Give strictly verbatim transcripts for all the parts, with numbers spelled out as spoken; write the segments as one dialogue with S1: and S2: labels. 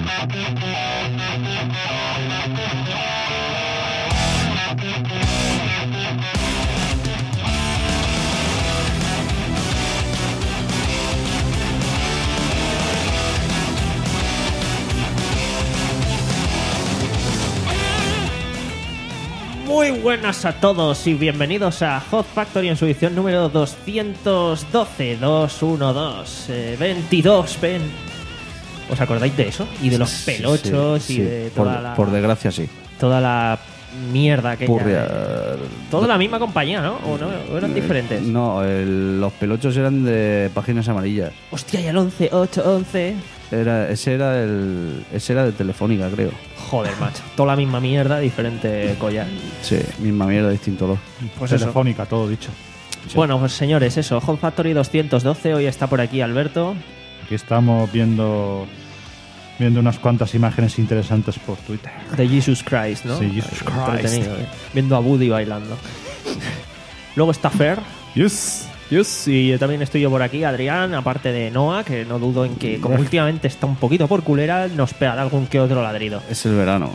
S1: Muy buenas a todos y bienvenidos a Hot Factory en su edición número doscientos doce, doscientos doce, eh, veintidós, ven. ¿Os acordáis de eso? Y de los pelochos
S2: sí,
S1: y
S2: sí.
S1: de toda
S2: por,
S1: la...
S2: por desgracia, sí.
S1: Toda la mierda que
S2: Purria.
S1: Toda la misma compañía, ¿no? ¿O no? ¿O eran diferentes?
S2: No, el- los pelochos eran de páginas amarillas.
S1: Hostia, y el once, ocho, once...
S2: Era, ese era el ese era de Telefónica, creo.
S1: Joder, macho. Toda la misma mierda, diferente collar.
S2: Sí, misma mierda, distinto olor.
S1: Pues eso.
S3: Telefónica, todo dicho.
S2: Sí.
S1: Bueno, pues señores, eso. Hot Factory doscientos doce. Hoy está por aquí Alberto.
S3: Aquí estamos viendo viendo unas cuantas imágenes interesantes por Twitter.
S1: De Jesus Christ, ¿no?
S3: Sí, Jesus Christ.
S1: Entretenido, ¿eh? Viendo a Woody bailando. Luego está Fer.
S3: Yes.
S1: Yes. Y yo también estoy yo por aquí, Adrián, aparte de Noah, que no dudo en que, como últimamente está un poquito por culera, nos pegará algún que otro ladrido.
S2: Es el verano.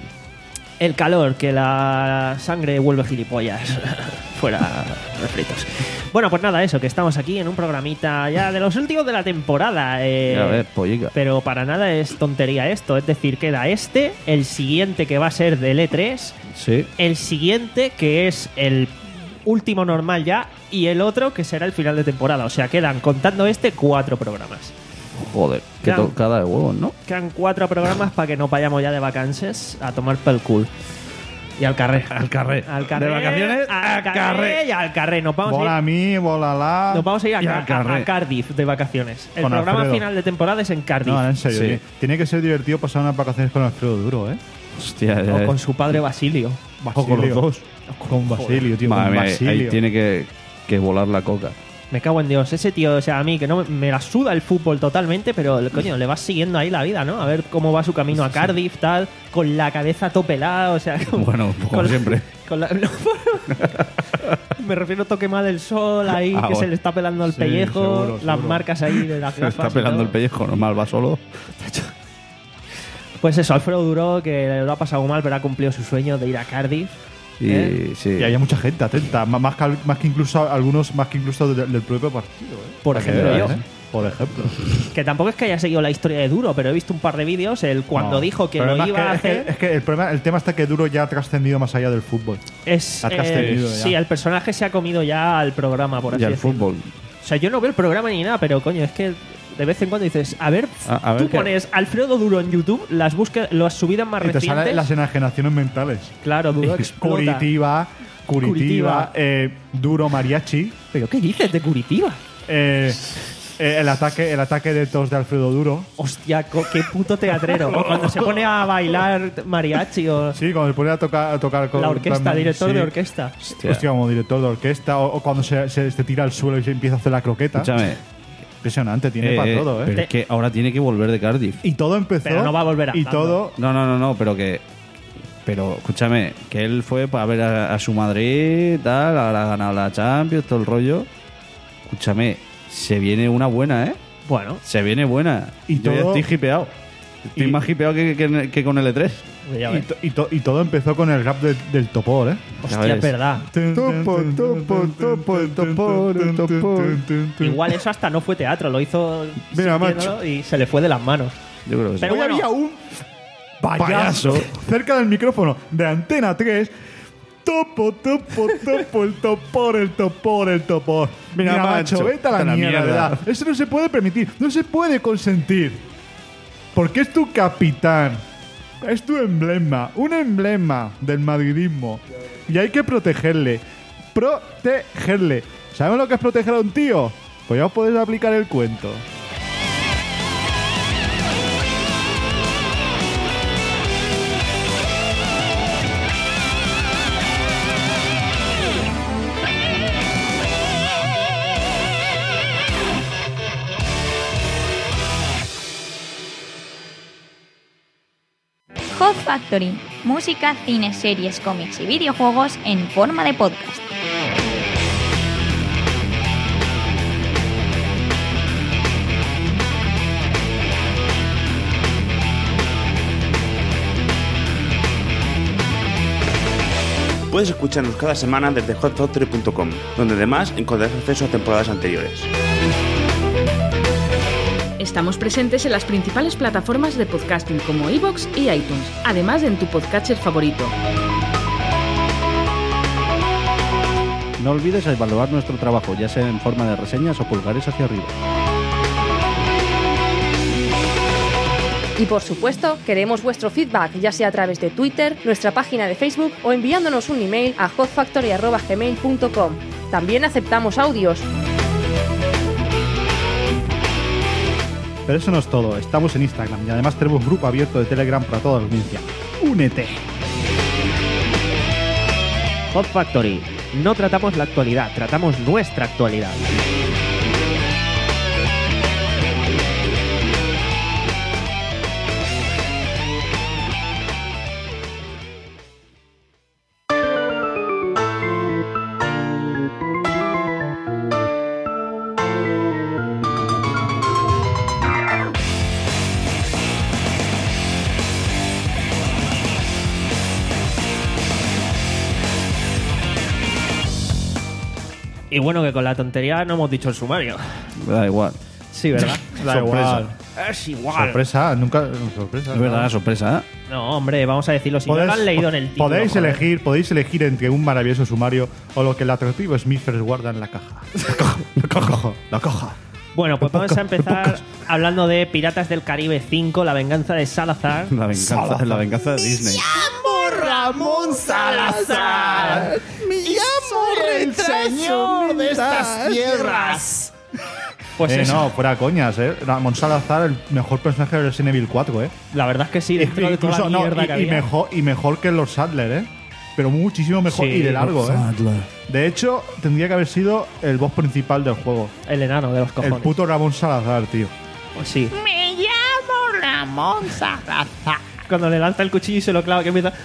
S1: El calor, que la sangre vuelve gilipollas. Fuera refritos. Bueno, pues nada, eso, que estamos aquí en un programita ya de los últimos de la temporada. Eh,
S2: A ver, pollica.
S1: Pero para nada es tontería esto. Es decir, queda este, el siguiente que va a ser del E tres,
S2: Sí.
S1: el siguiente que es el último normal ya y el otro que será el final de temporada. O sea, quedan, contando este, cuatro programas.
S2: Joder, que
S1: Claro.
S2: tocada de huevos, ¿no?
S1: Quedan cuatro programas para que no vayamos ya de vacances a tomar pel cul. Y al carrer.
S3: Al carrer.
S1: Al carrer.
S3: De vacaciones,
S1: al
S3: al
S1: carrer.
S3: carrer.
S1: Y al carrer. Nos vamos a ir.
S3: Bola a mí, bola la.
S1: Nos vamos a ir a,
S3: y
S1: Ca-
S3: al carrer.
S1: a Cardiff de vacaciones. El
S3: Con
S1: programa
S3: Alfredo.
S1: final de temporada es en Cardiff.
S3: No, en serio.
S2: Sí.
S3: Tiene, tiene que ser divertido pasar unas vacaciones con Alfredo Duro, ¿eh?
S2: Hostia,
S1: O
S2: eh.
S1: con su padre Basilio.
S3: O con los dos. Con Basilio, tío.
S2: Madre
S3: Con
S2: mía, ahí-
S3: Basilio.
S2: ahí tiene que, que volar la coca.
S1: Me cago en Dios. Ese tío, o sea, a mí que no me, me la suda el fútbol totalmente, pero coño, le vas siguiendo ahí la vida, ¿no? A ver cómo va su camino a Cardiff, tal, con la cabeza topelada, o sea, con-
S2: Bueno, como
S1: con la-
S2: siempre.
S1: con la- no, me refiero a toque más del sol ahí,
S2: Ah,
S1: que se
S2: bueno.
S1: le está pelando el
S3: Sí,
S1: pellejo,
S3: seguro,
S1: las
S3: seguro.
S1: marcas ahí de las
S2: Se
S1: gafas.
S2: está
S1: y
S2: pelando
S1: todo.
S2: el pellejo, normal, va solo.
S1: Pues eso, Alfredo Duro, que lo ha pasado mal, pero ha cumplido su sueño de ir a Cardiff.
S2: Y
S1: ¿Eh?
S2: sí.
S3: Y había mucha gente atenta. Más, más, que, al- más que incluso algunos, más que incluso de- del propio partido, ¿eh?
S1: Por
S3: Para que
S1: ejemplo,
S3: veas,
S1: yo.
S3: ¿eh? Por ejemplo.
S1: Que tampoco es que haya seguido la historia de Duro, pero he visto un par de vídeos. El cuando
S3: No.
S1: dijo que
S3: Pero
S1: lo
S3: además
S1: iba
S3: que-
S1: a
S3: es que-
S1: hacer.
S3: Es que, el, problema, el tema está que Duro ya ha trascendido más allá del fútbol.
S1: Es,
S3: Ha trascendido ya.
S1: sí, el personaje se ha comido ya al programa, por así
S2: Y al
S1: decirlo.
S2: fútbol.
S1: O sea, yo no veo el programa ni nada, pero coño, es que de vez en cuando dices, a ver,
S2: A- a ver
S1: tú
S2: qué-
S1: pones Alfredo Duro en YouTube, las búsquedas, las subidas más
S3: Y te
S1: recientes.
S3: salen las enajenaciones mentales.
S1: Claro, Duro explota.
S3: Curitiba, Curitiba,
S1: Curitiba.
S3: eh, Duro Mariachi.
S1: ¿Pero qué dices de Curitiba?
S3: eh, eh, el ataque el ataque de tos de Alfredo Duro.
S1: Hostia, co- qué puto teatrero. O cuando se pone a bailar mariachi o
S3: Sí, cuando se pone a tocar, a tocar con
S1: la orquesta, director
S3: sí.
S1: de orquesta.
S3: Hostia, como director de orquesta. O, o cuando se, se, se tira al suelo y se empieza a hacer la croqueta.
S2: Escúchame.
S3: Impresionante, tiene
S2: eh,
S3: para
S2: eh,
S3: todo, ¿eh?
S2: Pero es que ahora tiene que volver de Cardiff.
S3: Y todo empezó.
S1: Pero no va a volver
S3: Y
S1: andando.
S3: todo.
S2: No, no, no, no, pero que. Pero escúchame, que él fue para ver a, a su Madrid, tal, ahora ha ganado la Champions, todo el rollo. Escúchame, se viene una buena, ¿eh?
S1: Bueno,
S2: Se viene buena.
S3: Y
S2: Yo ya
S3: todo-
S2: estoy hipeado. Estoy
S3: y-
S2: más hipeado que, que- que con el E tres.
S1: ya
S3: Y,
S1: ves.
S3: to- y, to- y todo empezó con el rap de- del topor, ¿eh?
S1: Hostia,
S2: ves.
S1: es verdad.
S2: Topo, topo, topo, el topor, el topor.
S1: Igual eso hasta no fue teatro, lo hizo
S3: Mira,
S1: sintiéndolo
S3: macho.
S1: y se le fue de las manos.
S2: Yo creo que sí.
S1: Pero
S3: Hoy
S1: bueno.
S3: había un payaso,
S2: Payaso.
S3: cerca del micrófono de Antena tres. Topo, topo, topo, el topor, el topor, el topor. Mira,
S2: Mira,
S3: macho,
S2: macho,
S3: vete a la,
S2: vete a la
S3: mierda.
S2: mierda.
S3: ¿verdad? Eso no se puede permitir, no se puede consentir. Porque es tu capitán. Es tu emblema, un emblema del madridismo. Y hay que protegerle. Protegerle. ¿Sabes lo que es proteger a un tío? Pues ya os podéis aplicar el cuento.
S4: Hot Factory, música, cine, series, cómics y videojuegos en forma de podcast.
S5: Puedes escucharnos cada semana desde hot factory punto com, donde además encontrarás acceso a temporadas anteriores.
S6: Estamos presentes en las principales plataformas de podcasting como iVoox y iTunes, además de en tu podcatcher favorito.
S2: No olvides evaluar nuestro trabajo, ya sea en forma de reseñas o pulgares hacia arriba.
S7: Y por supuesto, queremos vuestro feedback, ya sea a través de Twitter, nuestra página de Facebook o enviándonos un email a hot factory arroba gmail punto com. También aceptamos audios.
S3: Pero eso no es todo, estamos en Instagram y además tenemos un grupo abierto de Telegram para toda la audiencia. ¡Únete!
S1: Hot Factory. No tratamos la actualidad, tratamos nuestra actualidad. Y bueno, que con la tontería no hemos dicho el sumario.
S2: Da igual.
S1: Sí, ¿verdad?
S3: Da
S2: Sorpresa.
S3: igual.
S1: Es igual.
S3: Sorpresa, nunca. Sorpresa.
S2: Es verdad, sorpresa, ¿eh?
S1: No, hombre, vamos a decirlo. Si no lo han leído en el título.
S3: podéis
S1: joder.
S3: elegir, podéis elegir entre un maravilloso sumario o lo que el atractivo Smithers guarda en la caja. La caja. La caja.
S1: Bueno, pues vamos a
S3: Podcast,
S1: empezar
S3: podcast.
S1: hablando de Piratas del Caribe cinco, La venganza de Salazar.
S2: La venganza, la venganza de Disney.
S3: Ramón Salazar. Me llamo el señor de estas tierras.
S1: Pues
S3: eh,
S1: eso.
S3: no, fuera coñas, eh. Ramón Salazar, el mejor personaje de Resident Evil cuatro, eh.
S1: La verdad es que sí, dentro de toda
S3: Incluso,
S1: la
S3: no,
S1: mierda
S3: y,
S1: que
S3: y
S1: había.
S3: mejor, y mejor que Lord Sadler, eh. Pero muchísimo mejor
S1: Sí,
S3: y de largo, eh.
S2: Sadler.
S3: De hecho, tendría que haber sido el boss principal del juego.
S1: El enano de los
S3: El
S1: cojones.
S3: puto Ramón Salazar, tío.
S1: Pues sí.
S8: Me llamo Ramón Salazar.
S1: Cuando le lanza el cuchillo y se lo clava, que empieza.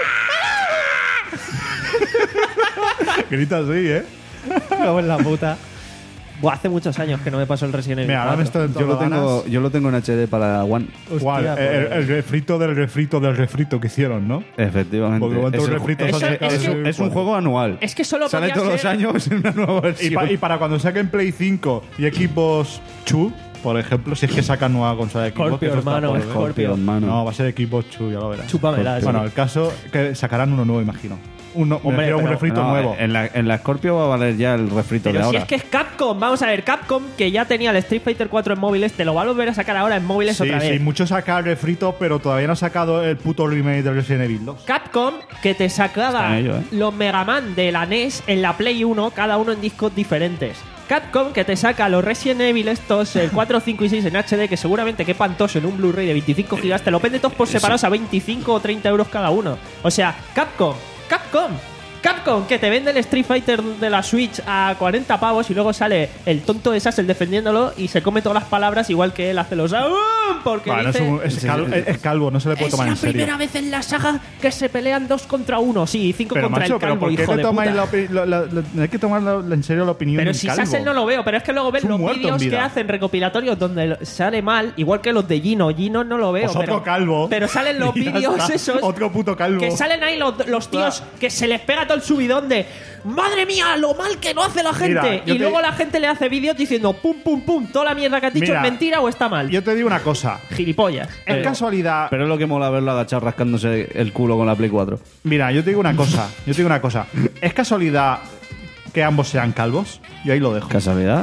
S3: Grita así, eh.
S1: Como en la puta. Buah, hace muchos años que no me pasó el Resident Evil
S3: Mira, ahora me
S1: cuatro.
S3: estoy
S2: Yo lo, tengo, yo lo tengo en H D para One.
S3: Igual,
S1: Hostia,
S3: el,
S1: pues.
S3: el refrito del refrito del refrito que hicieron, ¿no?
S2: Efectivamente.
S3: Porque cuántos
S2: Es, el-
S3: refritos
S1: Eso-
S3: han sacado
S1: es
S3: de
S1: que-
S3: Resident
S2: es un
S3: Evil
S2: juego anual.
S1: Es que solo
S2: Sale
S1: podía
S2: todos los
S1: ser-
S2: años en una nueva
S3: Y,
S2: versión.
S3: pa- y para cuando saquen Play cinco y equipos Chu, por ejemplo, si es que sacan nueva consola de Xbox.
S1: Scorpio,
S3: que eso está
S1: hermano,
S3: por ver.
S1: Scorpio.
S2: hermano.
S3: No, va a ser Xbox Chu, ya lo verás.
S1: Chúpamela,
S3: Bueno,
S1: sí.
S3: el caso es que sacarán uno nuevo, imagino. Uno, me
S1: Hombre,
S3: refiero a un
S1: pero-
S3: refrito
S2: No,
S3: nuevo.
S2: En la, en la Scorpio va a valer ya el refrito
S1: Pero
S2: de
S1: si
S2: ahora.
S1: es que es Capcom, vamos a ver, Capcom que ya tenía el Street Fighter cuatro en móviles, te lo va a volver a sacar ahora en móviles
S3: Sí,
S1: otra vez.
S3: sí, muchos sacan refrito, pero todavía no ha sacado el puto remake de Resident Evil dos.
S1: Capcom que te sacaba
S2: Está en ello, ¿eh?
S1: los Mega Man de la N E S en la Play uno, cada uno en discos diferentes. Capcom que te saca los Resident Evil estos, el cuatro, cinco y seis en H D, que seguramente quepan todos en un Blu-ray de veinticinco gigas, te lo vende todos por separados a veinticinco o treinta euros cada uno. O sea, Capcom, Capcom, Capcom que te vende el Street Fighter de la Switch a cuarenta pavos y luego sale el tonto de Sassel defendiéndolo y se come todas las palabras igual que él hace los ¡ah! Porque
S3: Bueno, es,
S1: dice,
S3: un- es calvo, es- es calvo, no se le puede
S1: es
S3: tomar
S1: la
S3: en serio.
S1: primera vez en la saga que se pelean dos contra uno. Sí, cinco
S3: Pero
S1: contra
S3: macho,
S1: el
S3: pero
S1: calvo,
S3: ¿por qué
S1: hijo
S3: no
S1: de
S3: tomáis
S1: puta.
S3: la, opi- la- la- la- no hay que tomar la- en serio la opinión
S1: Pero
S3: del
S1: si
S3: calvo?
S1: Sassel no lo veo, pero es que luego ves
S3: Es un
S1: los
S3: muerto en
S1: vídeos que
S3: vida.
S1: hacen recopilatorios donde sale mal, igual que los de Gino. Gino no lo veo.
S3: Pues otro
S1: pero,
S3: calvo.
S1: Pero salen los
S3: Y ya
S1: vídeos
S3: está.
S1: esos.
S3: Otro puto calvo.
S1: Que salen ahí los, los tíos que se les pega todo el subidón de ¡madre mía, lo mal que lo hace la gente!
S3: Mira, yo
S1: y
S3: te-
S1: luego la gente le hace vídeos diciendo pum, pum, pum, toda la mierda que has dicho
S3: Mira,
S1: es mentira o está mal.
S3: Yo te digo una cosa.
S1: Gilipollas.
S3: Es
S1: Eh,
S3: casualidad.
S2: Pero es lo que mola verlo agachado rascándose el culo con la Play cuatro.
S3: Mira, yo te digo una cosa. Yo te digo una cosa. ¿Es casualidad que ambos sean calvos? Yo ahí lo dejo.
S2: ¿Casualidad?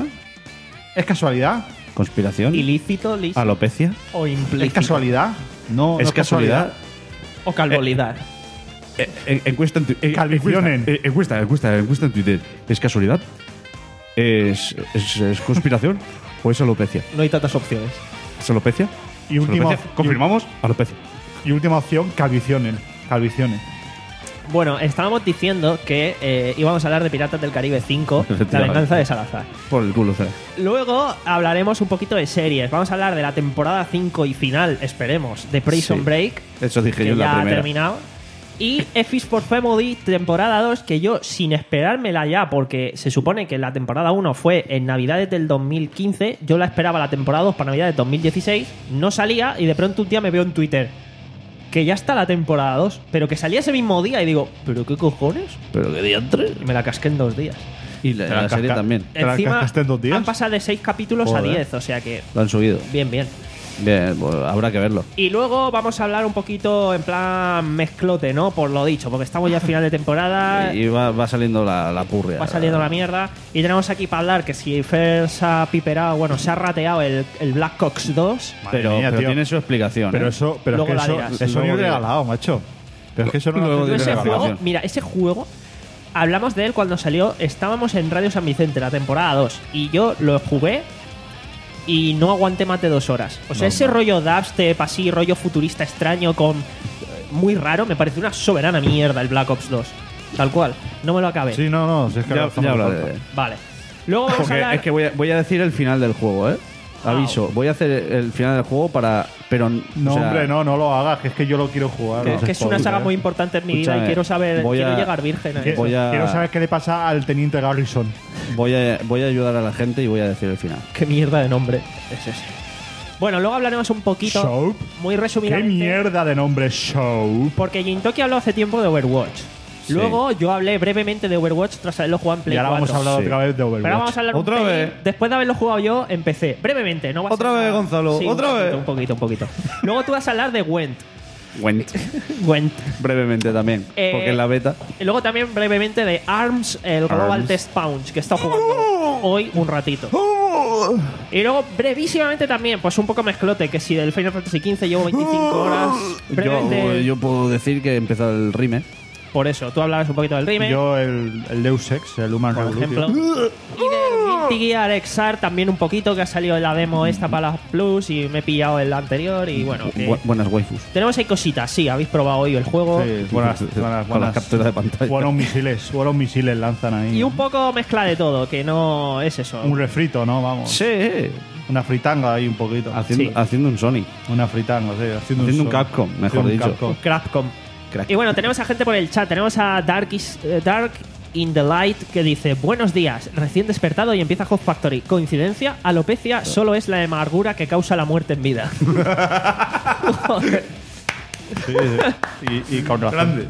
S3: ¿Es casualidad?
S2: ¿Conspiración?
S1: ilícito, lícito
S2: ¿Alopecia?
S1: o implícito.
S3: ¿Es casualidad? No,
S2: ¿Es
S3: no
S2: casualidad?
S1: O calvolidad.
S2: Eh, eh, encuesta en tu- eh,
S3: Calvicionen.
S2: encuesta, eh, encuesta, encuesta, encuesta en Twitter. ¿Es casualidad? ¿Es, es, es conspiración? ¿O es alopecia?
S1: No hay tantas opciones.
S2: ¿Es alopecia?
S3: Y última,
S2: ¿Alopecia? ¿Confirmamos? Alopecia.
S3: y última opción, calvicionen. Calvicionen.
S1: Bueno, estábamos diciendo que eh, íbamos a hablar de Piratas del Caribe cinco, La
S2: Efectivamente.
S1: venganza de Salazar.
S2: Por el culo, ¿sabes?
S1: Luego hablaremos un poquito de series. Vamos a hablar de la temporada cinco y final, esperemos, de Prison
S2: Sí.
S1: Break,
S2: Eso dije
S1: que
S2: yo en
S1: ya
S2: la
S1: ha
S2: primera.
S1: terminado. Y F is for Family, temporada dos, que yo, sin esperármela ya, porque se supone que la temporada uno fue en Navidades del dos mil quince, yo la esperaba la temporada dos para Navidades del dos mil dieciséis, no salía y de pronto un día me veo en Twitter que ya está la temporada dos, pero que salía ese mismo día y digo, ¿pero qué cojones?
S2: Pero qué diantre.
S1: Y me la casqué en dos días.
S2: Y la,
S3: Te la
S2: la serie
S3: casca-
S2: también.
S3: ¿Te la
S1: Encima
S3: cascaste en dos días?
S1: han pasado de seis capítulos
S3: Joder.
S1: a diez, o sea que
S2: Lo han subido.
S1: bien, bien.
S2: Bien, pues habrá que verlo.
S1: Y luego vamos a hablar un poquito en plan mezclote, ¿no? Por lo dicho, porque estamos ya al final de temporada.
S2: Y va, va saliendo la, la purria.
S1: Va saliendo la mierda. Y tenemos aquí para hablar que si Fer se ha piperado, bueno, se ha rateado el, el Black Ops dos.
S3: Madre
S2: Pero,
S3: mía,
S2: pero
S3: tío.
S2: tiene su explicación.
S3: Pero
S2: ¿eh?
S3: eso, pero
S1: Luego
S3: es
S1: la
S3: que
S1: dirás.
S3: eso, eso ni
S2: Luego dirás.
S3: regalado, macho. Pero es que eso no
S2: Luego
S3: lo
S2: dirás.
S3: hace
S1: Ese
S2: regalación.
S1: juego, mira, ese juego, hablamos de él cuando salió, estábamos en Radio San Vicente, la temporada dos, y yo lo jugué y no aguanté más de dos horas. O sea, ese rollo dubstep, así, rollo futurista extraño, con muy raro, me pareció una soberana mierda el Black Ops dos. Tal cual. No me lo acabé.
S3: Sí, no, no, si es que
S2: Ya,
S3: lo hacemos
S2: ya hablaré
S3: tonto.
S2: de él.
S1: Vale. Luego vamos a
S2: Porque
S1: hablar...
S2: es que voy a, voy a decir el final del juego, ¿eh?
S1: Wow.
S2: Aviso, voy a hacer el final del juego para. Pero.
S3: No,
S2: o sea,
S3: hombre, no, no lo hagas, que es que yo lo quiero jugar.
S1: que,
S3: no
S1: que
S3: se
S1: es una
S3: spoile,
S1: saga
S3: ¿eh?
S1: muy importante en mi vida y
S2: Escúchame,
S1: quiero saber,
S2: voy
S1: quiero
S2: a-
S1: llegar virgen a
S3: Que-
S1: eso.
S2: Voy a-
S3: Quiero saber qué le pasa al teniente Garrison.
S2: Voy a, voy a ayudar a la gente y voy a decir el final.
S1: Qué mierda de nombre es ese. Bueno, luego hablaremos un poquito,
S3: Soap.
S1: muy
S3: ¿Qué
S1: resumidamente,
S3: mierda de nombre Show?
S1: porque Jintoki habló hace tiempo de Overwatch.
S2: Sí.
S1: Luego yo hablé brevemente de Overwatch tras haberlo jugado en Play
S3: Y ahora vamos
S1: cuatro.
S3: a hablar
S2: Sí.
S3: otra vez de Overwatch.
S1: Pero vamos a hablar un
S2: Otra
S1: pelín-
S2: vez.
S1: Después de haberlo jugado yo, empecé. Brevemente, no va a
S2: Otra
S1: ser
S2: vez,
S1: nada.
S2: Gonzalo,
S1: Sí,
S2: otra
S1: un poquito,
S2: vez.
S1: Un poquito, un poquito. Luego tú vas a hablar de Gwent.
S2: Went.
S1: Gwent.
S2: Brevemente también.
S1: Eh,
S2: porque en la beta.
S1: Y luego también brevemente de ARMS, el Global
S2: ARMS.
S1: Test Punch, que he estado jugando hoy un ratito. Y luego brevísimamente también, pues un poco mezclote, que si del Final Fantasy quince llevo veinticinco horas. Brevemente,
S2: Yo, yo puedo decir que empezó el rime.
S1: por eso, tú hablabas un poquito del remake,
S3: Yo el, el Deus Ex, el Human
S1: por
S3: Revolution.
S1: ejemplo. Y del Guilty Gear X R también un poquito, que ha salido en la demo esta para las Plus y me he pillado el anterior y bueno. que-
S2: Bu- buenas waifus.
S1: tenemos ahí cositas, sí, habéis probado hoy el juego.
S3: Sí, buenas, buenas,
S2: Con las
S3: buenas-
S2: capturas de pantalla.
S3: Buenos misiles, buenos misiles lanzan ahí.
S1: Y un poco mezcla de todo, que no es eso.
S3: Un refrito, ¿no? Vamos.
S2: Sí.
S3: Una fritanga ahí un poquito.
S2: Haciendo,
S1: Sí.
S2: haciendo un Sonic.
S3: Una fritanga, sí. Haciendo,
S2: Haciendo un
S3: son-
S2: Capcom, mejor
S3: un
S2: dicho.
S3: Capcom.
S1: Crapcom.
S2: Crack.
S1: Y bueno, tenemos a gente por el chat. Tenemos a Dark, is- eh, Dark in the Light que dice: buenos días, recién despertado y empieza Hot Factory. ¿Coincidencia? Alopecia solo es la amargura que causa la muerte en vida. Joder.
S3: Sí, sí. Y, y con razón.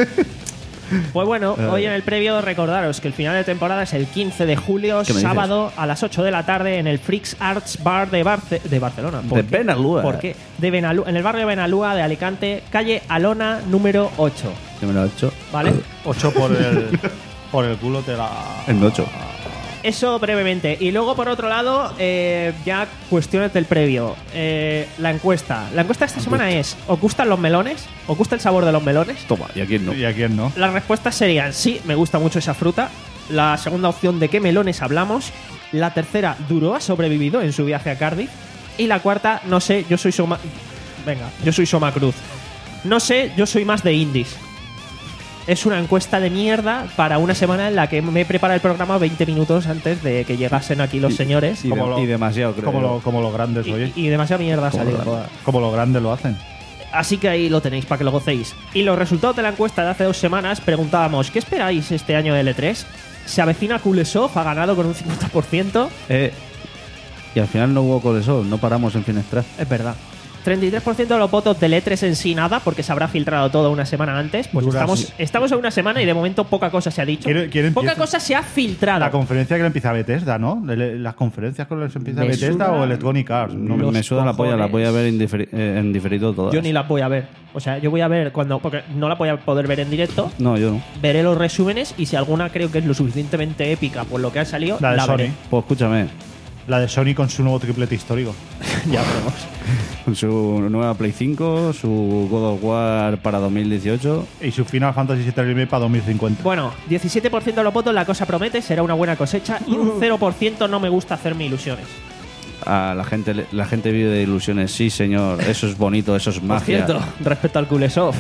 S1: Pues bueno,
S2: Eh.
S1: hoy en el previo recordaros que el final de temporada es el quince de julio,
S2: ¿Qué me dices?
S1: sábado a las ocho de la tarde en el Freaks Arts Bar de, Barce- de Barcelona. ¿Por
S2: De
S1: qué?
S2: Benalúa.
S1: ¿Por qué? De Benalú- en el barrio de Benalúa de Alicante, calle Alona número ocho.
S2: Que me lo ha hecho.
S1: ¿Vale?
S3: Ocho por el, por el culo te la.
S2: En ocho.
S1: Eso brevemente. Y luego, por otro lado, eh, ya cuestiones del previo. Eh, la encuesta. La encuesta de esta semana es: ¿os gustan los melones? ¿Os gusta el sabor de los melones?
S2: Toma, ¿y a quién no?
S3: ¿Y a quién no?
S1: Las respuestas serían: sí, me gusta mucho esa fruta. La segunda opción, ¿de qué melones hablamos? La tercera, ¿Duro ha sobrevivido en su viaje a Cardiff? Y la cuarta, no sé, yo soy Soma... Venga, yo soy Soma Cruz. No sé, yo soy más de indies. Es una encuesta de mierda para una semana en la que me he preparado el programa veinte minutos antes de que llegasen aquí los señores.
S2: Y, de-
S3: Como lo-
S2: y demasiado, creo.
S3: Como, lo, como los grandes, oye.
S1: Y, y demasiada mierda ha salido.
S2: grande.
S1: joder.
S3: Como los grandes lo hacen.
S1: Así que ahí lo tenéis para que lo gocéis. Y los resultados de la encuesta de hace dos semanas preguntábamos: ¿qué esperáis este año de L tres? Se avecina Kulesov, ha ganado con un cincuenta por ciento.
S2: Eh, y al final no hubo Colesol, no paramos en Finestrat.
S1: Es verdad. treinta y tres por ciento de los votos del E tres en sí nada, porque se habrá filtrado todo una semana antes. Pues
S3: Duras.
S1: estamos, estamos en una semana y de momento poca cosa se ha dicho.
S3: ¿Quién- quién
S1: poca
S3: empieza?
S1: cosa se ha filtrado.
S3: La conferencia que le empieza Bethesda, ¿no? Le- Las conferencias con las empieza
S1: Me
S3: Bethesda
S1: suda
S3: o Electronic Arts. No
S1: los
S3: me-
S2: me suda la polla, la
S1: cojones.
S2: voy a ver en, diferi- eh, en diferido todas.
S1: Yo ni la voy a ver. O sea, yo voy a ver cuando. Porque no la voy a poder ver en directo.
S2: No, yo no.
S1: Veré los resúmenes y si alguna creo que es lo suficientemente épica por lo que ha salido,
S3: La de
S1: la
S3: Sony.
S1: veré.
S2: Pues escúchame,
S3: La de Sony con su nuevo triplete histórico.
S1: Ya veremos.
S2: con su nueva Play cinco, su God of War para dos mil dieciocho.
S3: Y su Final Fantasy siete Remake para dos mil cincuenta.
S1: Bueno, diecisiete por ciento de los votos, la cosa promete, será una buena cosecha. Y un cero por ciento no me gusta hacerme ilusiones.
S2: A la gente, le- la gente vive de ilusiones. Sí, señor, eso es bonito, eso es
S1: Por
S2: magia.
S1: cierto, respecto al Kulesov,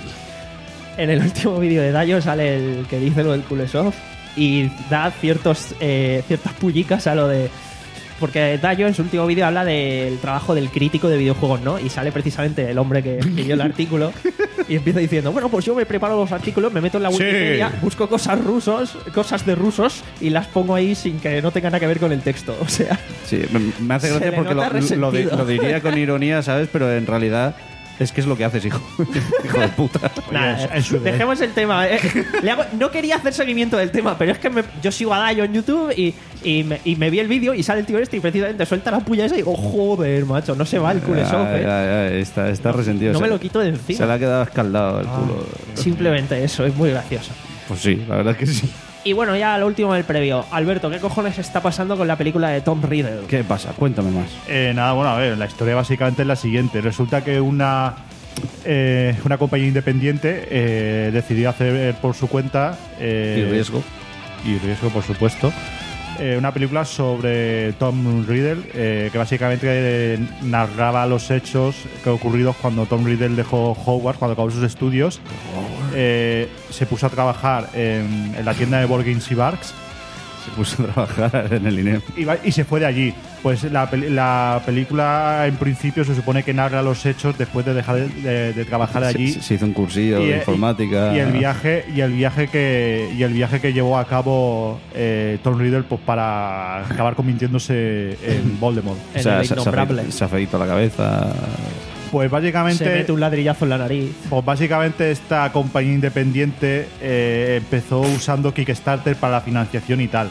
S1: en el último vídeo de Dayo sale el que dice lo del Kulesov y da ciertos, eh, ciertas pullicas a lo de... Porque Dayo en su último vídeo habla del trabajo del crítico de videojuegos, ¿no? Y sale precisamente el hombre que escribió el artículo y empieza diciendo: bueno, pues yo me preparo los artículos, me meto en la Wikipedia, busco cosas rusos, cosas de rusos y las pongo ahí sin que no tenga nada que ver con el texto. O sea,
S2: Sí, me, me hace
S1: Se
S2: gracia
S1: le
S2: porque lo,
S1: nota
S2: lo di-
S1: resentido.
S2: lo diría con ironía, ¿sabes? Pero en realidad Es que es lo que haces, hijo. Hijo de puta.
S1: Nada,
S3: en su derecho.
S1: dejemos el tema. eh. Le hago- no quería hacer seguimiento del tema, pero es que me- yo sigo a Dayo en YouTube y, y, me, y me vi el vídeo y sale el tío este y precisamente suelta la puya esa y digo, joder, macho, no se va el culo
S2: Ya, ya, ya, está, está resentido.
S1: No
S2: Se-
S1: me lo quito de encima.
S2: Se le ha quedado escaldado el culo.
S1: Simplemente eso, es muy gracioso.
S2: Pues sí, la verdad es que sí.
S1: Y bueno, ya lo último del previo. Alberto, ¿qué cojones está pasando con la película de Tom Riddle?
S2: ¿Qué pasa? Cuéntame más.
S3: Eh, nada, bueno, a ver, la historia básicamente es la siguiente. Resulta que una, eh, una compañía independiente eh, decidió hacer por su cuenta... eh,
S2: Y riesgo.
S3: Y riesgo, por supuesto. eh, una película sobre Tom Riddle, eh, que básicamente eh, narraba los hechos que ocurridos cuando Tom Riddle dejó Hogwarts, cuando acabó sus estudios. Eh, se puso a trabajar en, en la tienda de Board Games y Barks.
S2: Se puso a trabajar en el I N E M.
S3: Y, va- y se fue de allí. Pues la, pel- la película, en principio, se supone que narra los hechos después de dejar de, de- de trabajar allí.
S2: Se, se hizo un cursillo
S3: Y,
S2: de
S3: eh,
S2: informática.
S3: y el viaje y el viaje que y el viaje que llevó a cabo eh, Tom Riddle, pues para acabar convirtiéndose en Voldemort.
S2: O
S1: En
S2: sea,
S1: el
S2: se, se,
S1: innombrable.
S2: afeitó, se afeitó la cabeza.
S3: Pues
S1: Se
S3: básicamente
S1: mete un ladrillazo en la nariz.
S3: Pues básicamente esta compañía independiente eh, empezó usando Kickstarter para la financiación y tal.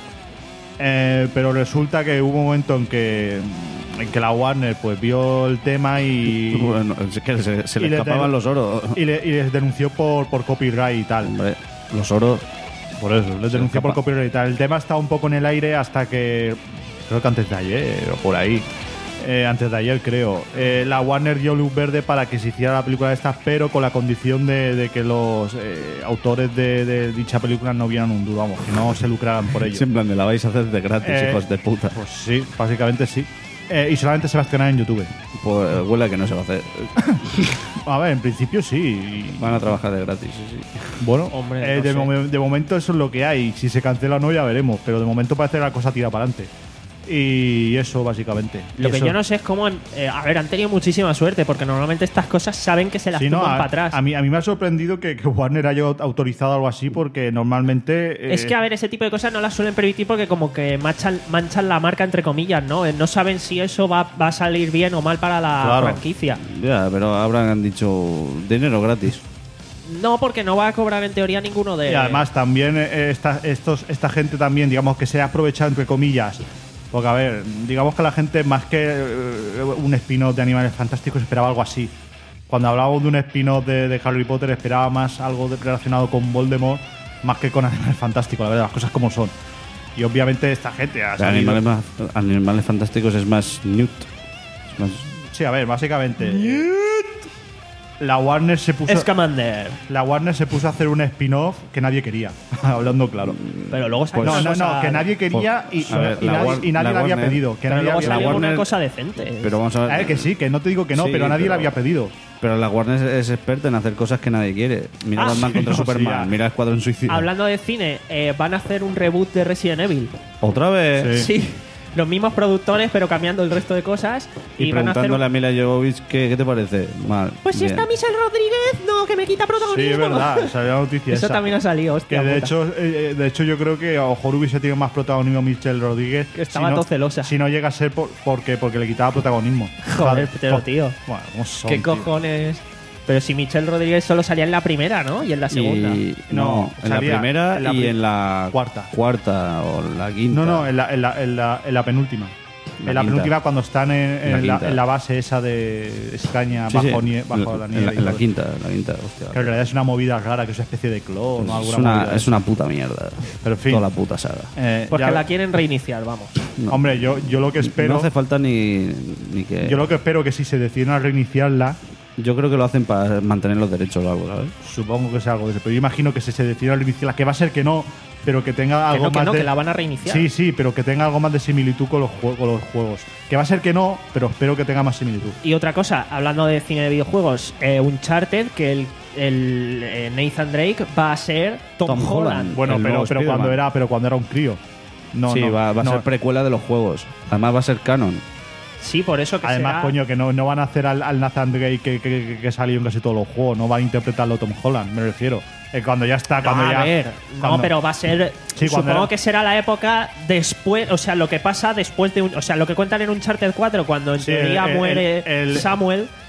S3: Eh, pero resulta que hubo un momento en que, en que la Warner pues vio el tema y,
S2: Bueno, es que se, se le
S3: y le
S2: escapaban
S3: den-
S2: los oros.
S3: y, le- y les denunció por, por copyright y tal.
S2: Hombre, los oros.
S3: Por eso, les
S2: Se
S3: denunció por
S2: escapa.
S3: copyright y tal. El tema está un poco en el aire hasta que, creo que antes de ayer o por ahí. Eh, antes de ayer, creo. Eh, la Warner dio luz verde para que se hiciera la película esta, pero con la condición de, de que los eh, autores de, de dicha película no vieran un duro, vamos, que no se lucraran por ello.
S2: En plan, de la vais a hacer de gratis,
S3: Eh,
S2: hijos de puta.
S3: Pues sí, básicamente sí. Eh, y solamente se va a estrenar en YouTube.
S2: Pues huele a que no se va a hacer.
S3: A ver, en principio sí. y-
S2: Van a trabajar de gratis, sí, sí.
S3: Bueno,
S1: Hombre,
S3: eh,
S1: no
S3: de,
S1: sé.
S3: momen- de momento eso es lo que hay. Si se cancela o no, ya veremos. Pero de momento parece que la cosa tira para adelante. Y eso, básicamente.
S1: Lo que
S3: Eso.
S1: yo no sé es cómo. han- eh, a ver, han tenido muchísima suerte porque normalmente estas cosas saben que se las
S3: Sí, no,
S1: tumban
S3: a,
S1: para atrás.
S3: a mí, a mí me ha sorprendido que, que Warner haya autorizado algo así porque normalmente... eh,
S1: Es que, a ver, ese tipo de cosas no las suelen permitir porque como que manchan, manchan la marca, entre comillas, ¿no? Eh, No saben si eso va, va a salir bien o mal para la
S3: Claro.
S1: franquicia.
S2: Ya, pero habrán dicho dinero gratis.
S1: No, porque no va a cobrar en teoría ninguno de...
S3: Y además también eh, esta, estos, esta gente también, digamos que se ha aprovechado entre comillas. Porque a ver, digamos que la gente más que eh, un spin-off de Animales Fantásticos esperaba algo así. Cuando hablábamos de un spin-off de, de Harry Potter esperaba más algo de- relacionado con Voldemort más que con Animales Fantásticos, la verdad, las cosas como son. Y obviamente esta gente ha
S2: O sea,
S3: salido-
S2: animales, más- animales fantásticos es más Newt. Es más.
S3: Sí, a ver, básicamente la Warner se puso
S1: Scamander.
S3: la Warner se puso a hacer un spin-off que nadie quería, hablando claro.
S1: Pero luego salió
S3: no,
S1: una
S3: no,
S1: cosa-
S3: no, que nadie quería y,
S2: A ver,
S3: y
S2: la
S3: nadie,
S2: War-
S3: y nadie
S2: la
S3: la había
S2: Warner-
S3: pedido. Que
S1: Pero
S3: nadie
S1: luego
S3: había
S2: la
S1: salió una
S2: Warner-
S1: cosa decente.
S2: Pero vamos a ver.
S3: A ver, que sí, que no te digo que no,
S2: Sí,
S3: pero nadie
S2: pero-
S3: la había pedido.
S2: Pero la Warner es experta en hacer cosas que nadie quiere. Mira
S1: Ah,
S2: Batman
S3: sí,
S2: contra
S3: no, sí,
S2: Superman,
S3: ya.
S2: mira Escuadrón Suicida.
S1: Hablando de cine, eh, van a hacer un reboot de Resident Evil.
S2: Otra vez.
S3: Sí.
S1: Sí. Los mismos productores, pero cambiando el resto de cosas.
S2: Y,
S1: Y, van a hacer
S2: preguntándole
S1: un-
S2: a Mila Jovovich ¿qué, qué te parece. Mal.
S1: Pues si
S2: Bien.
S1: está Michelle Rodríguez, no, que me quita
S3: Sí,
S1: protagonismo.
S3: es verdad, salió la noticia
S1: Eso
S3: esa.
S1: también ha salido, hostia.
S3: Que de
S1: puta.
S3: hecho, eh, de hecho yo creo que a lo mejor hubiese tenido más protagonismo Michelle Rodríguez.
S1: Que estaba
S3: si no-
S1: todo celosa.
S3: Si no llega a ser por, porque, porque le quitaba protagonismo.
S1: Joder, pero
S3: por-
S1: tío.
S3: Bueno, ¿cómo son,
S1: ¿Qué
S3: tío?
S1: cojones? Pero si Michelle Rodríguez solo salía en la primera, ¿no? Y en la segunda.
S2: Y, no,
S3: No,
S2: en la
S3: salía
S2: primera
S3: en la
S2: y
S3: pri-
S2: en la
S3: cuarta.
S2: cuarta o la quinta.
S3: No, no, en la, en la, en la, en la penúltima.
S2: La
S3: en la
S2: quinta.
S3: penúltima cuando están en, en
S2: La
S3: la,
S2: quinta.
S3: en la base esa de Escaña
S2: Sí,
S3: bajo,
S2: sí.
S3: nie- bajo
S2: En-
S3: la
S2: en
S3: nieve.
S2: la,
S3: y
S2: en la
S3: todo.
S2: quinta, en la quinta, hostia.
S3: Que en realidad es una movida rara, que es una especie de clon o
S2: es,
S3: alguna
S2: una,
S3: movida.
S2: es una puta mierda.
S3: Pero en fin.
S2: Toda la puta saga.
S3: Eh,
S1: Porque
S3: ya-
S1: la quieren reiniciar, vamos.
S2: No.
S3: Hombre, yo, yo lo que espero.
S2: No hace falta ni, ni que.
S3: Yo lo que espero que si se deciden a reiniciarla,
S2: Yo creo que lo hacen para mantener los derechos o algo, ¿sabes?
S3: supongo que sea algo de eso. Pero yo imagino que si se deciden a reiniciarla, que va a ser que no, pero que tenga
S1: Que
S3: algo
S1: no, que
S3: más
S1: no,
S3: de.
S1: que la van a reiniciar.
S3: Sí, sí, pero que tenga algo más de similitud con los, jue- con los juegos. Que va a ser que no, pero espero que tenga más similitud.
S1: Y otra cosa, hablando de cine de videojuegos, eh, Uncharted, que el, el eh, Nathan Drake va a ser Tom,
S2: Tom
S1: Holland.
S2: Holland.
S3: Bueno,
S2: El
S3: pero,
S2: nuevo
S3: pero
S2: Spider-Man.
S3: cuando era, pero cuando era un crío. No,
S2: sí,
S3: no,
S2: va, va a
S3: no.
S2: ser precuela de los juegos. Además va a ser canon.
S1: Sí, por eso que
S3: Además,
S1: será-
S3: coño, que no, no van a hacer al, al Nathan Drake que, que, que, que salió en casi todos los juegos. No van a interpretarlo Tom Holland, me refiero. Eh, cuando ya está,
S1: No,
S3: cuando
S1: a
S3: ya.
S1: ver, no,
S3: cuando-
S1: pero va a ser.
S3: Sí, cuando
S1: supongo
S3: era-
S1: que será la época después. O sea, lo que pasa después de. un- O sea, lo que cuentan en Uncharted cuatro, cuando en
S3: Sí,
S1: teoría
S3: el-
S1: muere
S3: el- el-
S1: Samuel.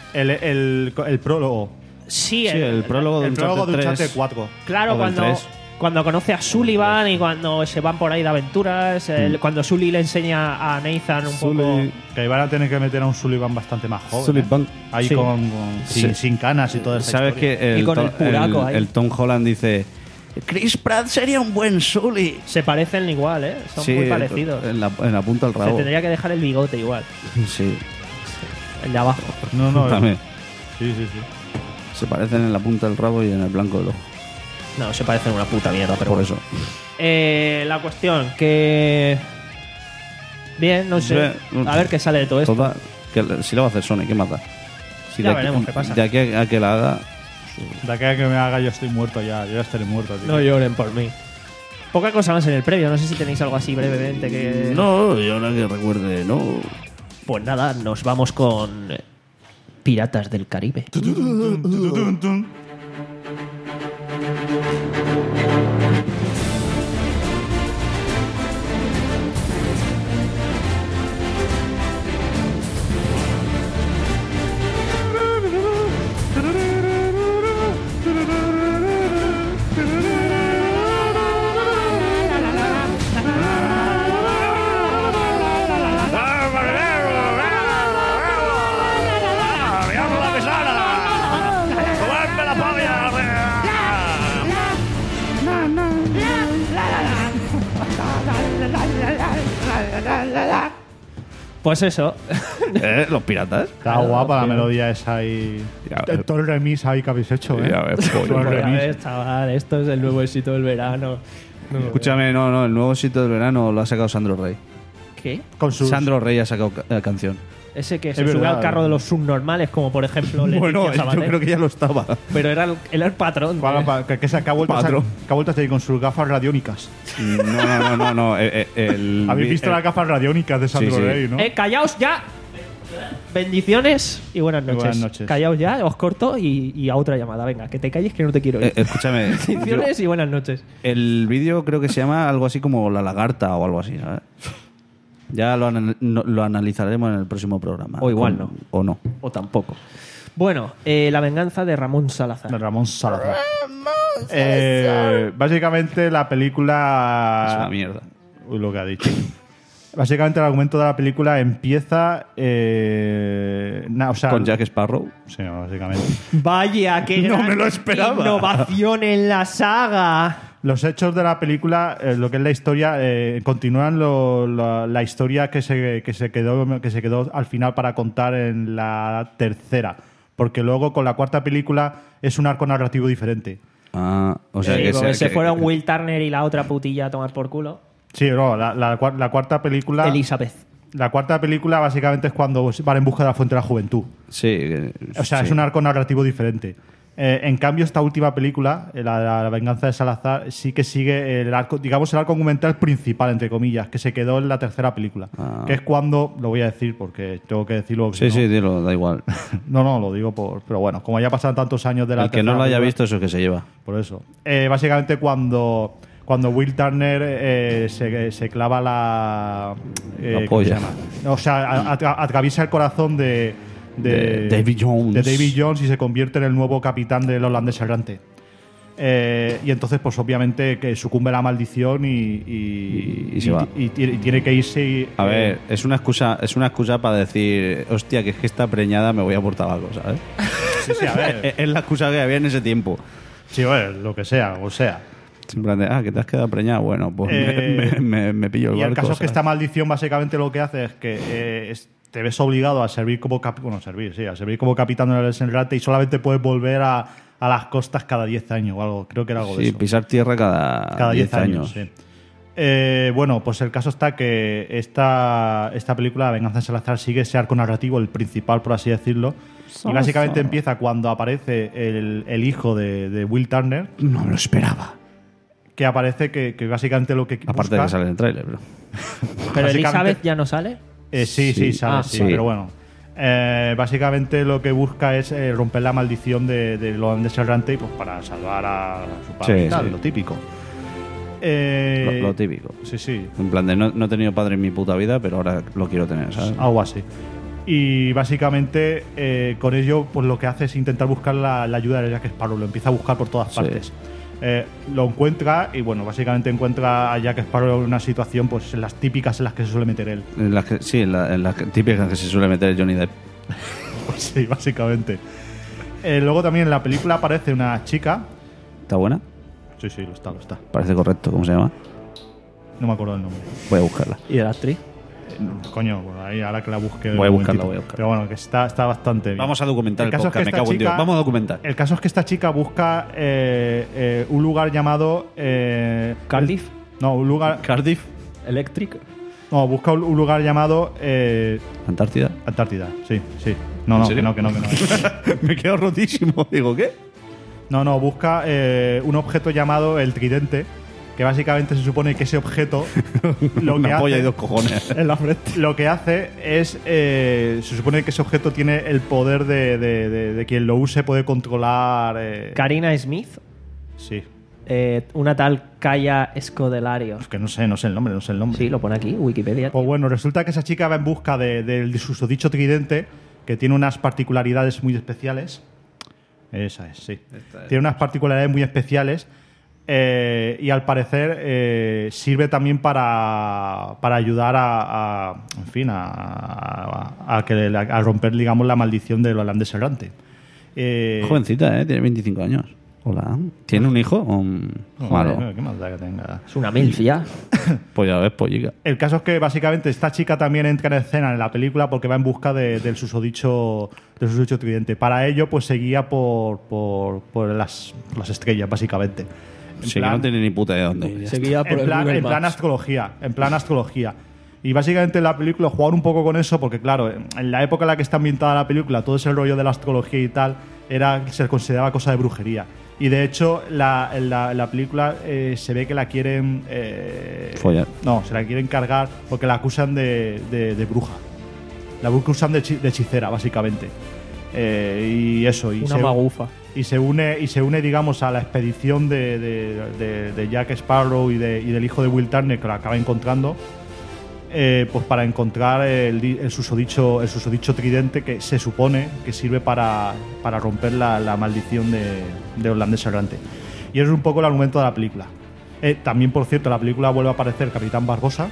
S3: El, el, el prólogo.
S1: Sí,
S2: Sí, el prólogo de
S3: El prólogo de
S2: Uncharted
S3: Uncharted
S2: tres.
S3: cuatro.
S1: Claro,
S2: O del
S1: cuando,
S2: tres.
S1: cuando conoce a Sullivan y cuando se van por ahí de aventuras, el-
S2: Mm.
S1: cuando Sully le enseña a Nathan un poco.
S3: Que van a tener que meter a un Sullivan bastante más joven.
S2: Sullivan.
S3: ¿eh? Ahí
S1: Sí.
S3: con, con- sin,
S2: Sí.
S3: sin canas y toda esa
S2: ¿Sabes
S3: historia.
S2: que el,
S1: Y con el
S2: Tom-
S1: puraco ahí.
S2: el Tom Holland dice Chris Pratt sería un buen Sully?
S1: Se parecen igual, ¿eh? Son
S2: Sí,
S1: muy parecidos.
S2: En la, en la punta del
S1: Se
S2: rabo.
S1: tendría que dejar el bigote igual,
S2: Sí,
S1: el de abajo.
S3: No, no.
S2: también.
S3: Sí, sí, sí.
S2: Se parecen en la punta del rabo y en el blanco del ojo.
S1: No, se parecen una puta mierda, pero
S2: Por
S1: bueno.
S2: eso.
S1: Eh, la cuestión, que. Bien, no sé.
S2: Bien.
S1: A ver qué sale de todo esto.
S2: Total, que le- si lo va a hacer Sony, ¿qué más da? Si
S1: Ya
S2: de aquí-
S1: veremos qué pasa.
S2: De aquí a, a que la haga.
S3: De aquí a que me haga yo estoy muerto ya. Yo ya estaré muerto. tío.
S1: No lloren por mí. Poca cosa más en el previo. No sé si tenéis algo así brevemente que.
S2: No, y ahora que recuerde, no.
S1: Pues nada, nos vamos con. eh, Piratas del Caribe. Pues eso.
S2: ¿Eh? Los piratas.
S3: Está guapa la melodía esa y.
S2: Ya ves.
S3: Todo el remix ahí que habéis hecho, ¿eh?
S2: Ya ves, pollo.
S3: Todo el
S1: Ya
S3: remix.
S1: ves, chaval, esto es el nuevo éxito del verano.
S2: Escúchame, no, no, el nuevo sitio del verano lo ha sacado Sandro Rey.
S1: ¿Qué?
S3: Con sus.
S2: Sandro Rey ha sacado ca- eh, canción.
S1: Ese que se
S3: Es
S1: sube
S3: verdad.
S1: al carro de los subnormales, como por ejemplo Leticia
S2: Bueno, yo
S1: Sabater.
S2: creo que ya lo estaba.
S1: Pero era el, era el patrón.
S3: ¿Cuál-
S1: ¿eh?
S3: pa- que, que se que ha vuelto a
S2: Patrón.
S3: sa- que ha vuelto a salir con sus gafas radiónicas.
S2: No, no, no, no, no. eh, eh, el,
S3: ¿Habéis visto
S2: el-
S3: las gafas radiónicas de Sandro
S2: sí.
S3: Rey, no?
S1: Eh, callaos ya. Bendiciones y buenas noches.
S3: buenas noches.
S1: Callaos ya, os corto y, y a otra llamada. Venga, que te calles que no te quiero
S2: eh,
S1: ir.
S2: escúchame.
S1: Bendiciones y buenas noches.
S2: El vídeo creo que se llama algo así como La Lagarta o algo así, ¿sabes? Ya lo, anal- no- lo analizaremos en el próximo programa.
S1: O igual
S2: Con-
S1: no.
S2: O no.
S1: O tampoco. Bueno, eh, la venganza de Ramón Salazar.
S3: De Ramón Salazar. Eh, básicamente la película.
S2: Es una mierda.
S3: Uy, lo que ha dicho. Básicamente el argumento de la película empieza. Eh, na- o sea,
S2: Con Jack Sparrow.
S3: Sí, básicamente.
S1: Vaya, qué
S2: No
S1: gran
S2: me lo esperaba.
S1: innovación en la saga.
S3: Los hechos de la película, eh, lo que es la historia, eh, continúan lo- lo- la historia que se, que, se quedó, que se quedó al final para contar en la tercera. Porque luego con la cuarta película es un arco narrativo diferente.
S2: Ah, o sea
S1: Sí,
S2: que
S1: porque
S2: se,
S1: se
S2: que-
S1: fueron
S2: que-
S1: Will Turner y la otra putilla a tomar por culo.
S3: Sí, no, la, la cua- la cuarta película.
S1: Elizabeth.
S3: La cuarta película básicamente es cuando van en busca de la fuente de la juventud.
S2: Sí. que-
S3: O sea,
S2: sí.
S3: es un arco narrativo diferente. Eh, en cambio, esta última película, eh, la, la- la venganza de Salazar, sí que sigue el arco, digamos, el arco argumental principal, entre comillas, que se quedó en la tercera película.
S2: Ah.
S3: Que es cuando, lo voy a decir porque tengo que decirlo.
S2: Sí,
S3: no,
S2: sí, dilo, da igual.
S3: No, no, lo digo por. Pero bueno, como ya pasan tantos años de la
S2: El que no
S3: tercera
S2: lo haya
S3: película,
S2: visto, eso es que se lleva.
S3: por eso. Eh, básicamente cuando, cuando Will Turner eh, se, se clava la... eh,
S2: La
S3: ¿cómo se
S2: polla.
S3: llama? O sea, a- a- atraviesa el corazón de...
S2: De Davy Jones.
S3: De Davy Jones y se convierte en el nuevo capitán del holandés errante. Eh, y entonces, pues obviamente que sucumbe la maldición y, y,
S2: Y- y se va.
S3: y tiene- y tiene que irse y,
S2: A
S3: eh,
S2: ver, es una excusa, es una excusa para decir, hostia, que es que está preñada, me voy a por tabaco, ¿sabes?
S3: sí, sí, a ver.
S2: es es la excusa que había en ese tiempo.
S3: sí, bueno, lo que sea, o sea.
S2: En plan de, ah, que te has quedado preñada, bueno, pues me-
S3: Eh,
S2: me, me- me pillo el
S3: Y el
S2: barco,
S3: caso es que
S2: ¿sabes?
S3: esta maldición básicamente lo que hace es que eh, es- te ves obligado a servir como cap- bueno, servir, sí, a servir como capitán del Desenrate y solamente puedes volver a, a las costas cada diez años o algo. Creo que era algo de
S2: Sí,
S3: eso.
S2: pisar tierra cada,
S3: Cada
S2: diez
S3: diez años. sí. Eh, bueno, pues el caso está que esta, esta película, La venganza de Salazar, sigue ese arco narrativo, el principal, por así decirlo. Y básicamente empieza cuando aparece el, el hijo de, de Will Turner,
S2: No me lo esperaba.
S3: que aparece que, que básicamente lo que
S2: Aparte de
S3: busca-
S2: que sale en el tráiler, pero...
S1: Pero
S3: Básicamente-
S1: Elizabeth ya no sale.
S3: Eh, sí, sí,
S2: Sí.
S3: sabe,
S1: Ah,
S3: sí,
S2: sí.
S3: pero bueno. Eh, básicamente lo que busca es eh, romper la maldición de, de lo errante y pues para salvar a su padre
S2: Sí,
S3: y tal,
S2: sí.
S3: lo típico. Eh,
S2: Lo, lo típico.
S3: Sí, sí,
S2: En plan de, no, no he tenido padre en mi puta vida, pero ahora lo quiero tener, ¿sabes?
S3: algo así. Y básicamente eh, con ello pues lo que hace es intentar buscar la, la ayuda de Jack Sparrow. Lo empieza a buscar por todas
S2: Sí.
S3: partes. Eh, lo encuentra y bueno, básicamente encuentra a Jack Sparrow en una situación pues en las típicas en las que se suele meter él.
S2: En las que, sí, en, la, en las que- típicas que se suele meter Johnny Depp.
S3: Pues sí, básicamente. Eh, luego también en la película aparece una chica.
S2: ¿Está buena?
S3: Sí, sí, lo está, lo está.
S2: Parece correcto. ¿Cómo se llama?
S3: No me acuerdo el nombre.
S2: Voy a buscarla.
S1: ¿Y de la actriz?
S3: Coño, bueno, ahí ahora que la busque.
S2: Voy a
S3: un
S2: buscarla,
S3: momentito.
S2: voy a buscarla.
S3: Pero bueno, que está, está bastante bien.
S2: Vamos a documentar el,
S3: caso es
S2: podcast.
S3: que
S2: Me
S3: esta
S2: cago en Dios.
S3: chica-
S2: Vamos a documentar.
S3: El caso es que esta chica busca eh, eh, un lugar llamado. Eh,
S1: ¿Cardiff?
S3: No, un lugar.
S2: Cardiff.
S1: ¿Electric?
S3: No, busca un un lugar llamado. Eh,
S2: Antártida.
S3: Antártida, sí, sí. No,
S2: ¿En
S3: no,
S2: serio?
S3: que no, que no, que no.
S2: Me quedo rotísimo. Digo, ¿qué?
S3: No, no, busca eh, un objeto llamado el tridente. Que básicamente se supone que ese objeto. Lo que
S2: Una polla
S3: hace,
S2: y dos cojones.
S3: en la frente. Lo que hace es. eh, se supone que ese objeto tiene el poder de, de, de- de quien lo use, puede controlar. eh,
S1: Karina Smith,
S3: sí.
S1: eh, una tal Kaya Scodelario.
S3: Es que no sé, no sé el nombre, no sé el nombre.
S1: Sí, lo pone aquí, Wikipedia.
S3: Pues bueno, resulta que esa chica va en busca de- del susodicho tridente, que tiene unas particularidades muy especiales. Esa es, sí. Tiene unas particularidades muy especiales. eh, y al parecer eh, sirve también para, para ayudar a, a- en fin, a, a- a que, a romper, digamos, la maldición del holandés errante. Eh,
S2: Jovencita, ¿eh? Tiene veinticinco años. Hola. ¿Tiene un hijo? o un- Malo.
S3: Joder, qué más da que tenga.
S1: Es una milf ya.
S2: Pues ya ves, pollica.
S3: El caso es que básicamente esta chica también entra en escena en la película porque va en busca de- del susodicho del susodicho tridente. Para ello, pues se guía por, por, por las, por las estrellas, básicamente. En
S2: Sí, que
S3: plan-
S2: no tiene ni puta idea de dónde ir.
S1: Seguía por
S3: en
S1: el
S3: plan,
S1: Google
S3: en plan
S1: Maps.
S3: astrología, en plan astrología. Y básicamente en la película jugaron un poco con eso porque, claro, en la época en la que está ambientada la película, todo ese rollo de la astrología y tal era se consideraba cosa de brujería. Y de hecho, la, en la, en la película eh, se ve que la quieren. eh,
S2: Follar.
S3: No, se la quieren cargar porque la acusan de, de- de bruja. La acusan de, hechi- de hechicera, básicamente. Eh, y eso. Y
S1: Una
S3: se,
S1: magufa.
S3: y se une y se une digamos a la expedición de, de- de- de Jack Sparrow y, de- y del hijo de Will Turner que lo acaba encontrando eh, pues para encontrar el, di- el susodicho el susodicho tridente que se supone que sirve para, para romper la, la maldición de, de holandés errante. Y eso es un poco el argumento de la película. Eh, también, por cierto, en la película vuelve a aparecer Capitán Barbosa.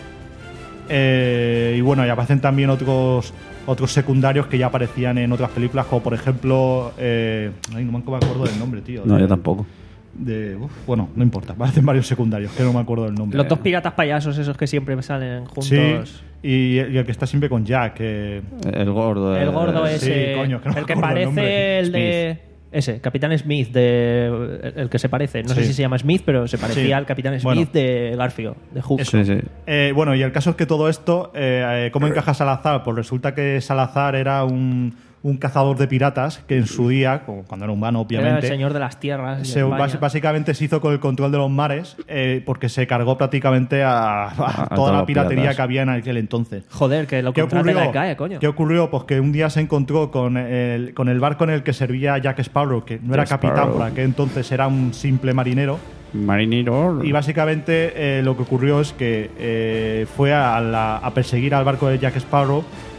S3: Eh, y bueno, y aparecen también otros otros secundarios que ya aparecían en otras películas, como por ejemplo. Eh, ay, no me acuerdo del nombre, tío.
S2: No,
S3: de-
S2: yo tampoco.
S3: de- uf, bueno, no importa, aparecen varios secundarios, que no me acuerdo del nombre.
S1: Los dos piratas payasos, esos que siempre salen juntos.
S3: Sí, y, y el que está siempre con Jack. eh,
S2: El gordo.
S1: El gordo
S2: eh,
S1: ese.
S3: sí, coño, que no me
S1: el que
S3: acuerdo el
S1: parece
S3: nombre.
S1: el de. Ese, Capitán Smith, de, el, el que se parece. No sé
S3: Sí.
S1: si se llama Smith, pero se parecía
S3: Sí.
S1: al Capitán Smith
S3: Bueno.
S1: de Garfield, de Hook.
S3: Eso.
S2: Sí, sí.
S3: Eh, bueno, y el caso es que todo esto, eh, eh, ¿cómo encaja Salazar? Pues resulta que Salazar era un, un cazador de piratas que en su día, como cuando era humano,
S1: Era el
S3: obviamente,
S1: señor de las tierras. de
S3: se,
S1: España.
S3: bas- básicamente se hizo con el control de los mares eh, porque se cargó prácticamente a, a
S2: A
S3: toda
S2: todos
S3: la
S2: los
S3: piratería
S2: piratas.
S3: que había en aquel entonces.
S1: Joder, que lo
S3: ¿Qué
S1: contrate
S3: ocurrió?
S1: la CAE, coño.
S3: ¿Qué ocurrió? Pues que un día se encontró con el, con el barco en el que servía Jack Sparrow, que no era
S2: Jack
S3: capitán,
S2: Sparrow.
S3: por aquel entonces era un simple marinero.
S2: Marinero.
S3: Y básicamente eh, lo que ocurrió es que eh, fue a, la- a perseguir al barco de Jack Sparrow.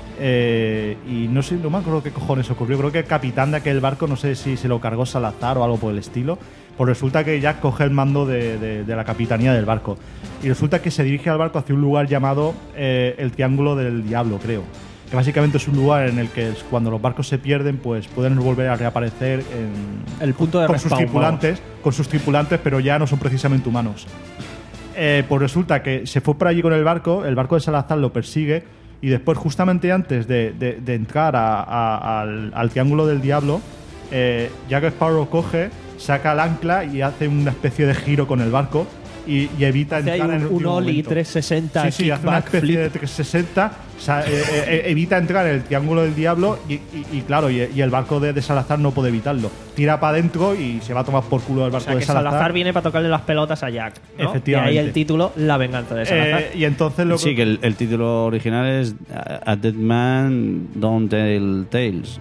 S3: eh, y no sé, no me acuerdo qué cojones ocurrió. Creo que el capitán de aquel barco, no sé si se lo cargó Salazar o algo por el estilo. Pues resulta que Jack coge el mando de, de- de la capitanía del barco. Y resulta que se dirige al barco hacia un lugar llamado eh, el Triángulo del Diablo, creo. Que básicamente es un lugar en el que es- cuando los barcos se pierden, pues pueden volver a reaparecer en,
S1: El punto de
S3: con sus
S1: respawn,
S3: tripulantes, con sus tripulantes, pero ya no son precisamente humanos. Eh, pues resulta que se fue por allí con el barco, el barco de Salazar lo persigue y después, justamente antes de, de- de entrar a- a- al, al Triángulo del Diablo, eh, Jack Sparrow coge, saca el ancla y hace una especie de giro con el barco y, y evita
S1: Hace ahí
S3: entrar en el
S1: un, un
S3: último
S1: Ollie
S3: momento.
S1: trescientos sesenta.
S3: Sí, sí, hace una
S1: kickback
S3: especie
S1: flip.
S3: de trescientos sesenta, o sea, eh, eh, evita entrar en el Triángulo del Diablo y, y- y claro, y, y el barco de, de Salazar no puede evitarlo. Tira para adentro y se va a tomar por culo el
S1: O
S3: barco
S1: sea,
S3: de
S1: que
S3: Salazar.
S1: Salazar viene para tocarle las pelotas a Jack. ¿no?
S3: Efectivamente.
S1: Y ahí el título, La venganza de Salazar.
S3: Eh, y entonces lo
S2: Sí, que el, el título original es A Dead Man Don't Tell Tales.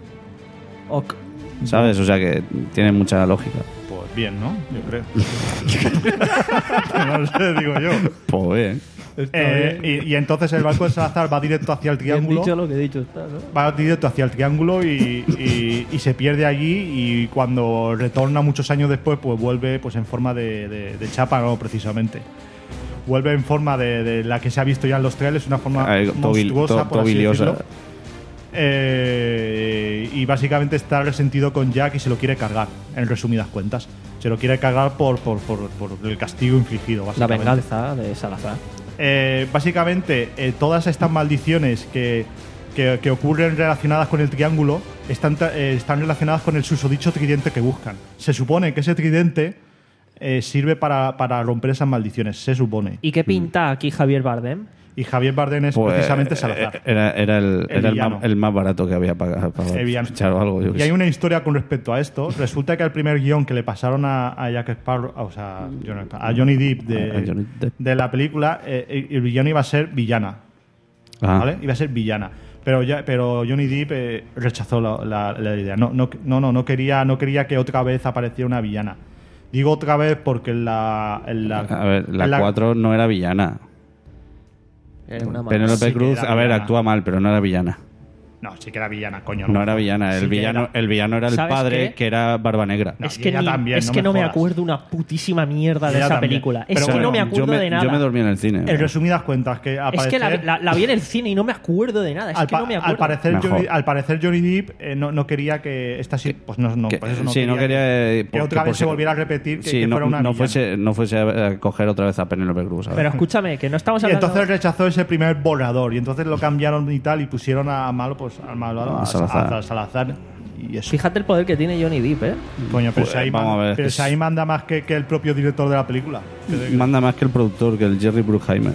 S1: Ok.
S2: ¿Sabes? O sea que tiene mucha lógica.
S3: Pues bien, ¿no? Yo creo. No sé, digo yo.
S2: Pues bien.
S3: Eh, y, y entonces el barco de Salazar va directo hacia el
S1: Bien
S3: triángulo.
S1: dicho lo que he dicho está, ¿no?
S3: Va directo hacia el triángulo y, y- y se pierde allí, y cuando retorna muchos años después, pues vuelve pues en forma de, de- de chapa, no precisamente. Vuelve en forma de, de la que se ha visto ya en los trailers, una forma
S2: Eh, tobil-
S3: monstruosa,
S2: to-
S3: por así
S2: tobiliosa.
S3: decirlo. Eh, y básicamente está resentido con Jack y se lo quiere cargar, en resumidas cuentas. Se lo quiere cargar por, por, por, por el castigo infligido,
S1: La
S3: básicamente.
S1: venganza de Salazar.
S3: Eh, básicamente, eh, todas estas maldiciones que, que, que ocurren relacionadas con el triángulo están, ta- eh, están relacionadas con el susodicho tridente que buscan. Se supone que ese tridente eh, sirve para, para romper esas maldiciones, se supone.
S1: ¿Y qué pinta aquí Javier Bardem?
S3: Y Javier Bardem es
S2: Pues,
S3: precisamente
S2: eh,
S3: Salazar.
S2: Era, era, el,
S3: El
S2: era el,
S3: villano.
S2: más, el más barato que había para, para
S3: El villano.
S2: fichar o algo. Yo qué
S3: Y hay
S2: sé.
S3: una historia con respecto a esto. Resulta que el primer guión que le pasaron a, a Jack Sparrow, o sea, a Johnny Depp de,
S2: A Johnny Depp.
S3: de la película, eh, el villano iba a ser villana.
S2: Ah.
S3: ¿Vale? Iba a ser villana. Pero, ya, pero Johnny Depp eh, rechazó la, la- la idea. No, no, no, no, no quería, no quería que otra vez apareciera una villana. Digo otra vez porque en la. En la
S2: A ver, la
S3: en
S2: cuatro no era villana.
S1: Era una mala-
S2: Penélope
S3: sí que
S2: Cruz,
S3: era
S2: a ver,
S3: villana.
S2: actúa mal, pero no era villana.
S3: No, sí que era villana, coño.
S2: No era villana. El,
S3: Sí que
S2: villano,
S3: era.
S2: el villano era el
S1: ¿Sabes
S2: padre,
S1: qué?
S2: que era Barba Negra.
S3: No,
S1: es
S3: y
S1: que,
S3: ella
S1: ni-
S3: también,
S1: es
S3: no
S1: que
S3: me
S1: no me
S3: jodas.
S1: acuerdo una putísima mierda de
S3: Ella
S1: esa
S3: también.
S1: película. Es
S3: Pero
S1: que
S3: bueno,
S1: no me
S2: yo
S1: acuerdo
S2: me,
S1: de nada.
S2: yo me dormí en el cine.
S3: En resumidas cuentas, que al
S1: Es que la,
S3: parecer-
S1: la- la vi en el cine y no me acuerdo de nada. Es
S3: al,
S1: que no
S3: pa-
S1: me
S3: al
S1: acuerdo.
S3: parecer
S2: Mejor.
S3: Johnny, al parecer Johnny Depp eh, no, no quería que esta sí, pues no, no,
S2: Que-
S3: pues eso no
S2: sí, no quería,
S3: que,
S2: eh,
S3: que
S2: porque
S3: otra vez
S2: por
S3: se
S2: ser-
S3: volviera a repetir que,
S2: Sí,
S3: que
S2: no,
S3: fuera una
S2: no
S3: villana.
S2: fuese, no fuese a coger otra vez a Penélope Cruz. ¿sabes?
S1: Pero escúchame, que no estamos
S3: Y
S1: hablando...
S3: entonces rechazó ese primer borrador y entonces lo cambiaron y tal y pusieron a malo pues al malo a,
S2: A Salazar.
S3: a- a Salazar y eso.
S1: Fíjate el poder que tiene Johnny Depp, ¿eh?
S3: Coño, pero
S2: Pues,
S3: si ahí,
S2: vamos
S3: man-
S2: a ver,
S3: pero
S2: es-
S3: si ahí manda más que, que el propio director de la película.
S2: Manda más que el productor, que el Jerry Bruckheimer.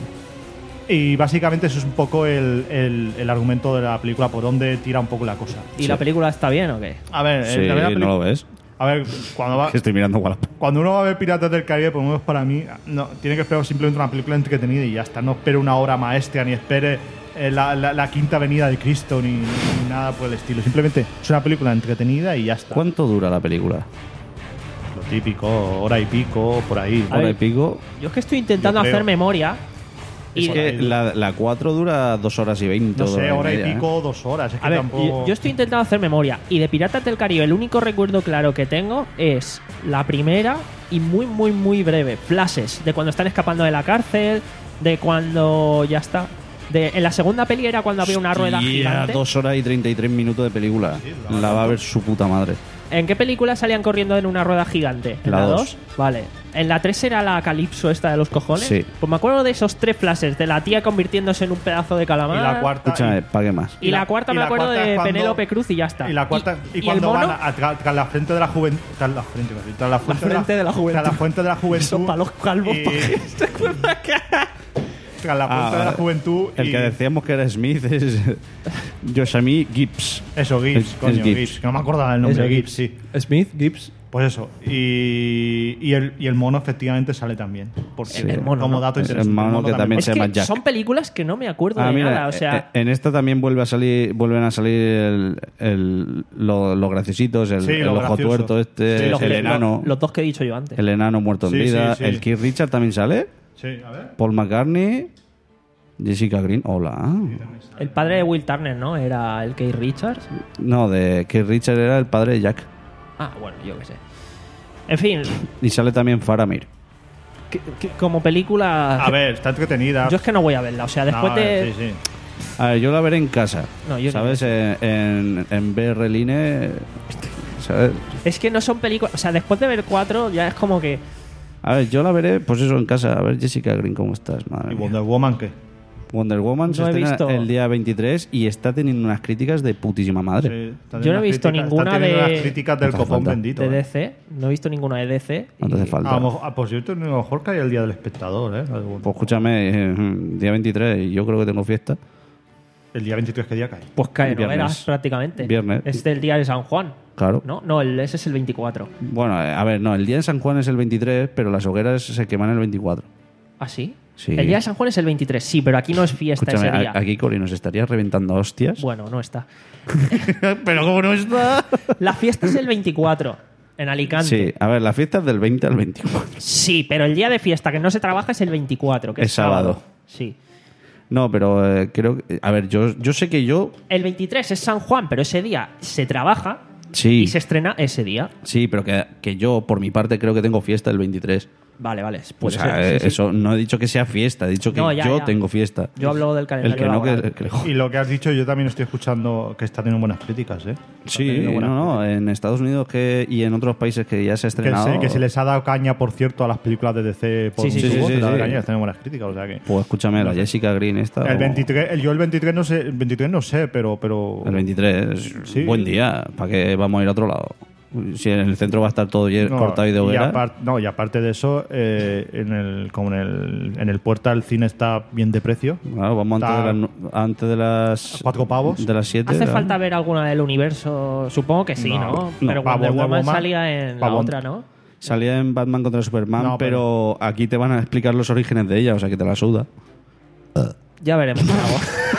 S3: Y básicamente eso es un poco el, el, el argumento de la película, por donde tira un poco la cosa.
S1: ¿Y la película está bien o qué?
S3: A ver,
S2: Sí,
S3: eh, la verdad,
S2: ¿no lo ves?
S3: a ver, cuando va,
S2: Que estoy mirando Wallapop.
S3: Cuando uno va a ver Piratas del Caribe, por lo menos para mí, no, tiene que esperar simplemente una película entretenida y ya está. No espere una obra maestra, ni espere eh, la, la- la quinta venida de Cristo, ni, ni nada por el estilo. Simplemente es una película entretenida y ya está.
S2: ¿Cuánto dura la película?
S3: Lo típico, hora y pico, por ahí.
S1: A
S2: ¿Hora
S1: ver,
S2: y pico?
S1: Yo es que estoy intentando
S3: Yo creo.
S1: hacer memoria. Y
S2: Es que la, la cuatro dura dos horas y veinte.
S3: No sé,
S2: dos
S3: hora y
S2: media, ¿eh?
S3: pico, dos horas. Es que
S1: A ver,
S3: tampoco...
S1: yo, yo estoy intentando hacer memoria. Y de Piratas del Caribe, el único recuerdo claro que tengo es la primera y muy, muy, muy breve. Flashes de cuando están escapando de la cárcel, de cuando ya está. De, en la segunda peli era cuando había una rueda
S2: Hostia,
S1: gigante.
S2: dos horas y treinta y tres minutos de película. La va a ver su puta madre.
S1: ¿En qué película salían corriendo en una rueda gigante? ¿En
S2: La
S1: la
S2: dos.
S1: dos? Vale. ¿En la tres era la Calypso esta de los cojones?
S2: Sí.
S1: Pues me acuerdo de esos tres flashes, de la tía convirtiéndose en un pedazo de calamar.
S3: Y la cuarta...
S2: Escúchame,
S3: y-
S2: pague más.
S1: Y, la, cuarta
S3: y
S1: me
S3: la
S1: acuerdo
S3: cuarta
S1: de
S3: es cuando-
S1: Penélope Cruz y ya está.
S3: Y la cuarta y,
S1: y el
S3: cuando
S1: mono,
S3: van a, a- tras la frente de la juventud tras la frente, iba a decir, tras la fuente
S1: frente de la juventud.
S3: tras la fuente de la juventud
S1: Son pa' los calvos,
S3: y-
S1: pa' que se acuerda que-
S3: tras la fuente
S2: Ah,
S3: de la juventud
S2: El
S3: y-
S2: que decíamos que era Smith es Yoshami Gibbs.
S3: eso Gibbs
S2: Es-
S3: coño
S2: es Gibbs.
S3: Gibbs. que no me acordaba del nombre
S1: Eso,
S3: Gibbs sí
S1: Smith, Gibbs.
S3: pues eso y, y, el, y el mono efectivamente sale también porque
S2: Sí.
S1: El mono,
S3: como
S1: ¿no?
S3: dato
S2: El
S3: interesante,
S2: mono que también
S1: Es
S2: se llama
S1: que
S2: Jack.
S1: son películas que no me acuerdo
S2: Ah,
S1: de
S2: mira,
S1: nada. O sea,
S2: eh, en esta también vuelve a salir, vuelven a salir el, el, lo- los graciositos, el,
S3: Sí,
S2: el
S3: lo
S2: ojo
S3: gracioso.
S2: tuerto este,
S3: Sí,
S1: los,
S2: el
S1: que-
S2: enano,
S1: los- los dos que he dicho yo antes.
S2: el enano muerto en
S3: Sí,
S2: vida,
S3: sí, sí.
S2: el Keith Richard también sale,
S3: sí a ver
S2: Paul McCartney, Jessica Green, hola.
S1: El padre de Will Turner, ¿no? Era el Keith Richards.
S2: No, de Keith Richard era el padre de Jack.
S1: Ah, bueno, yo qué sé. En fin,
S2: Y sale también Faramir.
S1: que- que como película...
S3: a ver está entretenida
S1: Yo es que no voy a verla. O sea, después
S3: No,
S1: de...
S3: sí, sí.
S2: A ver, yo la veré en casa.
S1: No, yo no.
S2: ¿Sabes? En, en, en B R Line. ¿Sabes?
S1: Es que no son películas... O sea, después de ver cuatro ya es como que...
S2: A ver, yo la veré, pues eso, en casa. A ver, Jessica Green, ¿cómo estás? Madre
S3: y
S2: mía.
S3: Wonder Woman ¿qué?
S2: Wonder Woman se
S1: No he
S2: estrena
S1: visto.
S2: el día veintitrés y está teniendo unas críticas de putísima madre.
S3: Sí, está
S1: Yo no he
S3: teniendo
S1: visto
S3: unas críticas-
S1: ninguna
S3: está teniendo
S1: de-
S3: unas críticas del
S2: No te hace
S3: copón
S2: falta.
S3: bendito
S1: De
S3: eh.
S1: D C. No he visto ninguna de D C.
S2: No te hace
S1: y-
S2: falta.
S3: A lo mejor- ah, por cierto, a lo mejor cae el día del espectador, ¿eh? Algo-
S2: Pues escúchame, eh, día veintitrés y yo creo que tengo fiesta.
S3: El día veintitrés, ¿qué día cae?
S1: Pues cae
S2: Viernes.
S1: novelas prácticamente.
S2: Viernes.
S1: Es del día de San Juan.
S2: Claro.
S1: No, no, el, ese es el veinticuatro.
S2: Bueno, eh, a ver, no, el día de San Juan es el veintitrés, pero las hogueras se queman el veinticuatro.
S1: ¿Ah, sí?
S2: Sí.
S1: El día de San Juan es el veintitrés, sí, pero aquí no es fiesta
S2: Escúchame,
S1: ese día.
S2: a- aquí Cori nos estaría reventando a hostias.
S1: Bueno, no está.
S2: pero ¿cómo no está?
S1: La fiesta es el veinticuatro, en Alicante.
S2: Sí, a ver, la fiesta es del veinte al veinticuatro.
S1: Sí, pero el día de fiesta que no se trabaja es el veinticuatro, que es,
S2: Es sábado.
S1: Sí.
S2: No, pero eh, creo que... A ver, yo, yo sé que yo...
S1: El veintitrés es San Juan, pero ese día se trabaja
S2: Sí.
S1: y se estrena ese día.
S2: Sí, pero que, que yo, por mi parte, creo que tengo fiesta el veintitrés.
S1: Vale, vale.
S2: O
S1: Puede
S2: sea,
S1: ser, sí,
S2: eh,
S1: sí.
S2: eso no he dicho que sea fiesta, he dicho que
S1: No, ya,
S2: yo
S1: ya.
S2: tengo fiesta.
S1: Yo hablo del
S2: El
S1: calendario
S2: que no, que,
S1: laboral.
S2: que le joda.
S3: Y lo que has dicho, yo también estoy escuchando que está teniendo buenas críticas, ¿eh? Está
S2: Sí,
S3: teniendo
S2: no,
S3: buenas
S2: no, en Estados Unidos que, y en otros países que ya se ha
S3: Que
S2: estrenado...
S3: se, que se les ha dado caña, por cierto, a las películas de D C por
S1: Sí, sí,
S3: mucho
S1: sí,
S3: voz,
S2: sí,
S3: se les ha dado
S2: sí.
S3: caña, les tienen buenas críticas, o sea que...
S2: Pues escúchame, la Jessica Green esta...
S3: El
S2: o-
S3: veintitrés, el- yo el veintitrés no sé, el veintitrés no sé, pero... pero
S2: El veintitrés,
S3: Sí.
S2: buen día, ¿para qué vamos a ir a otro lado? Si en el centro va a estar todo ye-
S3: no,
S2: cortado y de hoguera...
S3: apar- no, y aparte de eso, eh, en el, como en el, en el Puerta el cine está bien de precio.
S2: Claro, vamos antes
S3: Está-
S2: de, las, antes de las...
S3: ¿Cuatro pavos?
S2: De las siete.
S1: ¿Hace
S2: ¿no?
S1: falta ver alguna del universo? Supongo que sí, ¿no?
S3: No,
S1: Pero
S3: no,
S1: Wonder
S3: Wonder
S1: Woman
S3: Woman-
S1: salía en la
S3: Pavón.
S1: otra, ¿no?
S2: Salía en Batman contra Superman,
S3: No,
S2: pero... aquí te van a explicar los orígenes de ella, o sea que te la suda.
S1: Ya veremos. Bravo.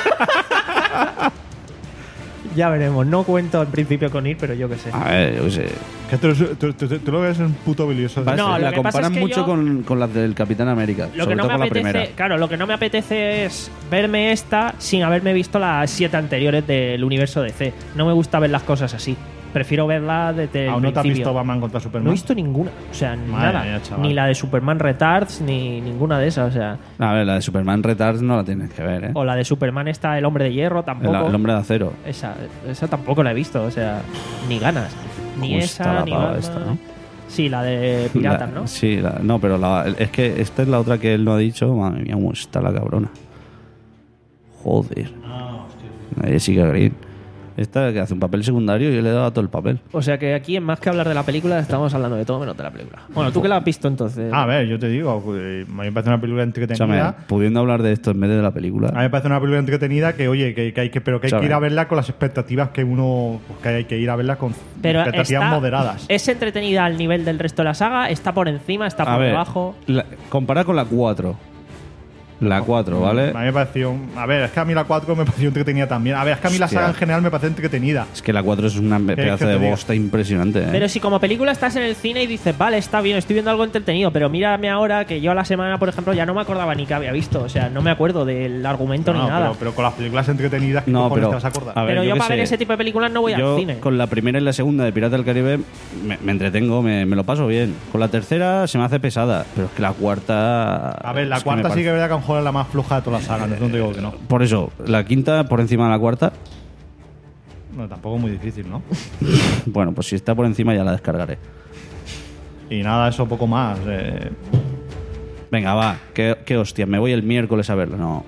S1: Ya veremos. No cuento en principio con ir, pero yo qué sé.
S2: A ver, yo qué sé.
S3: Que tú, tú- tú- tú lo ves un puto bilioso.
S2: Va,
S1: No,
S2: se-
S1: lo
S2: la
S1: que pasa
S2: comparan
S1: es que
S2: mucho
S1: yo-
S2: con, con las del Capitán América,
S1: Lo
S2: sobre
S1: que no
S2: todo
S1: me
S2: con la
S1: apetece,
S2: primera.
S1: claro, lo que no me apetece es verme esta sin haberme visto las siete anteriores del universo D C. No me gusta ver las cosas así. Prefiero verla desde el
S3: ¿Aún no te has
S1: principio.
S3: visto Batman contra Superman?
S1: No he visto ninguna, o sea,
S3: Madre
S1: nada.
S3: mía, chaval.
S1: Ni la de Superman Retards, ni ninguna de esas, o sea.
S2: A ver, la de Superman Retards no la tienes que ver, ¿eh?
S1: O la de Superman está El Hombre de Hierro,
S2: El,
S1: tampoco.
S2: el hombre de acero.
S1: Esa, esa tampoco la he visto, o sea, ni ganas. Ni
S2: ¿Cómo está
S1: esa,
S2: la
S1: ni
S2: pava
S1: Batman.
S2: esta, no?
S1: Sí, la de Piratas,
S2: La-
S1: ¿no?
S2: Sí, la- no, pero la- es que esta es la otra que él no ha dicho. Madre mía, cómo está la cabrona. Joder. La Jessica Green. Esta que hace un papel secundario y yo le he dado todo el papel.
S1: O sea que aquí, en más que hablar de la película, estamos hablando de todo menos de la película. Bueno, ¿tú qué la has visto entonces?
S3: A ver, yo te digo, eh, a mí me parece una película entretenida.
S2: Escúchame, pudiendo hablar de esto en vez de la película.
S3: A mí me parece una película entretenida que, oye, que, que hay que, pero que hay
S2: Sabe.
S3: que ir a verla con las expectativas que uno, pues, que hay que ir a verla con
S1: Pero
S3: expectativas
S1: está-
S3: moderadas.
S1: ¿Es entretenida al nivel del resto de la saga? ¿Está por encima? ¿Está
S2: A
S1: por
S2: ver,
S1: debajo?
S2: la- compara con la cuatro. La cuatro, ¿vale?
S3: A mí me pareció. A ver, es que a mí la cuatro me pareció entretenida también. A ver, es que a mí la
S2: Hostia.
S3: saga en general me parece entretenida.
S2: Es que la cuatro es una pedazo
S3: que
S2: de
S3: te diga?
S2: bosta impresionante, ¿eh?
S1: Pero si como película estás en el cine y dices, vale, está bien, estoy viendo algo entretenido, pero mírame ahora que yo a la semana, por ejemplo, ya no me acordaba ni que había visto. O sea, no me acuerdo del argumento
S3: No,
S1: ni nada.
S3: pero, pero con las películas entretenidas, ¿qué
S2: No,
S3: cojones
S2: pero-
S3: te vas a acordar?
S2: a ver,
S1: pero
S2: yo
S1: yo
S2: qué
S1: para ver
S2: sé.
S1: ese tipo de películas no voy
S2: Yo
S1: al cine.
S2: con la primera y la segunda de Piratas del Caribe me, me entretengo, me, me lo paso bien. Con la tercera se me hace pesada, pero es que la cuarta...
S3: A ver, la
S2: es que me
S3: cuarta sí que
S2: parece-
S3: es verdad que a lo mejor es la más floja de toda la saga, no, no te digo que no.
S2: Por eso, la quinta por encima de la cuarta,
S3: No, tampoco es muy difícil, ¿no?
S2: bueno, pues si está por encima ya la descargaré.
S3: Y nada, eso poco más. eh.
S2: Venga, va, qué, qué hostia, me voy el miércoles a verla. No,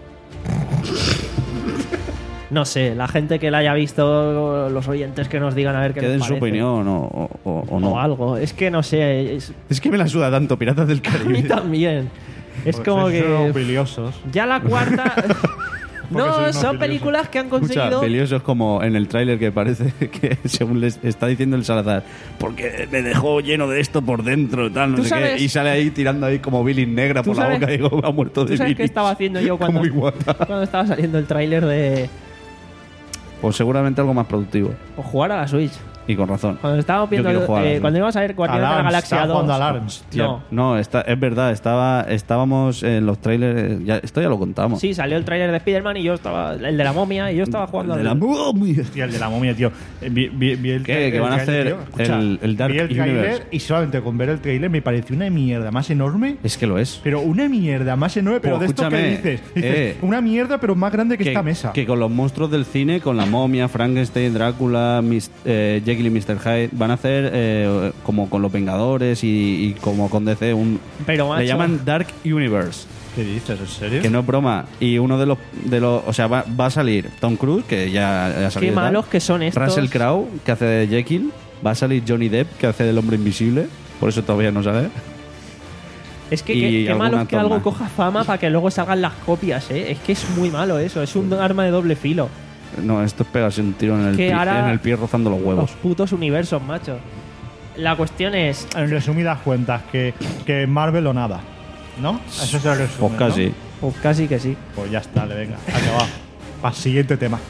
S1: No sé, la gente que la haya visto, los oyentes que nos digan a ver qué
S2: que
S1: les
S2: den su
S1: parece.
S2: opinión o, o- o- o no.
S1: O algo. Es que no sé. Es,
S2: Es que me la suda tanto Piratas del
S1: a mí
S2: Caribe.
S1: también. Es
S3: Porque
S1: como
S3: sois unos
S1: que.
S3: biliosos.
S1: Ya la cuarta.
S3: sois
S1: no,
S3: unos
S1: son
S3: biliosos.
S1: películas que han
S2: Escucha,
S1: conseguido.
S2: Belioso es como en el tráiler que parece que según les está diciendo el Salazar, porque me dejó lleno de esto por dentro, tal, no
S1: ¿Tú
S2: sé
S1: sabes-
S2: qué, y sale ahí tirando ahí como bilis negra
S1: ¿Tú
S2: por la
S1: sabes-
S2: boca y digo, ha muerto de
S1: ¿Tú sabes qué
S2: bilis.
S1: estaba haciendo yo cuando,
S2: Como iguata.
S1: cuando estaba saliendo el tráiler de
S2: Pues seguramente algo más productivo.
S1: o jugar a la Switch?
S2: Y con razón.
S1: Cuando estábamos viendo,
S2: quiero jugar a la
S1: eh,
S2: Switch.
S1: cuando íbamos a ver Guardianes de la
S3: Alarms,
S1: Galaxia
S3: estaba jugando
S1: dos.
S3: Alarms.
S2: Tía,
S1: No.
S2: no, está, es verdad, estaba, estábamos en los trailers, ya, esto ya lo contamos.
S1: Sí, salió el tráiler de Spider-Man y yo estaba el de la momia y yo estaba jugando
S2: El de la
S1: al-
S2: momia.
S3: Hostia, el de la momia, tío. Eh, Vi, vi- vi el
S2: ¿Qué?
S3: el
S2: Que van a
S3: tráiler,
S2: hacer
S3: tío. Escucha,
S2: el- el Dark
S3: vi el tráiler
S2: Universe.
S3: y solamente con ver el trailer me pareció una mierda más enorme.
S2: Es que lo es.
S3: Pero una mierda más enorme. Pero
S2: Pues
S3: de esto que
S2: escúchame,
S3: dices. Dices,
S2: eh,
S3: una mierda, pero más grande que,
S2: que,
S3: esta mesa.
S2: que con los monstruos del cine, con la momia, Frankenstein, Drácula, Mis- eh, Jekyll y mister Hyde, van a hacer eh, como con los Vengadores y, y como con D C un...
S1: Pero, macho,
S2: le llaman Dark Universe,
S3: ¿Qué dices? ¿En serio?
S2: que no es broma. Y uno de los... de los o sea, va, va a salir Tom Cruise, que ya, ya ha salido.
S1: qué
S2: y tal.
S1: malos que son estos.
S2: Russell Crowe, que hace de Jekyll. Va a salir Johnny Depp, que hace del Hombre Invisible. Por eso todavía no sale.
S1: Es que
S2: y
S1: qué, qué
S2: alguna
S1: malo que algo
S2: toma.
S1: coja fama para que luego salgan las copias, ¿eh? Es que es muy malo eso, es un arma de doble filo.
S2: No, esto es pegarse un tiro en el,
S1: Que
S2: pie,
S1: ahora-
S2: en el pie rozando los
S1: Los
S2: huevos.
S1: putos universos, macho. La cuestión es,
S3: En resumidas cuentas, que, que Marvel o nada. ¿No? Eso es el resumen.
S2: Pues casi.
S3: ¿no?
S1: pues casi que sí.
S3: Pues ya está, le venga. Acabado. Para el siguiente tema.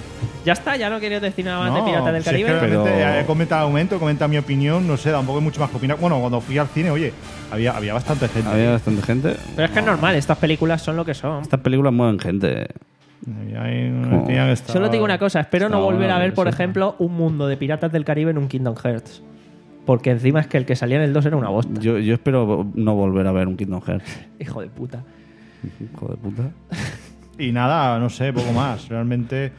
S1: Ya está, ya no quería decir nada más
S3: No,
S1: de Piratas del
S3: si es que
S1: Caribe.
S3: realmente
S2: Pero-
S3: he comentado aumento, comenta mi opinión, no sé, tampoco hay mucho más que opinar. Bueno, cuando fui al cine, oye, había, había bastante gente.
S2: Había bastante gente.
S1: Pero es que es normal, estas películas son lo que son.
S2: Estas películas mueven gente.
S3: Había ahí una
S2: Como-
S3: tía que estaba-
S1: Solo te digo una cosa, espero no
S2: Está
S1: volver a
S2: bueno,
S1: ver, por
S2: sí.
S1: ejemplo, un mundo de Piratas del Caribe en un Kingdom Hearts. Porque encima es que el que salía en el dos era una bosta.
S2: Yo, yo espero no volver a ver un Kingdom Hearts.
S1: Hijo de puta.
S2: Hijo de puta.
S3: Y nada, no sé, poco más. Realmente.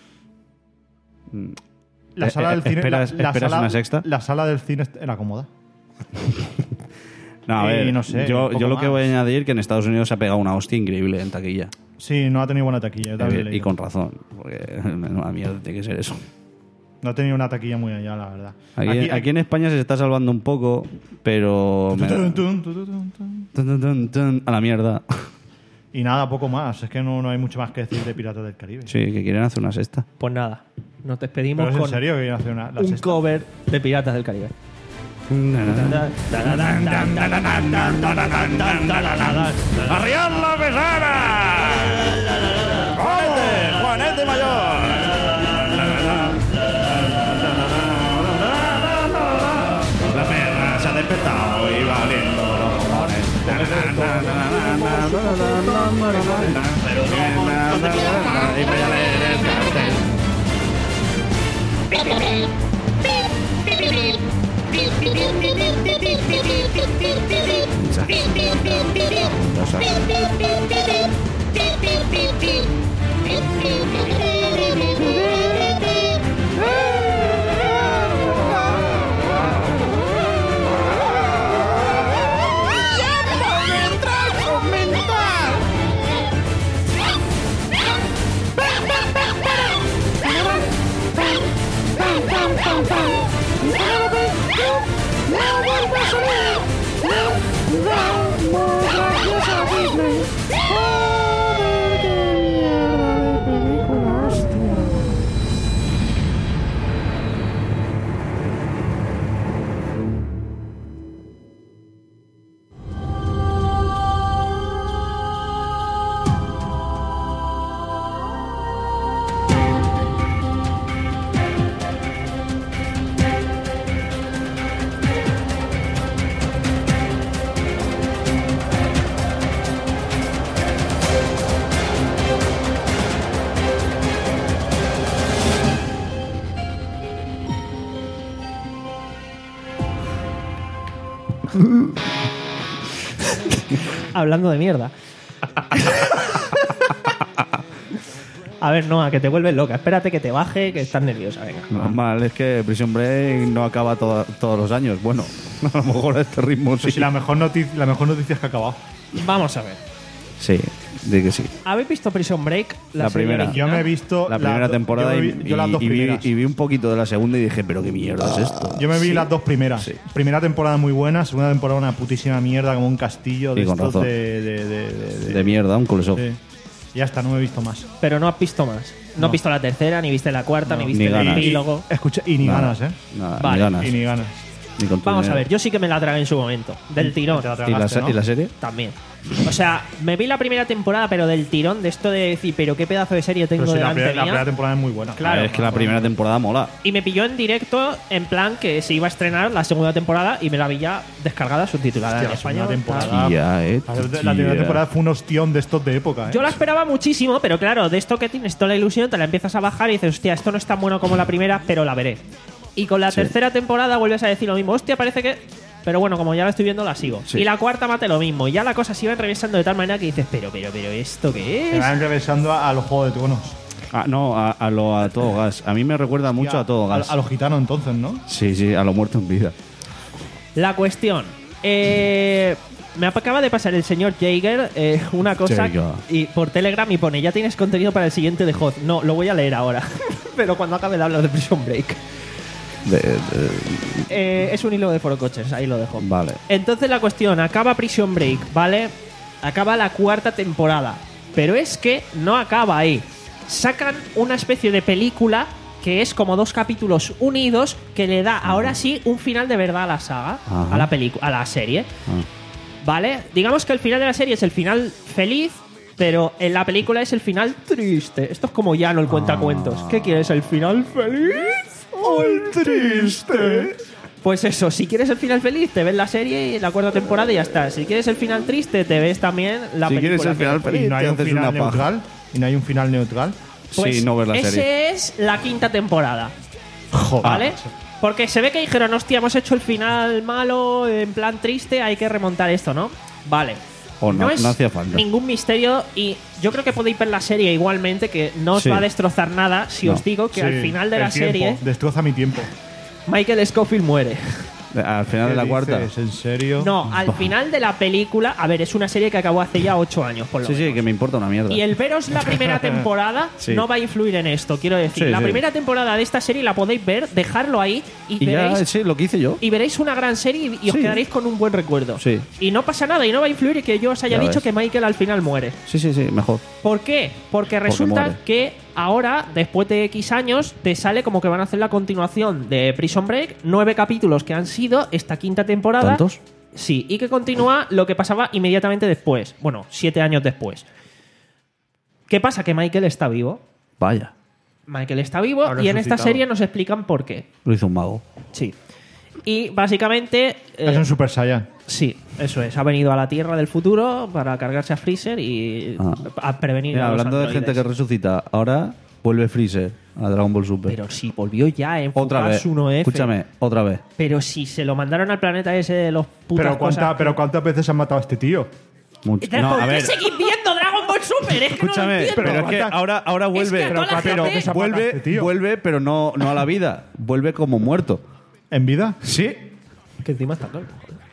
S3: La
S2: Eh,
S3: sala
S2: eh,
S3: del cine.
S2: ¿esperas-
S3: la, la
S2: esperas
S3: sala,
S2: una sexta?
S3: La sala del cine era cómoda.
S2: No, a
S3: Y
S2: ver,
S3: no sé,
S2: yo,
S3: un poco
S2: yo lo que
S3: más.
S2: voy a añadir que en Estados Unidos se ha pegado una hostia increíble en taquilla.
S3: Sí, no ha tenido buena taquilla. yo también he
S2: y
S3: leído.
S2: con razón. Porque menuda mierda tiene que ser eso.
S3: No ha tenido una taquilla muy allá, la verdad.
S2: Aquí, aquí en España se está salvando un poco, pero... me-
S3: Tun, tun, tun, tun, tun, tun.
S2: Tun, tun, tun, tun, a la mierda.
S3: Y nada, poco más. Es que no, no hay mucho más que decir de Piratas del Caribe.
S2: Sí, que quieren hacer una sexta.
S1: Pues nada, nos despedimos
S3: Pero es en
S1: con
S3: serio que quieren hacer una, la
S1: un
S3: sexta.
S1: cover de Piratas del Caribe.
S2: ¡Arriar la besara! ¡Juanete! ¡Juanete Mayor! La perra se ha despertado y va oliendo los cojones.
S1: Hablando de mierda. A ver, Noah, que te vuelves loca. Espérate que te baje, que estás nerviosa. Venga.
S2: Normal, es que Prison Break no acaba to- todos los años. Bueno, a lo mejor a este ritmo sí.
S3: Pues sí, la mejor, noticia, la mejor noticia es que ha acabado.
S1: Vamos a ver.
S2: Sí, de que sí.
S1: ¿Habéis visto Prison Break?
S2: La
S1: serie
S2: primera.
S1: original?
S3: Yo me he visto.
S2: La primera
S3: do-
S2: temporada
S3: yo me
S2: y,
S3: vi- yo las dos
S2: y- y vi,
S3: primeras.
S2: y vi un poquito de la segunda y dije, pero qué mierda es esto.
S3: Yo me vi
S1: ¿Sí?
S3: las dos primeras.
S2: Sí.
S3: Primera temporada muy buena, segunda temporada una putísima mierda, como un castillo de
S2: Sí, con
S3: estos
S2: razón.
S3: de, de, de, de-
S2: De mierda, un colosón.
S3: Sí. Ya está, no me he visto más.
S1: Pero no has visto más. No,
S3: No.
S1: has visto la tercera, ni viste la cuarta, ni viste
S2: Ni
S1: el
S2: ganas.
S1: epílogo.
S3: Escucha, y ni
S2: Nada,
S3: ganas, ¿eh?
S2: nada,
S1: Vale,
S2: ni ganas.
S3: Y ni ganas.
S2: Ni con tu
S1: Vamos a
S2: dinero.
S1: ver, yo sí que me la tragué en su momento. Del tirón.
S3: Te la
S2: ¿Y la,
S3: tragaste,
S2: se-
S3: ¿no?
S2: ¿Y la serie?
S1: También. O sea, me vi la primera temporada, pero del tirón, de esto de decir, pero qué pedazo de serie tengo
S3: Pero sí, la,
S1: delante
S3: primera, la
S1: mía.
S3: primera temporada es muy buena.
S1: Claro.
S2: A ver, es que la primera temporada mola.
S1: Y me pilló en directo, en plan que se iba a estrenar la segunda temporada y me la vi ya descargada, subtitulada
S3: Hostia,
S1: en
S3: la
S1: español.
S3: segunda
S1: tal.
S3: temporada.
S2: Tía, eh,
S3: La, la
S2: tía.
S3: primera temporada fue un ostión de estos de época, ¿eh?
S1: Yo la esperaba muchísimo, pero claro, de esto que tienes toda la ilusión, te la empiezas a bajar y dices, hostia, esto no es tan bueno como la primera, pero la veré. Y con la
S2: Sí.
S1: tercera temporada vuelves a decir lo mismo, hostia, parece que... Pero bueno, como ya la estoy viendo, la sigo.
S2: Sí.
S1: Y la cuarta mate lo mismo. Y ya la cosa se iba enrevesando de tal manera que dices, pero, pero, pero, ¿esto qué
S3: Se
S1: es?
S3: van regresando a, a los Juegos de Tronos.
S2: Ah, no, a, a lo a todo gas. A mí me recuerda mucho a todo
S3: A,
S2: gas.
S3: a los gitanos entonces, ¿no?
S2: Sí, sí, a lo muerto en vida.
S1: La cuestión. Eh, me acaba de pasar el señor Jaeger eh, una cosa
S2: Jaeger.
S1: y por Telegram y pone, ya tienes contenido para el siguiente de Hot. No, lo voy a leer ahora. Pero cuando acabe de hablar de Prison Break.
S2: De- de-
S1: Eh, es un hilo de forocoches, ahí lo dejo.
S2: vale.
S1: Entonces la cuestión, acaba Prison Break, ¿vale? Acaba la cuarta temporada. Pero es que no acaba ahí. Sacan una especie de película que es como dos capítulos unidos que le da ahora sí un final de verdad a la saga,
S2: Ajá.
S1: a la película, a la serie.
S2: Ah.
S1: ¿Vale? Digamos que el final de la serie es el final feliz, Pero en la película es el final triste. Esto es como Llano, el cuentacuentos. ¿Qué quieres, el final feliz o el triste? Pues eso, si quieres el final feliz, te ves la serie y la cuarta temporada y ya está. Si quieres el final triste, te ves también la
S2: Si
S1: película.
S2: quieres el final
S1: que-
S2: feliz,
S3: ¿Y no hay
S2: te
S3: un
S2: haces
S3: final
S2: una paja.
S3: neutral? ¿Y no hay un final neutral?
S1: Pues
S2: Sí, no ver la
S1: ese
S2: serie.
S1: es la quinta temporada,
S3: Joder.
S1: ¿vale? Porque se ve que dijeron, hostia, hemos hecho el final malo, en plan triste, hay que remontar esto, ¿no? Vale.
S2: O no,
S1: es
S2: no hacía falta.
S1: ningún misterio y yo creo que podéis ver la serie igualmente, que no os
S2: Sí.
S1: va a destrozar nada si
S2: No.
S1: os digo que
S3: Sí,
S1: al final de
S3: el
S1: la
S3: tiempo.
S1: serie
S3: Destroza mi tiempo.
S1: Michael Scofield muere.
S2: Al final de la
S3: ¿Qué
S2: cuarta.
S3: dices? ¿En serio?
S1: No, al final de la película, a ver, es una serie que acabó hace ya ocho años, por lo
S2: Sí, sí,
S1: menos.
S2: que me importa una mierda.
S1: Y el veros la primera temporada
S2: Sí.
S1: no va a influir en esto, quiero decir.
S2: Sí,
S1: la
S2: sí.
S1: primera temporada de esta serie la podéis ver, dejarlo ahí y,
S2: Y
S1: veréis,
S2: ya, sí, lo que hice yo.
S1: y veréis una gran serie y, y os
S2: Sí.
S1: quedaréis con un buen recuerdo.
S2: Sí.
S1: Y no pasa nada y no va a influir que yo os haya
S2: Ya
S1: dicho
S2: ves.
S1: que Michael al final muere.
S2: Sí, sí, sí, mejor.
S1: ¿Por qué? Porque resulta
S2: muere.
S1: que ahora, después de X años, te sale como que van a hacer la continuación de Prison Break, nueve capítulos que han sido esta quinta temporada.
S2: ¿Tantos?
S1: Sí, y que continúa lo que pasaba inmediatamente después. Bueno, siete años después. ¿Qué pasa? Que Michael está vivo.
S2: Vaya,
S1: Michael está vivo
S3: Ha
S1: y en esta
S3: resucitado.
S1: serie nos explican por qué.
S2: lo hizo un mago.
S1: Sí. Y básicamente... eh,
S3: Es un Super Saiyan.
S1: sí, eso es. Ha venido a la Tierra del futuro para cargarse a Freezer y
S2: Ah.
S1: a prevenir
S2: Mira,
S1: a los
S2: hablando de gente que
S1: androides.
S2: resucita, ahora vuelve Freezer a Dragon Ball Super.
S1: Pero si volvió ya en
S2: otra vez.
S1: Focus uno F.
S2: Escúchame, otra vez.
S1: Pero si se lo mandaron al planeta ese de los putas
S3: Pero, ¿cuánta-
S1: cosas...
S3: pero ¿cuántas veces han matado a este tío?
S2: Mucho.
S1: Pero
S2: No,
S1: ¿por
S2: a
S1: qué
S2: ver,
S1: seguís viendo Dragon Ball Super? Es que no lo
S2: escúchame,
S1: entiendo.
S2: pero, es que
S3: ¿cuántas-
S2: ahora, ahora vuelve.
S1: que a toda la
S2: pero
S1: gente-
S3: se ha matado
S2: vuelve,
S3: este tío?
S2: vuelve, pero no, no a la vida. Vuelve como muerto.
S3: ¿En vida?
S2: Sí.
S1: Que encima está calvo.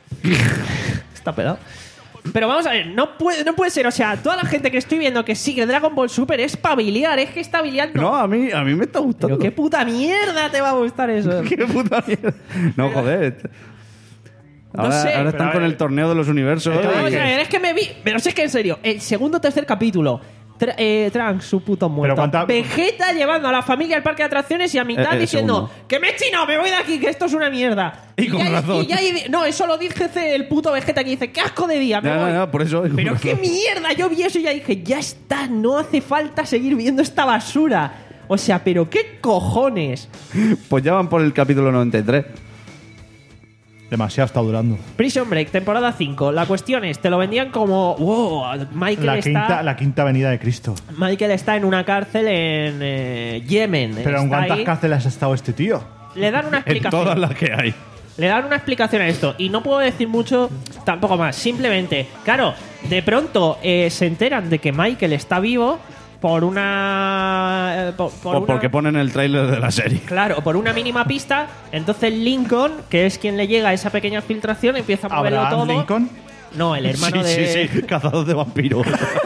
S1: Está pelado. Pero vamos a ver, no puede, no puede ser. O sea, toda la gente que estoy viendo que sigue Dragon Ball Super es pabiliar. Es que está biliando.
S2: No, a mí, a mí me está gustando.
S1: Pero qué puta mierda te va a gustar eso.
S2: ¿Qué puta mierda? No, joder.
S1: No
S2: Ahora,
S1: sé,
S2: ahora
S1: pero
S2: están
S3: a
S2: con
S3: ver.
S2: el torneo de los universos.
S1: Pero
S2: y
S1: vamos
S2: que-
S1: a ver, es que me vi. Pero si es que en serio, el segundo o tercer capítulo. Tra- eh, Trunks, su puto muerto.
S3: cuánta-
S1: Vegeta llevando a la familia al parque de atracciones y a mitad
S2: Eh, eh,
S1: diciendo
S2: segundo.
S1: que me he chinado, me voy de aquí, que esto es una mierda.
S2: Y con
S1: ya-
S2: razón.
S1: y ya hay- no, eso lo dice el puto Vegeta que dice, qué asco de día, me
S2: No, no,
S1: voy".
S2: no, por eso.
S1: Pero qué mierda, yo vi eso y ya dije, ya está, no hace falta seguir viendo esta basura. O sea, pero qué cojones.
S2: Pues ya van por el capítulo noventa y tres.
S3: Demasiado está durando.
S1: Prison Break, temporada cinco. La cuestión es, te lo vendían como, wow, Michael
S3: La
S1: está...
S3: quinta, la quinta venida de Cristo.
S1: Michael está en una cárcel en eh, Yemen.
S3: Pero ¿en
S1: Está
S3: cuántas
S1: ahí.
S3: cárceles ha estado este tío?
S1: Le dan una
S2: En
S1: explicación.
S2: todas las que hay.
S1: Le dan una explicación a esto. Y no puedo decir mucho, tampoco más. Simplemente, claro, de pronto eh, se enteran de que Michael está vivo por una. eh, por, por
S2: Por-
S1: una-
S2: Porque ponen el tráiler de la serie.
S1: Claro, por una mínima pista. Entonces Lincoln, que es quien le llega esa pequeña filtración, empieza a moverlo
S3: ¿Abraham
S1: todo.
S3: Lincoln?
S1: No, el hermano
S2: sí,
S1: de.
S2: sí, sí. Cazador de vampiros.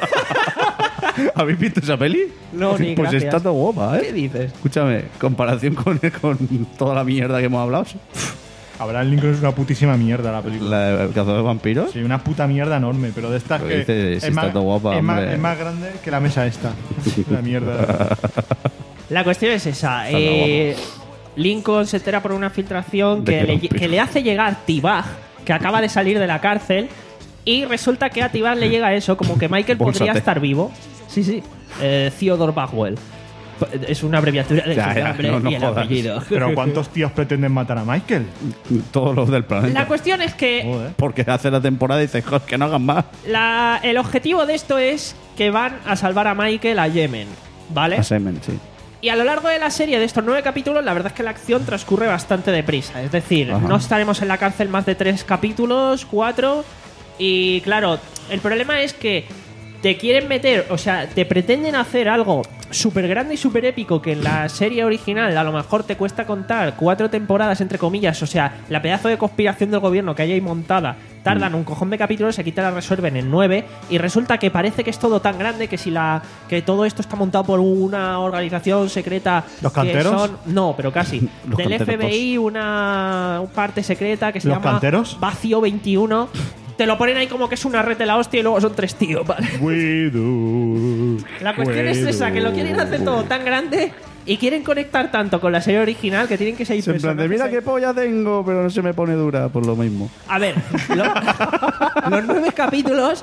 S2: ¿Habéis visto esa peli?
S1: No, ni
S2: Pues
S1: gracias.
S2: está todo guapa, ¿eh?
S1: ¿Qué dices?
S2: Escúchame, comparación con, con toda la mierda que hemos hablado.
S3: Abraham Lincoln es una putísima mierda la película.
S2: La de Cazador de vampiros.
S3: Sí, una puta mierda enorme, pero de estas
S2: Pero
S3: que
S2: dices, si está todo guapa,
S3: es, más,
S2: hombre.
S3: es más grande que la mesa esta. La mierda.
S1: La cuestión es esa. eh, Lincoln se entera por una filtración
S2: De
S1: que
S2: que
S1: le,
S2: vampiro.
S1: que le hace llegar T-Bag, que acaba de salir de la cárcel, y resulta que a T-Bag le llega eso, como que Michael podría
S2: Bólsate.
S1: estar vivo. Sí, sí. Eh, Theodore Bagwell. Es una abreviatura de
S2: Ya,
S1: su
S2: ya,
S1: nombre
S2: no, no
S1: y el
S2: jodas.
S1: apellido.
S3: Pero ¿cuántos tíos pretenden matar a Michael?
S2: Todos los del planeta.
S1: La cuestión es que
S3: Joder.
S2: Porque hace la temporada y dices, "Joder, que no hagan más.
S1: la- el objetivo de esto es que van a salvar a Michael a Yemen. ¿Vale?
S2: A semen, sí.
S1: Y a lo largo de la serie de estos nueve capítulos, la verdad es que la acción transcurre bastante deprisa. Es decir,
S2: Ajá.
S1: no estaremos en la cárcel más de tres capítulos, cuatro. Y claro, el problema es que te quieren meter, o sea, te pretenden hacer algo súper grande y súper épico que en la serie original a lo mejor te cuesta contar cuatro temporadas, entre comillas. O sea, la pedazo de conspiración del gobierno que hay ahí montada tardan un cojón de capítulos, aquí te la resuelven en nueve. Y resulta que parece que es todo tan grande que si la que todo esto está montado por una organización secreta.
S3: ¿Los
S1: que
S3: canteros?
S1: son- no, pero casi.
S2: Los
S1: Del
S2: canteros
S1: F B I, una parte secreta que se
S3: ¿Los
S1: llama
S3: canteros?
S1: Vacío veintiuno. Te lo ponen ahí como que es una red de la hostia y luego son tres tíos, ¿vale?
S3: We do,
S1: La cuestión
S3: we
S1: es esa, que lo
S3: do.
S1: quieren hacer todo tan grande y quieren conectar tanto con la serie original que tienen que seguir
S2: En plan de, mira qué polla tengo, pero no se me pone dura por lo mismo.
S1: A ver, lo- los nueve capítulos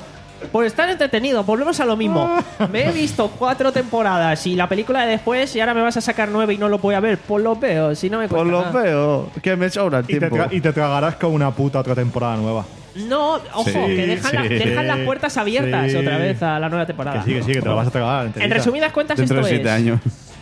S1: Por estar entretenido, volvemos a lo mismo. Me he visto cuatro temporadas y la película de después y ahora me vas a sacar nueve y no lo voy a ver. Pues lo veo, si no me cuesta
S2: Pues lo
S1: nada.
S2: veo. Que me sobra el
S3: Y te,
S2: tiempo.
S3: tra- y te tragarás con una puta otra temporada nueva.
S1: No, ojo,
S2: Sí,
S1: que dejan,
S3: sí.
S1: la- dejan las puertas abiertas
S3: Sí.
S1: otra vez a la nueva temporada.
S3: Que sí, que sí, que te lo vas a tragar.
S1: En
S3: enterita.
S1: resumidas cuentas,
S2: Dentro
S1: esto
S2: de siete
S1: es...
S2: años.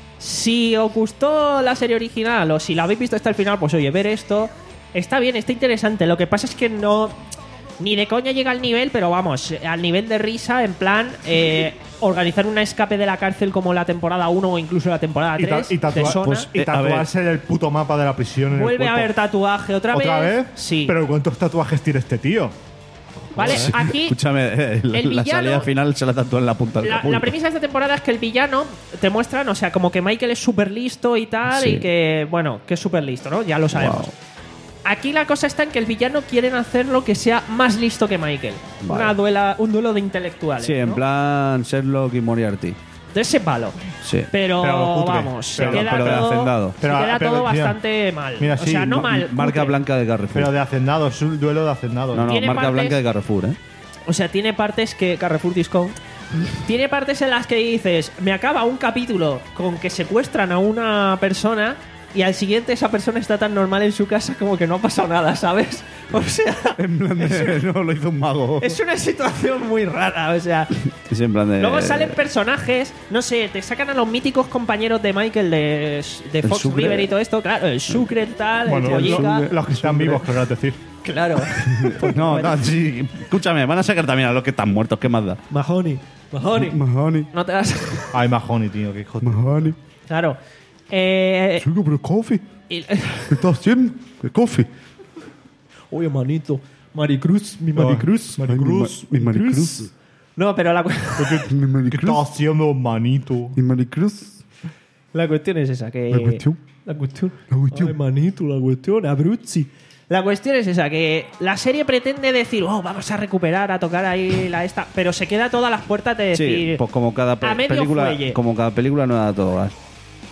S1: Si os gustó la serie original o si la habéis visto hasta el final, pues oye, ver esto está bien, está interesante. Lo que pasa es que no... Ni de coña llega al nivel, pero vamos, al nivel de risa, en plan, eh, organizar un escape de la cárcel como la temporada uno o incluso la temporada
S3: Y, ta-
S1: tres
S3: y,
S1: te
S3: tatua-
S1: suena.
S3: pues, y
S2: Eh, a ver.
S3: tatuarse el puto mapa de la prisión en el
S1: Vuelve a
S3: cuerpo.
S1: haber tatuaje otra,
S3: ¿Otra
S1: vez.
S3: vez?
S1: Sí.
S3: Pero ¿cuántos tatuajes tiene este tío?
S1: Vale, aquí
S2: Escúchame, eh, la,
S1: el
S2: la
S1: villano-
S2: salida final se la tatúa en la punta del
S1: la,
S2: capullo.
S1: la premisa de esta temporada es que el villano te muestran, o sea, como que Michael es súper listo y tal,
S2: Sí.
S1: y que, bueno, que es súper listo, ¿no? Ya lo sabemos.
S2: Wow.
S1: Aquí la cosa está en que el villano quieren hacerlo que sea más listo que Michael.
S2: Vale.
S1: Una duela, un duelo de intelectuales.
S2: Sí, en
S1: ¿no?
S2: plan Sherlock y Moriarty.
S1: De ese palo.
S2: Sí.
S1: Pero,
S3: Pero cutre.
S1: vamos,
S3: Pero-
S1: se queda
S2: pero de
S1: todo,
S2: hacendado.
S1: se
S3: Pero-
S1: queda
S3: pero,
S1: todo
S3: mira,
S1: bastante mal.
S3: mira,
S1: o
S3: sí,
S1: sea, no
S3: ma-
S1: mal.
S2: Marca
S1: cutre.
S2: blanca de Carrefour.
S3: Pero de hacendado, es un duelo de hacendado.
S2: no, no,
S1: Tiene
S2: marca
S1: partes-
S2: blanca de Carrefour, ¿eh?
S1: O sea, tiene partes que Carrefour Discount. Tiene partes en las que dices, me acaba un capítulo con que secuestran a una persona y al siguiente esa persona está tan normal en su casa como que no ha pasado nada, ¿sabes? O sea,
S2: En plan de. No, lo hizo un mago.
S1: es una situación muy rara, o sea.
S2: Es en plan de.
S1: Luego salen personajes, no sé, te sacan a los míticos compañeros de Michael de, de
S2: ¿El
S1: Fox
S2: Sucre?
S1: River y todo esto, claro, el Sucre tal,
S3: Bueno,
S1: el Pollica,
S3: los, los que están vivos, querrás decir.
S1: claro.
S2: Pues no, no, sí. Escúchame, van a sacar también a los que están muertos, ¿qué más da?
S1: Mahoney, Mahoney,
S2: Mahoney.
S1: no te das.
S3: Ay, Mahoney, tío, qué hijo de...
S2: Mahoney.
S1: Claro. Eh,
S3: Chico, pero coffee.
S1: y-
S3: ¿Qué estás haciendo? ¿Qué coffee?
S1: Oye, manito, Maricruz, mi Maricruz.
S3: Maricruz.
S2: Mi Maricruz.
S1: No, pero la, cu-
S2: Mi
S3: ¿Qué estás haciendo, manito?
S2: Mi Maricruz.
S1: la cuestión es esa, que...
S2: La cuestión.
S1: La cuestión.
S2: La cuestión.
S1: Ay, manito, la cuestión, Abruzzi. La cuestión es esa, que la serie pretende decir, oh, vamos a recuperar, a tocar ahí la esta, pero se queda a todas las puertas de
S2: Sí,
S1: decir,
S2: pues como cada pe-
S1: a medio
S2: película,
S1: fuelle.
S2: como cada película no da todo gas.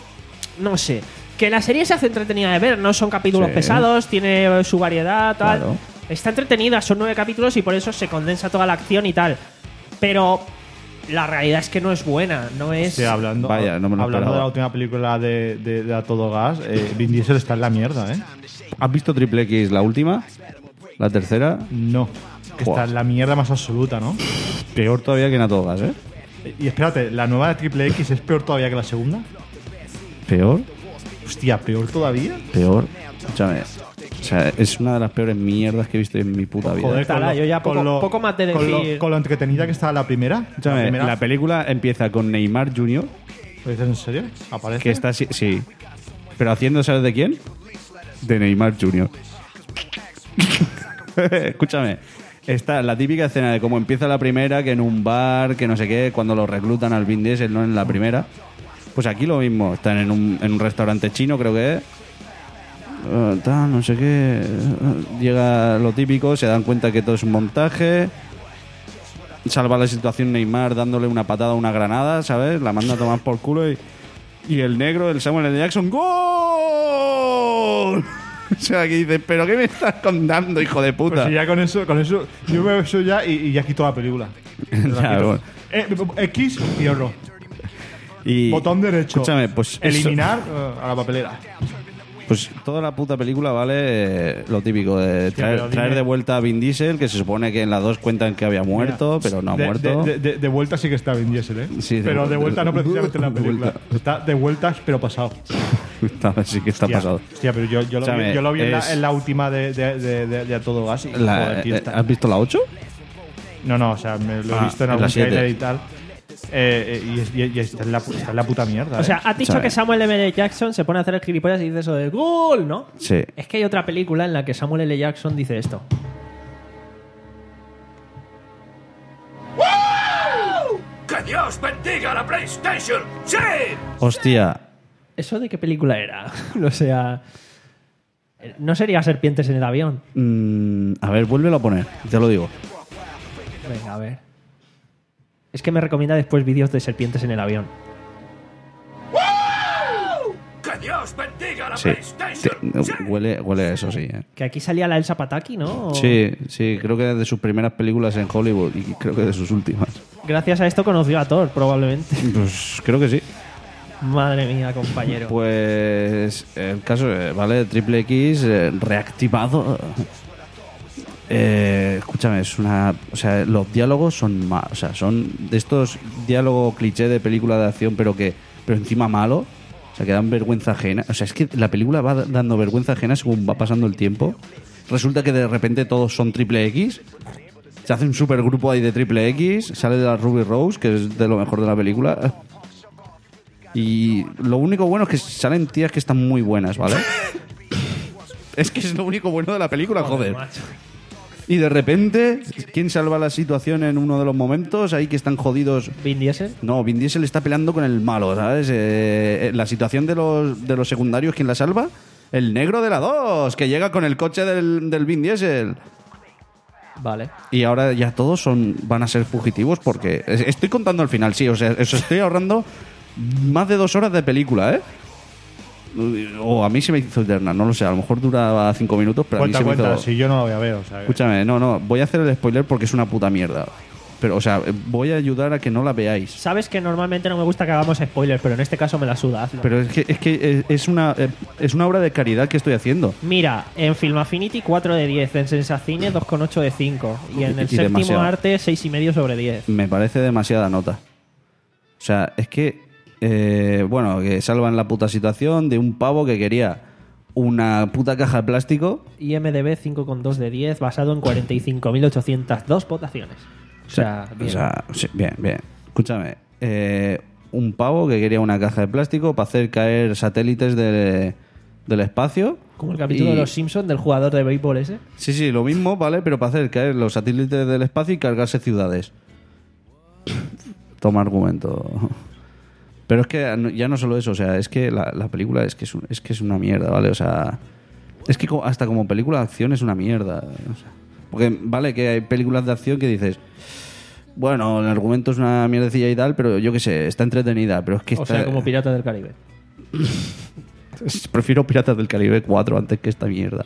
S1: no sé, que la serie se hace entretenida de ver, no son capítulos
S2: Sí.
S1: pesados, tiene eh, su variedad, tal.
S2: Claro.
S1: Está entretenida, son nueve capítulos y por eso se condensa toda la acción y tal. Pero la realidad es que no es buena, no es...
S3: Sí, hablando,
S2: Vaya, no me lo
S3: hablando
S2: esperaba.
S3: de la última película de, de, de A Todo Gas, eh, Vin Diesel está en la mierda, ¿eh?
S2: ¿Has visto Triple X, la última? ¿La tercera?
S3: No. Que
S2: Buah.
S3: está en la mierda más absoluta, ¿no?
S2: Peor todavía que en A Todo Gas, ¿eh?
S3: Y espérate, ¿la nueva de Triple X es peor todavía que la segunda?
S2: ¿Peor?
S3: Hostia, ¿peor todavía?
S2: Peor. Escúchame. O sea, es una de las peores mierdas que he visto en mi puta vida.
S3: Joder,
S1: Estará,
S3: con lo-
S1: yo ya
S3: con
S1: poco-
S3: lo-
S1: poco más de
S3: con lo,
S1: decir.
S3: con lo entretenida que estaba la primera.
S2: Escúchame,
S3: la primera.
S2: la película empieza con Neymar junior,
S3: ¿Lo dices en serio? ¿Aparece?
S2: que está así, sí. Pero haciendo, ¿sabes de quién? De Neymar junior Escúchame. Está la típica escena de cómo empieza la primera, que en un bar, que no sé qué, cuando lo reclutan al Vin Diesel, no en la primera. Pues aquí lo mismo. Están en un, en un restaurante chino, creo que es. Eh, tal, no sé qué. Eh, Llega lo típico, se dan cuenta que todo es un montaje. Salva la situación Neymar dándole una patada a una granada, ¿sabes? La manda a tomar por culo y, y el negro, el Samuel L. Jackson, ¡gol! O sea, que dices, ¿pero qué me estás contando, hijo de puta?
S3: Pues si ya con eso, con eso, yo veo eso ya y, y ya quito la película.
S2: Ya, bueno.
S3: Eh, X, cierro.
S2: Y,
S3: Botón derecho.
S2: Escúchame, pues eso-
S3: Eliminar eh, a la papelera.
S2: Pues toda la puta película vale eh, lo típico de traer,
S3: pero dime-
S2: traer de vuelta a Vin Diesel, que se supone que en las dos cuentan que había muerto,
S3: Mira,
S2: pero no ha
S3: de,
S2: muerto.
S3: De, de- de vuelta sí que está Vin Diesel, ¿eh?
S2: Sí, de
S3: pero de
S2: vuelta.
S3: vuelta no precisamente en la
S2: De
S3: película.
S2: vuelta.
S3: Está de vueltas, pero pasado.
S2: Está- sí que está
S3: Hostia,
S2: pasado.
S3: Hostia, pero yo, yo, lo,
S2: Escúchame,
S3: vi, yo lo vi en, la,
S2: es-
S3: en la última de, de, de, de- de A Todo Gas. Y,
S2: La-
S3: joder, tío,
S2: eh,
S3: está-
S2: ¿Has visto la ocho?
S3: No, no, o sea, me lo he
S2: Ah,
S3: visto en
S2: en la
S3: algún
S2: siete.
S3: trailer y tal. Eh, eh, y, es- y- y está, en la, pu- está en la puta mierda.
S1: O sea,
S3: ¿eh?
S1: has dicho
S2: ¿Sabes?
S1: que Samuel L. Jackson se pone a hacer el gilipollas y dice eso de ¡gol! ¿No?
S2: Sí.
S1: Es que hay otra película en la que Samuel L. Jackson dice esto.
S9: ¡Que Dios bendiga la PlayStation! ¡Sí!
S2: Hostia.
S1: ¿Eso de qué película era? O sea... ¿No sería Serpientes en el avión?
S2: Mm, a ver, vuélvelo a poner, te lo digo.
S1: Venga, a ver. Es que me recomienda después vídeos de serpientes en el avión.
S9: ¡Que Dios Dios bendiga la
S2: Sí.
S9: PlayStation.
S2: Te- huele, huele a eso, sí. ¿eh?
S1: Que aquí salía la Elsa Pataki, ¿no? O-
S2: Sí, sí, creo que de sus primeras películas en Hollywood y creo que de sus últimas.
S1: Gracias a esto conoció a Thor, probablemente.
S2: Pues creo que sí.
S1: Madre mía, compañero.
S2: Pues el caso, eh, ¿vale? Triple X eh, reactivado. Eh, escúchame, es una. O sea, los diálogos son ma- o sea, son de estos diálogos cliché de película de acción, pero que pero encima malo. O sea, que dan vergüenza ajena. O sea, es que la película va dando vergüenza ajena según va pasando el tiempo. Resulta que de repente todos son Triple X. Se hace un super grupo ahí de Triple X. Sale de la Ruby Rose, que es de lo mejor de la película. Y lo único bueno es que salen tías que están muy buenas, ¿vale? Es que es lo único bueno de la película, joder.
S1: macho.
S2: Y de repente, ¿quién salva la situación en uno de los momentos? Ahí que están jodidos.
S1: ¿Vin Diesel?
S2: No, Vin Diesel está peleando con el malo, ¿sabes? Eh, eh, la situación de los, de los secundarios, ¿quién la salva? El negro de la dos, que llega con el coche del, del Vin Diesel.
S1: Vale.
S2: Y ahora ya todos son van a ser fugitivos porque... Estoy contando el final, sí, o sea, os estoy ahorrando más de dos horas de película, ¿eh? O a mí se me hizo eterna, no lo sé, a lo mejor dura cinco minutos, pero
S3: Cuenta,
S2: a mí se
S3: cuenta,
S2: me hizo...
S3: si yo no lo voy a ver. O sea, que-
S2: Escúchame, no, no, voy a hacer el spoiler porque es una puta mierda. Pero, o sea, voy a ayudar a que no la veáis.
S1: Sabes que normalmente no me gusta que hagamos spoilers, pero en este caso me la suda. Hazlo.
S2: Pero es que es, que es, una, es una obra de caridad que estoy haciendo.
S1: Mira, en Film Affinity cuatro de diez, en Sensacine dos coma ocho de cinco y en el
S2: Y
S1: séptimo
S2: demasiado.
S1: arte seis coma cinco sobre diez.
S2: Me parece demasiada nota. O sea, es que, eh, bueno, que salvan la puta situación de un pavo que quería una puta caja de plástico.
S1: I M D B cinco coma dos de diez, basado en cuarenta y cinco mil ochocientas dos votaciones. O sea, bien.
S2: O sea, sí, bien, bien. Escúchame, eh, un pavo que quería una caja de plástico para hacer caer satélites de- del espacio.
S1: Como el capítulo
S2: y-
S1: de Los Simpsons del jugador de béisbol ese.
S2: Sí, sí, lo mismo, ¿vale? Pero para hacer caer los satélites del espacio y cargarse ciudades. Toma argumento. Pero es que ya no solo eso, o sea, es que la, la película es que es, un- es que es una mierda, ¿vale? O sea, es que co- hasta como película de acción es una mierda. O sea, porque, vale, que hay películas de acción que dices, bueno, el argumento es una mierdecilla y tal, pero yo qué sé, está entretenida, pero es que
S1: O
S2: está...
S1: sea, como Piratas del Caribe.
S2: Prefiero Piratas del Caribe cuatro antes que esta mierda.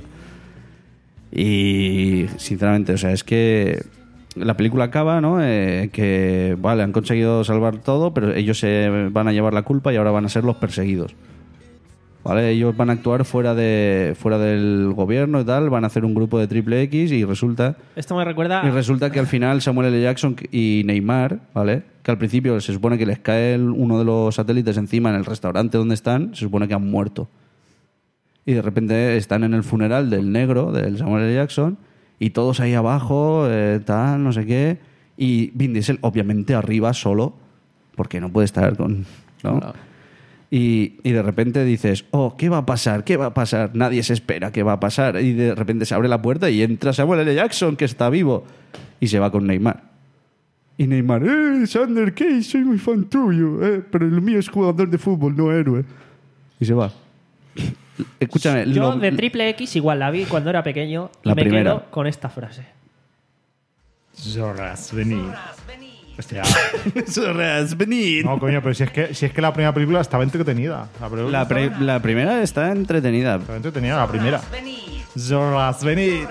S2: Y sinceramente, o sea, es que la película acaba, ¿no? Eh, que, vale, han conseguido salvar todo, pero ellos se van a llevar la culpa y ahora van a ser los perseguidos. ¿Vale? Ellos van a actuar fuera de fuera del gobierno y tal, van a hacer un grupo de Triple X y resulta
S1: Esto me recuerda...
S2: y resulta que al final Samuel L. Jackson y Neymar, ¿vale? Que al principio se supone que les cae el- uno de los satélites encima en el restaurante donde están, se supone que han muerto. Y de repente están en el funeral del negro, del Samuel L. Jackson, y todos ahí abajo, eh, tal, no sé qué. Y Vin Diesel, obviamente, arriba solo, porque no puede estar con... ¿no?
S1: Claro.
S2: Y, y de repente dices, oh, ¿qué va a pasar? ¿Qué va a pasar? Nadie se espera qué va a pasar. Y de repente se abre la puerta y entra Samuel L. Jackson, que está vivo. Y se va con Neymar. Y Neymar, eh, Sander, ¿qué? Soy muy fan tuyo. Eh, pero el mío es jugador de fútbol, no héroe. Y se va. Escúchame.
S1: Yo
S2: lo-
S1: de Triple X igual la vi cuando era pequeño y
S2: La
S1: me
S2: primera.
S1: quedo con esta frase.
S3: Zorras, venid. Hostia.
S2: Zorras, venid.
S3: No, coño, pero si es que, si es que la primera película estaba entretenida. La, película
S2: La, pre-
S3: estaba,
S2: la primera está entretenida.
S3: estaba entretenida, la primera. Zorras, venid.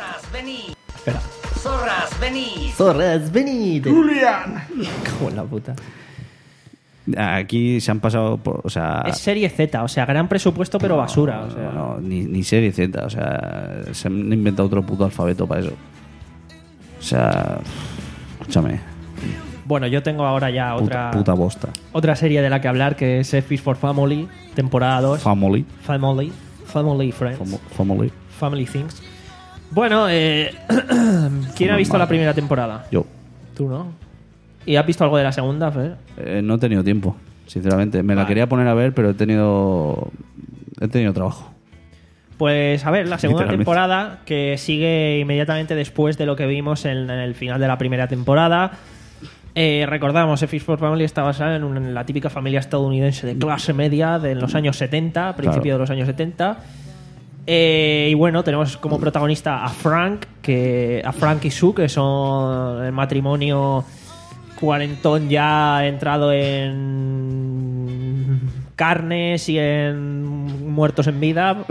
S1: Zorras, venid.
S3: Julián.
S1: Como la puta.
S2: Aquí se han pasado por... O sea,
S1: Es serie Z, o sea, gran presupuesto pero basura. O sea,
S2: no, ni, ni serie Z. O sea, se han inventado otro puto alfabeto para eso. O sea, escúchame.
S1: Bueno, yo tengo ahora ya
S2: Puta,
S1: otra
S2: puta bosta.
S1: otra serie de la que hablar que es F is for Family, temporada dos.
S2: Family.
S1: Family. Family Friends.
S2: Famo- Family.
S1: Family Things. Bueno, eh, ¿quién ha visto la primera temporada?
S2: Yo.
S1: Tú, ¿no? ¿Y has visto algo de la segunda, Fer?
S2: Eh, no he tenido tiempo, sinceramente. Me la
S1: Vale.
S2: quería poner a ver, pero he tenido... He tenido trabajo.
S1: Pues a ver, la segunda
S2: Literalmente.
S1: temporada que sigue inmediatamente después de lo que vimos en, en el final de la primera temporada. Eh, recordamos, F is for Family está basada en, una- en la típica familia estadounidense de clase media de los años setenta, principio
S2: Claro.
S1: de los años setenta. Eh, y bueno, tenemos como protagonista a Frank, que a Frank y Sue, que son el matrimonio cuarentón ya entrado en carnes y en muertos en vida.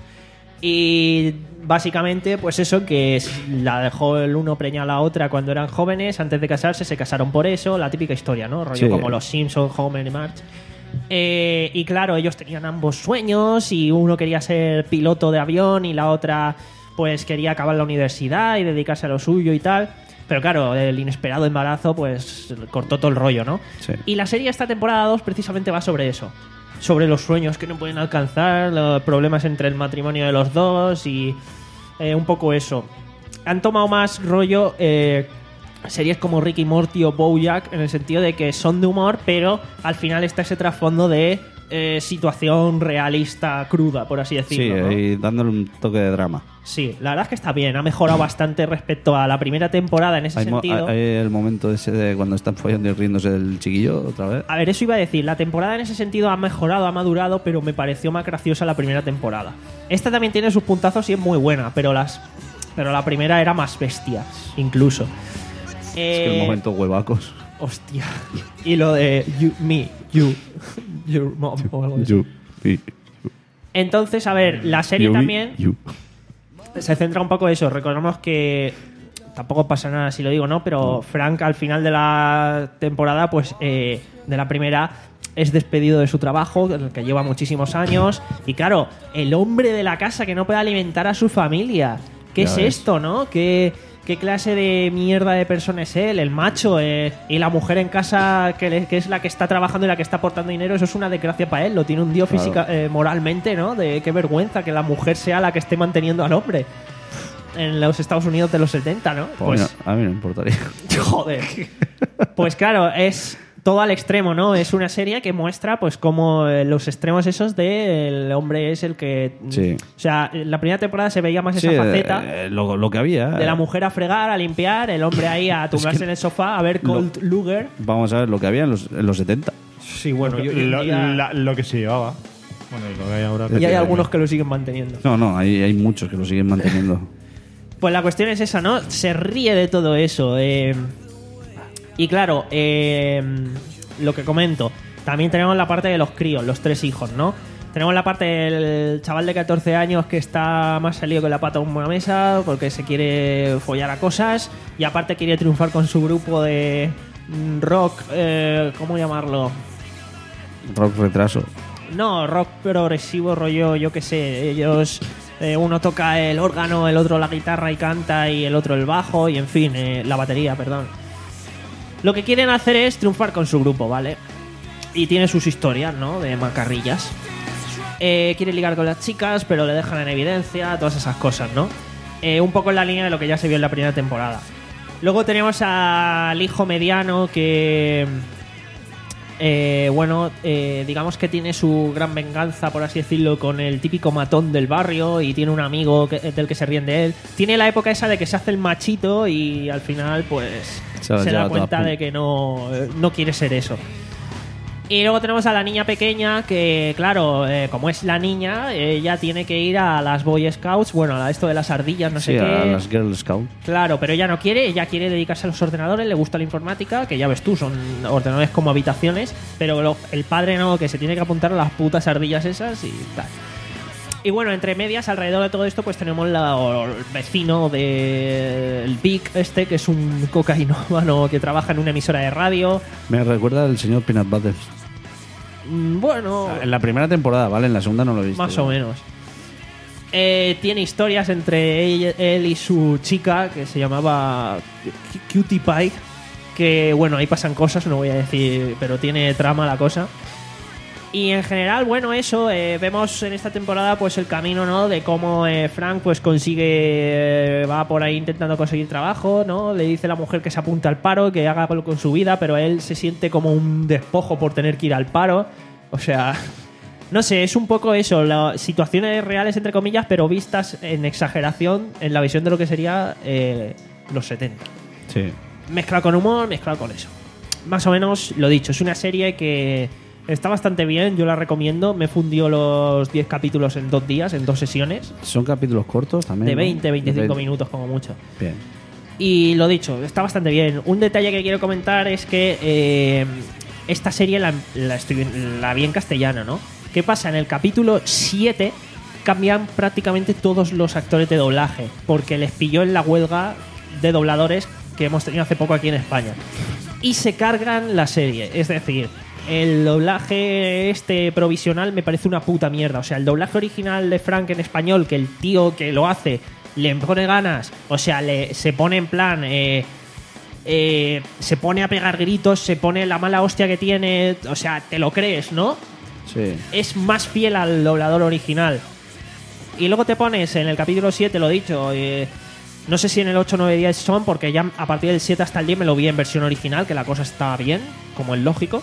S1: Y básicamente, pues eso, que la dejó el uno preñada a la otra cuando eran jóvenes, antes de casarse, se casaron por eso, la típica historia, ¿no? Rollo
S2: Sí.
S1: como los Simpsons, Homer y Marge. Eh, y claro, ellos tenían ambos sueños y uno quería ser piloto de avión y la otra pues quería acabar la universidad y dedicarse a lo suyo y tal. Pero claro, el inesperado embarazo pues cortó todo el rollo, ¿no?
S2: Sí.
S1: Y la serie esta temporada dos precisamente va sobre eso. Sobre los sueños que no pueden alcanzar, los problemas entre el matrimonio de los dos y eh, un poco eso. Han tomado más rollo eh, series como Rick y Morty o BoJack en el sentido de que son de humor, pero al final está ese trasfondo de eh, situación realista, cruda, por así
S2: Sí,
S1: decirlo, ¿no?
S2: y dándole un toque de drama.
S1: Sí, la verdad es que está bien, ha mejorado bastante respecto a la primera temporada en ese
S2: Hay, mo-
S1: sentido.
S2: hay el momento ese de cuando están follando y riéndose del chiquillo otra vez.
S1: A ver, eso iba a decir, la temporada en ese sentido ha mejorado, ha madurado, pero me pareció más graciosa la primera temporada. Esta también tiene sus puntazos y es muy buena, pero las pero la primera era más bestia, incluso.
S2: Es que el
S1: Eh,
S2: momento huevacos.
S1: Hostia. Y lo de you, me, you, your mom o algo así.
S2: You, me,
S1: Entonces, a ver, la serie
S2: you, me,
S1: también
S2: you.
S1: se centra un poco en eso. Recordemos que tampoco pasa nada si lo digo, ¿no? Pero Frank al final de la temporada, pues eh, de la primera, es despedido de su trabajo, que lleva muchísimos años. Y claro, el hombre de la casa que no puede alimentar a su familia. ¿Qué
S2: Ya
S1: es
S2: ves.
S1: esto, no? ¿Qué, ¿Qué clase de mierda de persona es él? El macho eh, y la mujer en casa que, le- que es la que está trabajando y la que está aportando dinero. Eso es una desgracia para él. Lo tiene un tío
S2: Claro.
S1: física, eh, moralmente, ¿no? De qué vergüenza que la mujer sea la que esté manteniendo al hombre. En los Estados Unidos de los setenta, ¿no?
S2: Pues, mira, a mí no me importaría.
S1: Joder. Pues claro, es todo al extremo, ¿no? Es una serie que muestra, pues, como eh, los extremos esos de el hombre es el que...
S2: Sí.
S1: O sea, en la primera temporada se veía más
S2: Sí,
S1: esa faceta
S2: eh, lo, lo que había.
S1: de la mujer a fregar, a limpiar, el hombre ahí a tumbarse
S2: que
S1: en el sofá a ver
S2: lo-
S1: Cold Luger.
S2: Vamos a ver lo que había en los, en los setenta.
S1: Sí, bueno, yo,
S3: lo,
S1: y hay-
S3: la- lo que se llevaba. Bueno, y lo que hay ahora.
S1: y hay algunos que lo siguen manteniendo.
S2: No, no, hay, hay muchos que lo siguen manteniendo.
S1: Pues la cuestión es esa, ¿no? Se ríe de todo eso. eh, y claro, eh, lo que comento, también tenemos la parte de los críos, los tres hijos, ¿no? Tenemos la parte del chaval de catorce años que está más salido que la pata de una mesa porque se quiere follar a cosas y aparte quiere triunfar con su grupo de mm, rock, eh, ¿cómo llamarlo?
S2: Rock retraso.
S1: No, rock progresivo, rollo, yo qué sé. Ellos, eh, uno toca el órgano, el otro la guitarra y canta, y el otro el bajo, y en fin, eh, la batería, perdón. Lo que quieren hacer es triunfar con su grupo, ¿vale? Y tiene sus historias, ¿no? De macarrillas. Eh, quiere ligar con las chicas, pero le dejan en evidencia, todas esas cosas, ¿no? Eh, un poco en la línea de lo que ya se vio en la primera temporada. Luego tenemos al hijo mediano que... Eh, bueno, eh, digamos que tiene su gran venganza, por así decirlo, con el típico matón del barrio y tiene un amigo que- del que se ríen de él. Tiene la época esa de que se hace el machito y al final pues
S2: Se
S1: se,
S2: las lleva
S1: da
S2: todas,
S1: cuenta
S2: pum.
S1: de que no, eh, no quiere ser eso. Y luego tenemos a la niña pequeña que, claro, eh, como es la niña, ella tiene que ir a las Boy Scouts, bueno, a esto de las ardillas, no
S2: Sí,
S1: sé
S2: a
S1: qué.
S2: las Girl Scout.
S1: Claro, pero ella no quiere, ella quiere dedicarse a los ordenadores, le gusta la informática, que ya ves tú, son ordenadores como habitaciones, pero lo- el padre no, que se tiene que apuntar a las putas ardillas esas y tal. Y bueno, entre medias, alrededor de todo esto, pues tenemos la, o el vecino del Vic este, que es un cocainómano que trabaja en una emisora de radio.
S2: Me recuerda al señor Peanut Butter.
S1: Mm, Bueno,
S2: En la primera temporada, ¿vale? En la segunda no lo he visto.
S1: más o menos. Eh, tiene historias entre él, él y su chica que se llamaba Cu- Cutie Pie. Que bueno, ahí pasan cosas, no voy a decir, pero tiene trama la cosa. Y en general, bueno, eso, eh, vemos en esta temporada pues el camino, ¿no? De cómo eh, Frank pues consigue, eh, va por ahí intentando conseguir trabajo, ¿no? Le dice a la mujer que se apunta al paro, que haga algo con su vida, pero él se siente como un despojo por tener que ir al paro. O sea, no sé, es un poco eso, las situaciones reales entre comillas, pero vistas en exageración en la visión de lo que sería eh, los setenta.
S2: Sí.
S1: Mezclado con humor, mezclado con eso. Más o menos lo dicho, es una serie que está bastante bien, yo la recomiendo. Me fundió los diez capítulos en dos días, en dos sesiones,
S2: Son capítulos cortos también.
S1: de
S2: ¿no?
S1: veinte, veinticinco
S2: De veinte.
S1: minutos como mucho.
S2: Bien.
S1: Y lo dicho, está bastante bien. Un detalle que quiero comentar es que eh, esta serie la, la, estoy, la vi en castellano, ¿no? ¿Qué pasa? En el capítulo siete cambian prácticamente todos los actores de doblaje, porque les pilló en la huelga de dobladores que hemos tenido hace poco aquí en España. Y se cargan la serie. Es decir, el doblaje este provisional me parece una puta mierda. O sea, el doblaje original de Frank en español, que el tío que lo hace le pone ganas, o sea, le, se pone en plan... Eh, eh, se pone a pegar gritos, se pone la mala hostia que tiene... O sea, te lo crees, ¿no?
S2: Sí.
S1: Es más fiel al doblador original. Y luego te pones en el capítulo siete, lo dicho, eh, no sé si en el ocho o nueve días son, porque ya a partir del siete hasta el diez me lo vi en versión original, que la cosa está bien, como es lógico.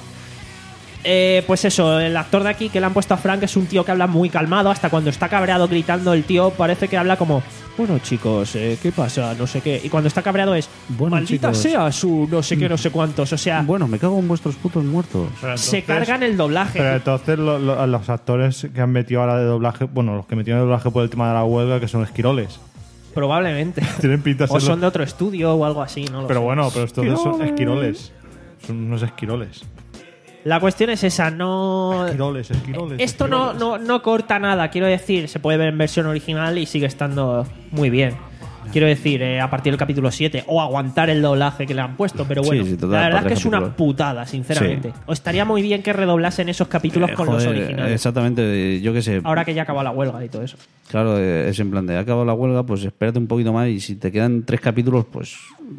S1: Eh, pues eso, el actor de aquí que le han puesto a Frank es un tío que habla muy calmado, hasta cuando está cabreado gritando el tío parece que habla como, bueno chicos, eh, ¿qué pasa? No sé qué. Y cuando está cabreado es,
S2: Bueno,
S1: maldita
S2: chicos.
S1: sea su no sé qué, no sé cuántos. O sea,
S2: Bueno, me cago en vuestros putos muertos.
S3: Pero
S1: se
S3: entonces-
S1: cargan el doblaje.
S3: Pero entonces lo- lo- los actores que han metido ahora de doblaje, bueno, los que metieron de doblaje por el tema de la huelga, que son esquiroles.
S1: Probablemente.
S3: Tienen pinta de
S1: O
S3: serlo.
S1: son de otro estudio o algo así, no lo
S3: Pero
S1: sé.
S3: bueno, pero estos son esquiroles. Son unos esquiroles.
S1: La cuestión es esa, no...
S3: Esquiroles, esquiroles.
S1: Esto no,
S3: esquiroles.
S1: no, no corta nada, quiero decir, se puede ver en versión original y sigue estando muy bien. Quiero decir, eh, a partir del capítulo siete, o aguantar el doblaje que le han puesto, pero bueno,
S2: Sí, sí, total,
S1: la verdad
S2: para
S1: es que
S2: tres
S1: es una
S2: capítulos.
S1: putada, sinceramente.
S2: Sí.
S1: O estaría muy bien que redoblasen esos capítulos
S2: Eh,
S1: con los
S2: joder,
S1: originales.
S2: Exactamente, yo qué sé.
S1: Ahora que ya acabó la huelga y todo eso.
S2: Claro, eh, es en plan de, ha acabado la huelga, pues espérate un poquito más y si te quedan tres capítulos, pues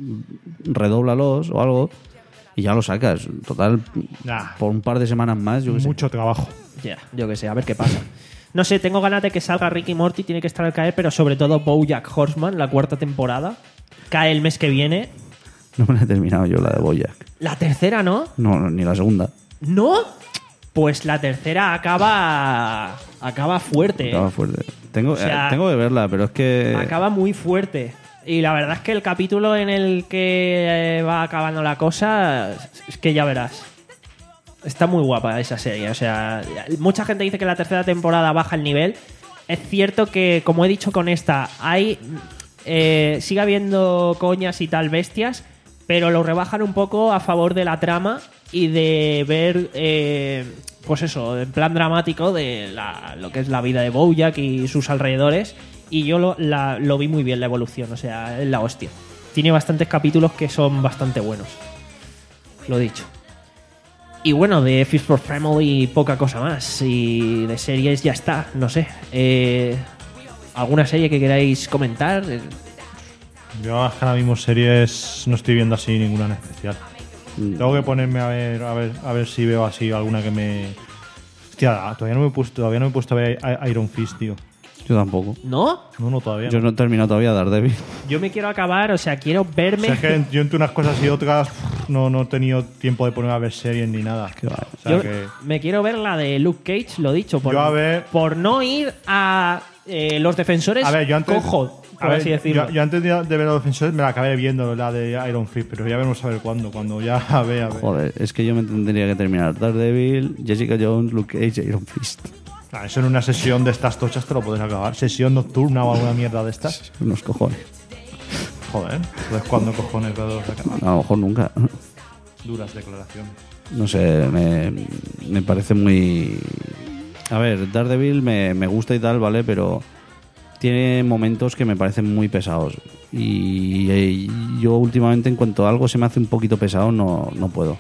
S2: redóblalos o algo y ya lo sacas. Total,
S3: Nah.
S2: por un par de semanas más, yo qué sé.
S3: Mucho trabajo.
S1: Ya, yo que sé, a ver qué pasa. No sé, tengo ganas de que salga Ricky Morty, tiene que estar al caer, pero sobre todo BoJack Horseman, la cuarta temporada. Cae el mes que viene.
S2: No me la he terminado yo la de Bojack.
S1: La tercera, ¿no?
S2: No, no, ni la segunda.
S1: ¿No? Pues la tercera acaba acaba fuerte.
S2: Estaba
S1: ¿eh?
S2: fuerte. Tengo,
S1: O sea,
S2: eh, tengo que verla, pero es que...
S1: Acaba muy fuerte. Y la verdad es que el capítulo en el que eh, va acabando la cosa, es que ya verás. Está muy guapa esa serie. O sea, mucha gente dice que la tercera temporada baja el nivel. Es cierto que, como he dicho con esta, hay eh, sigue habiendo coñas y tal bestias, pero lo rebajan un poco a favor de la trama y de ver, eh, pues eso, en plan dramático de la- lo que es la vida de Bojack y sus alrededores. Y yo lo, la- lo vi muy bien, la evolución, o sea, es la hostia. Tiene bastantes capítulos que son bastante buenos. Lo dicho. Y bueno, de Fist for Family poca cosa más. Y de series ya está, no sé. Eh, ¿Alguna serie que queráis comentar? Eh,
S3: Yo es que ahora mismo series no estoy viendo así ninguna en especial.
S2: Mm.
S3: Tengo que ponerme a ver, a ver, a ver si veo así alguna que me. Hostia, todavía no me he puesto, todavía no me he puesto a ver I- Iron Fist, tío.
S2: Yo tampoco.
S1: ¿No?
S3: No, no, todavía.
S2: Yo
S3: no.
S2: no he terminado todavía Daredevil.
S1: Yo me quiero acabar, o sea, quiero
S3: O
S1: verme...
S3: sea, es que yo entre unas cosas y otras no, no he tenido tiempo de ponerme a ver series ni nada.
S2: Qué va.
S3: O sea
S1: Yo
S3: que.
S1: me quiero ver la de Luke Cage, lo dicho, por,
S3: Yo a ver-
S1: por no ir a eh, los defensores
S3: A ver, yo antes.
S1: cojo, por
S3: a ver,
S1: así decirlo.
S3: Yo, yo antes de, de ver los defensores me la acabé viendo, la de Iron Fist, pero ya veremos a ver cuándo, cuando ya vea. A ver.
S2: Joder, es que yo me tendría que terminar Daredevil, Jessica Jones, Luke Cage, Iron Fist.
S3: Ah, eso en una sesión de estas tochas te lo puedes acabar. Sesión nocturna o alguna mierda de estas.
S2: Unos cojones.
S3: Joder, entonces cuando cojones lo acabar.
S2: A lo mejor nunca.
S3: Duras declaraciones.
S2: No sé, me, me parece muy... A ver, Daredevil me, me gusta y tal, ¿vale? Pero tiene momentos que me parecen muy pesados. Y, y yo últimamente, en cuanto algo se me hace un poquito pesado, no, no puedo.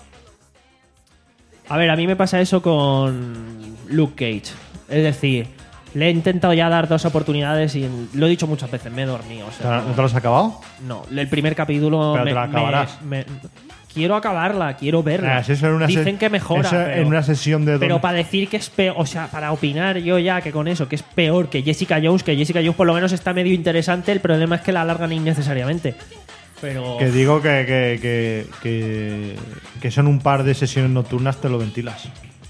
S1: A ver, a mí me pasa eso con Luke Cage. Es decir, le he intentado ya dar dos oportunidades y lo he dicho muchas veces, me he dormido. O
S3: ¿No
S1: sea,
S3: no te lo has acabado?
S1: no, el primer capítulo
S3: Pero
S1: me,
S3: te la
S1: me-
S3: acabarás.
S1: me- quiero acabarla, quiero verla.
S3: Ah, eso en una se-
S1: Dicen que mejora,
S3: eso
S1: pero,
S3: en una sesión de
S1: pero
S3: don-
S1: para decir que es peor, o sea, para opinar yo ya que con eso, que es peor que Jessica Jones, que Jessica Jones por lo menos está medio interesante, el problema es que la alargan innecesariamente. Pero
S3: Que digo que, que, que, que, que son un par de sesiones nocturnas, te lo ventilas.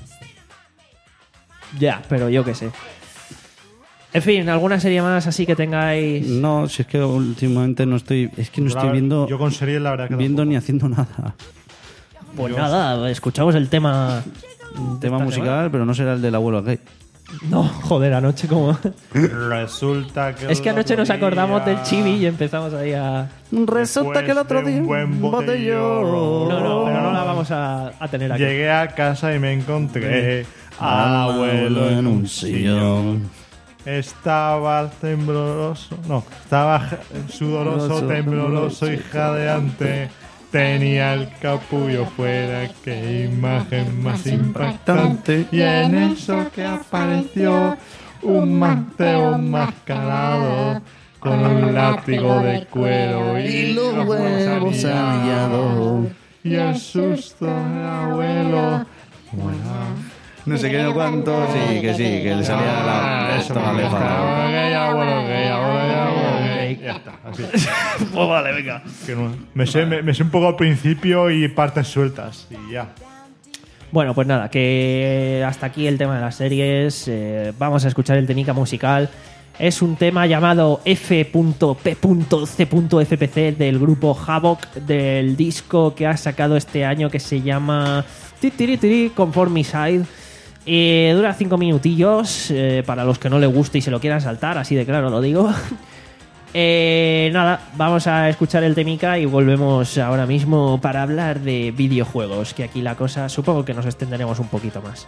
S1: ya, pero yo qué sé. En fin, ¿alguna serie más así que tengáis?
S2: No, si es que últimamente no estoy... Es que no
S3: Yo la
S2: estoy
S3: ver-
S2: viendo,
S3: Yo con series, la verdad que
S2: viendo
S3: tampoco.
S2: ni haciendo nada.
S1: Pues nada, escuchamos el tema.
S2: Tema
S1: esta
S2: musical, pero no será el del abuelo gay.
S1: No, joder, anoche como.
S3: Resulta que.
S1: Es que
S3: el
S1: anoche
S3: otro
S1: nos acordamos
S3: día,
S1: del chibi y empezamos ahí a.
S2: Resulta que el otro
S3: de
S2: día...
S3: un buen botellón.
S1: No, no, pero no la vamos a, a tener aquí.
S3: Llegué a casa y me encontré al abuelo en un sillón.
S2: sillón.
S3: Estaba tembloroso, no, estaba sudoroso, tembloroso y jadeante. Tenía el capullo fuera, qué imagen más impactante. Y en eso que apareció un Mateo enmascarado con un látigo de cuero y los huevos anillados. Y el susto del abuelo. Bueno,
S2: No sé qué, no cuánto. Sí, que sí, que le salía la.
S3: eso
S2: Estaba
S3: me gusta.
S2: lejos.
S3: Abuelo gay, abuelo gay, abuelo gay. Ya está, así.
S1: Pues vale, venga.
S3: Que no- me, sé, me, me sé un poco al principio y partes sueltas. Y ya.
S1: Bueno, pues nada, que hasta aquí el tema de las series. Eh, vamos a escuchar el temica musical. Es un tema llamado F P C F P C del grupo Havoc, del disco que ha sacado este año que se llama Titiritiri Conformicide. Eh, dura cinco minutillos, eh, para los que no le guste y se lo quieran saltar, así de claro lo digo. Eh, nada, vamos a escuchar el temica y volvemos ahora mismo para hablar de videojuegos, que aquí la cosa supongo que nos extenderemos un poquito más.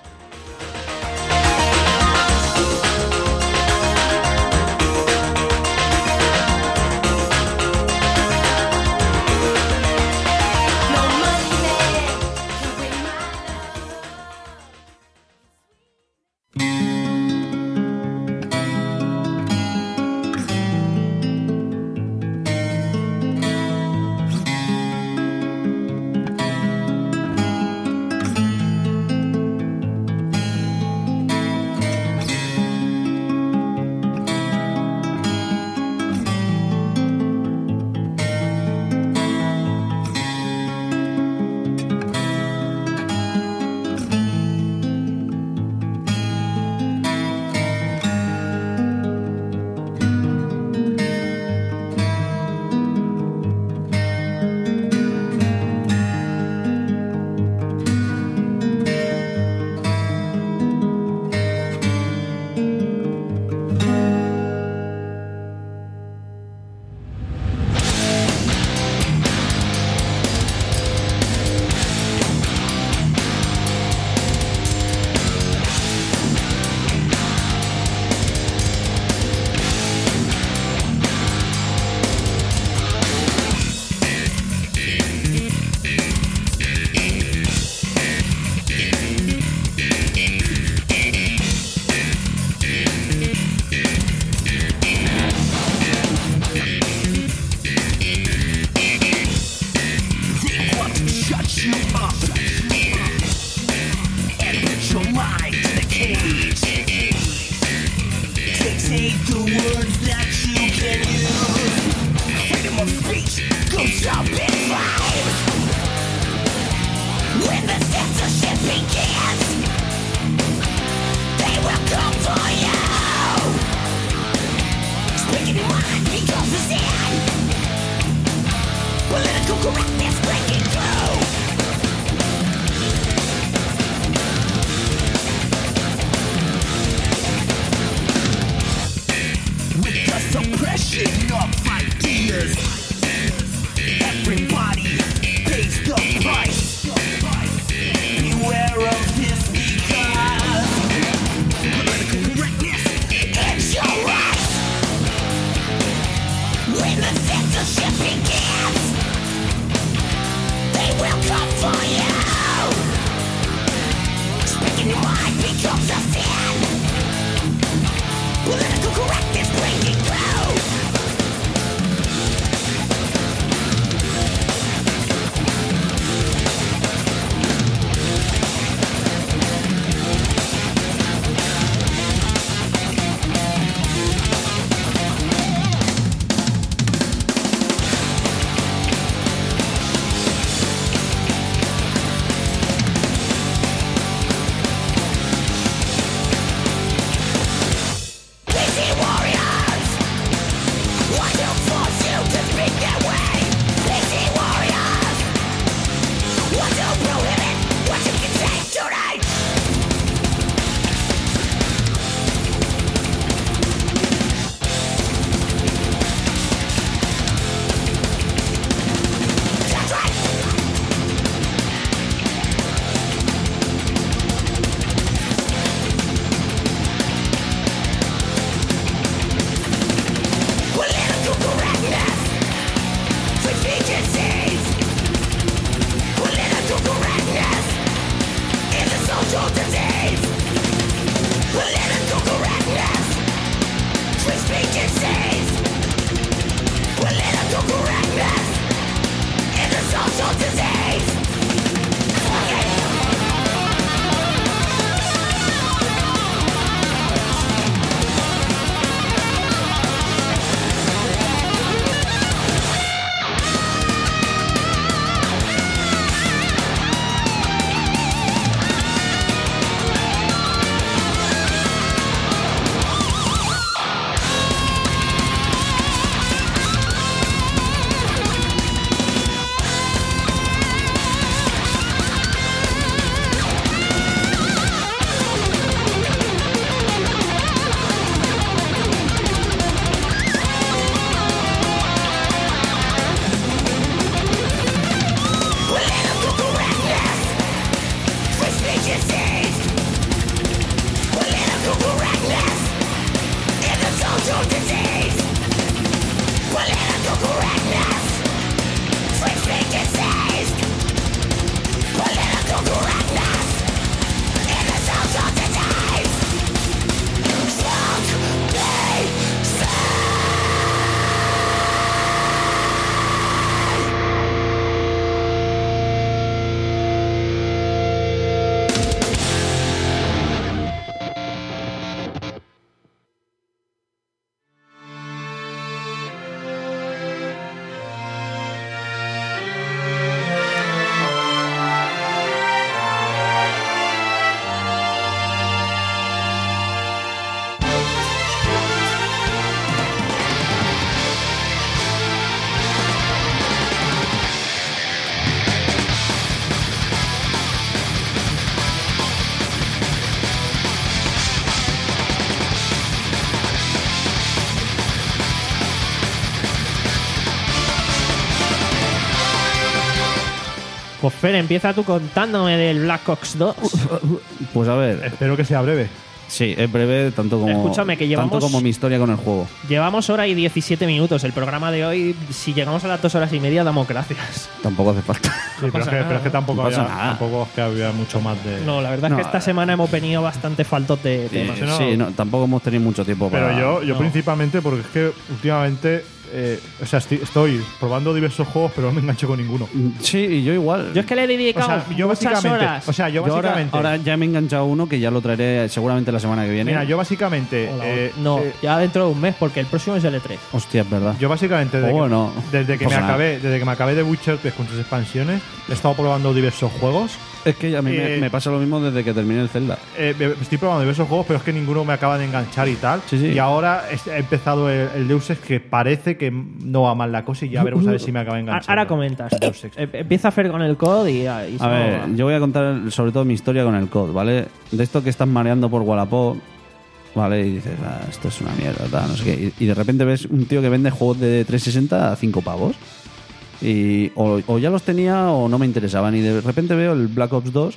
S10: With the suppression of ideas, everybody
S1: Pues Fer, empieza tú contándome del Black Ops dos.
S2: Pues a ver,
S3: Espero que sea breve.
S2: sí, es breve tanto como,
S1: Escúchame, que llevamos-
S2: tanto como mi historia con el juego.
S1: Llevamos hora y diecisiete minutos. El programa de hoy, si llegamos a las dos horas y media, damos gracias.
S2: Tampoco hace falta.
S3: Sí, pero, es que, pero es que tampoco,
S2: No pasa
S3: había,
S2: nada.
S3: tampoco es que había mucho más de.
S1: No, la verdad
S2: No,
S1: es que esta
S2: eh.
S1: semana hemos venido bastante faltos de temas.
S2: Eh,
S3: no.
S2: sí, no, tampoco hemos tenido mucho tiempo
S3: Pero
S2: para.
S3: yo, yo
S1: no.
S3: principalmente porque es que últimamente. Eh, o sea, estoy, estoy probando diversos juegos, pero no me engancho con ninguno.
S2: Sí, y yo igual.
S1: Yo es que le he
S3: O
S1: dedicado
S3: sea, yo
S1: muchas
S3: básicamente.
S1: horas.
S3: O sea, yo
S2: Yo ahora,
S3: básicamente.
S2: ahora ya me he enganchado a uno que ya lo traeré seguramente la semana que viene.
S3: mira, yo básicamente.
S1: Hola,
S3: eh,
S1: no,
S3: eh,
S1: ya dentro de un mes, porque el próximo es el E tres.
S2: Hostia, es verdad.
S3: Yo básicamente desde,
S2: Oh, bueno.
S3: que, desde, que
S2: No
S3: me
S2: pasa nada.
S3: acabé, desde que me acabé de Witcher tres con sus expansiones, he estado probando diversos juegos.
S2: Es que a mí me,
S3: Eh,
S2: me pasa lo mismo desde que terminé el Zelda.
S3: Eh, me- estoy probando diversos juegos, pero es que ninguno me acaba de enganchar y tal.
S2: Sí, sí.
S3: Y ahora es- he empezado el, el Deus Ex, que parece que no va mal la cosa, y ya veremos a ver si me acaba enganchando.
S1: Ahora comentas.
S3: Deus Ex.
S1: Eh, Empieza a hacer con el code y, y
S2: A ver, yo voy a contar sobre todo mi historia con el C O D, ¿vale? De esto que estás mareando por Wallapop, ¿vale? Y dices, ah, esto es una mierda, tal, no sé qué. Y, y de repente ves un tío que vende juegos de trescientos sesenta a cinco pavos. Y o, o ya los tenía o no me interesaban. Y de repente veo el Black Ops dos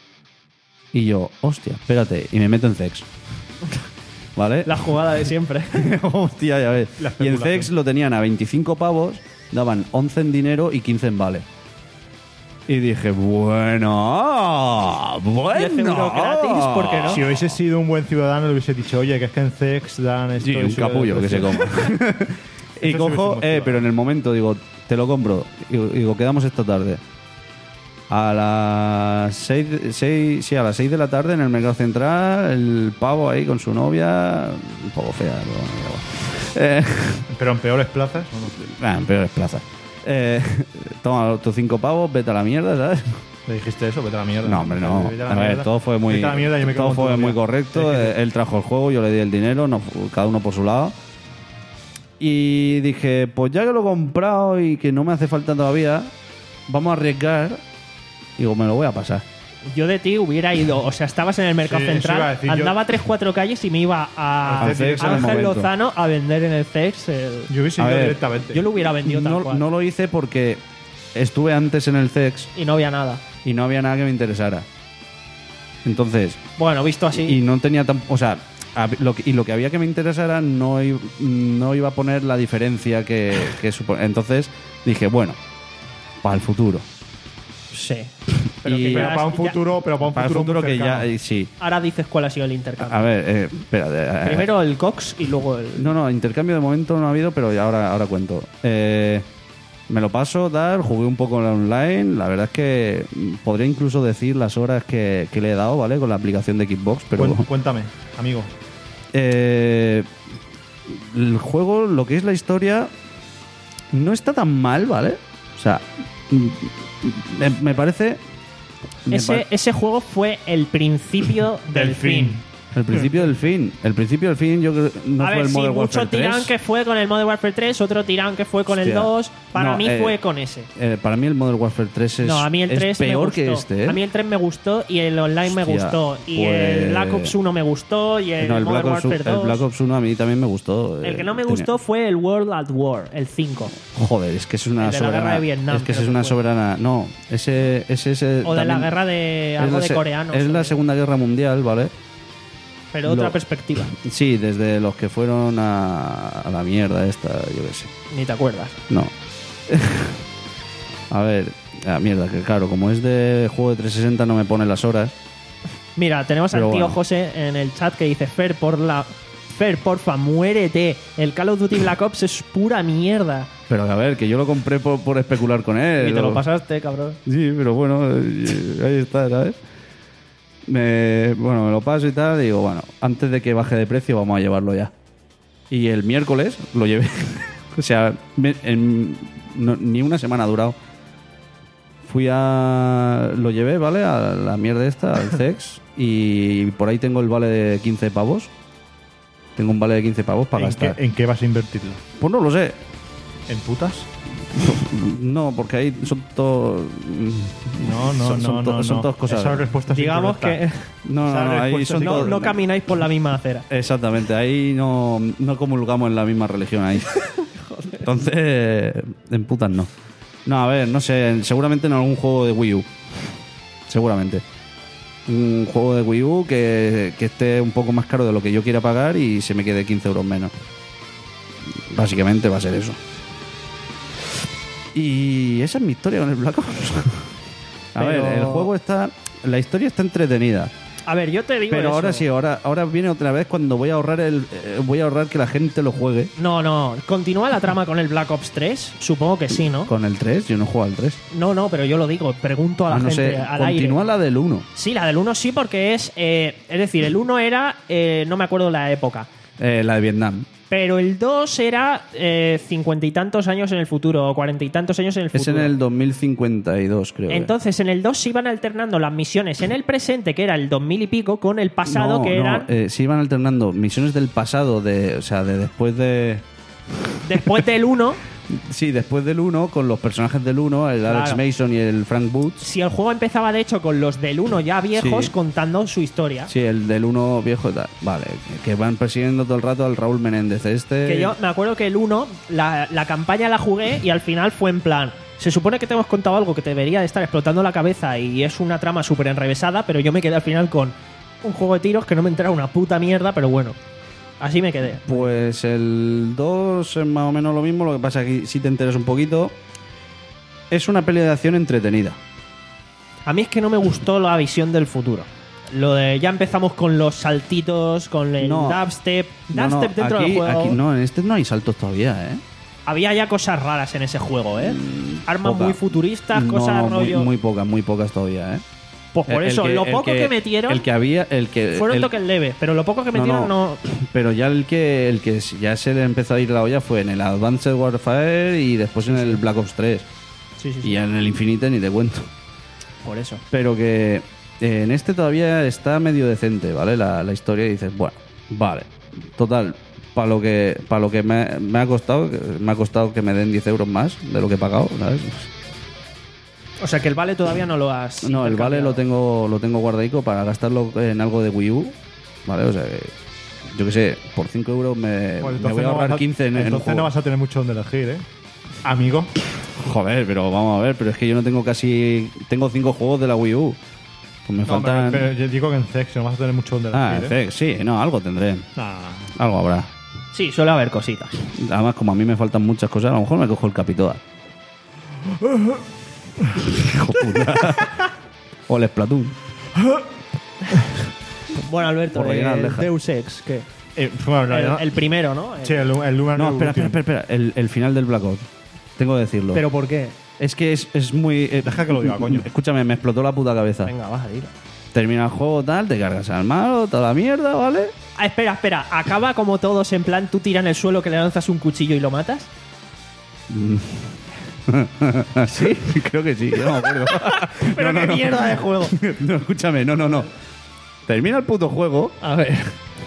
S2: y yo, hostia, espérate, y me meto en C E X. ¿Vale?
S1: la jugada de siempre.
S2: Hostia, ya ves.
S3: La
S2: Y en C E X
S3: especulación.
S2: lo tenían a veinticinco pavos, daban once en dinero y quince en vale. Y dije, bueno,
S1: diez euros
S2: bueno.
S1: gratis, ¿por qué no?
S3: Si hubiese sido un buen ciudadano, le hubiese dicho, oye, que es que en C E X dan esto.
S2: Sí,
S3: y
S2: un
S3: sube
S2: capullo
S3: de
S2: que se
S3: precio.
S2: coma. y
S3: Eso sí
S2: cojo,
S3: hubiese
S2: eh,
S3: motivado.
S2: pero en el momento digo, te lo compro. Y digo, quedamos esta tarde. A las seis, seis, sí, a las seis de la tarde en el Mercado Central, el pavo ahí con su novia, un poco fea, pero bueno, da igual. Eh,
S3: Pero en peores plazas, ¿o no?
S2: ah, en peores plazas. Eh, toma tus cinco pavos, vete a la mierda, ¿sabes?
S3: ¿Le dijiste eso? Vete a la mierda.
S2: No, hombre, no.
S3: Vete a la
S2: A ver,
S3: mierda.
S2: todo fue muy,
S3: Vete a la mierda, yo me quedo
S2: todo
S3: con tu
S2: fue muy
S3: novia.
S2: correcto.
S3: Sí, sí.
S2: Eh, Él trajo el juego, yo le di el dinero, no, cada uno por su lado. Y dije, pues ya que lo he comprado y que no me hace falta todavía, vamos a arriesgar. Digo, me lo voy a pasar.
S1: Yo de ti hubiera ido, o sea, estabas en el mercado
S3: Sí, eso
S1: central,
S3: iba a decir yo.
S1: andaba tres cuatro calles y me iba a
S2: Al C E X en el
S1: Ángel
S2: momento.
S1: Lozano a vender en el C E X. el-
S3: Yo hubiese
S2: A
S3: ido
S2: ver,
S3: directamente.
S1: Yo lo hubiera vendido tal
S2: No,
S1: cual.
S2: no lo hice porque estuve antes en el C E X
S1: Y no había nada.
S2: y no había nada que me interesara. Entonces,
S1: Bueno, visto así.
S2: y no tenía tan, o sea, hab- lo que- y lo que había que me interesara no, i- no iba a poner la diferencia que, que supone. Entonces dije, bueno, para el futuro.
S1: Sí.
S2: Pero que
S3: Pero
S1: ya-
S3: para un
S1: ya-
S3: futuro, pero para un
S2: Para el
S3: futuro,
S2: futuro
S3: muy
S2: que ya,
S3: cercano.
S2: eh, sí.
S1: Ahora dices cuál ha sido el intercambio.
S2: A ver, eh, espérate. eh,
S1: Primero el Cox y luego el.
S2: No, no, intercambio de momento no ha habido, pero ya ahora, ahora cuento. Eh, me lo paso, dar, jugué un poco en la online. La verdad es que mm, podría incluso decir las horas que, que le he dado, ¿vale? Con la aplicación de Xbox, pero.
S3: Cuen- Cuéntame, amigo.
S2: Eh, el juego, lo que es la historia, no está tan mal, ¿vale? O sea, mm, me, me parece. me
S1: Ese,
S2: pa-
S1: ese juego fue el principio del,
S3: Del
S1: fin.
S3: fin.
S2: el principio del fin. El principio del fin, yo creo no
S1: a
S2: fue
S1: ver,
S2: el
S1: sí,
S2: Modern
S1: mucho
S2: Warfare
S1: tirán
S2: tres.
S1: que fue con el Modern Warfare tres, otro tirán que fue con el
S2: Hostia.
S1: dos. Para
S2: No,
S1: mí
S2: eh,
S1: fue con ese.
S2: Eh, para mí el Modern Warfare tres es,
S1: No, a mí el
S2: es
S1: tres me
S2: peor
S1: gustó.
S2: que este, ¿eh?
S1: A mí el tres me gustó y el online me
S2: Hostia,
S1: gustó. Y
S2: pues-
S1: el Black Ops uno me gustó y el,
S2: No, el Black,
S1: Modern
S2: Ops,
S1: Warfare
S2: el
S1: dos.
S2: Black Ops uno a mí también me gustó.
S1: El
S2: eh,
S1: que no me
S2: tenía-
S1: gustó fue el World at War, el cinco.
S2: Joder, es que es una
S1: El de la
S2: soberana.
S1: guerra de Vietnam,
S2: es que ese
S1: creo
S2: es una
S1: que fue.
S2: soberana. No, ese, ese es. el-
S1: O de la
S2: también-
S1: guerra de
S2: es
S1: algo
S2: la
S1: de
S2: se-
S1: coreanos.
S2: Es la
S1: o-
S2: Segunda Guerra Mundial, ¿vale?
S1: Pero otra
S2: lo-
S1: perspectiva.
S2: Sí, desde los que fueron a, a la mierda esta, yo qué sé.
S1: Ni te acuerdas.
S2: No. A ver, la mierda, que claro, como es de juego de trescientos sesenta no me pone las horas.
S1: Mira, tenemos
S2: Pero
S1: al tío
S2: bueno.
S1: José en el chat que dice: Fer, por la. Fer, porfa, muérete. El Call of Duty Black Ops es pura mierda.
S2: Pero a ver, que yo lo compré por, por especular con él.
S1: Y te lo
S2: o-
S1: pasaste, cabrón.
S2: Sí, pero bueno, eh, ahí está, ¿sabes? Me, bueno, me lo paso y tal, y digo, bueno, antes de que baje de precio vamos a llevarlo ya. Y el miércoles lo llevé. O sea, me- en- no- ni una semana ha durado. Fui a... Lo llevé, ¿vale? A la mierda esta, al C E X, y por ahí tengo el vale de quince pavos. Tengo un vale de quince pavos para
S3: ¿En qué,
S2: gastar.
S3: ¿En qué vas a invertirlo?
S2: Pues no lo sé.
S3: ¿En putas?
S2: No, porque ahí son todos...
S3: No, no,
S2: son,
S3: no,
S2: son to-
S3: no,
S2: son
S3: no.
S2: todas cosas.
S3: Esa respuesta es
S1: Digamos que
S3: incorrecta.
S2: No,
S3: Esa
S2: no, no, ahí
S3: respuesta
S2: son
S3: sí
S1: no,
S2: todos...
S1: no camináis por la misma acera.
S2: Exactamente, ahí no, no comulgamos en la misma religión ahí. Entonces, en putas no. No, a ver, no sé, seguramente en algún juego de Wii U. Seguramente. Un juego de Wii U que, que esté un poco más caro de lo que yo quiera pagar y se me quede quince euros menos. Básicamente va a ser eso. Y esa es mi historia con el Black Ops. A
S1: Pero-
S2: ver, el juego está... La historia está entretenida.
S1: A ver, yo te digo
S2: Pero
S1: eso.
S2: ahora sí, ahora, ahora viene otra vez cuando voy a ahorrar el eh, voy a ahorrar que la gente lo juegue.
S1: No, no. ¿Continúa la trama con el Black Ops tres? Supongo que sí, ¿no?
S2: Con el tres, yo no juego al tres.
S1: No, no, pero yo lo digo. Pregunto a la
S2: Ah, no
S1: gente
S2: sé,
S1: al
S2: continúa
S1: aire.
S2: la del uno.
S1: Sí, la del uno sí, porque es... eh, es decir, el uno era... eh, no me acuerdo la época.
S2: Eh, la de Vietnam.
S1: Pero el dos era eh, cincuenta y tantos años en el futuro, o cuarenta y tantos años en el
S2: Es
S1: futuro.
S2: en el dos mil cincuenta y dos, creo.
S1: Entonces, en el dos se iban alternando las misiones en el presente, que era el dos mil y pico, con el pasado,
S2: no,
S1: que
S2: no,
S1: eran
S2: eh, se iban alternando misiones del pasado, de, o sea, de después de...
S1: después del uno.
S2: Sí, después del uno, con los personajes del uno, el Alex
S1: Claro.
S2: Mason y el Frank Boots.
S1: Si el juego empezaba, de hecho, con los del uno ya viejos
S2: Sí.
S1: contando su historia.
S2: Sí, el del uno viejo y tal. Vale, que van persiguiendo todo el rato al Raúl Menéndez este.
S1: Que yo me acuerdo que el uno, la, la campaña la jugué y al final fue en plan... Se supone que te hemos contado algo que te debería de estar explotando la cabeza y es una trama súper enrevesada, pero yo me quedé al final con un juego de tiros que no me entera una puta mierda, pero bueno, así me quedé.
S2: Pues el dos es más o menos lo mismo, lo que pasa es que si te enteras un poquito. Es una peli de acción entretenida.
S1: A mí es que no me gustó la visión del futuro. Lo de ya empezamos con los saltitos, con el
S2: No.
S1: dubstep.
S2: No, no,
S1: Dubstep dentro
S2: aquí,
S1: del juego.
S2: aquí no, en este no hay saltos todavía, ¿eh?
S1: Había ya cosas raras en ese juego, ¿eh? Armas
S2: poca.
S1: muy futuristas,
S2: No,
S1: cosas
S2: no, muy,
S1: rollo.
S2: muy pocas, muy pocas todavía, ¿eh?
S1: Pues por
S2: El- el
S1: eso,
S2: que-
S1: lo
S2: el
S1: poco que, metieron
S2: El que había, el que.
S1: fueron
S2: el-
S1: toques leves, pero lo poco que
S2: No,
S1: metieron
S2: no.
S1: no.
S2: Pero ya el que el que ya se le empezó a ir la olla fue en el Advanced Warfare y después en el Black Ops tres.
S1: Sí, sí, sí.
S2: Y en el Infinite ni te cuento.
S1: Por eso.
S2: Pero que eh, en este todavía está medio decente, ¿vale? La, la historia y dices, bueno, vale. Total, para lo que para lo que me, me ha costado, que- me ha costado que me den diez euros más de lo que he pagado, ¿sabes?
S1: O sea que el vale todavía no lo has.
S2: No, el vale
S1: intercambiado.
S2: lo tengo lo tengo guardadico para gastarlo en algo de Wii U, ¿vale? O sea que, yo qué sé, por cinco euros me,
S3: Pues
S2: me
S3: entonces
S2: voy a
S3: no
S2: ahorrar
S3: vas a-
S2: quince en, en un
S3: Entonces
S2: juego.
S3: no vas a tener mucho donde elegir, ¿eh? Amigo.
S2: Joder, pero vamos a ver, pero es que yo no tengo casi... Tengo cinco juegos de la Wii U. Pues me
S3: No,
S2: faltan...
S3: pero, pero yo digo que en Sex no vas a tener mucho donde
S2: Ah,
S3: elegir, ¿eh?
S2: sí, no, algo tendré.
S3: Nah.
S2: Algo habrá.
S1: Sí, suele haber cositas.
S2: Además, como a mí me faltan muchas cosas, a lo mejor me cojo el Capitoa. Hijo puta. O el Splatoon.
S1: Bueno, Alberto,
S2: Por rellenar
S1: el
S2: lejas.
S1: Deus Ex, ¿qué?
S3: Eh, bueno, no,
S1: El,
S3: no.
S1: el primero, ¿no? El-
S3: Sí, el, el Lunar
S2: No, espera, espera,
S3: Revolution.
S2: espera, espera. El, el final del Black Ops. Tengo que decirlo.
S1: ¿Pero por qué?
S2: Es que es, es muy... eh,
S3: Deja que lo diga, coño.
S2: Escúchame, me explotó la puta cabeza.
S1: Venga, vas a ir.
S2: Termina el juego, tal, te cargas al malo, toda la mierda, ¿vale?
S1: Ah, espera, espera. Acaba como todos en plan, tú tiras en el suelo que le lanzas un cuchillo y lo matas.
S2: ¿Sí? Creo que sí, yo no me acuerdo.
S1: Pero
S2: No,
S1: qué
S2: no, no.
S1: mierda de juego.
S2: No, escúchame, no, no, no. Termina el puto juego
S1: A ver.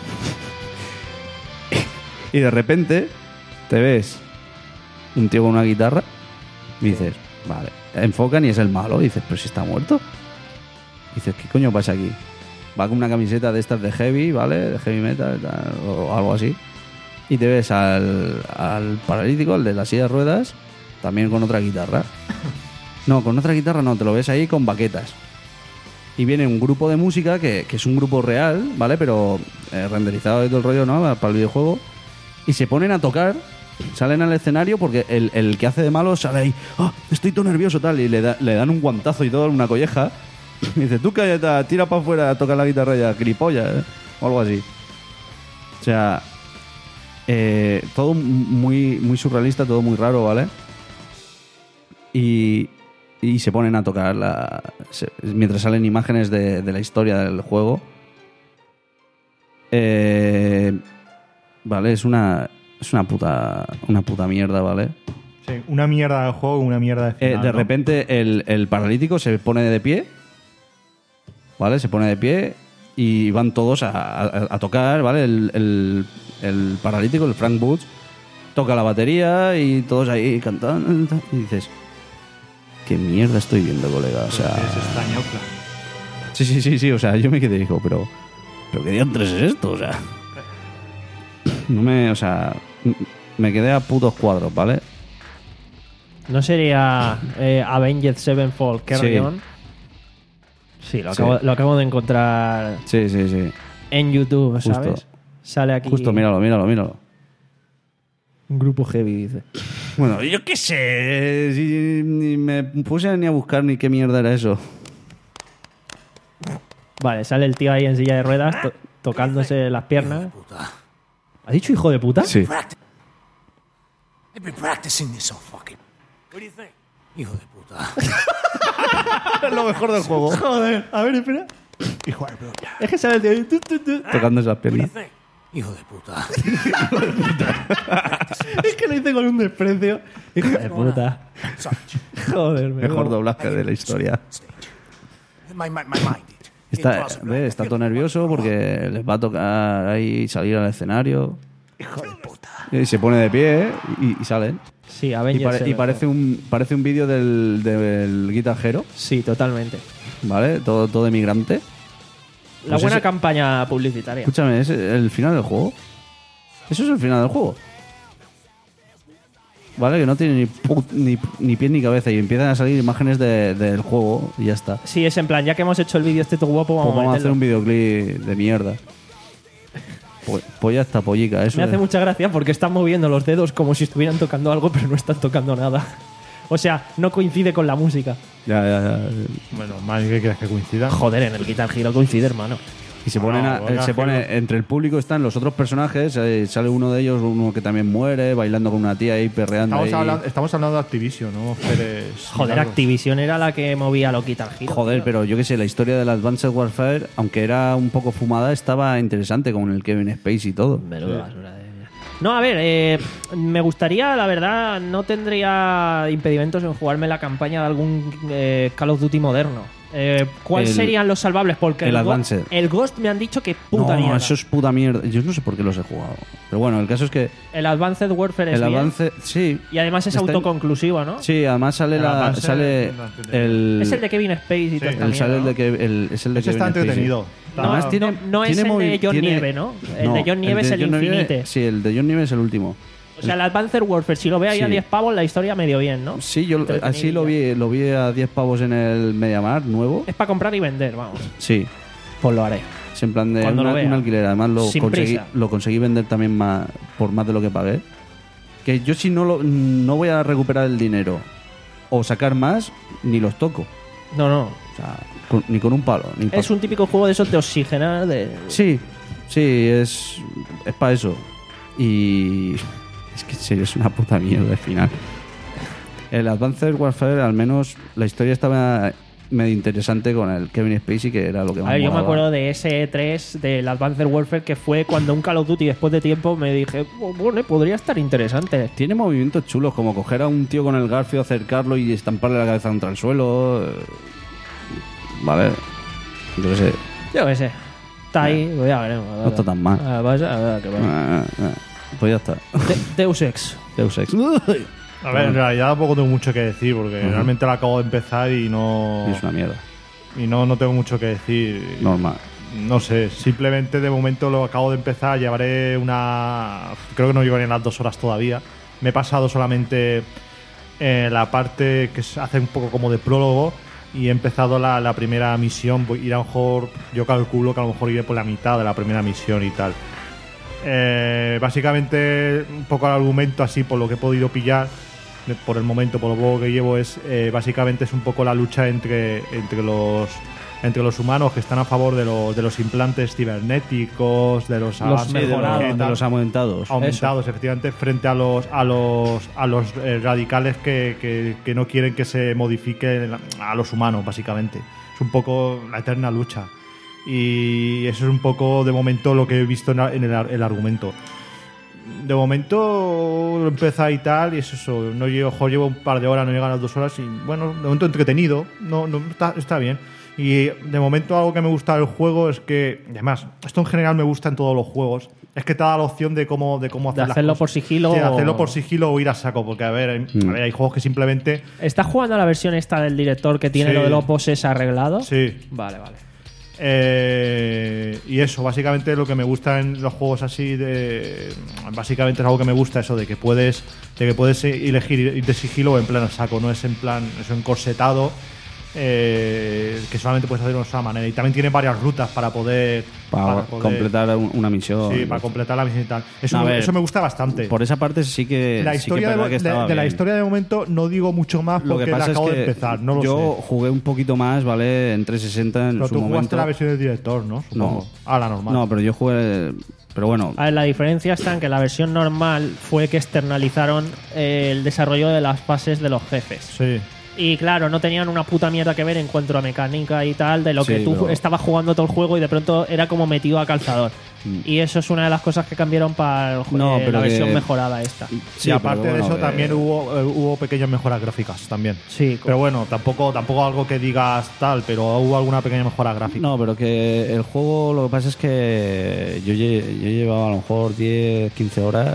S2: y de repente te ves un tío con una guitarra y dices, vale, enfocan y es el malo. Y dices, pero si está muerto. Y dices, ¿qué coño pasa aquí? Va con una camiseta de estas de heavy, ¿vale? De heavy metal tal, o algo así. Y te ves al, al paralítico, al de la silla de ruedas, también con otra guitarra. No, con otra guitarra no, te lo ves ahí con baquetas. Y viene un grupo de música que, que es un grupo real, ¿vale? Pero eh, renderizado y todo el rollo, ¿no? Para el videojuego. Y se ponen a tocar, salen al escenario porque el, el que hace de malo sale ahí, ¡ah! Estoy todo nervioso, tal. Y le, da- le dan un guantazo y todo, una colleja. Y dice, tú cállate, tira para afuera, toca la guitarra ya, gripolla, ¿eh? O algo así. O sea, eh, todo muy, muy surrealista, todo muy raro, ¿vale? Y, y se ponen a tocar la, se- mientras salen imágenes de, de la historia del juego. Eh, vale, es una es una puta una puta mierda, ¿vale?
S3: Sí, una mierda de juego, una mierda de
S2: Eh,
S3: final,
S2: de
S3: ¿no?
S2: repente el, el paralítico se pone de pie, ¿vale? Se pone de pie y van todos a, a- a tocar, ¿vale? El, el- el paralítico, el Frank Boots, toca la batería y todos ahí cantando. Y dices, ¿qué mierda estoy viendo, colega? O sea,
S3: Es extraño, claro.
S2: sí, sí, sí, sí, o sea, yo me quedé y digo, pero, pero ¿qué diantres es esto? O sea, no me, o sea, m- me quedé a putos cuadros, ¿vale?
S1: ¿No sería eh, Avenged Sevenfold Carrion? Sí, sí, lo, acabo,
S2: Sí.
S1: lo acabo de encontrar
S2: Sí, sí, sí.
S1: en YouTube, ¿sabes?
S2: Justo.
S1: Sale aquí.
S2: Justo, míralo, míralo, míralo.
S1: Un grupo heavy, dice.
S2: Bueno, yo qué sé. Si ni me puse ni a buscar ni qué mierda era eso.
S1: Vale, sale el tío ahí en silla de ruedas to- tocándose las piernas. ¿Ha dicho hijo de puta?
S2: Sí.
S9: I've been practicing this all fucking. What do you think? Hijo de puta.
S2: Es lo mejor del juego.
S1: Joder, a ver, espera.
S3: Hijo de puta.
S1: Es que sale el tío ahí. tu, tu, tu.
S2: Tocando esas
S9: What do you
S2: piernas.
S9: think? Hijo de puta.
S1: Es que lo hice con un desprecio. Hijo de puta. Joder, me
S2: Mejor
S1: cago.
S2: doblaje de la historia.
S9: My, my, my mind. It, it
S2: Está,
S9: draws around.
S2: ve,
S9: I
S2: está
S9: feel
S2: todo nervioso porque les va a tocar ahí salir al escenario.
S3: Hijo de puta.
S2: Y se pone de pie y, y sale.
S1: Sí,
S2: Y,
S1: Avenged
S2: pare- y
S1: Sevenfold.
S2: parece un parece un vídeo del, del Guitar Hero,
S1: Sí, totalmente.
S2: ¿vale? Todo, todo de migrante.
S1: La
S2: Pues
S1: buena
S2: ese-
S1: campaña publicitaria.
S2: Escúchame, ¿es el final del juego? Eso es el final del juego. ¿Vale? Que no tiene ni, pu- ni, ni pie ni cabeza y empiezan a salir imágenes de- del juego y ya está.
S1: Sí, es en plan, ya que hemos hecho el vídeo este todo guapo, vamos,
S2: Pues vamos a
S1: a
S2: hacer
S1: meterlo.
S2: un videoclip de mierda. Pues, pues ya está, pollica. Eso
S1: Me hace
S2: es-
S1: mucha gracia porque están moviendo los dedos como si estuvieran tocando algo, pero no están tocando nada. O sea, no coincide con la música.
S2: Ya, ya, ya.
S3: Bueno, man, ¿qué quieres que coincida?
S1: Joder, en el Guitar Hero coincide, hermano.
S2: Y se ponen a-
S3: No, Guitar
S2: se pone
S3: Hero.
S2: entre el público están los otros personajes, eh, sale uno de ellos, uno que también muere, bailando con una tía ahí, perreando
S3: Estamos,
S2: ahí.
S3: hablando, estamos hablando de Activision, ¿no? Pérez,
S1: Joder,
S3: Milagros.
S1: Activision era la que movía los Guitar Hero.
S2: Joder,
S1: tío.
S2: pero yo qué sé, la historia del Advanced Warfare, aunque era un poco fumada, estaba interesante con el Kevin Spacey y todo.
S1: Menuda basura de- No, a ver, eh, me gustaría, la verdad, no tendría impedimentos en jugarme la campaña de algún eh, Call of Duty moderno. Eh, ¿Cuáles
S2: El-
S1: serían los salvables? Porque
S2: el
S1: Go-
S2: Advanced.
S1: el Ghost me han dicho que puta
S2: no,
S1: mierda.
S2: eso es puta mierda. Yo no sé por qué los he jugado. Pero bueno, el caso es que
S1: El Advanced Warfare es
S2: el
S1: bien.
S2: avance, sí.
S1: Y además es
S2: está en-
S1: autoconclusivo, ¿no?
S2: Sí, además sale
S3: El
S2: la
S3: Advanced
S2: sale
S3: no entiendo.
S2: el
S1: Es el de Kevin Spacey y toda esta
S2: el sale
S1: mierda,
S2: el
S1: ¿no?
S2: de que el, es el de
S3: Ese está
S2: Kevin Spacey.
S3: entretenido.
S1: No,
S2: Además
S1: no,
S2: tiene,
S1: no es
S2: tiene
S1: el de
S2: movi-
S1: John
S2: tiene-
S1: Nieve, ¿no? El de John Nieve es el
S2: John Nieve-
S1: Infinite.
S2: Sí, el de John Nieve es el último.
S1: O sea, el Advanced Warfare, si lo ve ahí a
S2: Sí.
S1: diez pavos, la historia medio bien, ¿no?
S2: Sí, yo
S1: Entretenidilla.
S2: así lo vi, lo vi a diez pavos en el MediaMarkt nuevo.
S1: Es para comprar y vender, vamos.
S2: Sí,
S1: Pues lo haré.
S2: es en plan de
S1: Cuando
S2: una-
S1: lo vea.
S2: un alquiler. Además lo
S1: Sin
S2: conseguí,
S1: prisa.
S2: lo conseguí vender también más, por más de lo que pagué. Que yo si no lo, no voy a recuperar el dinero o sacar más, ni los toco.
S1: No, no.
S2: O sea, con- ni con un palo. Ni pa-
S1: Es un típico juego de esos de oxigenar, de...
S2: Sí, sí, es, es para eso. Y es que en serio es una puta mierda al final. El Advanced Warfare, al menos la historia estaba medio interesante con el Kevin Spacey, que era lo que más
S1: A ver, yo me
S2: molaba.
S1: acuerdo de ese E tres del Advanced Warfare, que fue cuando un Call of Duty después de tiempo me dije, "Oh, bueno, podría estar interesante.
S2: Tiene movimientos chulos, como coger a un tío con el garfio, acercarlo y estamparle la cabeza contra el suelo. eh, Vale. Yo qué sé.
S1: Yo qué sé. Está ahí, pues ya veremos.
S2: No está tan mal.
S1: Ah, vas a ver, que va.
S2: Ah, ah, ah. Pues ya está.
S1: De- Deus Ex.
S2: Deus Ex.
S3: A ver, en realidad tampoco tengo mucho que decir porque
S2: Ujú.
S3: realmente la acabo de empezar y no.
S2: Y es una mierda.
S3: Y no, no tengo mucho que decir.
S2: Normal.
S3: No sé, simplemente de momento lo acabo de empezar. Llevaré una. Creo que no llevaré las dos horas todavía. Me he pasado solamente eh, la parte que se hace un poco como de prólogo y he empezado la, la primera misión. Voy, ir a lo mejor, yo calculo que a lo mejor iré por la mitad de la primera misión y tal. Eh, básicamente, un poco el argumento así por lo que he podido pillar. de- Por el momento, por lo poco que llevo, es eh, básicamente es un poco la lucha entre, entre los entre los humanos que están a favor de, los de los implantes cibernéticos, de los, avances
S2: Sí, de,
S1: mejorados,
S2: los, de los aumentados.
S3: aumentados, efectivamente, frente a los a los a los eh, radicales que, que- que no quieren que se modifique la- a los humanos, básicamente. Es un poco la eterna lucha. Y eso es un poco, de momento, lo que he visto en, la- en el, ar- el argumento. De momento lo empieza y tal, y es eso. No llevo, ojo, llevo un par de horas, no llegan las dos horas, y bueno, de momento entretenido, no, no está, está bien. Y de momento algo que me gusta del juego es que, y además, esto en general me gusta en todos los juegos, es que te da la opción de cómo, de cómo
S1: De
S3: hacer las
S1: hacerlo
S3: cosas.
S1: por sigilo
S3: Sí, de
S1: o-
S3: hacerlo por sigilo o ir a saco, porque a ver, hay,
S2: Mm.
S3: a ver, hay juegos que simplemente.
S1: ¿Estás jugando a la versión esta del director que tiene
S3: Sí.
S1: lo de los bosses arreglado?
S3: Sí.
S1: Vale, vale.
S3: Eh, y eso, básicamente lo que me gusta en los juegos así de, básicamente es algo que me gusta, eso de que puedes de que puedes elegir ir de sigilo en plan al saco, no es en plan eso encorsetado, eh, que solamente puedes hacer de una sola manera. Y también tiene varias rutas para poder,
S2: Para,
S3: para poder-
S2: completar un- una misión.
S3: sí, para completar la misión y tal. Eso,
S2: A
S3: me,
S2: ver,
S3: eso me gusta bastante.
S2: Por esa parte sí que.
S3: La
S2: sí que
S3: historia,
S2: es verdad
S3: de,
S2: que
S3: de-
S2: estaba
S3: de la
S2: bien.
S3: historia de momento no digo mucho más
S2: Lo
S3: porque
S2: que
S3: la
S2: pasa es
S3: acabo
S2: que
S3: de empezar, no lo
S2: yo
S3: sé.
S2: jugué un poquito más, ¿vale? En trescientos sesenta en
S3: Pero
S2: su
S3: tú jugaste
S2: momento.
S3: la versión del director, ¿no? Supongo.
S2: No.
S3: Ah, la normal.
S2: No, pero yo jugué. Pero bueno,
S1: A ver, la diferencia está en que la versión normal fue que externalizaron eh, el desarrollo de las fases de los jefes.
S3: Sí.
S1: Y claro, no tenían una puta mierda que ver en cuanto a mecánica y tal, de lo
S2: Sí,
S1: que tú
S2: pero-
S1: estabas jugando todo el juego y de pronto era como metido a calzador.
S2: Mm.
S1: Y eso es una de las cosas que cambiaron para el jue-
S2: No,
S1: eh,
S2: pero
S1: la versión
S2: que-
S1: mejorada esta.
S2: sí,
S3: y aparte
S2: pero
S3: de
S2: bueno,
S3: eso
S2: que-
S3: también hubo, eh, hubo pequeñas mejoras gráficas también.
S1: Sí,
S3: Pero bueno, tampoco tampoco algo que digas tal, pero hubo alguna pequeña mejora gráfica.
S2: No, pero que el juego, lo que pasa es que yo, lle- yo llevaba a lo mejor diez, quince horas.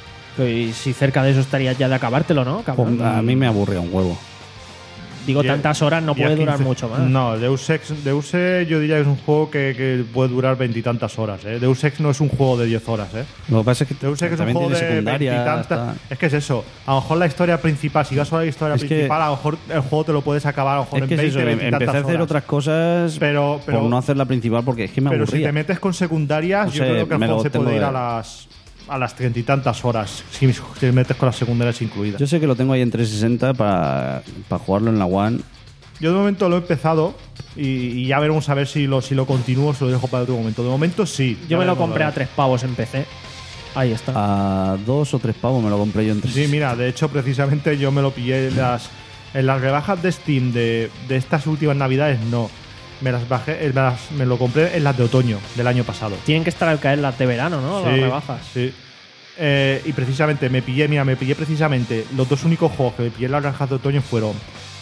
S1: y si cerca de eso estarías ya de acabártelo, ¿no? Cabrón?
S2: Pues, a mí me aburría un huevo.
S1: Digo,
S3: diez-
S1: tantas horas no
S3: diez,
S1: puede durar
S3: quince.
S1: mucho más.
S3: No, Deus Ex, Deus Ex yo diría que es un juego que, que puede durar veintitantas horas. ¿eh? Deus Ex no es un juego de diez horas. ¿eh?
S2: Lo que pasa es que
S3: Deus Ex es un
S2: también
S3: juego
S2: tiene
S3: de
S2: secundaria.
S3: veintitantas.
S2: está-
S3: Es que es eso. A lo mejor la historia principal, si vas a la historia
S2: Es que-
S3: principal, a lo mejor el juego te lo puedes acabar a lo mejor
S2: Es
S3: en
S2: que es
S3: veinte,
S2: eso, em-
S3: veintitantas
S2: empecé a hacer
S3: horas.
S2: otras cosas
S3: Pero, pero,
S2: por no hacer la principal porque es que me
S3: pero si
S2: aburría.
S3: te metes con secundarias,
S2: No
S3: yo
S2: sé,
S3: creo que el
S2: me
S3: juego
S2: lo
S3: se
S2: tengo
S3: puede ir
S2: de-
S3: a las a las treinta y tantas horas si si te metes con las secundarias incluidas.
S2: Yo sé que lo tengo ahí en trescientos sesenta para, para jugarlo en la One.
S3: Yo de momento lo he empezado y, y ya veremos a ver si lo, si lo continúo o si lo dejo para otro momento. De momento sí.
S1: Yo
S3: Ya
S1: me lo
S3: veremos,
S1: compré
S3: la
S1: a tres pavos en P C. Ahí está.
S2: A dos o tres pavos me lo compré yo en
S3: verdad.
S2: trescientos
S3: Sí,
S2: sesenta.
S3: mira, de hecho precisamente yo me lo pillé en las, en las rebajas de Steam de, de estas últimas navidades, no. Me las bajé, eh, me, las- me lo compré en las de otoño del año pasado.
S1: Tienen que estar al caer las de verano, ¿no? Las
S3: Sí,
S1: rebajas.
S3: sí. Eh, y precisamente me pillé, mira, me pillé precisamente los dos únicos juegos que me pillé en las rebajas de otoño fueron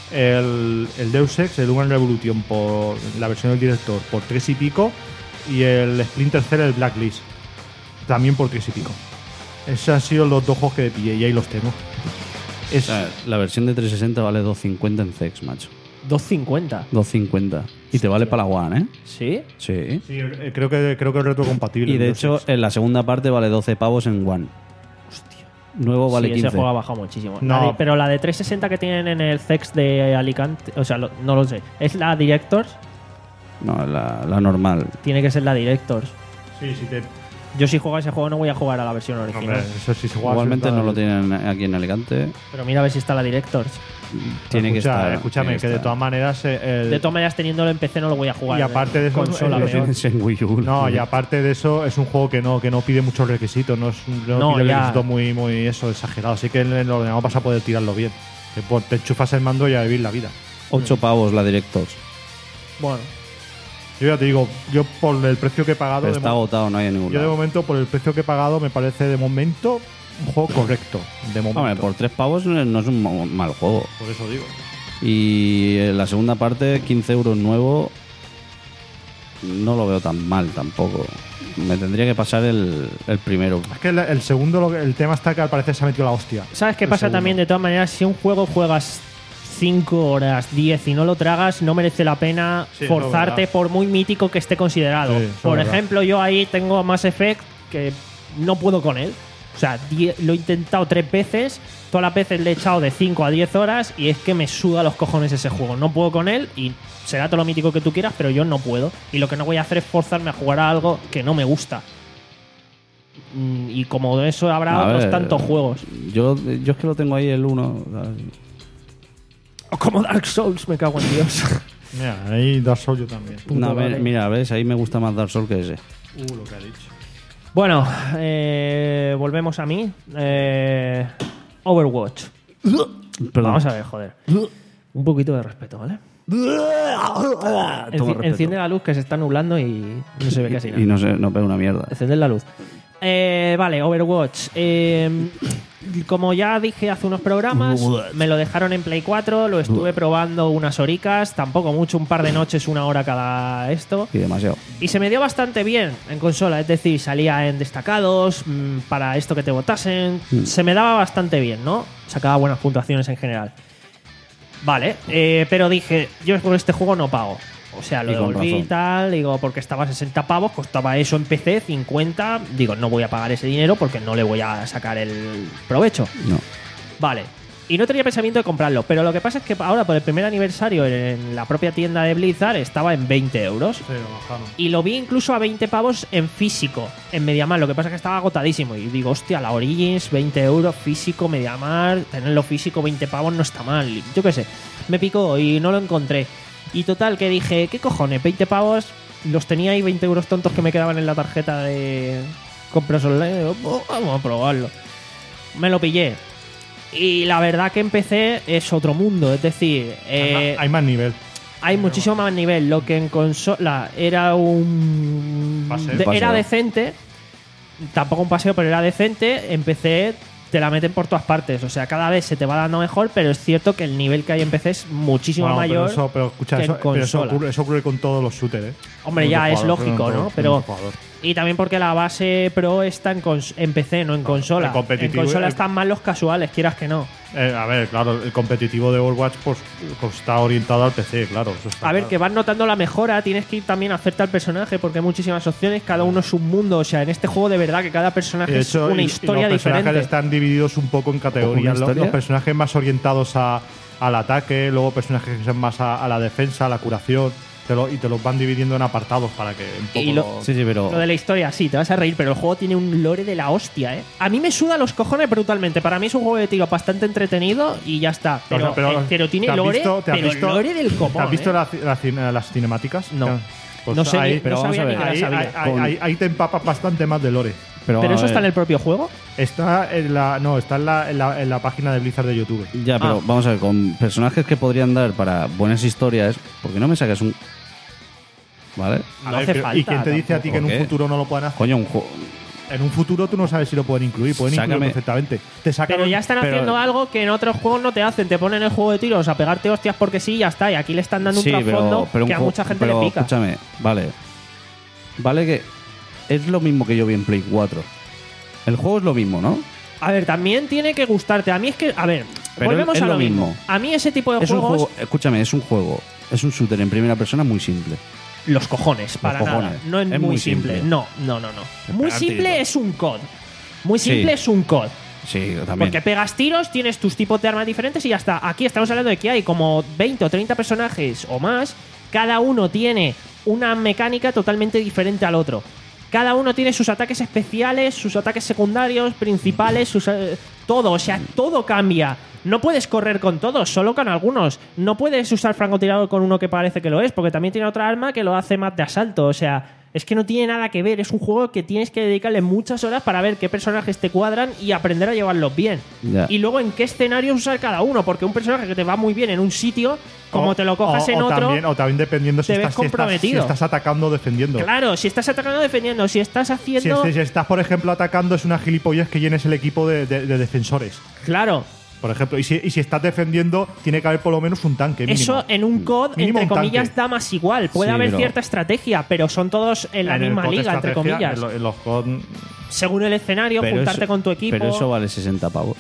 S3: el, el Deus Ex, el Human Revolution por la versión del director por tres y pico y el Splinter Cell, el Blacklist también por tres y pico. Esos han sido los dos juegos que me pillé y ahí los tengo. Es,
S2: O sea, la versión de trescientos sesenta vale dos cincuenta en C E X, macho.
S1: dos cincuenta.
S2: dos cincuenta. Y te vale para la One, ¿eh?
S1: ¿Sí?
S2: Sí.
S3: sí, eh, creo que creo que es retrocompatible.
S2: Y
S3: el
S2: de
S3: Deus
S2: hecho,
S3: Ex.
S2: en la segunda parte vale doce pavos en One. Nuevo vale
S1: sí,
S2: quince.
S1: ese juego ha bajado muchísimo.
S3: No.
S1: La de- pero la de trescientos sesenta que tienen en el C E X de Alicante, o sea, lo- no lo sé. ¿Es la Directors?
S2: No, la, la normal.
S1: Tiene que ser la Directors.
S3: sí, sí, te,
S1: Yo si juego a ese juego no voy a jugar a la versión original.
S3: hombre, eso sí se juega.
S2: Igualmente
S3: está-
S2: no lo tienen aquí en Alicante.
S1: Pero mira a ver si está la Directors.
S2: Tiene que
S3: Escucha,
S2: estar.
S3: Escúchame,
S2: tiene
S3: que de
S2: estar.
S3: todas maneras. eh, el-
S1: De todas maneras, teniéndolo en P C no lo voy a jugar.
S3: Y aparte de eso,
S1: consola
S3: eh,
S2: Lo
S1: peor.
S2: tienes en Wii U.
S3: No, y aparte de eso, es un juego que no, que no pide muchos requisitos, no, es, un- no,
S1: No,
S3: pide
S1: ya.
S3: requisitos muy, muy eso, exagerado. Así que en el ordenador vas a poder tirarlo bien. Te, pon- te enchufas el mando y a vivir la vida.
S2: ocho pavos la Directors.
S1: Bueno,
S3: Yo ya te digo, yo por el precio que he pagado.
S2: Pero
S3: de
S2: está
S3: mo-
S2: agotado, no hay en ningún
S3: yo de
S2: lado.
S3: momento, por el precio que he pagado, me parece de momento un juego correcto. De momento.
S2: Hombre, por tres pavos no es un ma- mal juego.
S3: Por eso digo.
S2: Y en la segunda parte, quince euros nuevo, no lo veo tan mal tampoco. Me tendría que pasar el, el primero.
S3: Es que el, el segundo, lo que- el tema está que al parecer se ha metido la hostia.
S1: ¿sabes qué
S3: El
S1: pasa
S3: segundo.
S1: también? De todas maneras, si un juego juegas cinco horas, diez y no lo tragas, no merece la pena
S3: Sí, eso es
S1: forzarte
S3: verdad.
S1: por muy mítico que esté considerado.
S3: Sí, eso es
S1: por
S3: verdad.
S1: ejemplo, yo ahí tengo a Mass Effect que no puedo con él. O sea, die- lo he intentado tres veces, todas las veces le he echado de cinco a diez horas y es que me suda los cojones ese juego. No puedo con él y será todo lo mítico que tú quieras, pero yo no puedo. Y lo que no voy a hacer es forzarme a jugar a algo que no me gusta. Mm, Y como de eso habrá
S2: A
S1: otros
S2: ver,
S1: tantos juegos.
S2: Yo, yo es que lo tengo ahí el uno.
S1: O como Dark Souls, me cago en Dios.
S3: Mira, ahí Dark Souls yo también.
S1: Puto
S2: No,
S1: vale.
S2: ve- mira, ves, ahí me gusta más Dark Souls que ese.
S3: Uh, lo que ha dicho.
S1: Bueno, eh, volvemos a mí. Eh, Overwatch.
S2: Perdón.
S1: Vamos a ver, joder. Un poquito de respeto, ¿vale? Enci-
S2: respeto.
S1: enciende la luz que se está nublando y no se ve casi nada.
S2: Y no sé, no pega una mierda.
S1: Encender la luz. Eh, vale, Overwatch. Eh, como ya dije hace unos programas, me lo dejaron en Play cuatro, lo estuve probando unas horicas, tampoco mucho, un par de noches, una hora cada esto.
S2: Y demasiado.
S1: Y se me dio bastante bien en consola, es decir, salía en destacados, mmm, para esto que te votasen.
S2: Mm.
S1: Se me daba bastante bien, ¿no? Sacaba buenas puntuaciones en general. Vale, eh, pero dije, yo por este juego no pago. O sea, lo
S2: Y con
S1: devolví y
S2: razón.
S1: tal, digo, porque estaba a sesenta pavos, costaba eso en P C, cincuenta. Digo, no voy a pagar ese dinero porque no le voy a sacar el provecho.
S2: No.
S1: Vale. Y no tenía pensamiento de comprarlo, pero lo que pasa es que ahora por el primer aniversario en la propia tienda de Blizzard estaba en veinte euros.
S3: Sí, lo bajaron.
S1: Y lo vi incluso a veinte pavos en físico, en Mediamar. Lo que pasa es que estaba agotadísimo. Y digo, hostia, la Origins, veinte euros, físico, Mediamar, tenerlo físico, veinte pavos no está mal. Yo qué sé, me picó y no lo encontré. Y total, que dije, ¿qué cojones? veinte pavos, los tenía ahí, veinte euros tontos que me quedaban en la tarjeta de compras online. Digo, oh, vamos a probarlo. Me lo pillé. Y la verdad que empecé es otro mundo. Es decir, eh,
S3: hay más nivel.
S1: hay muchísimo más nivel. Lo que en consola era un.
S3: Paseo.
S1: de- era
S2: Paseo.
S1: decente. Tampoco un paseo, pero era decente. En P C te la meten por todas partes. O sea, cada vez se te va dando mejor, pero es cierto que el nivel que hay en P C es muchísimo
S3: Bueno,
S1: mayor.
S3: Pero, eso, pero escucha,
S1: que en
S3: eso, pero eso,
S1: consola.
S3: ocurre, eso ocurre con todos los shooters, ¿eh?
S1: Hombre,
S3: Con
S1: ya es
S3: multijugador,
S1: lógico,
S3: con-
S1: ¿no?
S3: con
S1: Pero.
S3: multijugador.
S1: Y también porque la base pro está en, cons- en P C, no en consola.
S3: el competitivo-
S1: en consola
S3: el-
S1: están más los casuales, quieras que no.
S3: Eh, a ver, claro, el competitivo de Overwatch pues, pues está orientado al P C, claro. Eso está
S1: A ver,
S3: claro.
S1: que vas notando la mejora, tienes que ir también a hacerte al personaje porque hay muchísimas opciones, cada uno es un mundo. O sea, en este juego de verdad que cada personaje
S3: Y de
S1: es
S3: hecho,
S1: una
S3: y- y
S1: historia
S3: los personajes
S1: diferente.
S3: están divididos un poco en categorías. Los,
S2: historia?
S3: los personajes más orientados a, al ataque, luego personajes que son más a, a la defensa, a la curación. Te lo- y te los van dividiendo en apartados para que un poco
S1: Y lo-
S3: lo-
S2: Sí, sí, pero.
S1: Lo de la historia, sí, te vas a reír, pero el juego tiene un lore de la hostia, ¿eh? A mí me suda los cojones brutalmente. Para mí es un juego de tiro bastante entretenido y ya está. Pero,
S3: O sea, pero-
S1: eh, pero tiene
S3: ¿te has
S1: lore,
S3: visto- te has
S1: pero
S3: visto-
S1: lore del copón,
S3: ¿Te has visto
S1: ¿eh?
S3: la- la cine- las cinemáticas?
S1: No.
S3: Pues
S1: no sé,
S3: ahí,
S1: ni-
S2: pero
S1: no
S2: vamos
S1: sabía
S2: a
S1: ni
S2: ver,
S1: que
S3: ahí,
S1: la
S3: ahí-
S1: sabía.
S3: ahí-
S2: Con-
S3: ahí- ahí te empapas bastante más de lore.
S2: pero,
S1: ¿Pero
S2: a
S1: eso está en
S2: ver,
S1: el propio juego?
S3: Está en la. No, está en la, en la, en la página de Blizzard de YouTube.
S2: Ya, pero
S1: Ah.
S2: vamos a ver, con personajes que podrían dar para buenas historias, ¿por qué no me sacas un. ¿Vale?
S3: A
S1: No
S3: ver,
S1: hace
S3: pero- ¿y
S1: falta
S3: quién te dice a ti
S2: tampoco,
S3: que en un
S2: ¿qué?
S3: futuro no lo puedan hacer?
S2: Coño, un juego.
S3: En un futuro tú no sabes si lo pueden incluir. Pueden incluirlo
S2: Sácame-
S3: perfectamente. Te sacan
S1: Pero
S3: un-
S1: ya están
S2: pero-
S1: haciendo algo que en otros juegos no te hacen. Te ponen el juego de tiros a pegarte hostias porque sí y ya está. Y aquí le están dando
S2: Sí,
S1: un trasfondo
S2: pero, pero un
S1: que a
S2: juego-
S1: mucha gente
S2: pero
S1: le pica.
S2: Escúchame, vale. Vale que es lo mismo que yo vi en Play cuatro. El juego es lo mismo, ¿no?
S1: A ver, también tiene que gustarte. A mí es que, a ver,
S2: Pero
S1: volvemos
S2: es
S1: a lo,
S2: lo
S1: mismo.
S2: mismo.
S1: A mí ese tipo de
S2: Es un
S1: juegos,
S2: juego, escúchame, es un juego, es un shooter en primera persona muy simple.
S1: los cojones, para
S2: cojones.
S1: nada. No es,
S2: Es
S1: muy
S2: muy
S1: simple.
S2: simple.
S1: No, no, no, no. Muy
S2: Pegar
S1: simple
S2: tiros.
S1: es un C O D. Muy simple
S2: Sí.
S1: es un C O D.
S2: Sí, también.
S1: Porque pegas tiros, tienes tus tipos de armas diferentes y ya está. Aquí estamos hablando de que hay como veinte o treinta personajes o más. Cada uno tiene una mecánica totalmente diferente al otro. Cada uno tiene sus ataques especiales, sus ataques secundarios, principales, sus, eh, todo. O sea, todo cambia. No puedes correr con todos, solo con algunos. No puedes usar francotirador con uno que parece que lo es, porque también tiene otra arma que lo hace más de asalto. O sea, es que no tiene nada que ver. Es un juego que tienes que dedicarle muchas horas para ver qué personajes te cuadran y aprender a llevarlos bien.
S2: Ya.
S1: Y luego en qué escenarios usar cada uno, porque un personaje que te va muy bien en un sitio, como
S3: O-
S1: te lo cojas
S3: o-
S1: en
S3: o
S1: otro.
S3: También, o también dependiendo si
S1: te ves
S3: estás, si, estás, si
S1: comprometido.
S3: estás atacando o defendiendo.
S1: Claro, si estás atacando o defendiendo, si estás
S3: Si,
S1: haciendo.
S3: es- si estás, por ejemplo, atacando, es una gilipollas que llenes el equipo de, de- de defensores.
S1: Claro.
S3: Por ejemplo, y si, y si estás defendiendo, tiene que haber por lo menos un tanque. Mínimo.
S1: Eso en un C O D,
S3: Mínimo
S1: entre
S3: un
S1: comillas,
S3: tanque.
S1: da más igual. Puede
S2: Sí,
S1: haber
S2: pero-
S1: cierta estrategia, pero son todos en la
S3: En el
S1: misma
S3: C O D
S1: liga, entre
S3: estrategia,
S1: comillas.
S3: En, lo- en los C O D,
S1: Según el escenario,
S2: Pero
S1: juntarte
S2: eso-
S1: con tu equipo.
S2: Pero eso vale sesenta pavos.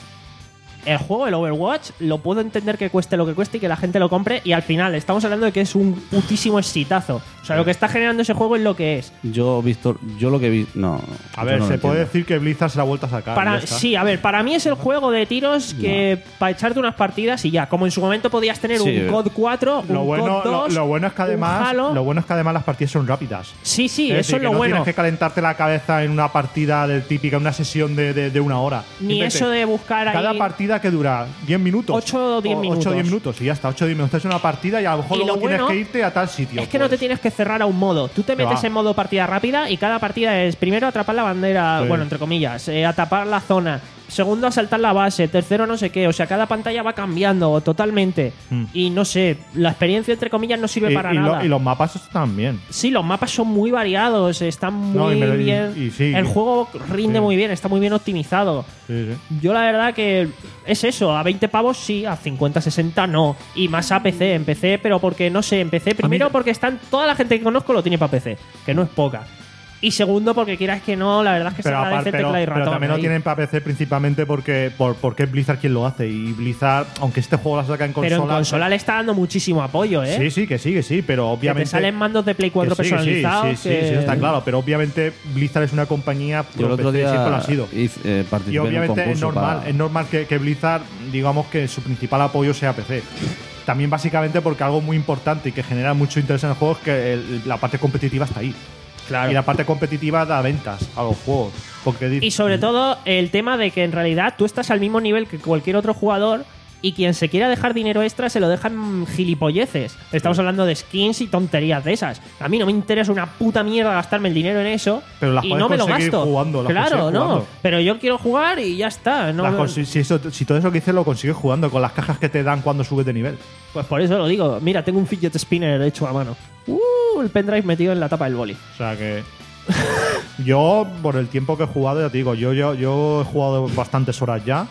S1: El juego, el Overwatch, lo puedo entender que cueste lo que cueste y que la gente lo compre. Y al final, estamos hablando de que es un putísimo exitazo. O sea, lo que está generando ese juego es lo que es.
S2: Yo, Víctor, yo lo que vi. No.
S3: a
S2: yo
S3: ver,
S2: no lo
S3: se puede
S2: entiendo.
S3: decir que Blizzard se la ha vuelto a sacar.
S1: Para,
S3: ya está.
S1: sí, a ver, para mí es el juego de tiros que para echarte unas partidas y ya. Como en su momento podías tener
S2: Sí,
S1: un C O D cuatro,
S3: Lo
S1: un
S3: bueno,
S1: C O D
S3: lo,
S1: dos,
S3: lo bueno es que
S1: un
S3: además,
S1: Halo.
S3: lo bueno es que además las partidas son rápidas.
S1: Sí, sí,
S3: Es
S1: eso
S3: decir,
S1: es
S3: que
S1: lo
S3: no
S1: bueno.
S3: tienes que calentarte la cabeza en una partida de típica, una sesión de, de- de una hora.
S1: Ni
S3: Simplemente,
S1: eso de buscar ahí.
S3: Cada partida que dura diez minutos.
S1: ocho o diez minutos.
S3: ocho o diez minutos y ya está. ocho o diez minutos. Es una partida y a lo mejor
S1: Y
S3: luego
S1: lo
S3: tienes
S1: bueno
S3: que irte a tal sitio.
S1: Es que no te
S3: pues.
S1: tienes que cerrar a un modo. Tú te
S3: Que
S1: metes
S3: va.
S1: en modo partida rápida y cada partida es primero atrapar la bandera,
S3: Sí.
S1: bueno, entre comillas, eh, atrapar la zona, segundo asaltar la base, tercero no sé qué. O sea, cada pantalla va cambiando totalmente.
S3: Hmm.
S1: Y no sé, la experiencia entre comillas no sirve
S3: Y,
S1: para
S3: y lo-
S1: nada.
S3: y los mapas están bien.
S1: Sí, los mapas son muy variados, están muy
S3: No, y me- y-
S1: bien.
S3: y sí.
S1: El juego rinde
S3: Sí.
S1: muy bien, está muy bien optimizado.
S3: Sí, sí.
S1: Yo la verdad que es eso, a veinte pavos sí, a cincuenta, sesenta no. Y más a P C, en P C, pero porque no sé, en P C primero porque están toda la gente que conozco lo tiene para P C, que no es poca. Y segundo, porque quieras que no, la verdad es que se
S3: Pero,
S1: agradece
S3: aparte, pero,
S1: tecla y
S3: pero
S1: ratón.
S3: también lo
S1: ahí.
S3: tienen para P C principalmente porque, por, porque es Blizzard quien lo hace. Y Blizzard, aunque este juego lo saca en consola.
S1: Pero en consola le está dando muchísimo apoyo, ¿eh?
S3: Sí, sí, que sí, que sí, pero
S1: Que
S3: obviamente.
S1: te salen mandos de Play cuatro
S3: que sí, que sí,
S1: personalizados.
S3: Sí, sí,
S1: que-
S3: sí, está claro. Pero obviamente Blizzard es una compañía.
S2: Yo el otro
S3: P C,
S2: día
S3: siempre lo ha sido.
S2: hice- eh, participé
S3: Y obviamente
S2: en un
S3: es
S2: concurso
S3: normal,
S2: para-
S3: es normal que, que Blizzard, digamos que su principal apoyo sea P C. También básicamente porque algo muy importante y que genera mucho interés en el juego es que el- la parte competitiva está ahí.
S1: Claro.
S3: Y la parte competitiva da ventas a los juegos. Porque di-
S1: Y sobre todo el tema de que en realidad tú estás al mismo nivel que cualquier otro jugador y quien se quiera dejar dinero extra se lo dejan gilipolleces. Estamos hablando de skins y tonterías de esas. A mí no me interesa una puta mierda gastarme el dinero en eso
S3: Pero las
S1: y
S3: puedes
S1: no me lo
S3: conseguir
S1: gasto.
S3: jugando, las
S1: claro,
S3: consigues
S1: no.
S3: jugando.
S1: Pero yo quiero jugar y ya está. No,
S3: las consi- si, eso- si todo eso que dices lo consigues jugando con las cajas que te dan cuando subes de nivel.
S1: Pues por eso lo digo. Mira, tengo un fidget spinner hecho a mano. Uh, el pendrive metido en la tapa del boli.
S3: O sea que. Yo, por el tiempo que he jugado, ya te digo, yo, yo, yo he jugado bastantes horas ya.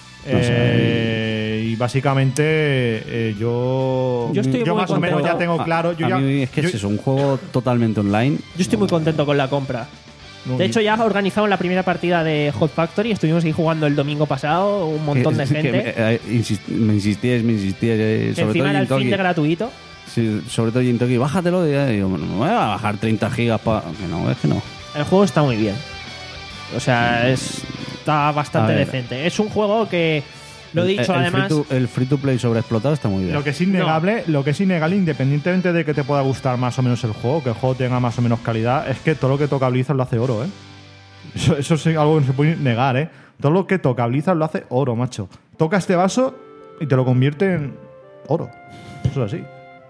S3: Eh, y básicamente eh, yo.
S1: Yo estoy muy
S3: más o menos
S1: contento.
S3: ya tengo claro. Yo
S2: a
S3: ya,
S2: mí es que
S3: yo-
S2: es eso, un juego totalmente online.
S1: Yo estoy muy contento con la compra.
S3: no,
S1: De hecho, ya organizamos la primera partida de Hot Factory. Estuvimos ahí jugando el domingo pasado, un montón de
S2: Es que
S1: gente.
S2: me, eh, insist- me insistíais, me insistíais. eh,
S1: Que
S2: sobre
S1: encima
S2: todo
S1: era el fin
S2: Jintoki.
S1: de gratuito.
S2: Sí, sobre todo Jintoki, bájatelo. Y ya digo, no me voy a bajar treinta gigas para. Que no, es que no.
S1: El juego está muy bien. O sea, es, está bastante
S2: A ver.
S1: decente. Es un juego que, lo he
S2: El-
S1: dicho
S2: el,
S1: además,
S2: Free to, el free to play sobreexplotado está muy bien.
S3: Lo que es innegable, lo que es innegable, independientemente de que te pueda gustar más o menos el juego, que el juego tenga más o menos calidad, es que todo lo que toca Blizzard lo hace oro, ¿eh? Eso, eso es algo que no se puede negar, ¿eh? Todo lo que toca Blizzard lo hace oro, macho. Toca este vaso y te lo convierte en oro. Eso es así.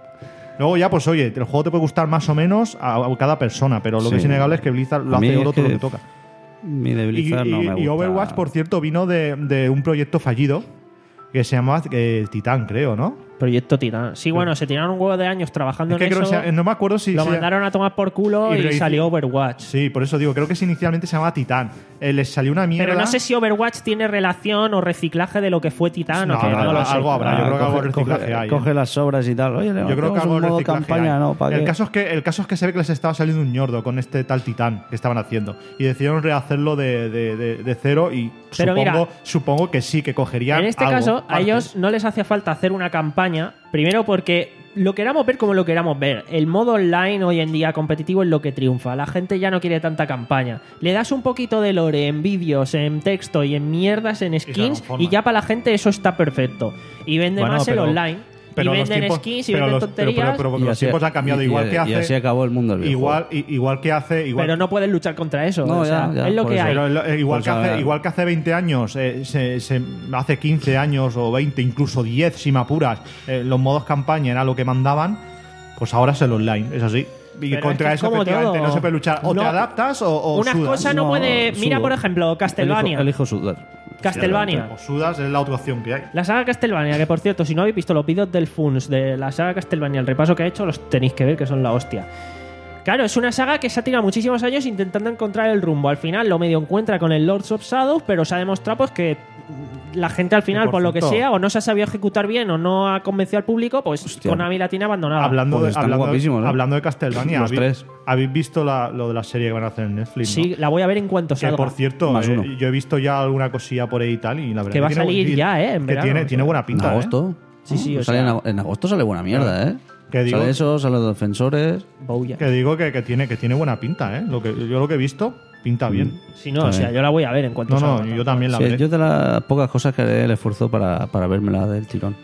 S3: Luego ya, pues oye, el juego te puede gustar más o menos a, a cada persona, pero lo
S2: Sí.
S3: que es innegable es que Blizzard lo
S2: A mí
S3: hace
S2: es
S3: oro todo lo
S2: que
S3: que toca.
S2: Mi de
S3: Y,
S2: Blizzard no
S3: y-
S2: me gusta.
S3: y Overwatch, por cierto, vino de, de un proyecto fallido que se llamaba eh, Titán, creo, ¿no?
S1: Proyecto Titán. Sí, bueno, se tiraron un huevo de años trabajando
S3: Es que
S1: en
S3: creo
S1: eso.
S3: que se- no me acuerdo si
S1: lo
S3: se-
S1: mandaron a tomar por culo
S3: Y
S1: y,
S3: lo hizo-
S1: salió Overwatch.
S3: Sí, por eso digo, creo que si inicialmente se llamaba Titán. Eh, les salió una mierda.
S1: Pero no sé si Overwatch tiene relación o reciclaje de lo que fue Titán
S3: No,
S1: o que
S3: no,
S1: no, lo
S3: algo
S1: sé.
S3: habrá. yo creo que algo de
S2: coge,
S3: reciclaje
S2: coge-
S3: hay, ¿eh?
S2: coge las sobras y tal. Oye,
S3: Yo creo que
S2: hacemos
S3: algo
S2: un
S3: de
S2: modo
S3: reciclaje
S2: campaña,
S3: hay.
S2: ¿no? ¿Para
S3: el,
S2: qué?
S3: caso es que, el caso es que se ve que les estaba saliendo un ñordo con este tal Titán que estaban haciendo. Y decidieron rehacerlo de, de, de- de cero y
S1: Pero
S3: supongo,
S1: mira,
S3: supongo que sí, que cogerían
S1: En este
S3: algo,
S1: caso, a
S3: parte.
S1: ellos no les hacía falta hacer una campaña. Primero porque lo queramos ver como lo queramos ver. El modo online hoy en día competitivo es lo que triunfa. La gente ya no quiere tanta campaña. Le das un poquito de lore en vídeos, en texto y en mierdas, en skins,
S3: conforman.
S1: y ya para la gente eso está perfecto. Y vende
S3: Bueno,
S1: más
S3: pero-
S1: el online.
S3: pero
S1: y
S3: los
S1: venden
S3: tiempos-
S1: skins y
S3: pero
S1: venden
S3: los- pero-
S1: tonterías.
S3: pero- pero- porque
S2: Y
S3: los
S2: así-
S3: tiempos han cambiado.
S2: y-
S3: Igual
S2: y-
S3: que hace.
S2: Y así acabó el mundo del videojuego.
S3: igual, i- igual que hace. Igual,
S1: Pero no puedes luchar contra eso.
S2: No,
S1: o sea,
S2: ya, ya,
S1: es lo
S2: por
S1: que
S2: eso.
S1: hay.
S3: Pero lo- eh, igual,
S2: Pues
S3: que
S2: a
S3: hace,
S2: ver.
S3: igual que hace veinte años, eh, se, se- hace quince años o veinte, incluso diez, si me apuras, eh, los modos campaña era lo que mandaban, pues ahora es el online, es así. Y
S1: Pero
S3: contra
S1: es que es
S3: eso,
S1: como
S3: efectivamente,
S1: todo.
S3: no se puede luchar. O
S1: No.
S3: te adaptas o, o
S1: Una
S3: sudas.
S1: cosa no,
S2: No,
S1: puede. Mira,
S2: sudo.
S1: por ejemplo, Castlevania.
S2: Elijo, elijo sudar.
S1: Castlevania.
S3: O sudas es la otra opción que hay.
S1: La saga Castlevania, que por cierto, si no habéis visto los vídeos del Funs de la saga Castlevania, el repaso que ha hecho, los tenéis que ver, que son la hostia. Claro, es una saga que se ha tirado muchísimos años intentando encontrar el rumbo. Al final lo medio encuentra con el Lords of Shadow, pero se ha demostrado pues, que la gente al final,
S3: por
S1: por lo que
S3: cierto-
S1: sea, o no se ha sabido ejecutar bien o no ha convencido al público, pues
S2: Hostia.
S1: Konami la tiene abandonada.
S3: Hablando,
S2: Pues
S3: de,
S2: están
S3: hablando,
S2: guapísimos, ¿eh?
S3: hablando de Castlevania,
S2: Los
S3: ¿habéis,
S2: tres.
S3: ¿habéis visto la- lo de la serie que van a hacer en Netflix?
S1: Sí,
S3: ¿no?
S1: la voy a ver en cuanto
S3: Que
S1: salga.
S3: por cierto,
S2: Más
S3: eh,
S2: uno.
S3: yo he visto ya alguna cosilla por ahí y tal, y la verdad
S1: Que va a
S3: tiene
S1: salir
S3: buen-
S1: ya, ¿eh? En
S3: que
S1: verano,
S3: tiene,
S1: o
S3: tiene
S1: sea.
S3: buena
S2: En
S3: pinta. ¿eh?
S2: agosto.
S1: Sí, sí, o
S2: Sale
S1: sea-
S2: en, ag- en agosto sale buena mierda, ¿eh?
S3: Que digo-
S2: Sale eso, sale los defensores.
S1: Bouya.
S3: Que digo que, que tiene, que tiene buena pinta, ¿eh? Lo que, yo lo que he visto, pinta bien.
S1: Si no, o sea, yo la voy a ver en cuanto
S3: No, no,
S1: salga.
S3: yo también la
S2: Sí,
S3: veré.
S2: yo de las pocas cosas que haré el esfuerzo para, para vérmela del tirón.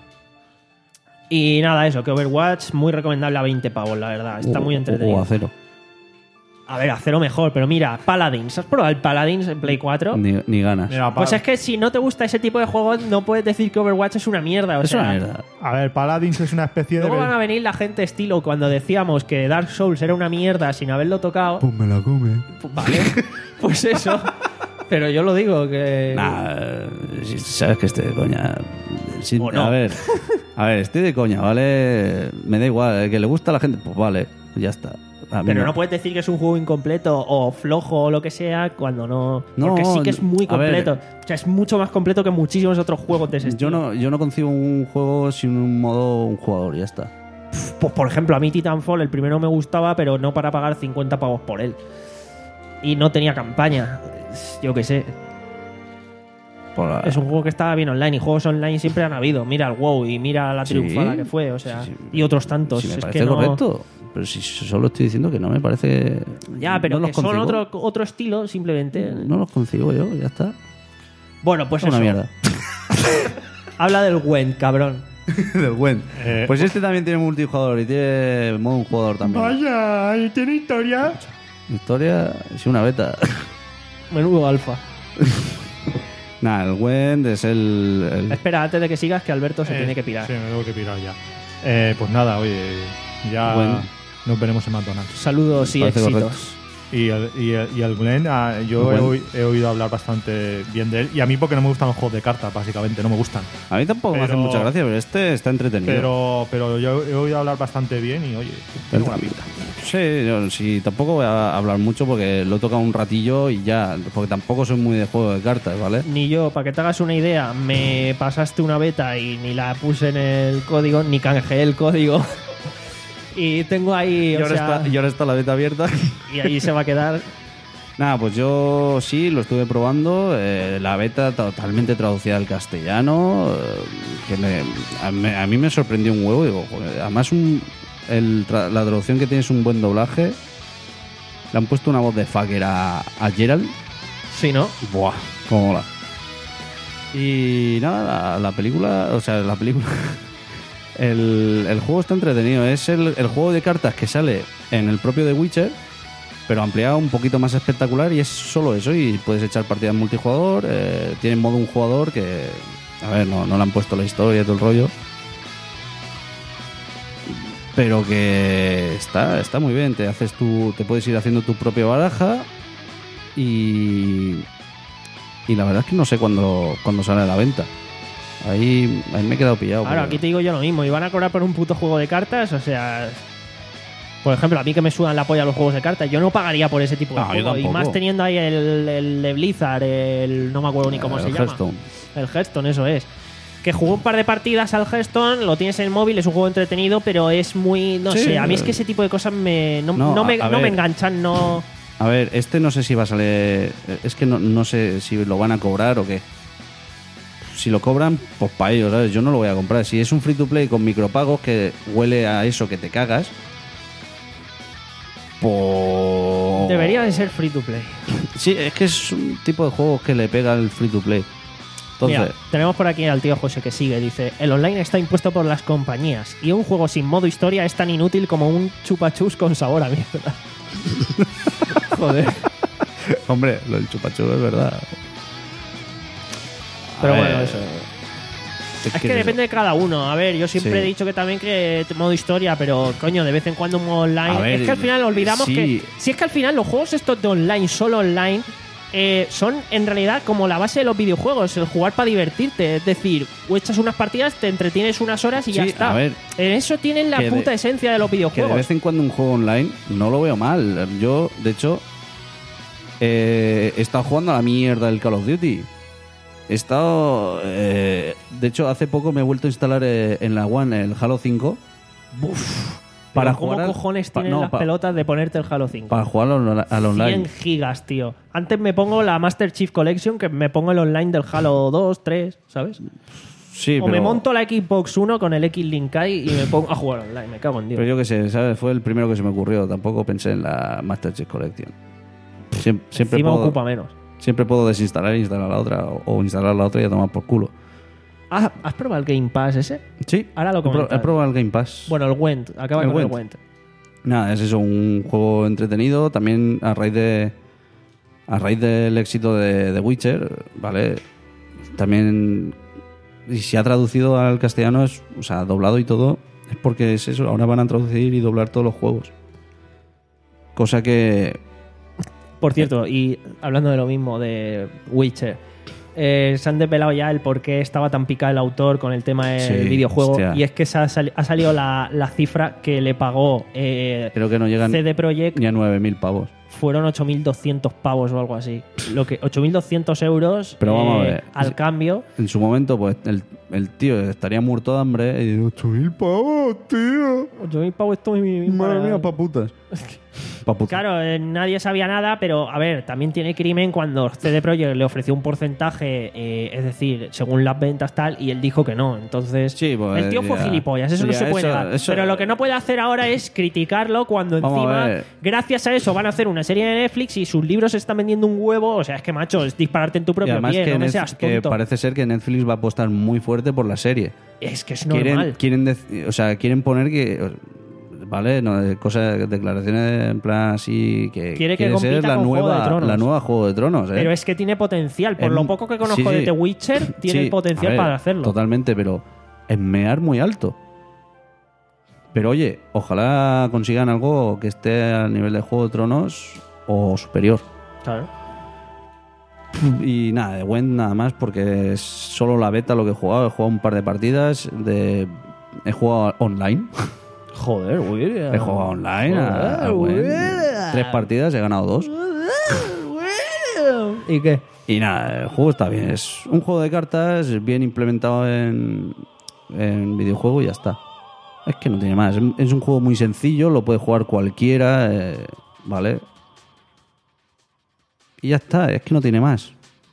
S1: Y nada, eso, que Overwatch muy recomendable a veinte pavos, la verdad. Está
S2: O-
S1: muy
S2: O
S1: entretenido.
S2: a cero.
S1: A ver, a cero mejor, pero mira, Paladins. ¿Has probado el Paladins en Play cuatro?
S2: Ni, ni ganas.
S3: Mira,
S1: Pues
S3: pa-
S1: es que si no te gusta ese tipo de juegos, no puedes decir que Overwatch es una mierda. O
S2: es
S1: sea,
S2: una mierda.
S3: A ver, Paladins es una especie de.
S1: Luego van a venir la gente estilo cuando decíamos que Dark Souls era una mierda sin haberlo tocado.
S3: Pues me la come.
S1: Pues vale, pues eso. Pero yo lo digo que.
S2: Nah, eh, si sabes que estoy de coña. Si-
S1: O no.
S2: A ver, a ver, estoy de coña, ¿vale? Me da igual, eh, que le gusta a la gente, pues vale, ya está. A mí
S1: Pero
S2: no.
S1: no puedes decir que es un juego incompleto o flojo o lo que sea cuando no.
S2: No,
S1: porque sí que es muy
S2: a ver.
S1: completo. O sea, es mucho más completo que muchísimos otros juegos de ese
S2: Yo
S1: estilo.
S2: no, yo no concibo un juego sin un modo un jugador, ya está.
S1: Pues por ejemplo, a mí Titanfall, el primero me gustaba, pero no para pagar cincuenta pavos por él. y no tenía campaña. Yo qué sé.
S2: Por la-
S1: Es un juego que estaba bien online y juegos online siempre han habido. Mira el WoW y mira la
S2: Sí,
S1: triunfada que fue, o sea,
S2: sí, sí.
S1: y otros tantos.
S2: Si me
S1: es
S2: parece
S1: que no...
S2: correcto. Pero si solo estoy diciendo que no me parece.
S1: Ya, pero
S2: no
S1: que
S2: los
S1: son
S2: concibo.
S1: otro, otro estilo, simplemente.
S2: No los concibo yo, ya está.
S1: Bueno, pues
S2: Es una
S1: eso.
S2: mierda.
S1: Habla del Gwent, cabrón.
S2: Del buen.
S3: Eh,
S2: Pues este también tiene multijugador y tiene modo un jugador también.
S3: Vaya, ¿y tiene historia?
S2: Historia, es una beta.
S1: Menudo alfa.
S2: Nada, el Wend es el. el-
S1: Espera, antes de que sigas, que Alberto se
S3: Eh,
S1: tiene que pirar.
S3: Sí, me tengo que pirar ya. Eh, pues nada, oye, ya
S2: Bueno.
S3: nos veremos en McDonald's.
S1: Saludos y
S2: Parece
S1: éxitos.
S2: correcto.
S3: Y el, y el, y el Glenn, ah, yo
S2: El
S3: he,
S2: Glenn.
S3: oi- he oído hablar bastante bien de él. Y a mí porque no me gustan los juegos de cartas, básicamente, no me gustan.
S2: A mí tampoco me hace
S3: Pero-
S2: mucha gracia, pero este está entretenido.
S3: Pero, pero yo he oído hablar bastante bien y oye, tengo una pinta.
S2: Sí, yo sí, tampoco voy a hablar mucho porque lo he tocado un ratillo y ya. Porque tampoco soy muy de juego de cartas, ¿vale?
S1: Ni yo, para que te hagas una idea, me pasaste una beta y ni la puse en el código, ni canjeé el código. Y tengo ahí,
S2: Y
S1: o
S2: ahora,
S1: sea,
S2: está, y ahora está la beta abierta.
S1: y ahí se va a quedar.
S2: Nada, pues yo sí, lo estuve probando. eh, la beta totalmente traducida al castellano. eh, que me- a, me- a mí me sorprendió un huevo. Digo, joder, además, un, el tra- la traducción que tiene es un buen doblaje. Le han puesto una voz de fucker a, a Gerald.
S1: Sí, ¿no?
S2: Buah, cómo mola. Y nada, la, la película, o sea, la película. El, el juego está entretenido. Es el, el juego de cartas que sale en el propio The Witcher, pero ampliado un poquito más espectacular y es solo eso. Y puedes echar partidas multijugador. Eh, tiene modo un jugador que, a ver, no, no le han puesto la historia y todo el rollo. Pero que está, está muy bien. Te haces tu, te puedes ir haciendo tu propia baraja y y la verdad es que no sé cuándo, cuándo sale a la venta. Ahí, ahí me he quedado pillado.
S1: Ahora,
S2: porque-
S1: aquí te digo yo lo mismo. Y van a cobrar por un puto juego de cartas, o sea... Por ejemplo, a mí que me sudan la polla los juegos de cartas, yo no pagaría por ese tipo de
S2: No, yo
S1: juego. Y
S2: tampoco.
S1: más teniendo ahí el, el de Blizzard, el... no me acuerdo ni cómo
S2: el
S1: se llama.
S2: Hearthstone.
S1: El Hearthstone, eso es. Que jugó un par de partidas al Hearthstone, lo tienes en el móvil, es un juego entretenido, pero es muy... No
S2: Sí,
S1: sé, a mí es
S2: eh,
S1: que ese tipo de cosas me, no,
S2: no,
S1: no me,
S2: a- a
S1: no me
S2: ver.
S1: enganchan, no...
S2: A ver, este no sé si va a salir. Es que no, no sé si lo van a cobrar o qué. Si lo cobran, pues para ellos, ¿sabes? Yo no lo voy a comprar. Si es un free to play con micropagos que huele a eso que te cagas, pues.
S1: Debería de ser free to play.
S2: Sí, es que es un tipo de juego que le pega el free to play. Entonces,
S1: Mira, tenemos por aquí al tío José que sigue. Dice, el online está impuesto por las compañías y un juego sin modo historia es tan inútil como un chupachus con sabor a mierda. Joder.
S2: hombre, lo del chupachu es verdad.
S1: Pero
S2: A
S1: bueno,
S2: ver,
S1: eso.
S2: Es,
S1: Es que depende de cada uno. A ver, yo siempre
S2: Sí.
S1: he dicho que también que modo historia, pero coño, de vez en cuando un modo online.
S2: A ver,
S1: es que al final olvidamos
S2: sí.
S1: que. Si es que al final los juegos estos de online, solo online, eh, son en realidad como la base de los videojuegos, el jugar para divertirte. Es decir, o echas unas partidas, te entretienes unas horas y ya
S2: Sí,
S1: está.
S2: a ver,
S1: en eso tienen la
S2: que de-
S1: puta esencia de los
S2: Que de
S1: videojuegos.
S2: vez en cuando un juego online no lo veo mal. Yo, de hecho, eh, he estado jugando a la mierda del Call of Duty. He estado. eh, de hecho, hace poco me he vuelto a instalar eh, en la One el Halo cinco. Para
S1: Pero ¿cómo
S2: jugar al-
S1: cojones
S2: pa-
S1: tienen
S2: no,
S1: las
S2: pa-
S1: pelotas de ponerte el Halo cinco?
S2: Para jugar al, al online.
S1: cien gigas, tío. Antes me pongo la Master Chief Collection, que me pongo el online del Halo dos, tres, ¿sabes?
S2: Sí,
S1: O
S2: pero,
S1: me monto la Xbox One con el X-Link Kai y me pongo a jugar online. Me cago en Dios.
S2: pero yo qué sé, ¿sabes? Fue el primero que se me ocurrió. Tampoco pensé en la Master Chief Collection. Siem- Siempre,
S1: Encima
S2: puedo,
S1: ocupa menos.
S2: siempre puedo desinstalar e instalar la otra. O, o instalar la otra y a tomar por culo.
S1: Ah, ¿has probado el Game Pass ese?
S2: Sí,
S1: Ahora lo
S2: he, pro-
S1: comentas.
S2: he probado el Game Pass.
S1: Bueno, el Went. Acaba
S2: El
S1: con
S2: Went.
S1: el Went.
S2: Nada, es eso, un juego entretenido. También a raíz de. A raíz del éxito de The Witcher, ¿vale? También. Y si ha traducido al castellano, es, o sea, doblado y todo, es porque es eso. Ahora van a traducir y doblar todos los juegos. Cosa que.
S1: Por cierto, y hablando de lo mismo, de Witcher, eh, se han desvelado ya el por qué estaba tan picado el autor con el tema del
S2: Sí,
S1: videojuego.
S2: hostia.
S1: Y es que se ha, sali- ha salido la, la cifra que le pagó eh,
S2: Creo que no llegan
S1: C D Projekt.
S2: ni a nueve mil pavos.
S1: Fueron ocho mil doscientos pavos o algo así. Lo que ocho mil doscientos euros
S2: Pero vamos a
S1: eh,
S2: ver.
S1: al
S2: Sí.
S1: cambio.
S2: En su momento, pues el, el tío estaría muerto de hambre y dice, ocho mil pavos, tío.
S1: ocho mil pavos esto es mi, mi
S2: Madre
S1: para-
S2: mía, pa' putas. Papuzo.
S1: Claro, eh, nadie sabía nada, pero a ver, también tiene crimen cuando C D Projekt le ofreció un porcentaje, eh, es decir, según las ventas tal, y él dijo que no. Entonces,
S2: Sí, pues,
S1: el tío fue
S2: ya.
S1: gilipollas, eso no
S2: Ya,
S1: se puede
S2: eso-
S1: negar.
S2: eso-
S1: Pero lo que no puede hacer ahora es criticarlo cuando
S2: Vamos a
S1: encima,
S2: ver.
S1: gracias a eso, van a hacer una serie de Netflix y sus libros se están vendiendo un huevo. O sea, es que, macho, es dispararte en tu
S2: Y
S1: propio
S2: además
S1: pie,
S2: que,
S1: no me
S2: Netf-
S1: seas
S2: que
S1: tonto.
S2: parece ser que Netflix va a apostar muy fuerte por la serie.
S1: Es que es
S2: Quieren,
S1: normal.
S2: quieren, dec- o sea, quieren poner que, vale, no, de cosas, declaraciones en plan así que
S1: Quiere que
S2: quiere ser
S1: compita
S2: la
S1: con Juego de
S2: nueva,
S1: Tronos.
S2: la nueva Juego de Tronos, ¿eh?
S1: Pero es que tiene potencial. Por
S2: Es-
S1: lo poco que conozco
S2: sí,
S1: de
S2: sí.
S1: The Witcher, tiene
S2: Sí,
S1: el potencial
S2: a ver,
S1: para hacerlo.
S2: Totalmente, pero es mear muy alto. Pero oye, ojalá consigan algo que esté al nivel de Juego de Tronos o superior.
S1: Claro.
S2: Y nada, de Gwent nada más porque es solo la beta lo que he jugado. He jugado un par de partidas, de he jugado online.
S1: Joder, William.
S2: He jugado online. a- a Gwent.
S1: William.
S2: Tres partidas, he ganado dos.
S1: ¿Y qué?
S2: Y nada, el juego está bien. Es un juego de cartas bien implementado en, en videojuego y ya está. Es que no tiene más. Es un juego muy sencillo, lo puede jugar cualquiera, eh, ¿vale? Y ya está, es que no tiene más.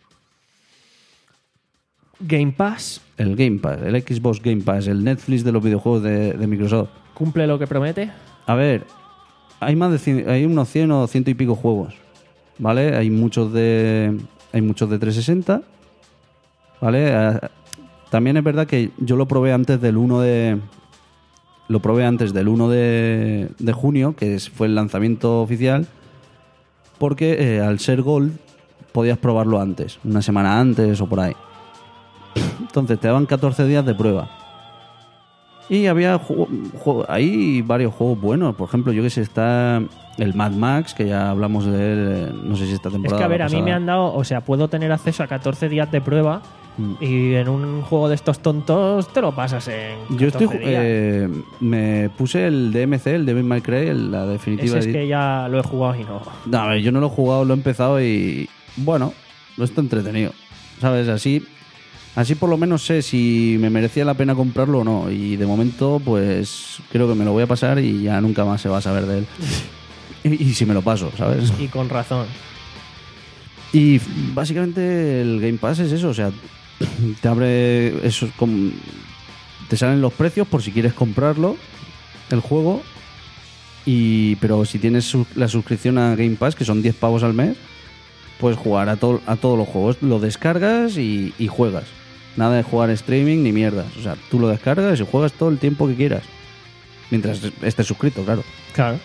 S1: Game Pass
S2: El Game Pass, el Xbox Game Pass, el Netflix de los videojuegos de, de Microsoft.
S1: cumple lo que promete.
S2: A ver, hay más de cien- hay unos cien o ciento y pico juegos, ¿vale? Hay muchos de hay muchos de trescientos sesenta, ¿vale? Ah, también es verdad que yo lo probé antes del uno de lo probé antes del uno de, de junio, que es- fue el lanzamiento oficial, porque eh, al ser Gold podías probarlo antes, una semana antes o por ahí. Entonces te daban catorce días de prueba. Y había juego- juego- hay varios juegos buenos. Por ejemplo, yo que sé, está el Mad Max, que ya hablamos de él, eh, no sé si esta
S1: Es
S2: temporada.
S1: que, a ver,
S2: la
S1: a mí
S2: pasada.
S1: me han dado, o sea, puedo tener acceso a catorce días de prueba
S2: Mm.
S1: y en un juego de estos tontos te lo pasas en
S2: Yo estoy,
S1: catorce
S2: ju-
S1: días.
S2: eh, me puse el D M C, el Devil May Cry, el- la definitiva.
S1: Ese es
S2: edi-
S1: que ya lo he jugado y no.
S2: No, a ver, yo no lo he jugado, lo he empezado y bueno, lo está entretenido. ¿Sabes? Así, así por lo menos sé si me merecía la pena comprarlo o no. Y de momento, pues creo que me lo voy a pasar y ya nunca más se va a saber de él. y, y si me lo paso, ¿sabes?
S1: Y con razón.
S2: Y básicamente el Game Pass es eso, o sea, te abre eso, com- te salen los precios por si quieres comprarlo, el juego, y pero si tienes su- la suscripción a Game Pass, que son diez pavos al mes, puedes jugar a, to- a todos los juegos, lo descargas y, y juegas. Nada de jugar streaming ni mierdas, o sea, tú lo descargas y juegas todo el tiempo que quieras, mientras estés suscrito, claro.
S1: Claro.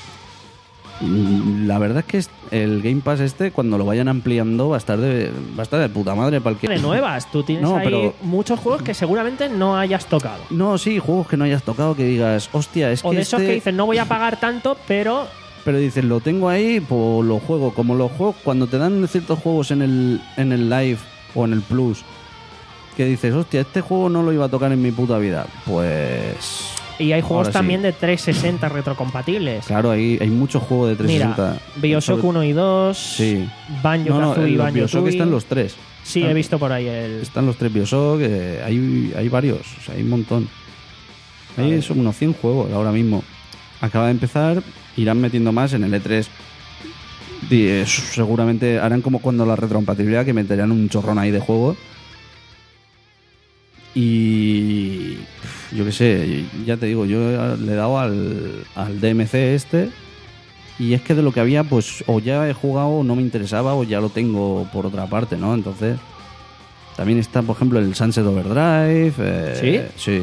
S2: Mm, La verdad es que es- el Game Pass este, cuando lo vayan ampliando, va a estar de, va a estar de puta madre para el que...
S1: De nuevas, tú tienes
S2: No,
S1: ahí
S2: pero-
S1: muchos juegos que seguramente no hayas tocado.
S2: No, sí, juegos que no hayas tocado, que digas, hostia, es
S1: O
S2: que
S1: de esos
S2: este...
S1: que dicen, no voy a pagar tanto, pero
S2: Pero dices, lo tengo ahí, pues lo juego. Como los juegos, cuando te dan ciertos juegos en el, en el Live o en el Plus, que dices, hostia, este juego no lo iba a tocar en mi puta vida. Pues...
S1: Y hay juegos
S2: ahora sí.
S1: también de trescientos sesenta retrocompatibles.
S2: Claro, hay, hay muchos juegos de trescientos
S1: Mira,
S2: sesenta.
S1: Bioshock
S2: Sobre-
S1: uno y dos,
S2: Sí.
S1: Banjo
S2: No, no,
S1: Kazooie,
S2: en los
S1: Banjo
S2: Bioshock
S1: Tooie.
S2: están los tres.
S1: Sí,
S2: Están-
S1: he visto por ahí el...
S2: Están los tres Bioshock, eh, hay, hay varios, o sea, hay un montón. Hay son unos cien juegos ahora mismo. Acaba de empezar, irán metiendo más en el E tres. Y, eh, seguramente harán como cuando la retrocompatibilidad, que meterán un chorrón ahí de juegos. Y pf, yo qué sé, ya te digo, yo le he dado al, al D M C este. Y es que de lo que había, pues o ya he jugado o no me interesaba o ya lo tengo por otra parte, ¿no? Entonces, también está, por ejemplo, el Sunset Overdrive. eh, sí.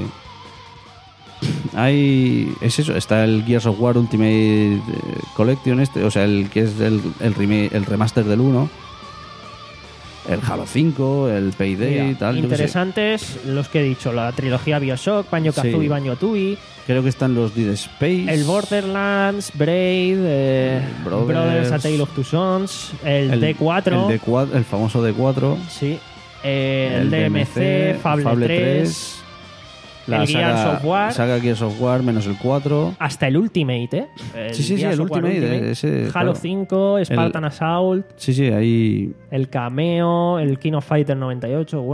S2: Hay. Es eso, está el Gears of War Ultimate eh, Collection, este, o sea, el que es el, el, remake, el remaster del uno. El Halo cinco, el Payday
S1: Mira,
S2: y tal. yo qué sé.
S1: interesantes los que he dicho, la trilogía Bioshock, Banjo Kazooie,
S2: Sí.
S1: Banjo Tooie,
S2: Creo que están los Dead Space.
S1: el Borderlands, Braid, eh,
S2: Brothers,
S1: Brothers, A Tale of Two Sons, el, D cuatro,
S2: El, D cuatro, el famoso D cuatro.
S1: sí, eh, el, D M C, Fable, tres,
S2: la
S1: el
S2: saga,
S1: Gears of War.
S2: saga Gears of War menos el cuatro.
S1: hasta el Ultimate, ¿eh? El
S2: Sí, sí, sí,
S1: Gears
S2: el
S1: of War
S2: Ultimate, ese,
S1: Halo
S2: claro.
S1: cinco, Spartan Assault,
S2: Sí, sí, ahí.
S1: el Cameo, el King of Fighter noventa y ocho, bueno.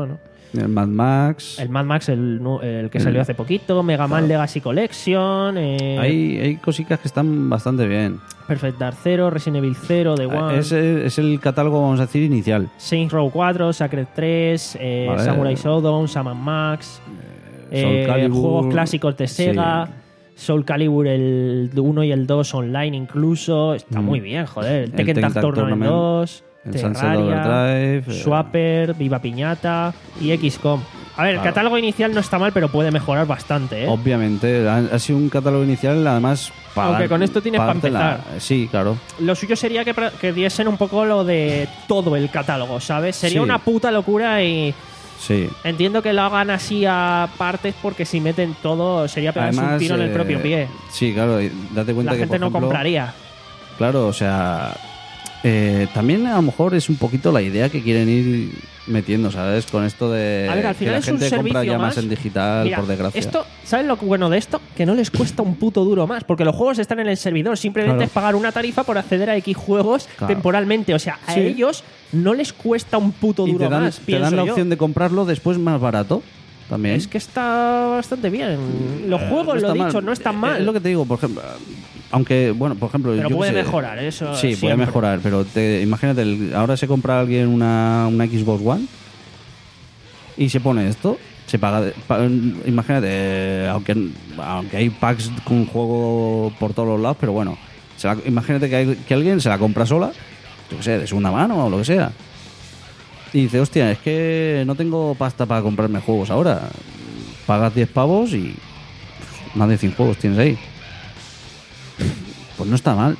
S2: El Mad Max.
S1: El Mad Max, el, nu- el que salió hace poquito, Mega Man Legacy Collection, eh,
S2: Hay, hay cositas que están bastante bien.
S1: Perfect Dark Zero, Resident Evil Zero, The One,
S2: Es, es el catálogo, vamos a decir, inicial.
S1: Saints Row cuatro, Sacred tres, eh,
S2: Vale.
S1: Samurai Shodown, Sam and Max, eh,
S2: Soul Calibur,
S1: juegos clásicos de
S2: sí.
S1: Sega, Soul Calibur el uno y el dos online incluso. Está
S2: Mm.
S1: muy bien, joder. El
S2: El
S1: Tekken Tag
S2: Tekken Tag
S1: Tournament
S2: Tournament,
S1: dos,
S2: el Sunset
S1: Terraria,
S2: Overdrive, eh.
S1: Swapper, Viva Piñata y X COM. A ver, el
S2: Claro.
S1: catálogo inicial no está mal, pero puede mejorar bastante, ¿eh?
S2: Obviamente, ha, ha sido un catálogo inicial, además. Para
S1: Aunque
S2: dar-
S1: con esto tienes
S2: para
S1: pa'
S2: darte la-
S1: empezar.
S2: Sí, claro.
S1: Lo suyo sería que, pra- que diesen un poco lo de todo el catálogo, ¿sabes? Sería
S2: Sí.
S1: una puta locura y
S2: Sí.
S1: entiendo que lo hagan así a partes porque si meten todo sería pegarse un
S2: Además,
S1: tiro en el
S2: eh,
S1: propio pie.
S2: Sí, claro. y Date cuenta
S1: La
S2: que.
S1: gente
S2: por
S1: no
S2: ejemplo,
S1: compraría.
S2: Claro, o sea. eh, también a lo mejor es un poquito la idea que quieren ir metiendo, ¿sabes? Con esto de
S1: A ver, al
S2: que
S1: final
S2: la
S1: es un
S2: gente compra
S1: servicio
S2: ya más
S1: más.
S2: en digital,
S1: Mira,
S2: por desgracia.
S1: esto, ¿sabes lo bueno de esto? Que no les cuesta un puto duro más, porque los juegos están en el servidor. Simplemente
S2: Claro.
S1: es pagar una tarifa por acceder a X juegos
S2: Claro.
S1: temporalmente. O sea, a
S2: Sí.
S1: ellos no les cuesta un puto
S2: y
S1: duro
S2: te dan,
S1: más,
S2: te
S1: pienso
S2: dan la
S1: yo.
S2: opción de comprarlo después más barato. También.
S1: Es que está bastante bien. Los
S2: Eh,
S1: juegos,
S2: no
S1: lo he
S2: está
S1: dicho,
S2: mal.
S1: no están
S2: Eh,
S1: mal.
S2: Es lo que te digo, por ejemplo. Aunque, bueno, por ejemplo.
S1: Pero
S2: yo
S1: puede
S2: qué sé,
S1: mejorar, eso
S2: Sí, puede
S1: siempre.
S2: mejorar, pero te, imagínate, el- ahora se compra alguien una, una Xbox One y se pone esto. Se paga. de- pa- imagínate, eh, aunque, aunque hay packs con juego por todos los lados, pero bueno. se la- imagínate que, hay- que alguien se la compra sola, yo qué sé, de segunda mano o lo que sea. Y dice, hostia, es que no tengo pasta para comprarme juegos ahora. Pagas diez pavos y pues, más de cien juegos tienes ahí. Pues no está mal.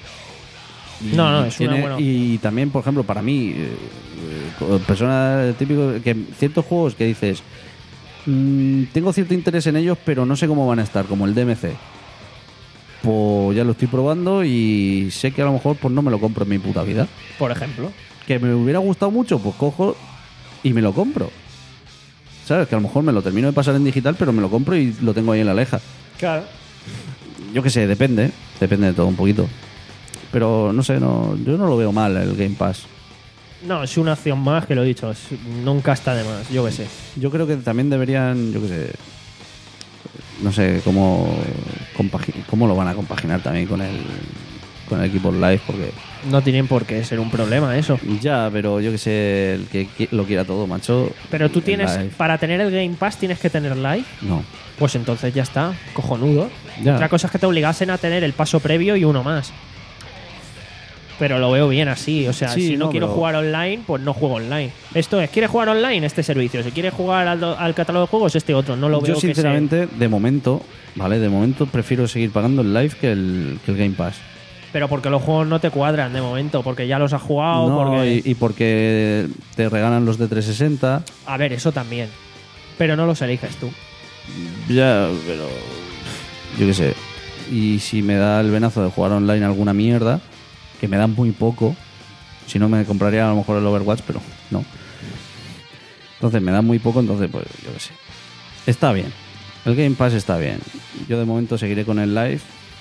S2: Y
S1: No, no, es una
S2: tiene-
S1: buena
S2: Y también, por ejemplo, para mí, eh, eh, persona típico, que ciertos juegos que dices, mm, tengo cierto interés en ellos, pero no sé cómo van a estar, como el D M C. Pues ya lo estoy probando y sé que a lo mejor pues no me lo compro en mi puta vida.
S1: Por ejemplo.
S2: Que me hubiera gustado mucho, pues cojo y me lo compro. ¿Sabes? Que a lo mejor me lo termino de pasar en digital, pero me lo compro y lo tengo ahí en la Aleja.
S1: Claro.
S2: Yo qué sé, depende. Depende de todo un poquito. Pero no sé, no, yo no lo veo mal el Game Pass.
S1: No, es una opción más que lo he dicho. es- nunca está de más, yo qué sé.
S2: Yo creo que también deberían, yo qué sé, no sé cómo, compagi- cómo lo van a compaginar también con el, con el Xbox Live, porque
S1: No tienen por qué ser un problema eso.
S2: ya, pero yo qué sé, el que qui- lo quiera todo, macho.
S1: Pero tú
S2: el
S1: tienes,
S2: Live,
S1: para tener el Game Pass tienes que tener live.
S2: no.
S1: Pues entonces ya está, cojonudo.
S2: Ya.
S1: Otra cosa es que te obligasen a tener el paso previo y uno más. Pero lo veo bien así, o sea,
S2: Sí,
S1: si no,
S2: no,
S1: quiero
S2: pero-
S1: jugar online, pues no juego online. Esto es, ¿quieres jugar online? Este servicio. Si quieres jugar al, al catálogo de juegos, este otro. No lo veo
S2: Yo
S1: que sea-
S2: sinceramente, de momento, vale, de momento prefiero seguir pagando el Live que el, que el Game Pass.
S1: Pero porque los juegos no te cuadran de momento, porque ya los has jugado,
S2: No,
S1: porque...
S2: y, y porque te regalan los de trescientos sesenta.
S1: A ver, eso también. Pero no los eliges tú.
S2: Ya, pero. Yo qué sé. Y si me da el venazo de jugar online alguna mierda, que me da muy poco, si no me compraría a lo mejor el Overwatch, pero no. Entonces me da muy poco, entonces pues yo qué sé. Está bien. El Game Pass está bien. Yo de momento seguiré con el Live.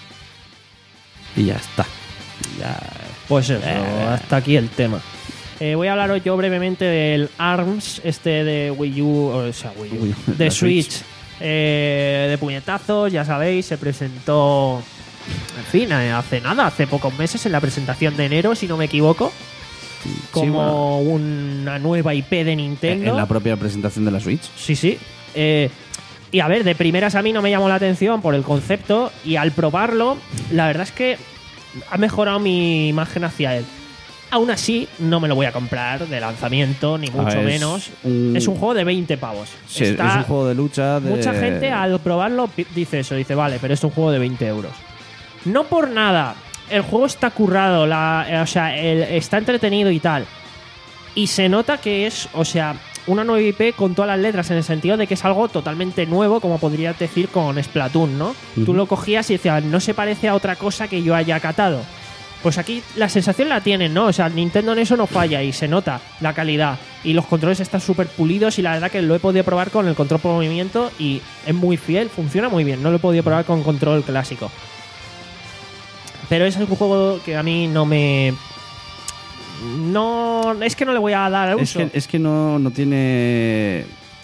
S2: Y ya está. Ya.
S1: Pues eso, hasta aquí el tema. Eh, voy a hablaros yo brevemente del ARMS, este de Wii U, o sea, Wii U,
S2: Wii U,
S1: de
S2: la
S1: Switch,
S2: Switch.
S1: eh, de puñetazos, ya sabéis, se presentó, en fin, eh, hace nada, hace pocos meses, en la presentación de enero, si no me equivoco, como
S2: bueno.
S1: una nueva I P de Nintendo.
S2: En la propia presentación de la Switch.
S1: Sí, sí. Eh, y a ver, de primeras a mí no me llamó la atención por el concepto y al probarlo, la verdad es que ha mejorado mi imagen hacia él. Aún así, no me lo voy a comprar de lanzamiento, ni mucho
S2: ver, es
S1: menos.
S2: un-
S1: Es un juego de veinte pavos.
S2: Sí,
S1: Está-
S2: es un juego de lucha. De...
S1: Mucha gente al probarlo pi- dice eso, dice, vale, pero es un juego de veinte euros. No por nada, el juego está currado, la, eh, o sea, el- está entretenido y tal. Y se nota que es, o sea, una nueva I P con todas las letras, en el sentido de que es algo totalmente nuevo, como podrías decir con Splatoon, ¿no?
S2: Ujú.
S1: Tú lo cogías y decías, no se parece a otra cosa que yo haya catado. Pues aquí la sensación la tienen, ¿no? O sea, Nintendo en eso no falla y se nota la calidad. Y los controles están súper pulidos y la verdad que lo he podido probar con el control por movimiento y es muy fiel, funciona muy bien. No lo he podido probar con control clásico. Pero es un juego que a mí no me... No, es que no le voy a dar
S2: Es
S1: uso.
S2: que, es que no, no tiene.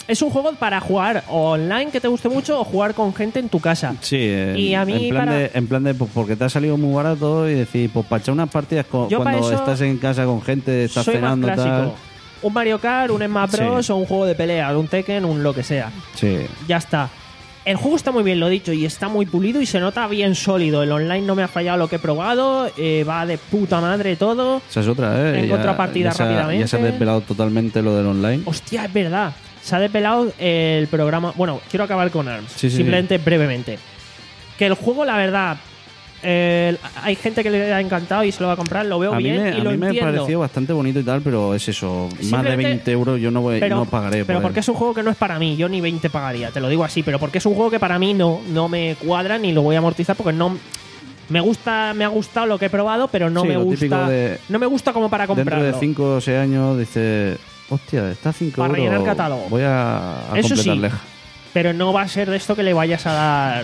S1: es un juego para jugar online que te guste mucho o jugar con gente en tu casa.
S2: Sí, en,
S1: Y a mí
S2: en plan
S1: para-
S2: de, en plan de pues, porque te ha salido muy barato y decir, pues para echar unas partidas co-
S1: Yo para
S2: cuando
S1: eso
S2: estás en casa con gente, estás
S1: Soy más
S2: cenando
S1: clásico.
S2: tal.
S1: Un Mario Kart, un Smash Bros.
S2: Sí.
S1: O un juego de pelea, un Tekken, un lo que sea.
S2: Sí.
S1: Ya está. El juego está muy bien, lo dicho, y está muy pulido y se nota bien sólido. El online no me ha fallado lo que he probado, eh, va de puta madre todo.
S2: Esa es otra, ¿eh?
S1: Tengo
S2: Ya-
S1: otra partida
S2: ya se ha-
S1: rápidamente.
S2: Ya se ha desvelado totalmente lo del online.
S1: Hostia, es verdad. Se ha desvelado el programa. Bueno, quiero acabar con ARMS.
S2: Sí, sí,
S1: simplemente brevemente. Que el juego, la verdad, eh, hay gente que le ha encantado y se lo va a comprar, lo veo
S2: A mí,
S1: bien
S2: me,
S1: y
S2: a
S1: lo
S2: mí me ha
S1: entiendo.
S2: parecido bastante bonito y tal, pero es eso. Más de
S1: Simplemente-
S2: veinte euros yo no, voy,
S1: Pero,
S2: no pagaré.
S1: pero
S2: por
S1: porque
S2: él.
S1: es un juego que no es para mí, yo ni veinte pagaría, te lo digo así, pero porque es un juego que para mí no, no me cuadra ni lo voy a amortizar porque no me gusta, me ha gustado lo que he probado, pero no
S2: Sí,
S1: me
S2: lo típico
S1: gusta,
S2: de-
S1: no me gusta como para comprarlo.
S2: Dentro de cinco o seis años dice, hostia, está a cinco
S1: Para
S2: euros.
S1: rellenar catálogo.
S2: Voy a, a
S1: Eso sí.
S2: completarle.
S1: Pero no va a ser de esto que le vayas a dar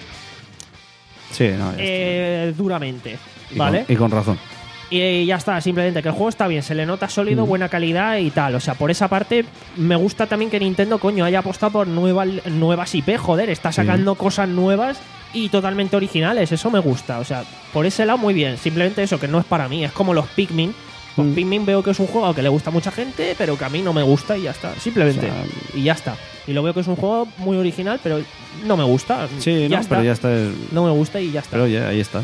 S2: Sí, no, ya está.
S1: eh, duramente,
S2: Y
S1: ¿vale?
S2: con- y con razón.
S1: Y ya está, simplemente que el juego está bien, se le nota
S2: Mm.
S1: sólido, buena calidad y tal. O sea, por esa parte me gusta también que Nintendo, coño, haya apostado por nueva, nuevas I P, joder, está sacando cosas nuevas y totalmente originales, eso me gusta. O sea, por ese lado muy bien, simplemente eso, que no es para mí, es como los Pikmin. Los
S2: Mm.
S1: Pikmin veo que es un juego que le gusta a mucha gente, pero que a mí no me gusta y ya está, simplemente.
S2: O sea,
S1: y ya está. Y lo veo que es un juego muy original, pero no me gusta.
S2: Sí,
S1: ya
S2: no,
S1: está.
S2: pero ya está. es-
S1: No me gusta y ya está.
S2: Pero oye, ahí está.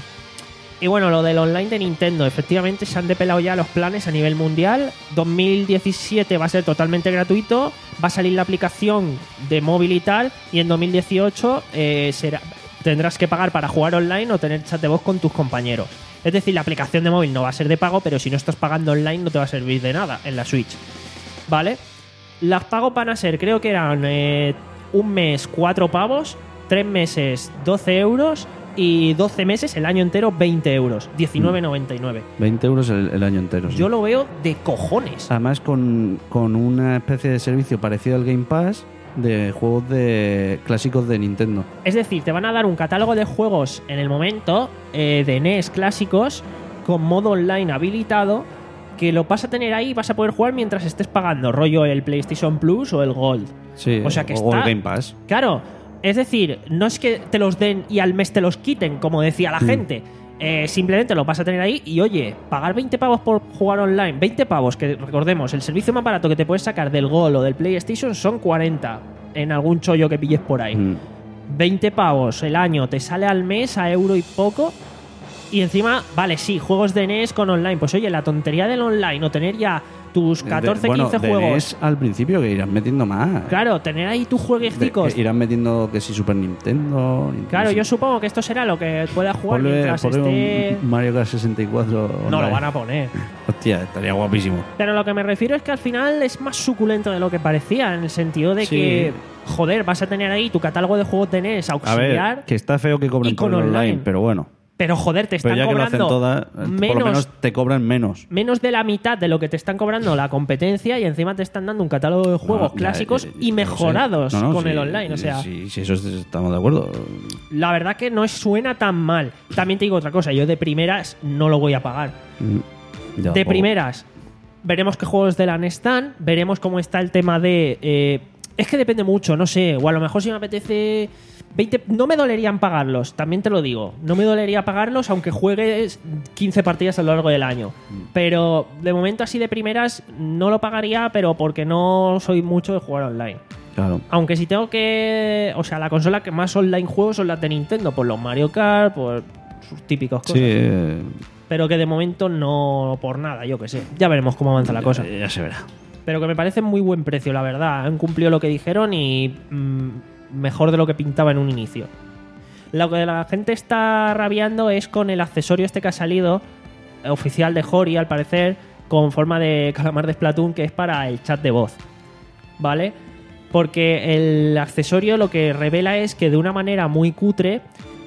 S1: Y bueno, lo del online de Nintendo, efectivamente se han depelado ya los planes a nivel mundial. dos mil diecisiete va a ser totalmente gratuito, va a salir la aplicación de móvil y tal, y en dos mil dieciocho eh, será, tendrás que pagar para jugar online o tener chat de voz con tus compañeros. Es decir, la aplicación de móvil no va a ser de pago, pero si no estás pagando online no te va a servir de nada en la Switch. ¿Vale? Las pagos van a ser, creo que eran eh, un mes cuatro pavos, tres meses doce euros y doce meses, el año entero, veinte euros, diecinueve noventa y nueve.
S2: veinte euros el, el año entero. sí.
S1: Yo lo veo de cojones.
S2: Además, con, con una especie de servicio parecido al Game Pass de juegos de clásicos de Nintendo.
S1: Es decir, te van a dar un catálogo de juegos en el momento eh, de N E S clásicos con modo online habilitado que lo vas a tener ahí y vas a poder jugar mientras estés pagando, rollo el PlayStation Plus o el Gold.
S2: Sí,
S1: O sea que
S2: o
S1: está-
S2: el Game Pass.
S1: Claro, es decir, no es que te los den y al mes te los quiten, como decía la
S2: Mm.
S1: gente. Eh, simplemente lo vas a tener ahí y oye, pagar veinte pavos por jugar online, veinte pavos, que recordemos, el servicio más barato que te puedes sacar del Gold o del PlayStation son cuarenta en algún chollo que pilles por ahí.
S2: Mm.
S1: veinte pavos el año, te sale al mes a euro y poco. Y encima, vale, sí, juegos de N E S con online. Pues oye, la tontería del online o tener ya tus catorce,
S2: De- bueno,
S1: quince
S2: de
S1: juegos.
S2: N E S al principio que irán metiendo más.
S1: Claro, tener ahí tus
S2: De-
S1: jueguecicos.
S2: que irán metiendo que si Super Nintendo. Nintendo
S1: Claro,
S2: sí.
S1: yo supongo que esto será lo que pueda jugar
S2: Ponle-
S1: mientras
S2: ponle
S1: esté.
S2: un Mario Kart sesenta y cuatro.
S1: No lo
S2: online.
S1: van a poner.
S2: Hostia, estaría guapísimo.
S1: Pero lo que me refiero es que al final es más suculento de lo que parecía, en el sentido de
S2: Sí.
S1: que, joder, vas a tener ahí tu catálogo de juegos de N E S
S2: A
S1: auxiliar,
S2: ver, que está feo que cobren
S1: y con
S2: por el online,
S1: online.
S2: pero bueno.
S1: pero joder, te
S2: Pero
S1: están
S2: ya que lo hacen
S1: cobrando
S2: todas, por lo
S1: menos,
S2: menos te cobran menos.
S1: menos de la mitad de lo que te están cobrando la competencia y encima te están dando un catálogo de juegos
S2: No, ya,
S1: clásicos
S2: ya, ya,
S1: y
S2: ya lo sé.
S1: mejorados
S2: No, no,
S1: con
S2: sí,
S1: el online. O sea,
S2: sí, sí, eso es- estamos de acuerdo.
S1: la verdad que no suena tan mal. También te digo otra cosa, yo de primeras no lo voy a pagar.
S2: Mm, ya
S1: De
S2: tampoco.
S1: primeras, veremos qué juegos de la N E S están, veremos cómo está el tema de... eh, es que depende mucho, no sé, o a lo mejor si me apetece... veinte, no me dolerían pagarlos, también te lo digo. No me dolería pagarlos aunque juegues quince partidas a lo largo del año. Pero de momento así de primeras no lo pagaría, pero porque no soy mucho de jugar online.
S2: Claro.
S1: Aunque si tengo que... O sea, la consola que más online juego son las de Nintendo, por los Mario Kart, por sus típicos cosas.
S2: Sí, eh,
S1: Pero que de momento no por nada, yo que sé. Ya veremos cómo avanza la cosa.
S2: ya, ya se verá.
S1: Pero que me parece muy buen precio, la verdad. Han cumplido lo que dijeron y mm, mejor de lo que pintaba en un inicio. Lo que la gente está rabiando es con el accesorio este que ha salido, eh, oficial de Hori, al parecer, con forma de calamar de Splatoon, que es para el chat de voz. ¿Vale? Porque el accesorio lo que revela es que de una manera muy cutre,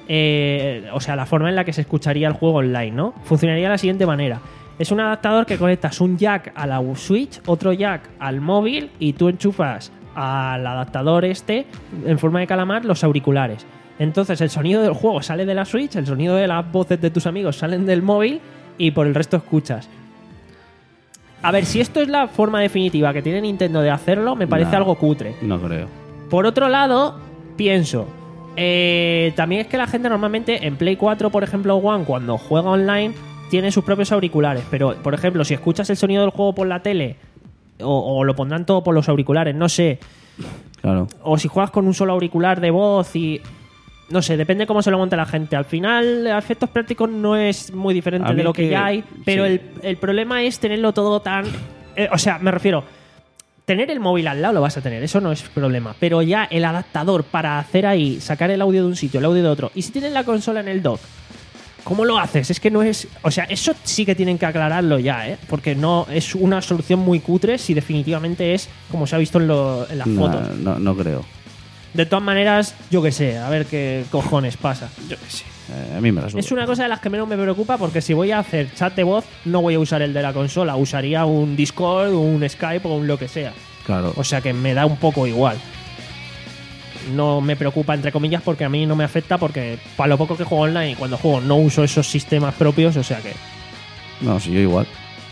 S1: eh, o sea, la forma en la que se escucharía el juego online, ¿no? Funcionaría de la siguiente manera. Es un adaptador que conectas un jack a la Switch, otro jack al móvil y tú enchufas al adaptador este en forma de calamar los auriculares. Entonces el sonido del juego sale de la Switch, el sonido de las voces de tus amigos salen del móvil y por el resto escuchas. A ver, si esto es la forma definitiva que tiene Nintendo de hacerlo, me parece
S2: No,
S1: algo cutre.
S2: No creo.
S1: Por otro lado, pienso, eh, también es que la gente normalmente en Play cuatro, por ejemplo, One, cuando juega online, tiene sus propios auriculares. Pero, por ejemplo, si escuchas el sonido del juego por la tele, o, o lo pondrán todo por los auriculares, no sé.
S2: Claro.
S1: O si juegas con un solo auricular de voz y... No sé, depende cómo se lo monte la gente. Al final, a efectos prácticos no es muy diferente
S2: A mí
S1: de lo
S2: es
S1: que,
S2: que-
S1: ya hay, pero
S2: sí.
S1: el, el problema es tenerlo todo tan... eh, o sea, me refiero... Tener el móvil al lado lo vas a tener, eso no es problema. Pero ya el adaptador para hacer ahí, sacar el audio de un sitio, el audio de otro. Y si tienes la consola en el dock, ¿cómo lo haces? Es que no es... O sea, eso sí que tienen que aclararlo ya, ¿eh? Porque no es una solución muy cutre si definitivamente es como se ha visto en, lo- en las
S2: No,
S1: fotos.
S2: no, no creo.
S1: De todas maneras, yo qué sé, a ver qué cojones pasa.
S2: Yo qué sé. Eh, a mí me la suda.
S1: Es una cosa de las que menos me preocupa porque si voy a hacer chat de voz, no voy a usar el de la consola. Usaría un Discord, un Skype o un lo que sea.
S2: Claro.
S1: O sea que me da un poco igual. No me preocupa, entre comillas, porque a mí no me afecta porque para lo poco que juego online y cuando juego no uso esos sistemas propios, o sea que...
S2: No, sí, yo igual.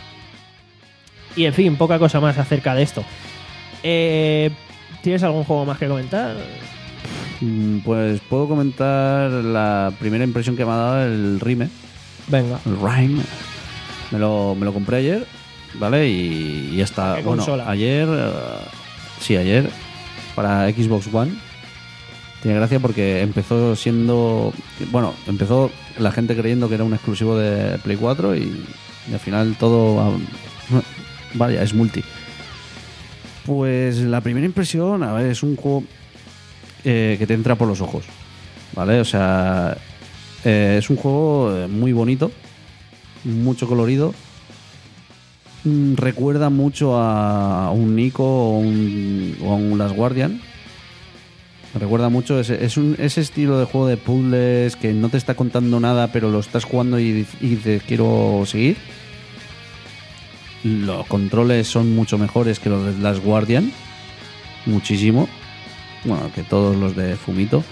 S1: Y en fin, poca cosa más acerca de esto. Eh, ¿Tienes algún juego más que comentar?
S2: Mm, Pues puedo comentar la primera impresión que me ha dado el Rime.
S1: Venga.
S2: El Rime. Me lo, me lo compré ayer, ¿vale? Y, y hasta...
S1: ¿Qué
S2: Bueno,
S1: consola?
S2: ayer... eh, sí, ayer. Para Xbox One. Tiene gracia porque empezó siendo... Bueno, empezó la gente creyendo que era un exclusivo de Play cuatro y, y al final todo... ah, vaya, es multi. Pues la primera impresión, a ver, es un juego eh, que te entra por los ojos, ¿vale? O sea, eh, es un juego eh, muy bonito, mucho colorido. Mm, Recuerda mucho a un Nico o, un, o a un Last Guardian. Me recuerda mucho ese, es un, ese estilo de juego de puzzles que no te está contando nada, pero lo estás jugando y, y dices quiero seguir. Los controles son mucho mejores que los de Last Guardian. Muchísimo. Bueno, que todos los de Fumito.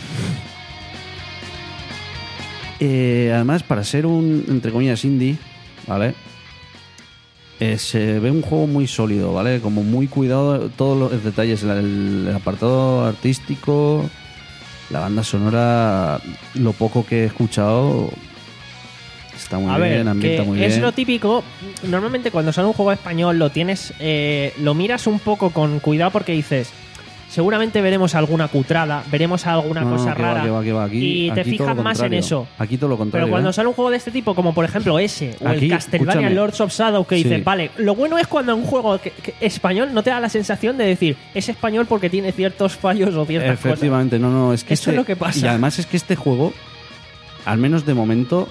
S2: Eh, además, para ser un, entre comillas, indie, ¿vale? Eh, se ve un juego muy sólido, ¿vale? Como muy cuidado todos los detalles. El, el apartado artístico, la banda sonora, lo poco que he escuchado... Está muy
S1: A
S2: bien,
S1: ver,
S2: ambienta
S1: que
S2: muy
S1: es
S2: bien.
S1: lo típico. Normalmente cuando sale un juego español lo tienes, eh, lo miras un poco con cuidado porque dices, seguramente veremos alguna cutrada, veremos alguna
S2: No,
S1: cosa
S2: que va,
S1: rara
S2: que va, que va. Aquí-
S1: y te
S2: aquí todo
S1: fijas
S2: lo
S1: más en
S2: contrario.
S1: eso.
S2: Aquí todo lo contrario.
S1: Pero cuando
S2: ¿eh?
S1: sale un juego de este tipo, como por ejemplo ese o
S2: Aquí,
S1: el Castlevania
S2: escúchame.
S1: Lords of Shadow, que
S2: Sí.
S1: dices, vale, lo bueno es cuando un juego que- que español no te da la sensación de decir, es español porque tiene ciertos fallos o ciertas cosas.
S2: Efectivamente, no, no, es que
S1: Eso
S2: este,
S1: es lo que pasa.
S2: Y además es que este juego, al menos de momento,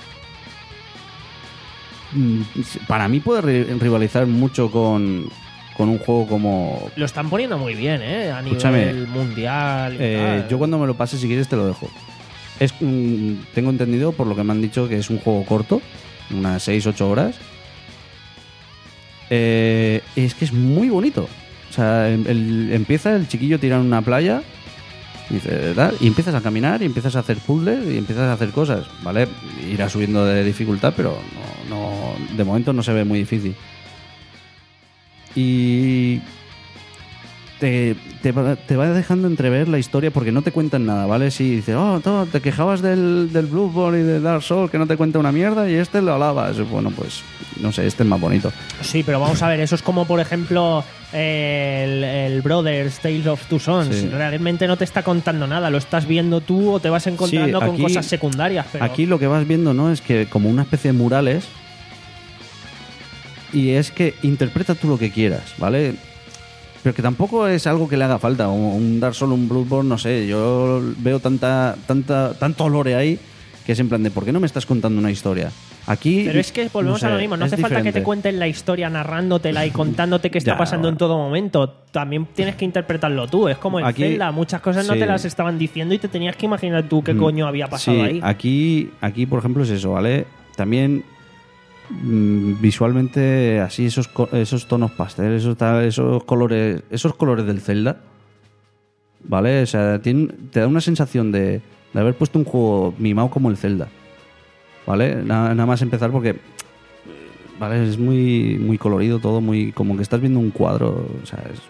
S2: mm, para mí puede ri- rivalizar mucho con, con un juego como...
S1: Lo están poniendo muy bien, ¿eh? A
S2: Escúchame,
S1: nivel mundial. y
S2: Eh,
S1: tal.
S2: yo cuando me lo pase, si quieres, te lo dejo. Es un- tengo entendido, por lo que me han dicho, que es un juego corto, unas seis ocho horas. Eh, es que es muy bonito. O sea, el- el- empieza el chiquillo tirando en una playa y, dice, "Tal", y empiezas a caminar y empiezas a hacer puzzles y empiezas a hacer cosas, ¿vale? Irá subiendo de dificultad, pero no, no- de momento no se ve muy difícil. Y te, te, va, te va dejando entrever la historia porque no te cuentan nada, ¿vale? Si dices, oh, no, te quejabas del, del Bloodborne y del Dark Souls que no te cuenta una mierda y este lo alabas. Bueno, pues no sé, este es más bonito.
S1: Sí, pero vamos a ver, eso es como, por ejemplo, eh, el, el Brothers Tales of Two Sons.
S2: Sí.
S1: Realmente no te está contando nada, lo estás viendo tú o te vas encontrando
S2: Sí,
S1: con
S2: aquí-
S1: cosas secundarias. Pero...
S2: Aquí lo que vas viendo, ¿no? Es que como una especie de murales y es que interpreta tú lo que quieras, ¿vale? Pero que tampoco es algo que le haga falta. Un un Dark Souls, un Bloodborne, no sé. Yo veo tanta, tanta, tanto lore ahí que es en plan de ¿por qué no me estás contando una historia? Aquí...
S1: Pero es que volvemos
S2: no sé,
S1: a lo mismo, no
S2: es
S1: hace falta que
S2: diferente.
S1: te cuenten la historia narrándotela y contándote qué está
S2: Ya,
S1: pasando en
S2: bueno.
S1: todo momento. También tienes que interpretarlo tú. Es como en
S2: Aquí-
S1: Zelda, muchas cosas no
S2: sí.
S1: te las estaban diciendo y te tenías que imaginar tú qué
S2: Mm,
S1: coño había pasado
S2: sí,
S1: ahí.
S2: Aquí, aquí, por ejemplo, es eso, ¿vale? También mm, visualmente así esos co- esos tonos pastel, esos tal, esos colores, esos colores del Zelda, ¿vale? O sea, tiene- te da una sensación de, de haber puesto un juego mimado como el Zelda, ¿vale? Nada, nada más empezar porque Vale, es muy, muy colorido todo, muy como que estás viendo un cuadro, o sea, es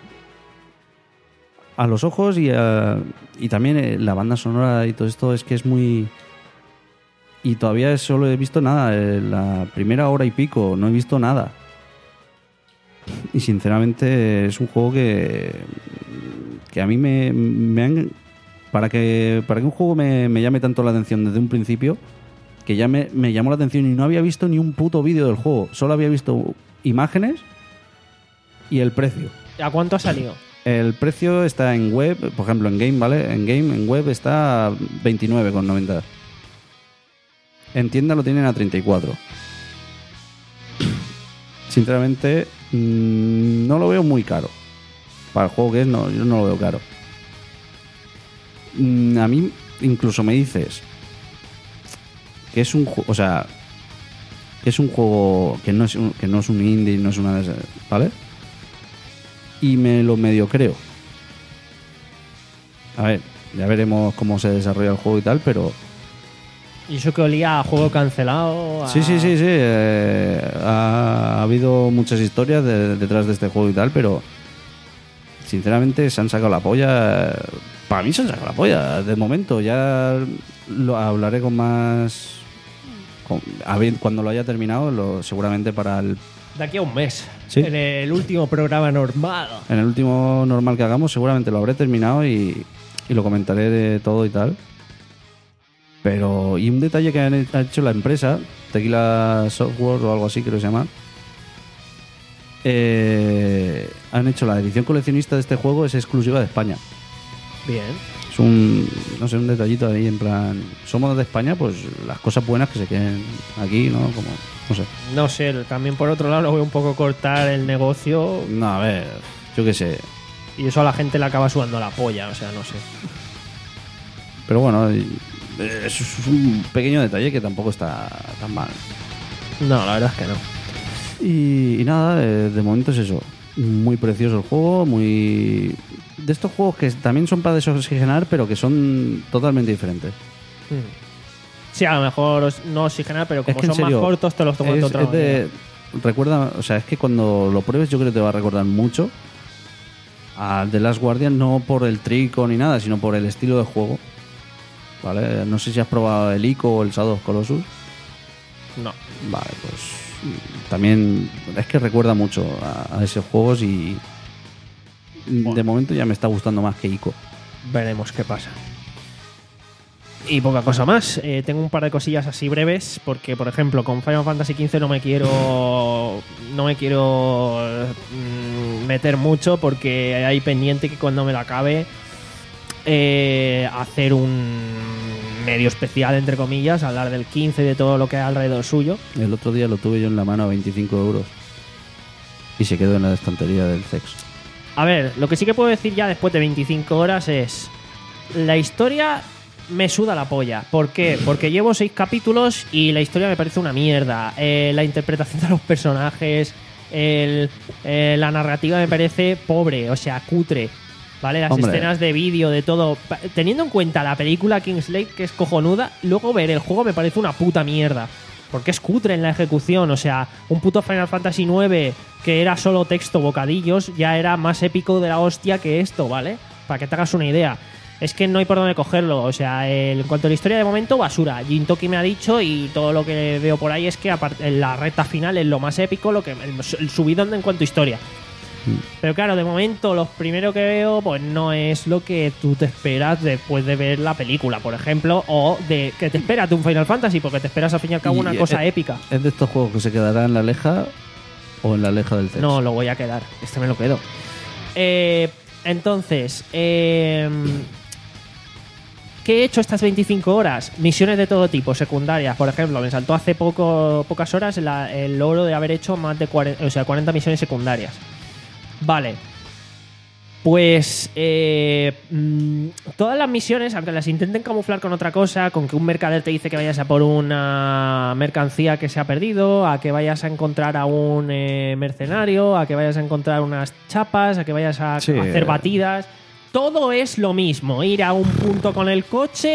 S2: a los ojos y, a, y también eh, la banda sonora y todo esto es que es muy... Y todavía solo he visto nada, eh, la primera hora y pico no he visto nada. Y sinceramente es un juego que, que a mí me, me han... Para que, para que un juego me, me llame tanto la atención desde un principio, que ya me, me llamó la atención y no había visto ni un puto vídeo del juego, solo había visto imágenes y el precio.
S1: ¿A cuánto ha salido?
S2: El precio está en web, por ejemplo, en Game, ¿vale? En Game, en web está veintinueve con noventa. En tienda lo tienen a treinta y cuatro. Sinceramente, mmm, no lo veo muy caro. Para el juego que es, no, yo no lo veo caro. Mm, a mí, incluso me dices que es un juego, o sea, que es un juego que no es un, que no es un indie, no es una de esas, ¿vale? Y me lo medio creo. A ver, ya veremos cómo se desarrolla el juego y tal, pero...
S1: Y eso que olía a juego cancelado. A...
S2: Sí, sí, sí, sí. Eh, ha, ha habido muchas historias de, detrás de este juego y tal, pero sinceramente se han sacado la polla. Para mí se han sacado la polla. De momento ya lo hablaré con más... Con, a ver, cuando lo haya terminado, lo, seguramente para el...
S1: De aquí a un mes.
S2: Sí.
S1: En el último programa normal.
S2: En el último normal que hagamos seguramente lo habré terminado y, y lo comentaré de todo y tal. Pero, y un detalle que han ha hecho la empresa, Tequila Software o algo así creo que se llama, eh, han hecho la edición coleccionista de este juego, es exclusiva de España.
S1: Bien.
S2: Es un, no sé, un detallito ahí en plan, somos de España, pues las cosas buenas que se queden aquí, ¿no? Como, no sé.
S1: No sé, también por otro lado lo veo un poco cortar el negocio.
S2: No, a ver, yo qué sé.
S1: Y eso a la gente le acaba sudando la polla, o sea, no sé.
S2: Pero bueno... Es un pequeño detalle que tampoco está tan mal.
S1: No, la verdad es que no.
S2: Y, y nada, de, de momento es eso. Muy precioso el juego, muy... De estos juegos que también son para desoxigenar, pero que son totalmente diferentes.
S1: Sí, a lo mejor no oxigenar, pero como
S2: es que,
S1: son
S2: serio,
S1: más cortos te los tomas de
S2: es,
S1: otra
S2: es de,
S1: manera.
S2: Recuerda, o sea, es que cuando lo pruebes yo creo que te va a recordar mucho al The Last Guardian, no por el trico ni nada, sino por el estilo de juego. ¿Vale? No sé si has probado el Ico o el Shadow of Colossus.
S1: No.
S2: Vale, pues también es que recuerda mucho a, a esos juegos y bueno, de momento ya me está gustando más que Ico.
S1: Veremos qué pasa. Y poca cosa más. Eh, tengo un par de cosillas así breves porque, por ejemplo, con Final Fantasy quince no me quiero no me quiero mm, meter mucho porque hay pendiente que cuando me la acabe eh, hacer un medio especial, entre comillas, hablar del quince y de todo lo que hay alrededor suyo.
S2: El otro día lo tuve yo en la mano a veinticinco euros y se quedó en la estantería del Zex.
S1: A ver, lo que sí que puedo decir ya después de veinticinco horas es la historia me suda la polla. ¿Por qué? Porque llevo seis capítulos y la historia me parece una mierda. Eh, la interpretación de los personajes, el, eh, la narrativa me parece pobre, o sea, cutre. ¿Vale? Las
S2: Hombre.
S1: escenas de vídeo, de todo. Teniendo en cuenta la película Kingslave, que es cojonuda, luego ver el juego me parece una puta mierda. Porque es cutre en la ejecución. O sea, un puto Final Fantasy nueve que era solo texto, bocadillos, ya era más épico de la hostia que esto, ¿vale? Para que te hagas una idea. Es que no hay por dónde cogerlo. O sea, el, en cuanto a la historia, de momento, basura. Jintoki me ha dicho y todo lo que veo por ahí es que aparte, en la recta final es lo más épico, lo que el, el subidón en cuanto a historia. Pero claro, de momento lo primero que veo pues no es lo que tú te esperas después de ver la película, por ejemplo, o de que te esperas de un Final Fantasy, porque te esperas al fin y al cabo
S2: Y
S1: una cosa
S2: es,
S1: épica.
S2: ¿Es de estos juegos que se quedará en la leja o en la leja del Zex?
S1: No, lo voy a quedar. Este me lo quedo. Eh, entonces, eh, ¿qué he hecho estas veinticinco horas? Misiones de todo tipo, secundarias. Por ejemplo, me saltó hace poco pocas horas la, el logro de haber hecho más de cuarenta, o sea, cuarenta misiones secundarias. Vale. Pues eh, mmm, todas las misiones, aunque las intenten camuflar con otra cosa, con que un mercader te dice que vayas a por una mercancía que se ha perdido, a que vayas a encontrar a un eh, mercenario, a que vayas a encontrar unas chapas, a que vayas a
S2: Sí.
S1: hacer batidas, todo es lo mismo. Ir a un punto con el coche,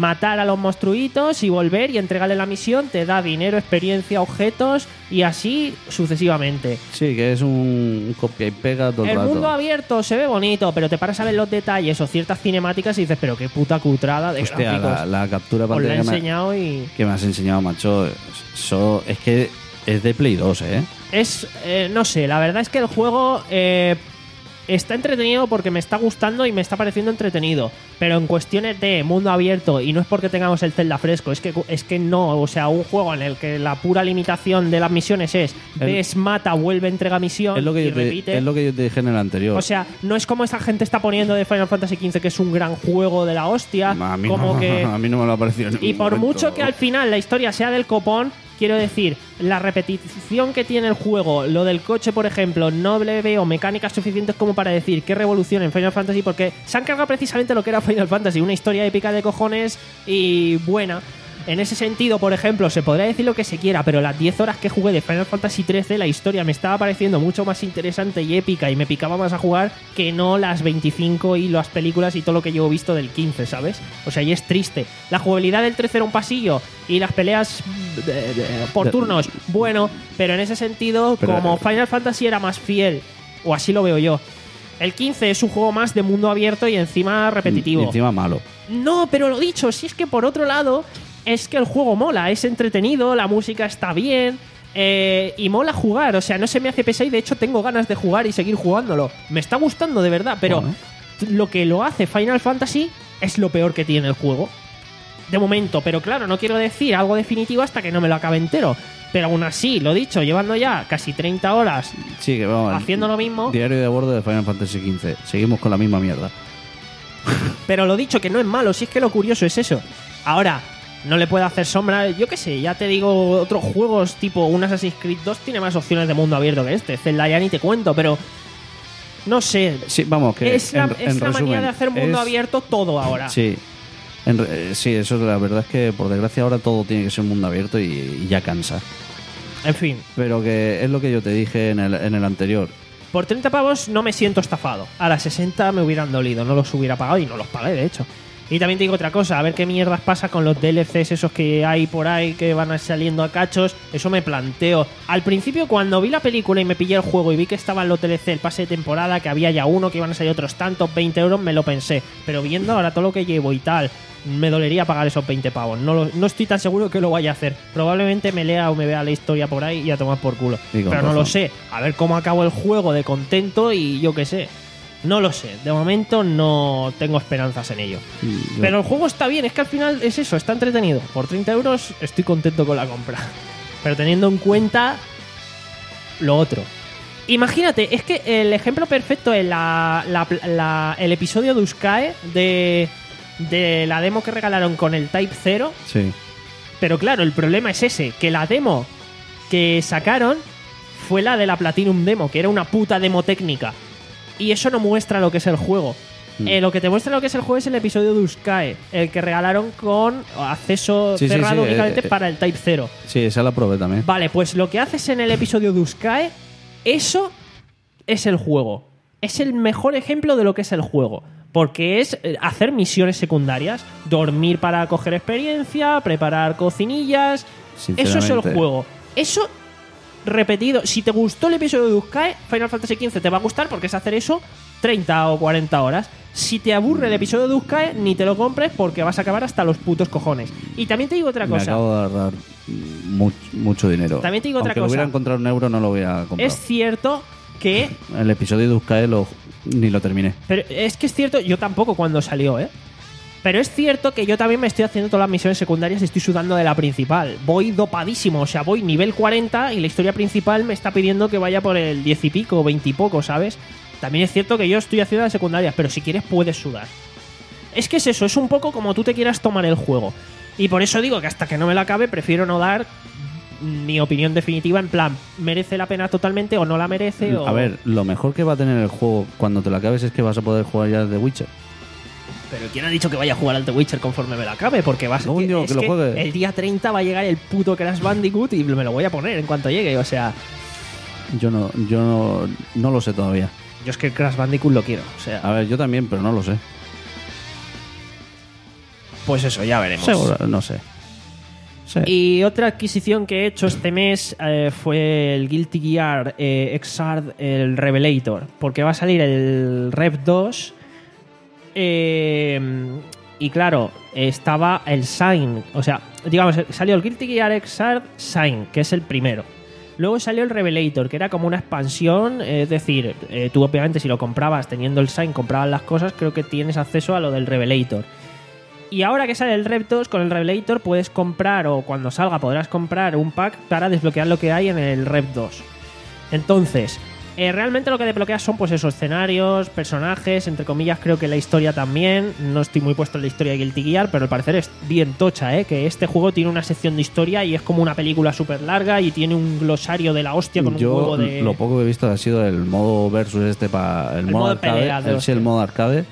S1: matar a los monstruitos y volver y entregarle la misión, te da dinero, experiencia, objetos y así sucesivamente.
S2: Sí, que es un copia y pega todo el,
S1: El
S2: rato.
S1: mundo abierto se ve bonito, pero te paras a ver los detalles o ciertas cinemáticas y dices, pero qué puta cutrada de
S2: Hostia,
S1: gráficos.
S2: la, la captura
S1: Os la he
S2: pantalla que me,
S1: enseñado y...
S2: que me has enseñado, macho, eso es que es de Play dos, ¿eh?
S1: Es, eh, no sé, la verdad es que el juego eh, está entretenido porque me está gustando y me está pareciendo entretenido. Pero en cuestiones de mundo abierto, y no es porque tengamos el Zelda fresco, es que, es que no, o sea, un juego en el que la pura limitación de las misiones es
S2: El-
S1: ves, mata, vuelve, entrega misión
S2: Es lo, que
S1: y
S2: yo te,
S1: repite.
S2: es lo que yo te dije en el anterior.
S1: O sea, no es como esa gente está poniendo de Final Fantasy quince, que es un gran juego de la hostia.
S2: a, mí
S1: como
S2: no,
S1: que
S2: a mí no me lo ha parecido en
S1: y
S2: ningún
S1: por
S2: momento.
S1: mucho que al final la historia sea del copón, quiero decir, la repetición que tiene el juego, lo del coche, por ejemplo, no le veo mecánicas suficientes como para decir qué revolución en Final Fantasy, porque se han cargado precisamente lo que era Final Fantasy, una historia épica de cojones y buena. En ese sentido, por ejemplo, se podría decir lo que se quiera, pero las diez horas que jugué de Final Fantasy trece, la historia me estaba pareciendo mucho más interesante y épica y me picaba más a jugar que no las veinticinco y las películas y todo lo que yo he visto del quince, ¿sabes? O sea, y es triste. La jugabilidad del trece era un pasillo y las peleas de- de- por
S2: De-
S1: turnos, bueno, pero en ese sentido,
S2: Pero-
S1: como Final Fantasy era más fiel, o así lo veo yo. El quince es un juego más de mundo abierto y encima repetitivo.
S2: Y encima malo.
S1: No, pero lo dicho, si es que por otro lado, es que el juego mola, es entretenido, la música está bien eh, y mola jugar. O sea, no se me hace pesado y de hecho tengo ganas de jugar y seguir jugándolo. Me está gustando de verdad, pero
S2: Bueno.
S1: lo que lo hace Final Fantasy es lo peor que tiene el juego. De momento, pero claro, no quiero decir algo definitivo hasta que no me lo acabe entero. Pero aún así, lo dicho, llevando ya casi treinta horas
S2: Sí, que vamos.
S1: haciendo lo mismo.
S2: Diario de bordo de Final Fantasy quince. Seguimos con la misma mierda.
S1: Pero lo dicho, que no es malo, si es que lo curioso es eso. Ahora, no le puedo hacer sombra, yo qué sé, ya te digo, otros juegos tipo un Assassin's Creed dos tiene más opciones de mundo abierto que este. Zelda ya ni te cuento, pero no sé.
S2: Sí, vamos, que
S1: es la,
S2: en,
S1: es
S2: en
S1: la
S2: resumen,
S1: manía de hacer mundo
S2: es-
S1: abierto todo ahora.
S2: Sí. En re- eh, sí, eso la verdad es que por desgracia ahora todo tiene que ser mundo abierto y, y ya cansa.
S1: En fin,
S2: Pero que es lo que yo te dije en el, en el anterior.
S1: por treinta pavos no me siento estafado. A las sesenta me hubieran dolido, no los hubiera pagado y no los pagué, de hecho. Y también te digo otra cosa, a ver qué mierdas pasa con los D L Cs esos que hay por ahí que van saliendo a cachos. Eso me planteo. Al principio, cuando vi la película y me pillé el juego y vi que estaban los D L C, el pase de temporada, que había ya uno, que iban a salir otros tantos, veinte euros, me lo pensé. Pero viendo ahora todo lo que llevo y tal, me dolería pagar esos veinte pavos. No, lo- no estoy tan seguro que lo vaya a hacer. Probablemente me lea o me vea la historia por ahí y a tomar por culo.
S2: Y con
S1: Pero no
S2: razón.
S1: lo sé. A ver cómo acabo el juego de contento y yo qué sé. No lo sé. De momento no tengo esperanzas en ello.
S2: Yo-
S1: Pero el juego está bien, es que al final es eso, está entretenido. Por treinta euros estoy contento con la compra. Pero teniendo en cuenta lo otro. Imagínate, es que el ejemplo perfecto es la, la- la- el episodio de Uskae de, de la demo que regalaron con el Type cero.
S2: Sí.
S1: Pero claro, el problema es ese, que la demo que sacaron fue la de la Platinum Demo, que era una puta demo técnica. Y eso no muestra lo que es el juego.
S2: Mm.
S1: Eh, lo que te muestra lo que es el juego es el episodio de Uskae, el que regalaron con acceso
S2: Sí, sí,
S1: cerrado
S2: sí,
S1: únicamente
S2: eh, eh.
S1: para el Type cero.
S2: Sí, esa la probé también.
S1: Vale, pues lo que haces en el episodio de Uskae, eso es el juego. Es el mejor ejemplo de lo que es el juego. Porque es eh, hacer misiones secundarias, dormir para coger experiencia, preparar cocinillas. Eso es el
S2: Sinceramente.
S1: juego. Eso repetido. Si te gustó el episodio de Uskae, Final Fantasy quince te va a gustar porque es hacer eso treinta o cuarenta horas. Si te aburre el episodio de Uskae, ni te lo compres porque vas a acabar hasta los putos cojones. Y también te digo otra
S2: Me
S1: cosa.
S2: acabo de ahorrar mu- mucho dinero.
S1: También te digo otra
S2: Aunque lo
S1: cosa.
S2: hubiera encontrado un euro, no lo voy a comprar.
S1: Es cierto que...
S2: El episodio de Uskae lo, ni lo terminé.
S1: Pero es que es cierto, yo tampoco cuando salió, ¿eh? Pero es cierto que yo también me estoy haciendo todas las misiones secundarias y estoy sudando de la principal. Voy dopadísimo, o sea, voy nivel cuarenta y la historia principal me está pidiendo que vaya por el diez y pico, veinte y poco, ¿sabes? También es cierto que yo estoy haciendo las secundarias, pero si quieres puedes sudar. Es que es eso, es un poco como tú te quieras tomar el juego. Y por eso digo que hasta que no me lo acabe prefiero no dar mi opinión definitiva en plan, ¿merece la pena totalmente o no la merece? O...
S2: A ver, lo mejor que va a tener el juego cuando te lo acabes es que vas a poder jugar ya The Witcher.
S1: Pero ¿quién ha dicho que vaya a jugar al The Witcher conforme me lo acabe? Porque vas
S2: No, digo,
S1: es
S2: que lo juegue.
S1: el día treinta va a llegar el puto Crash Bandicoot y me lo voy a poner en cuanto llegue. O sea,
S2: Yo no, yo no, no lo sé todavía.
S1: yo es que el Crash Bandicoot lo quiero. O sea,
S2: A ver, yo también, pero no lo sé.
S1: Pues eso, ya veremos.
S2: Seguro, no sé. Sí.
S1: Y otra adquisición que he hecho este mes eh, fue el Guilty Gear eh, Xrd, el Revelator, porque va a salir el Rev dos eh, y claro, estaba el Sign, o sea, digamos, salió el Guilty Gear Xrd Sign, que es el primero. Luego salió el Revelator, que era como una expansión, es decir, eh, tú obviamente si lo comprabas teniendo el Sign, comprabas las cosas, creo que tienes acceso a lo del Revelator. Y ahora que sale el Rev dos, con el Revelator puedes comprar, o cuando salga podrás comprar un pack para desbloquear lo que hay en el Rev dos. Entonces, eh, realmente lo que desbloqueas son pues esos escenarios, personajes, entre comillas creo que la historia también. No estoy muy puesto en la historia de Guilty Gear, pero al parecer es bien tocha, ¿eh? Que este juego tiene una sección de historia y es como una película súper larga y tiene un glosario de la hostia con
S2: Yo,
S1: un huevo de...
S2: lo poco que he visto ha sido el modo versus este para el,
S1: El
S2: modo,
S1: modo
S2: arcade,
S1: pelea de
S2: el,
S1: los
S2: sí, el
S1: que-
S2: modo arcade.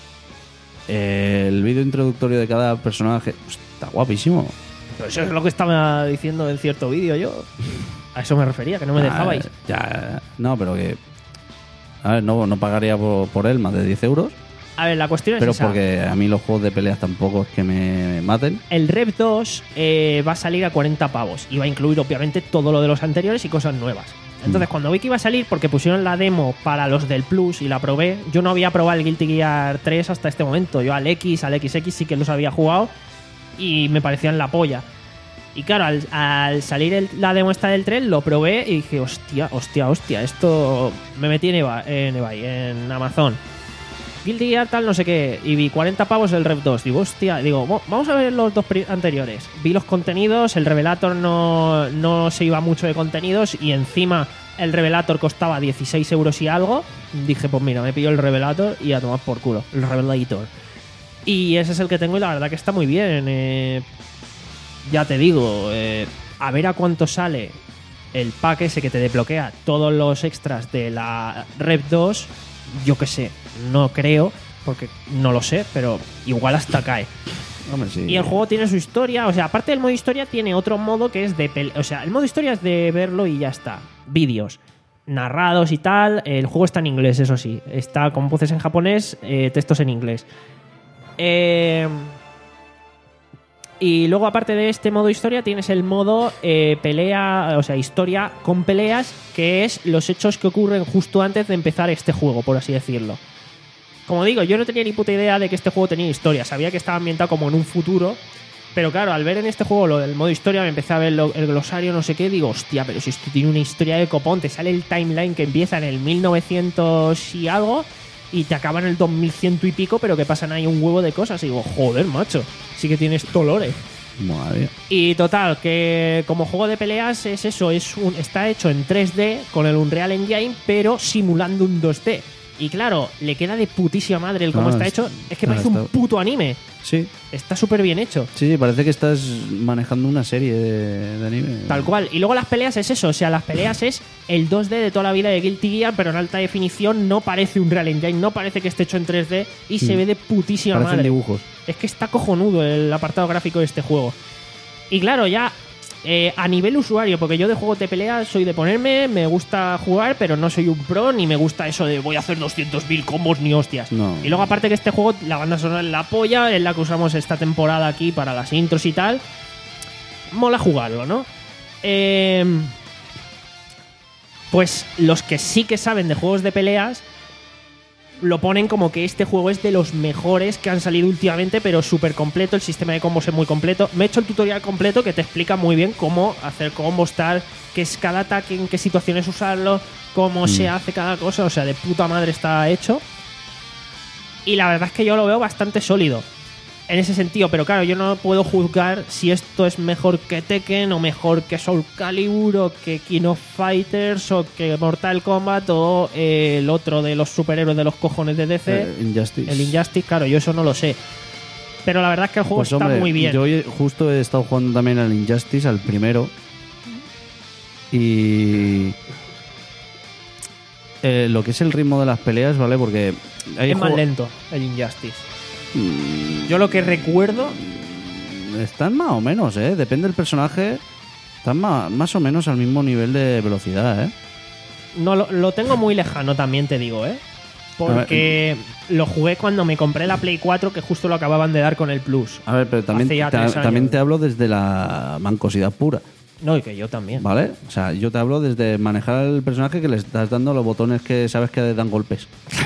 S2: Eh, el vídeo introductorio de cada personaje está guapísimo.
S1: Pero eso es lo que estaba diciendo en cierto vídeo yo. A eso me refería, que no me dejabais.
S2: Ah, ya, no, pero que a ver, no, no pagaría por, por él más de diez euros.
S1: A ver, la cuestión es
S2: Pero
S1: esa.
S2: porque a mí los juegos de peleas tampoco es que me maten.
S1: El Rev dos eh, va a salir a cuarenta pavos y va a incluir obviamente todo lo de los anteriores y cosas nuevas. Entonces,
S2: Mm.
S1: cuando vi que iba a salir, porque pusieron la demo para los del Plus y la probé, yo no había probado el Guilty Gear tres hasta este momento. Yo al X, al equis equis sí que los había jugado y me parecían la polla. Y claro, al, al salir el- la demo esta del tres, lo probé y dije, hostia, hostia, hostia, esto me metí en eBay, en, eBay, en Amazon. Guilty Gear tal, no sé qué, y vi cuarenta pavos el Rev dos. Digo, hostia, digo, "Mo- vamos a ver los dos pri- anteriores". Vi los contenidos, el Revelator no, no se iba mucho de contenidos y encima el Revelator costaba dieciséis euros y algo. Dije, pues mira, me pillo el Revelator y a tomar por culo, el Revelator. Y ese es el que tengo y la verdad que está muy bien. eh, ya te digo, eh, a ver a cuánto sale el pack ese que te desbloquea todos los extras de la Rev dos. Yo qué sé, no creo, porque no lo sé, pero igual hasta cae.
S2: Hombre, sí.
S1: Y el juego tiene su historia, o sea, aparte del modo historia, tiene otro modo que es de pele- o sea, el modo historia es de verlo y ya está. Vídeos narrados y tal. El juego está en inglés, eso sí. Está con voces en japonés, eh, textos en inglés. Eh, y luego, aparte de este modo historia, tienes el modo eh, pelea, o sea, historia con peleas, que es los hechos que ocurren justo antes de empezar este juego, por así decirlo. Como digo, yo no tenía ni puta idea de que este juego tenía historia. Sabía que estaba ambientado como en un futuro. Pero claro, al ver en este juego lo del modo historia, me empecé a ver lo- el glosario, no sé qué. Digo, hostia, pero si esto tiene una historia de copón. Te sale el timeline que empieza en el mil novecientos y algo y te acaba en el dos mil cien y pico, pero que pasan ahí un huevo de cosas. Y digo, joder, macho, sí que tienes tolores.
S2: Madre mía.
S1: Y total, que como juego de peleas es eso, es un, está hecho en tres D con el Unreal Engine, pero simulando un dos D. Y claro, le queda de putísima madre el cómo
S2: Ah,
S1: está
S2: es-
S1: hecho. Es que
S2: ah,
S1: parece un
S2: está-
S1: puto anime.
S2: Sí,
S1: Está súper bien hecho.
S2: sí, parece que estás manejando una serie de, de anime.
S1: Tal cual. Y luego las peleas es eso. O sea, las peleas es el dos D de toda la vida de Guilty Gear, pero en alta definición. No parece un Real Engine, no parece que esté hecho en tres D y se
S2: Mm.
S1: ve de putísima
S2: Parecen
S1: madre.
S2: dibujos.
S1: Es que está cojonudo el apartado gráfico de este juego. Y claro, ya eh, a nivel usuario, porque yo de juegos de pelea soy de ponerme, me gusta jugar, pero no soy un pro, ni me gusta eso de voy a hacer doscientos mil combos ni hostias.
S2: No.
S1: Y luego aparte que este juego, la banda sonora es la polla, es la que usamos esta temporada aquí para las intros y tal. Mola jugarlo, ¿no? Eh, pues los que sí que saben de juegos de peleas lo ponen como que este juego es de los mejores que han salido últimamente, pero súper completo, el sistema de combos es muy completo. Me he hecho el tutorial completo que te explica muy bien cómo hacer combos, tal, qué es cada ataque, en qué situaciones usarlo, cómo se hace cada cosa, o sea, de puta madre está hecho. Y la verdad es que yo lo veo bastante sólido en ese sentido, pero claro, yo no puedo juzgar si esto es mejor que Tekken o mejor que Soul Calibur o que King of Fighters o que Mortal Kombat o eh, el otro de los superhéroes de los cojones de D C,
S2: Eh, Injustice.
S1: el Injustice. Claro, yo eso no lo sé, pero la verdad es que el juego
S2: Pues
S1: está
S2: hombre,
S1: muy bien.
S2: yo hoy justo he estado jugando también al Injustice, al primero. Y eh, lo que es el ritmo de las peleas, ¿vale? Porque hay
S1: es más
S2: juego-
S1: lento el Injustice.
S2: Mm,
S1: Yo lo que recuerdo,
S2: están más o menos, ¿eh? Depende del personaje. Están más, más o menos al mismo nivel de velocidad, ¿eh?
S1: no lo, lo tengo muy lejano también, te digo, ¿eh? Porque lo jugué cuando me compré la Play cuatro, que justo lo acababan de dar con el Plus.
S2: A ver, pero también,
S1: Hace ya
S2: ta-
S1: tres años.
S2: también te hablo desde la mancosidad pura,
S1: No, y que yo también.
S2: ¿vale? O sea, yo te hablo desde manejar el personaje que le estás dando los botones que sabes que dan golpes.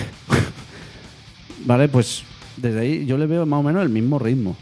S2: Vale, pues desde ahí yo le veo más o menos el mismo ritmo.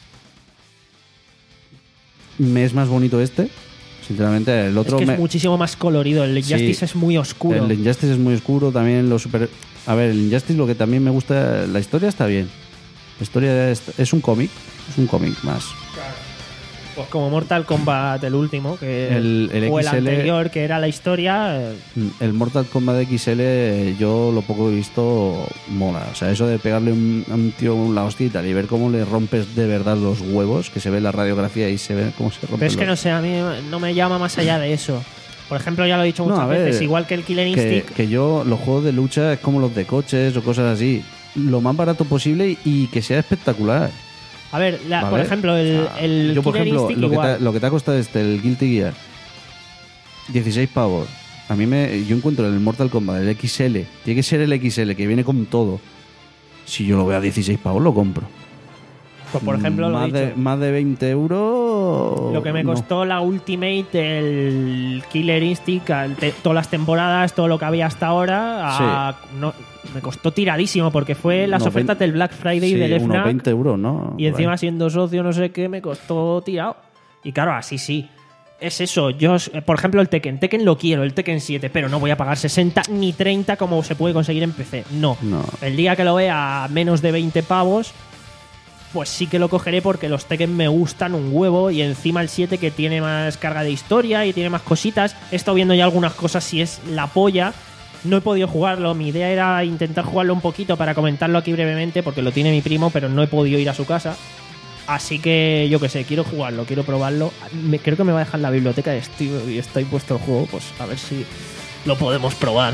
S2: Me es más bonito este. Sinceramente, el otro
S1: es que
S2: me...
S1: es muchísimo más colorido. El
S2: Sí.
S1: Injustice es muy oscuro.
S2: El Injustice es muy oscuro, también los super... A ver, el Injustice lo que también me gusta, la historia está bien. La historia es, es un cómic, es un cómic más.
S1: Pues como Mortal Kombat, el último, que
S2: El- el
S1: fue
S2: X L
S1: el anterior, que era la historia. eh,
S2: El Mortal Kombat X L, yo lo poco que he visto, mola. O sea, eso de pegarle un- a un tío una hostia y tal, y ver cómo le rompes de verdad los huevos, que se ve la radiografía y se ve cómo se rompen
S1: Pero es que
S2: los-
S1: no sé, a mí no me llama más allá de eso. Por ejemplo, ya lo he dicho
S2: No,
S1: muchas
S2: a ver,
S1: veces, igual que el Killer
S2: que,
S1: Instinct.
S2: que yo, los juegos de lucha es como los de coches o cosas así. Lo más barato posible y que sea espectacular.
S1: A ver, la-
S2: ¿vale?
S1: por ejemplo, el,
S2: O sea,
S1: el
S2: yo, por
S1: Killer
S2: ejemplo,
S1: Instinct
S2: lo que,
S1: igual.
S2: te, lo que te ha costado este, el Guilty Gear, dieciséis pavos. A mí me, yo encuentro el Mortal Kombat, el X L, tiene que ser el X L, que viene con todo. Si yo lo veo a dieciséis pavos, lo compro.
S1: Pues por ejemplo, lo, he
S2: más, de,
S1: dicho,
S2: más de veinte euros.
S1: lo que me
S2: no.
S1: costó la Ultimate del Killer Instinct, al te- todas las temporadas, todo lo que había hasta ahora, a- no, me costó tiradísimo porque fue las
S2: Unos
S1: ofertas
S2: veinte
S1: del Black Friday
S2: Sí,
S1: del
S2: unos
S1: FNAC.
S2: veinte euros, ¿no?
S1: Y
S2: Por
S1: encima
S2: ahí.
S1: siendo socio, no sé qué, me costó tirado. Y claro, así sí. Es eso. Yo, eh, por ejemplo, el Tekken. Tekken lo quiero, el Tekken siete, pero no voy a pagar sesenta ni treinta como se puede conseguir en P C. No.
S2: No.
S1: El día que lo vea a menos de veinte pavos, pues sí que lo cogeré porque los Tekken me gustan un huevo. Y encima el siete, que tiene más carga de historia y tiene más cositas. He estado viendo ya algunas cosas si es la polla. No he podido jugarlo. Mi idea era intentar jugarlo un poquito para comentarlo aquí brevemente, porque lo tiene mi primo, pero no he podido ir a su casa. Así que yo qué sé, quiero jugarlo, quiero probarlo. Me, creo que me va a dejar la biblioteca de Steam y está ahí puesto el juego, pues a ver si lo podemos probar.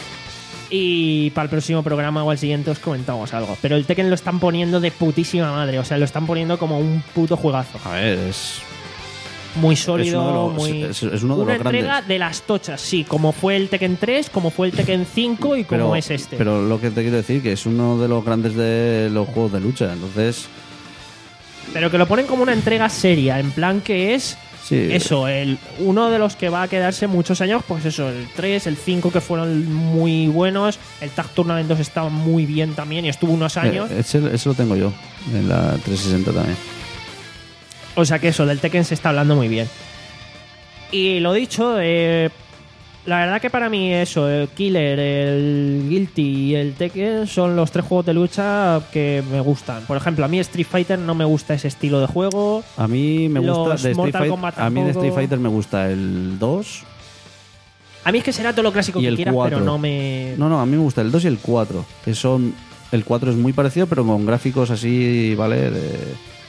S1: Y para el próximo programa o al siguiente os comentamos algo. Pero el Tekken lo están poniendo de putísima madre, o sea, lo están poniendo como un puto juegazo.
S2: A ver, es.
S1: Muy sólido,
S2: Es uno de los-
S1: muy...
S2: es- es uno de
S1: Una
S2: los
S1: entrega
S2: grandes.
S1: de las tochas, sí, como fue el Tekken tres, como fue el Tekken cinco y como
S2: Pero,
S1: es este.
S2: pero lo que te quiero decir que es uno de los grandes de los juegos de lucha. Entonces,
S1: Pero que lo ponen como una entrega seria, en plan que es
S2: sí.
S1: eso, el uno de los que va a quedarse muchos años, pues eso, el tres, el cinco que fueron muy buenos, el Tag Tournament dos estaba muy bien también y estuvo unos años.
S2: Eh, ese, ese lo tengo yo en la trescientos sesenta también.
S1: O sea que eso, del Tekken se está hablando muy bien. Y lo dicho, eh, la verdad que para mí eso, el Killer, el Guilty y el Tekken son los tres juegos de lucha que me gustan. Por ejemplo, a mí Street Fighter no me gusta ese estilo de juego.
S2: A mí me
S1: Los
S2: gusta de Street
S1: Mortal
S2: Fighter,
S1: Kombat
S2: a mí de
S1: tampoco.
S2: Street Fighter me gusta el dos
S1: A mí es que será todo lo clásico
S2: y
S1: que
S2: el
S1: quieras,
S2: cuatro.
S1: pero no me...
S2: No, no, a mí me gusta el dos y el cuatro, que son el cuatro es muy parecido pero con gráficos así, ¿vale? De,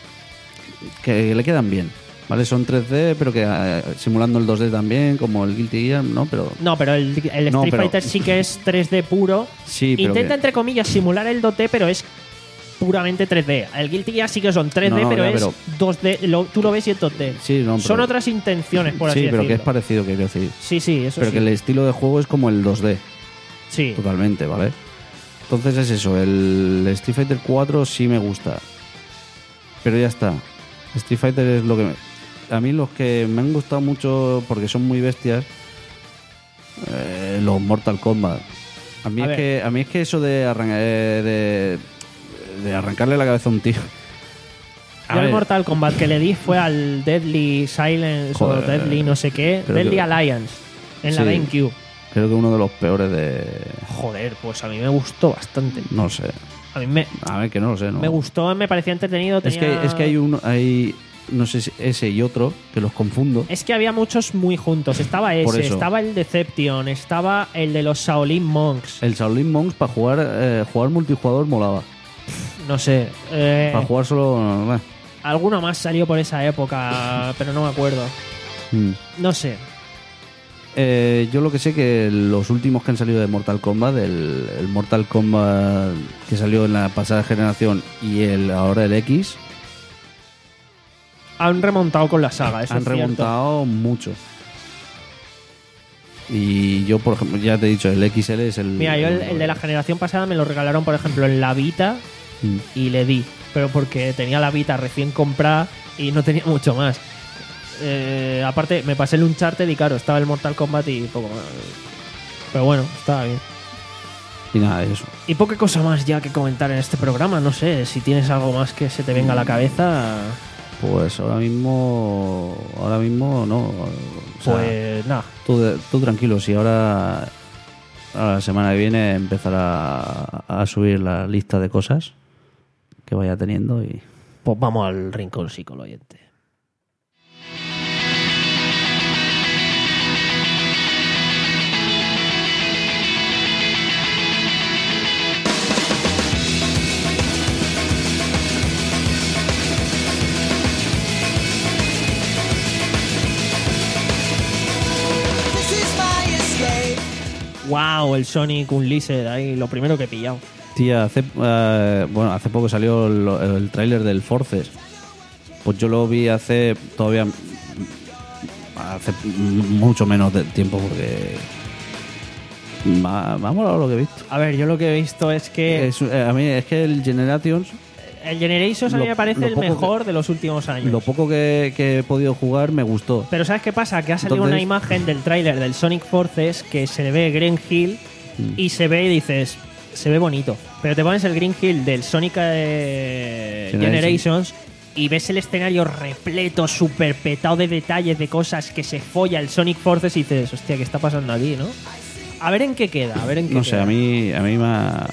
S2: que le quedan bien. ¿Vale? Son tres D, pero que eh, simulando el dos D también, como el Guilty Gear, ¿no? Pero
S1: No, pero el, el
S2: No,
S1: Street
S2: pero-
S1: Fighter sí que es tres D puro.
S2: sí, pero
S1: Intenta,
S2: que-
S1: entre comillas, simular el dos D, pero es puramente tres D. El Guilty Gear sí que son tres D,
S2: No, no,
S1: pero
S2: ya,
S1: es
S2: pero-
S1: dos D. Lo- tú lo ves y es dos D.
S2: sí, no,
S1: Son
S2: pero-
S1: otras intenciones, por así
S2: sí, pero que es
S1: decirlo.
S2: parecido, quiero decir.
S1: Sí, sí, eso
S2: Pero
S1: sí.
S2: que el estilo de juego es como el dos D,
S1: Sí.
S2: totalmente, ¿vale? Entonces es eso, el Street Fighter cuatro sí me gusta. Pero ya está. Street Fighter es lo que me... A mí los que me han gustado mucho porque son muy bestias, eh, los Mortal Kombat. A mí,
S1: A
S2: es
S1: ver.
S2: que, a mí es que eso de, arran- eh, de, de arrancarle la cabeza a un tío... A
S1: Yo el
S2: ver,
S1: Mortal Kombat que le di fue al Deadly Silence
S2: Joder,
S1: o Deadly no sé qué.
S2: creo
S1: Deadly
S2: que-
S1: Alliance. En la
S2: Sí.
S1: GameCube.
S2: creo que uno de los peores de...
S1: Joder, pues a mí me gustó bastante.
S2: No sé.
S1: A mí me,
S2: A ver, que no lo sé, ¿no?
S1: me gustó, me parecía entretenido.
S2: Es
S1: tenía-
S2: que, es que hay uno, hay, no sé si ese y otro, que los confundo.
S1: Es que había muchos muy juntos. Estaba
S2: Por
S1: ese,
S2: eso.
S1: estaba el Deception, estaba el de los Shaolin Monks.
S2: El Shaolin Monks para jugar, eh, jugar multijugador molaba.
S1: No sé. eh,
S2: Para jugar solo... bueno.
S1: alguno más salió por esa época, pero no me acuerdo.
S2: Mm.
S1: No sé.
S2: Eh, yo lo que sé que los últimos que han salido de Mortal Kombat, el, el Mortal Kombat que salió en la pasada generación y el ahora el X,
S1: Han remontado con la saga, eso
S2: han
S1: es cierto.
S2: remontado mucho. Y yo, por ejemplo, ya te he dicho, el X L es el...
S1: Mira, yo el, el de la generación pasada me lo regalaron, por ejemplo, en la Vita
S2: Mm.
S1: y le di. Pero porque tenía la Vita recién comprada y no tenía mucho más. Eh, aparte, me pasé el Uncharted y claro, estaba el Mortal Kombat y poco más. Pero bueno, estaba bien.
S2: Y nada, eso.
S1: Y poca cosa más ya que comentar en este programa. No sé, si tienes algo más que se te venga a la cabeza...
S2: Pues ahora mismo... Ahora mismo no. O sea,
S1: Pues nada.
S2: Tú, de- tú tranquilo, si ahora, ahora la semana que viene empezará a, a subir la lista de cosas que vaya teniendo y...
S1: Pues vamos al rincón psicoloyente. Wow, el Sonic Unleashed, ahí lo primero que he pillado.
S2: Tía, hace, eh, bueno, hace poco salió el, el tráiler del Forces. Pues yo lo vi hace todavía... Hace mucho menos de tiempo porque... Me ha, me ha molado lo que he visto.
S1: A ver, yo lo que he visto es que
S2: Es, eh, a mí es que el Generations,
S1: el Generations a mí
S2: lo-
S1: me parece
S2: lo
S1: el
S2: poco que-
S1: mejor de los últimos años.
S2: lo poco que, que he podido jugar me gustó.
S1: Pero ¿sabes qué pasa? Que ha salido
S2: Entonces-
S1: una imagen del tráiler del Sonic Forces que se ve Green Hill
S2: Mm.
S1: y se ve y dices, se ve bonito. Pero te pones el Green Hill del Sonic eh,
S2: Generations.
S1: Generations y ves el escenario repleto, súper petado de detalles, de cosas que se folla el Sonic Forces y dices, hostia, ¿qué está pasando aquí, no? A ver en qué queda, a ver en qué
S2: No
S1: queda.
S2: sé, a mí, a mí me ha,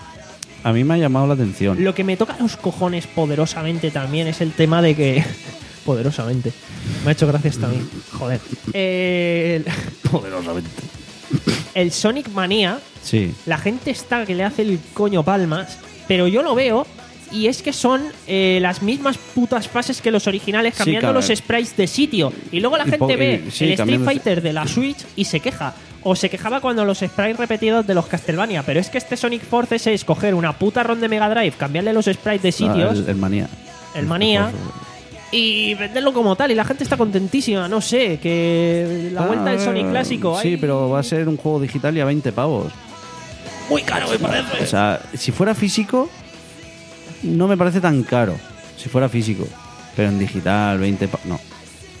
S2: a mí me ha llamado la atención.
S1: Lo que me toca los cojones poderosamente también es el tema de que... poderosamente. Me ha hecho gracia esto a mí. Joder. El...
S2: Poderosamente.
S1: el Sonic Mania,
S2: Sí.
S1: la gente está que le hace el coño palmas, pero yo lo veo y es que son eh, las mismas putas fases que los originales,
S2: Sí,
S1: cambiando
S2: claro.
S1: los sprites de sitio. Y luego la
S2: Y
S1: gente
S2: po- y-
S1: ve
S2: sí,
S1: el Street
S2: cambiando-
S1: Fighter de la Switch y se queja. O se quejaba cuando los sprites repetidos de los Castlevania. Pero es que este Sonic Forces es coger una puta ROM de Mega Drive, cambiarle los sprites de sitios,
S2: Ah, el, el manía.
S1: el Manía, y venderlo como tal. Y la gente está contentísima. No sé, que la vuelta del Sonic clásico.
S2: Sí,
S1: ay,
S2: pero va a ser un juego digital y a veinte pavos.
S1: muy caro me parece.
S2: O sea, si fuera físico, no me parece tan caro. Si fuera físico. Pero en digital, veinte pavos. No.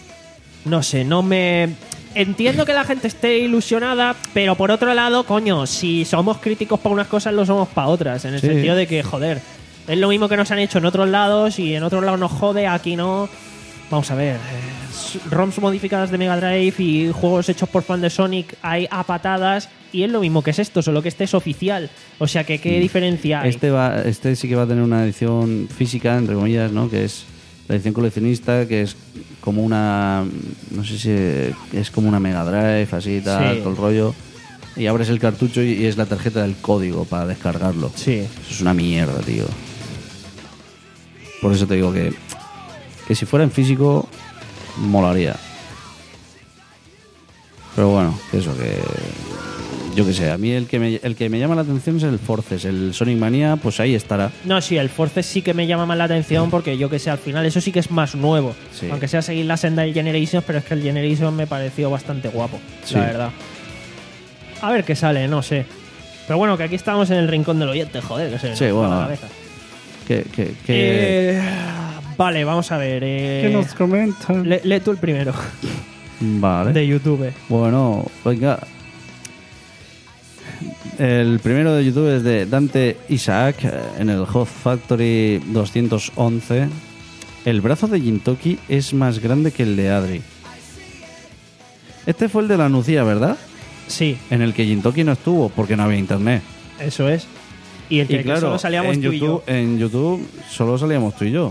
S1: No sé, no me... Entiendo que la gente esté ilusionada, pero por otro lado, coño, si somos críticos para unas cosas, lo somos para otras. En el
S2: Sí.
S1: sentido de que, joder, es lo mismo que nos han hecho en otros lados y en otros lados nos jode, aquí no. Vamos a ver, eh, ROMs modificadas de Mega Drive y juegos hechos por fan de Sonic hay a patadas y es lo mismo que es esto, solo que este es oficial. O sea, que ¿qué diferencia hay?
S2: Este, va, este sí que va a tener una edición física, entre comillas, ¿no? Que es la edición coleccionista, que es como una... No sé si es como una Mega Drive, así, tal,
S1: Sí.
S2: todo el rollo. Y abres el cartucho y, y es la tarjeta del código para descargarlo.
S1: Sí.
S2: Eso es una mierda, tío. Por eso te digo que, que si fuera en físico, molaría. Pero bueno, que eso, que... Yo qué sé, a mí el que, me, el que me llama la atención es el Forces. El Sonic Mania, pues ahí estará.
S1: No, sí, el Forces sí que me llama más la atención porque yo que sé, al final eso sí que es más nuevo.
S2: Sí.
S1: Aunque sea seguir la senda del Generations, pero es que el Generations me pareció bastante guapo,
S2: Sí.
S1: la verdad. A ver qué sale, no sé. Pero bueno, que aquí estamos en el rincón del oyente, joder, que se
S2: Sí,
S1: nos va
S2: bueno.
S1: la cabeza.
S2: Que, que, que...
S1: Eh, vale, vamos a ver. Eh,
S2: ¿Qué nos comentan?
S1: le- lee tú el primero,
S2: Vale.
S1: de YouTube.
S2: Bueno, venga. El primero de YouTube es de Dante Isaac eh, en el Hot Factory doscientos once. El brazo de Gintoki es más grande que el de Adri. Este fue el de la Nucía, ¿verdad?
S1: Sí,
S2: En el que Gintoki no estuvo porque no había internet.
S1: eso es. Y el que,
S2: Y claro,
S1: solo salíamos
S2: en
S1: tú y
S2: YouTube,
S1: yo.
S2: en YouTube solo salíamos tú y yo.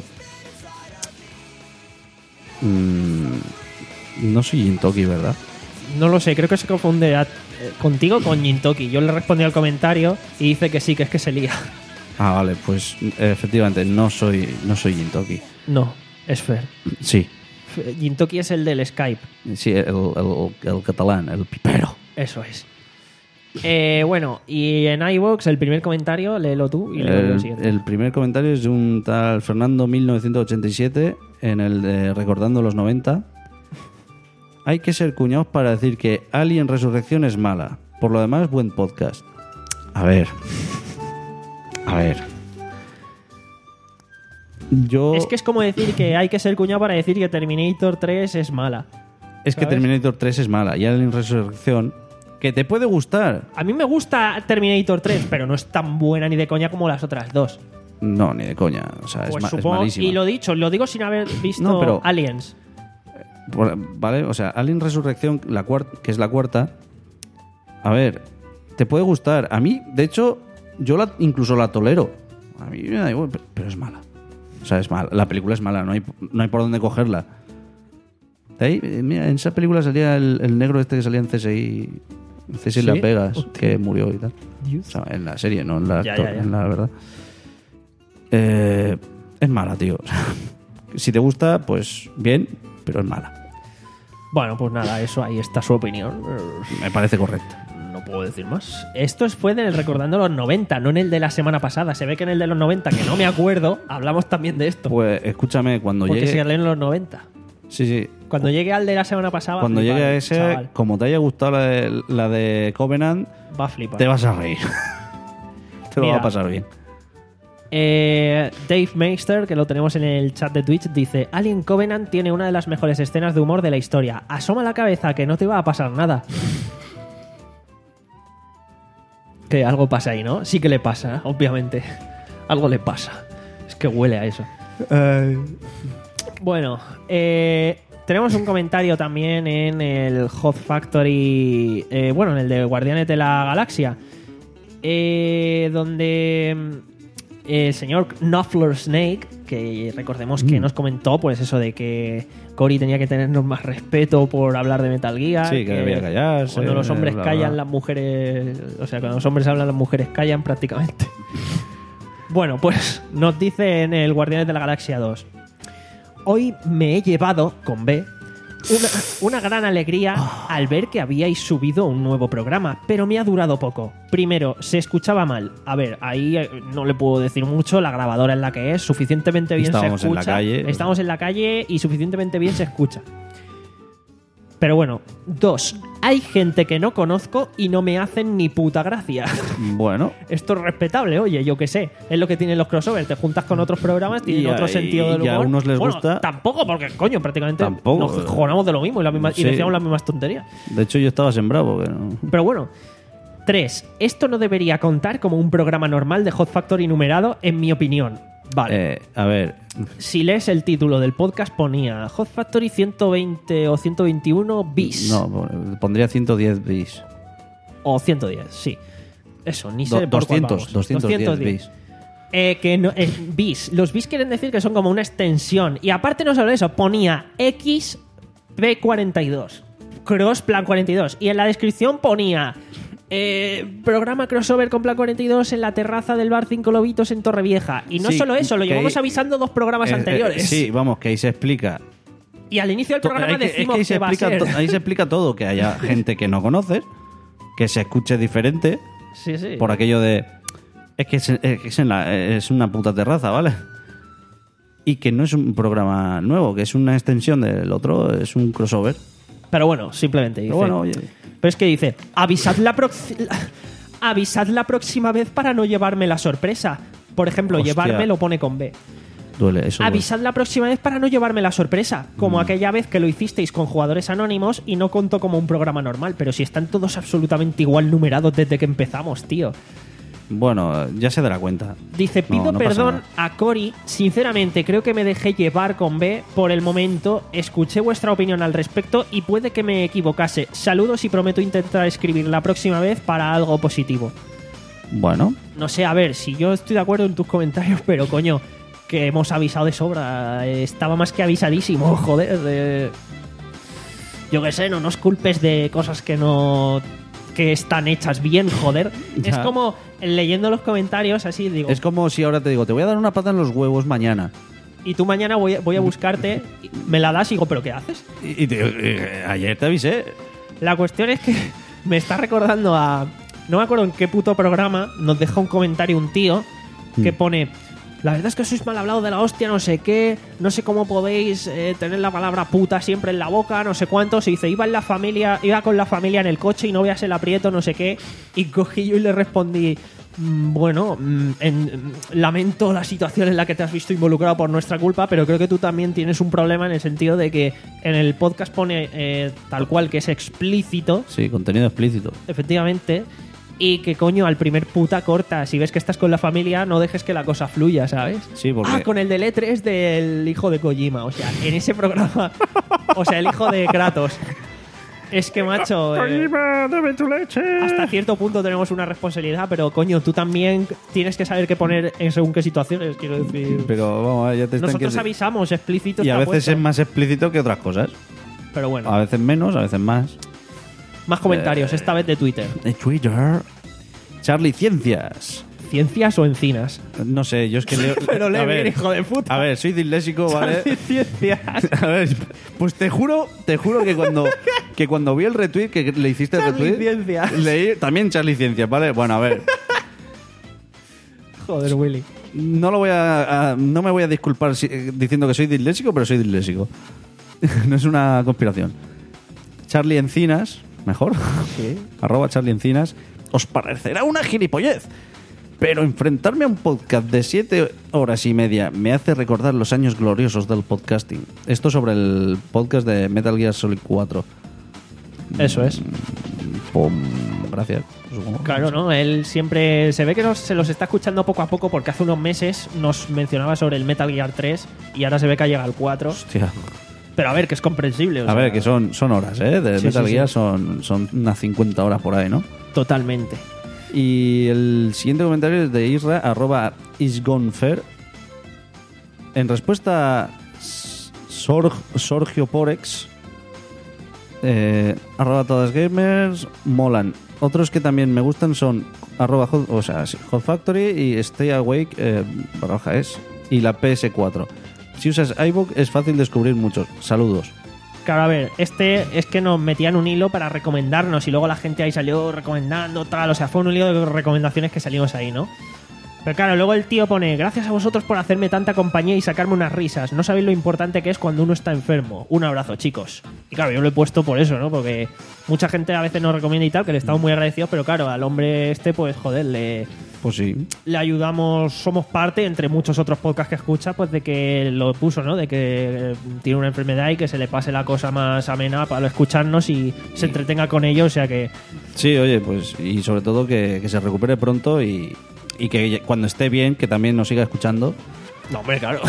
S2: Mm, no soy Gintoki, ¿verdad?
S1: No lo sé, creo que se confunde a- eh, contigo con Jintoki. Yo le respondí al comentario y dice que sí, que es que se lía.
S2: Ah, vale, pues efectivamente no soy no soy Gintoki.
S1: No, es Fer.
S2: Sí,
S1: F- Jintoki es el del Skype.
S2: sí, el, el, el catalán, el pipero.
S1: Eso es. Eh, bueno, y en iVoox el primer comentario, léelo tú y luego el
S2: El,
S1: siguiente.
S2: el primer comentario es de un tal Fernando mil novecientos ochenta y siete en el de Recordando los noventa. hay que ser cuñados para decir que Alien Resurrección es mala. Por lo demás, buen podcast. A ver. A ver. Yo...
S1: Es que es como decir que hay que ser cuñado para decir que Terminator tres es mala.
S2: Es que
S1: ¿sabes?
S2: Terminator tres es mala y Alien Resurrección, que te puede gustar.
S1: A mí me gusta Terminator tres, pero no es tan buena ni de coña como las otras dos.
S2: No, ni de coña. O sea,
S1: Pues
S2: es, ma- es
S1: supongo,
S2: malísima.
S1: y lo dicho, lo digo sin haber visto
S2: No, pero-
S1: Aliens.
S2: Por- ¿Vale? O sea, Alien Resurrección, la cuarta, que es la cuarta, a ver, te puede gustar. A mí, de hecho, yo la, incluso la tolero. A mí me da igual, pero, pero es mala. O sea, es mala. La película es mala, no hay, no hay por dónde cogerla. De ahí, eh, mira, en esa película salía el, el negro este que salía en C S I, en C S I
S1: ¿Sí?
S2: Las Vegas,
S1: Hostia.
S2: que murió y tal.
S1: Dios.
S2: O sea, en la serie, no en la,
S1: Ya,
S2: actor-
S1: ya, ya.
S2: en la verdad. Eh, es mala, tío. O sea, si te gusta, pues bien, pero es mala.
S1: Bueno, pues nada, eso ahí está su opinión.
S2: Me parece correcto.
S1: No puedo decir más. Esto fue del Recordando los noventa, no en el de la semana pasada. Se ve que en el de los noventa, que no me acuerdo, hablamos también de esto.
S2: Pues escúchame, cuando
S1: Porque
S2: llegue...
S1: se leen los noventa.
S2: Sí, sí.
S1: Cuando llegue al de la semana pasada.
S2: Cuando
S1: va a
S2: llegue
S1: flipar,
S2: a ese,
S1: chaval.
S2: como te haya gustado la de, la de Covenant,
S1: Va a flipar.
S2: te vas a reír. te lo
S1: Mira.
S2: va a pasar bien.
S1: Eh, Dave Meister, que lo tenemos en el chat de Twitch, dice: Alien Covenant tiene una de las mejores escenas de humor de la historia. Asoma la cabeza, que no te va a pasar nada. Que algo pasa ahí, ¿no? Sí que le pasa, obviamente. Algo le pasa. Es que huele a eso. Bueno, eh, tenemos un comentario también en el Hot Factory, eh, bueno, en el de Guardianes de la Galaxia, eh, donde mm, el señor Knopfler Snake, que recordemos que nos comentó pues eso de que Cory tenía que tenernos más respeto por hablar de Metal Gear.
S2: Sí, que debía callarse,
S1: Cuando los hombres
S2: bla,
S1: callan,
S2: bla.
S1: las mujeres... O sea, cuando los hombres hablan, las mujeres callan prácticamente. Bueno, pues nos dice en el Guardianes de la Galaxia dos: hoy me he llevado, con B, una, una gran alegría al ver que habíais subido un nuevo programa, pero me ha durado poco. Primero, se escuchaba mal. A ver, ahí eh, no le puedo decir mucho, la grabadora es la que es, suficientemente bien
S2: Estábamos
S1: se
S2: en la
S1: escucha.
S2: calle.
S1: Estamos en la calle y suficientemente bien se escucha. Pero bueno, dos, hay gente que no conozco y no me hacen ni puta gracia.
S2: Bueno,
S1: Esto es respetable, oye, yo qué sé. Es lo que tienen los crossovers. Te juntas con otros programas, tienen
S2: Y a-
S1: otro sentido del
S2: y a
S1: humor.
S2: unos les
S1: Bueno,
S2: gusta.
S1: Tampoco, porque, coño, prácticamente
S2: Tampoco.
S1: nos jugamos de lo mismo y, la misma- y
S2: Sí.
S1: decíamos las mismas tonterías.
S2: de hecho yo estaba sembrado. Porque no...
S1: Pero bueno. Tres, esto no debería contar como un programa normal de Hot Factory numerado, en mi opinión. Vale.
S2: Eh, a ver,
S1: Si lees el título del podcast, ponía Hot Factory ciento veinte o ciento veintiuno bis.
S2: no, pondría ciento diez bis.
S1: O ciento diez, sí. Eso, ni
S2: Do-
S1: sé por cuál
S2: doscientos,
S1: vamos.
S2: doscientos diez bis.
S1: Eh, que no, eh, bis. Los bis quieren decir que son como una extensión. Y aparte no solo eso, ponía X P cuarenta y dos. Cross Plan cuarenta y dos. Y en la descripción ponía eh, programa crossover con Plan cuarenta y dos en la terraza del bar Cinco Lobitos en Torrevieja. Y no
S2: Sí,
S1: solo eso, lo
S2: que
S1: llevamos
S2: ahí-
S1: avisando dos programas
S2: Eh, eh,
S1: anteriores.
S2: sí, vamos, que ahí se explica.
S1: Y al inicio del
S2: To-
S1: programa
S2: hay que- es
S1: decimos
S2: que ahí
S1: que,
S2: se
S1: va a
S2: explica
S1: ser.
S2: to- ahí se explica todo, que haya gente que no conoces, que se escuche diferente,
S1: Sí, sí.
S2: por aquello de es que es, es que es en la- es una puta terraza, ¿vale? Y que no es un programa nuevo, que es una extensión del otro, es un crossover.
S1: Pero bueno, simplemente dice.
S2: Pero bueno, oye,
S1: Pero es que dice, avisad la, proxi- avisad la próxima vez para no llevarme la sorpresa. Por ejemplo,
S2: Hostia.
S1: llevarme lo pone con B.
S2: duele eso. duele.
S1: Avisad la próxima vez para no llevarme la sorpresa. Como aquella vez que lo hicisteis con jugadores anónimos y no contó como un programa normal. Pero si están todos absolutamente igual numerados desde que empezamos, tío.
S2: Bueno, ya se dará cuenta.
S1: Dice,
S2: No,
S1: pido
S2: no pasa
S1: perdón
S2: nada.
S1: a Cory. Sinceramente, creo que me dejé llevar con B por el momento. Escuché vuestra opinión al respecto y puede que me equivocase. Saludos y prometo intentar escribir la próxima vez para algo positivo.
S2: Bueno,
S1: No sé, a ver, si yo estoy de acuerdo en tus comentarios, pero coño, que hemos avisado de sobra. Estaba más que avisadísimo, joder. de- Yo qué sé, no nos culpes de cosas que no... que están hechas bien, joder.
S2: Ya.
S1: Es como leyendo los comentarios así, digo...
S2: es como si ahora te digo, te voy a dar una pata en los huevos mañana.
S1: Y tú mañana voy a, voy a buscarte, y me la das y digo, ¿pero qué haces?
S2: Y, y te- eh, ayer te avisé.
S1: La cuestión es que me está recordando a... No me acuerdo en qué puto programa nos deja un comentario un tío que
S2: Mm.
S1: pone... la verdad es que sois mal hablado de la hostia, no sé qué, no sé cómo podéis eh, tener la palabra puta siempre en la boca, no sé cuánto. Se dice, iba en la familia, iba con la familia en el coche y no veas el aprieto, no sé qué. Y cogí yo y le respondí, mm, bueno, mm, en, mm, lamento la situación en la que te has visto involucrado por nuestra culpa, pero creo que tú también tienes un problema en el sentido de que en el podcast pone eh, tal cual que es explícito.
S2: Sí, contenido explícito.
S1: Efectivamente. Y que coño, al primer puta corta. Si ves que estás con la familia, no dejes que la cosa fluya, ¿sabes?
S2: Sí, porque...
S1: Ah, con el del E tres del hijo de Kojima. O sea, en ese programa... o sea, el hijo de Kratos. Es que, macho... eh,
S3: Kojima, dame tu leche.
S1: hasta cierto punto tenemos una responsabilidad, pero coño, tú también tienes que saber qué poner en según qué situaciones, quiero decir.
S2: Pero vamos, ya te están
S1: Nosotros
S2: que...
S1: avisamos, explícito
S2: Y a
S1: está
S2: veces
S1: puesto.
S2: es más explícito que otras cosas.
S1: Pero bueno,
S2: A veces menos, a veces más.
S1: más comentarios, esta vez de Twitter.
S2: De Twitter. Charlie Ciencias.
S1: ¿Ciencias o encinas?
S2: No sé, yo es que leo...
S1: Pero lee
S2: a ver,
S1: bien, hijo de puta.
S2: A ver, soy disléxico, ¿vale?
S1: Charlie Ciencias.
S2: A ver, pues te juro, te juro que cuando, que cuando vi el retweet, que le hiciste el
S1: Charlie
S2: retweet,
S1: Ciencias.
S2: leí también Charlie Ciencias, ¿vale? Bueno, a ver,
S1: Joder, Willy.
S2: no lo voy a, a- no me voy a disculpar si- eh, diciendo que soy disléxico, pero soy disléxico. No es una conspiración. Charlie Encinas, mejor.
S1: Sí.
S2: Arroba Charlie Encinas. Os parecerá una gilipollez. Pero enfrentarme a un podcast de siete horas y media me hace recordar los años gloriosos del podcasting. Esto sobre el podcast de Metal Gear Solid cuatro.
S1: Eso es.
S2: Pum, gracias. supongo.
S1: Claro, ¿no? Él siempre... Se ve que nos- se los está escuchando poco a poco porque hace unos meses nos mencionaba sobre el Metal Gear tres y ahora se ve que ha llegado al cuatro.
S2: Hostia.
S1: Pero a ver, que es comprensible. o
S2: A
S1: sea,
S2: ver, que son, son horas, ¿eh? De
S1: Sí,
S2: Metal
S1: sí,
S2: Gear
S1: sí.
S2: Son, son unas cincuenta horas por ahí, ¿no?
S1: Totalmente.
S2: Y el siguiente comentario es de Isra, arroba isgonfer. En respuesta a Sorg, Sorgio Porex, eh, arroba todas gamers, molan. Otros que también me gustan son arroba hot, o sea, sí, Hot Factory y Stay Awake, eh, barra es, y la P S cuatro. Si usas iVoox es fácil descubrir muchos. Saludos.
S1: Claro, a ver, este es que nos metían un hilo para recomendarnos y luego la gente ahí salió recomendando tal, o sea, fue un hilo de recomendaciones que salimos ahí, ¿no? Pero claro, luego el tío pone, gracias a vosotros por hacerme tanta compañía y sacarme unas risas. No sabéis lo importante que es cuando uno está enfermo. Un abrazo, chicos. Y claro, yo lo he puesto por eso, ¿no? Porque mucha gente a veces nos recomienda y tal, que le estamos muy agradecidos, pero claro, al hombre este, pues joder, le,
S2: Pues sí.
S1: le ayudamos, somos parte, entre muchos otros podcasts que escucha, pues de que lo puso, ¿no? De que eh, tiene una enfermedad y que se le pase la cosa más amena para escucharnos y se entretenga con ello, o sea que...
S2: Sí, oye, pues y sobre todo que, que se recupere pronto y, y que cuando esté bien, que también nos siga escuchando.
S1: No, hombre, claro.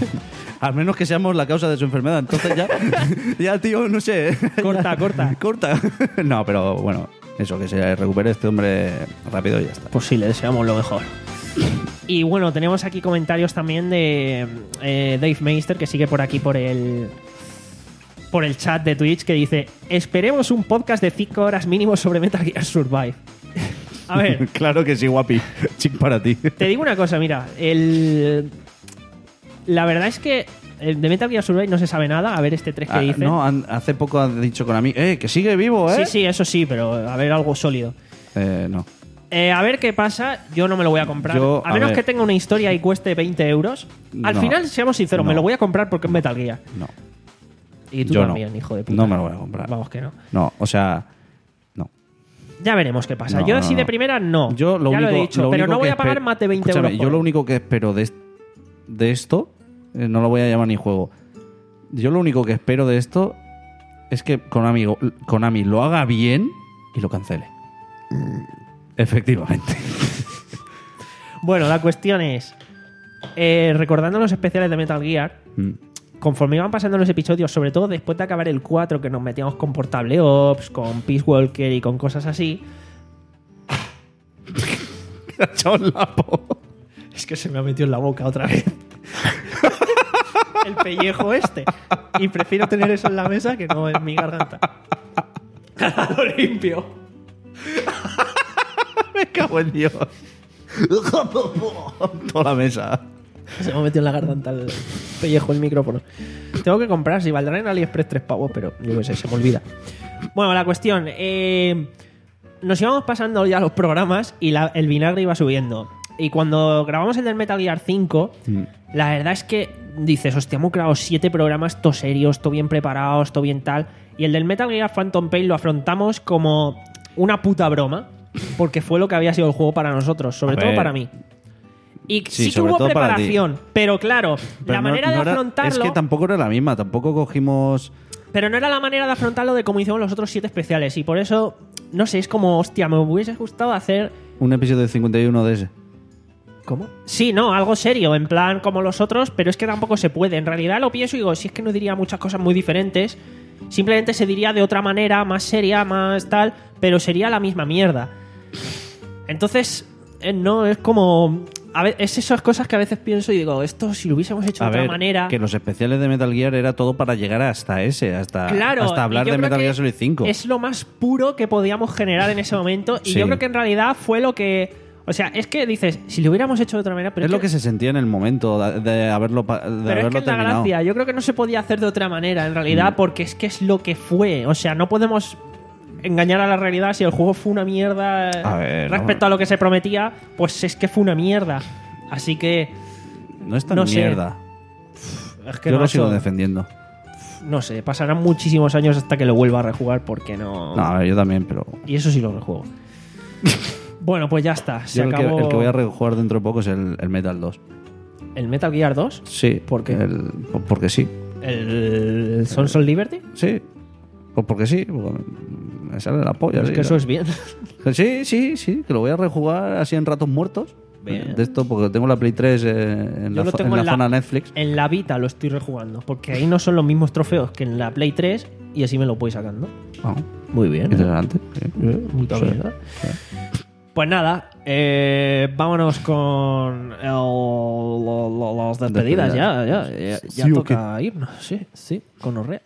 S2: Al menos que seamos la causa de su enfermedad. Entonces ya, ya tío, no sé.
S1: Corta, corta.
S2: Corta. No, pero bueno, eso, que se recupere este hombre rápido y ya está.
S1: Pues sí, le deseamos lo mejor. Y bueno, tenemos aquí comentarios también de eh, Dave Meister, que sigue por aquí por el por el chat de Twitch, que dice: esperemos un podcast de cinco horas mínimo sobre Metal Gear Survive. A ver,
S2: Claro que sí, guapi. Chic para ti.
S1: te digo una cosa, mira, el la verdad es que el de Metal Gear Survive no se sabe nada, a ver este tres que
S2: Ah,
S1: dice.
S2: no, han- hace poco ha dicho con a mí, eh, que sigue vivo, eh.
S1: Sí, sí, eso sí, pero a ver algo sólido.
S2: Eh, no.
S1: Eh, a ver qué pasa, yo no me lo voy a comprar.
S2: Yo,
S1: a
S2: a
S1: menos
S2: ver.
S1: que tenga una historia y cueste veinte euros. Al
S2: No.
S1: final, seamos sinceros, me
S2: No.
S1: lo voy a comprar porque es Metal Gear.
S2: No.
S1: Y tú
S2: Yo
S1: también,
S2: no.
S1: hijo de puta.
S2: No me lo voy a comprar.
S1: Vamos que no.
S2: No, o sea, no.
S1: Ya veremos qué pasa.
S2: No,
S1: yo
S2: no,
S1: así de
S2: no.
S1: primera, no.
S2: Yo lo
S1: ya
S2: único,
S1: lo he dicho,
S2: lo
S1: pero
S2: único
S1: no voy
S2: que
S1: a pagar
S2: espe-
S1: más de veinte
S2: Escúchame,
S1: euros.
S2: Yo
S1: por
S2: lo
S1: él.
S2: único que espero de, est- de esto, eh, no lo voy a llamar ni juego. Yo lo único que espero de esto es que Konami, Konami lo haga bien y lo cancele. Efectivamente.
S1: Bueno, la cuestión es, eh, recordando los especiales de Metal Gear,
S2: Mm.
S1: conforme iban pasando los episodios, sobre todo después de acabar el cuatro, que nos metíamos con Portable Ops, con Peace Walker y con cosas así, es que se me ha metido en la boca otra vez el pellejo este, y prefiero tener eso en la mesa que no en mi garganta. Lo limpio.
S2: Me cago en Dios. Toda la mesa.
S1: Se me ha metido en la garganta el pellejo, el micrófono. Tengo que comprar, si valdrá en AliExpress tres pavos, pero yo qué sé, se me olvida. Bueno, la cuestión. Eh, nos íbamos pasando ya los programas y la- el vinagre iba subiendo. Y cuando grabamos el del Metal Gear cinco,
S2: Mm.
S1: la verdad es que dices, hostia, hemos grabado siete programas, todo serios, todo bien preparados, todo bien tal. Y el del Metal Gear Phantom Pain lo afrontamos como una puta broma, porque fue lo que había sido el juego para nosotros, sobre
S2: A
S1: todo
S2: ver.
S1: para mí. Y
S2: Sí,
S1: sí, que
S2: sobre
S1: hubo
S2: todo para ti.
S1: preparación, pero claro,
S2: Pero
S1: la
S2: no-
S1: manera
S2: no
S1: de
S2: era-
S1: afrontarlo...
S2: Es que tampoco era la misma, tampoco cogimos...
S1: Pero no era la manera de afrontarlo de como hicimos los otros siete especiales. Y por eso, no sé, es como, hostia, me hubiese gustado hacer...
S2: Un episodio de cincuenta y uno de ese.
S1: ¿Cómo? Sí, no, algo serio, en plan como los otros, pero es que tampoco se puede. En realidad lo pienso y digo, si es que no diría muchas cosas muy diferentes, simplemente se diría de otra manera, más seria, más tal, pero sería la misma mierda. Entonces, eh, no, es como... A ver, es esas cosas que a veces pienso y digo, esto si lo hubiésemos hecho de
S2: A
S1: otra
S2: ver,
S1: manera...
S2: que los especiales de Metal Gear era todo para llegar hasta ese, hasta,
S1: Claro,
S2: hasta hablar
S1: y yo
S2: de
S1: creo
S2: Metal
S1: que
S2: Gear Solid cinco.
S1: Es lo más puro que podíamos generar en ese momento. Y
S2: Sí.
S1: yo creo que en realidad fue lo que. O sea, es que dices, si lo hubiéramos hecho de otra manera. Pero
S2: es lo que se sentía en el momento de, de haberlo, pa- de
S1: Pero es
S2: haberlo
S1: que es la
S2: terminado.
S1: gracia. Yo creo que no se podía hacer de otra manera, en realidad,
S2: Mm.
S1: porque es que es lo que fue. O sea, no podemos engañar a la realidad. Si el juego fue una mierda
S2: A ver,
S1: respecto
S2: no.
S1: a lo que se prometía, pues es que fue una mierda. Así que.
S2: No es tan
S1: no sé.
S2: mierda.
S1: Es que
S2: Yo
S1: no,
S2: lo sigo
S1: eso-
S2: defendiendo.
S1: no sé, pasarán muchísimos años hasta que lo vuelva a rejugar porque no.
S2: No, a ver, yo también, pero...
S1: Y eso sí lo rejuego. Bueno, pues ya está. Se
S2: Yo el que,
S1: acabó
S2: el que voy a rejugar dentro de poco es el, el Metal dos.
S1: el Metal Gear dos.
S2: Sí.
S1: ¿Por qué?
S2: el- porque sí.
S1: ¿El Sons of Liberty?
S2: Sí. Pues porque sí. porque me sale la polla.
S1: Es
S2: sí,
S1: que eso
S2: ¿no?
S1: es bien.
S2: Sí, sí, sí. Que lo voy a rejugar así en ratos muertos.
S1: Bien.
S2: De esto, porque tengo la Play tres eh, en
S1: Yo
S2: la,
S1: lo
S2: zo-
S1: tengo
S2: en
S1: en
S2: la
S1: la-
S2: zona Netflix.
S1: En la Vita lo estoy rejugando. Porque ahí no son los mismos trofeos que en la Play tres y así me lo voy sacando.
S2: Ah,
S1: Muy bien. ¿eh?
S2: interesante. Sí.
S1: Muy
S2: Sí.
S1: bien, ¿eh? Pues nada, eh, vámonos con el- lo- lo- las despedidas. Ya, ya, ya, ya
S3: Sí, ¿o
S1: toca irnos. Sí, sí, con Orrea.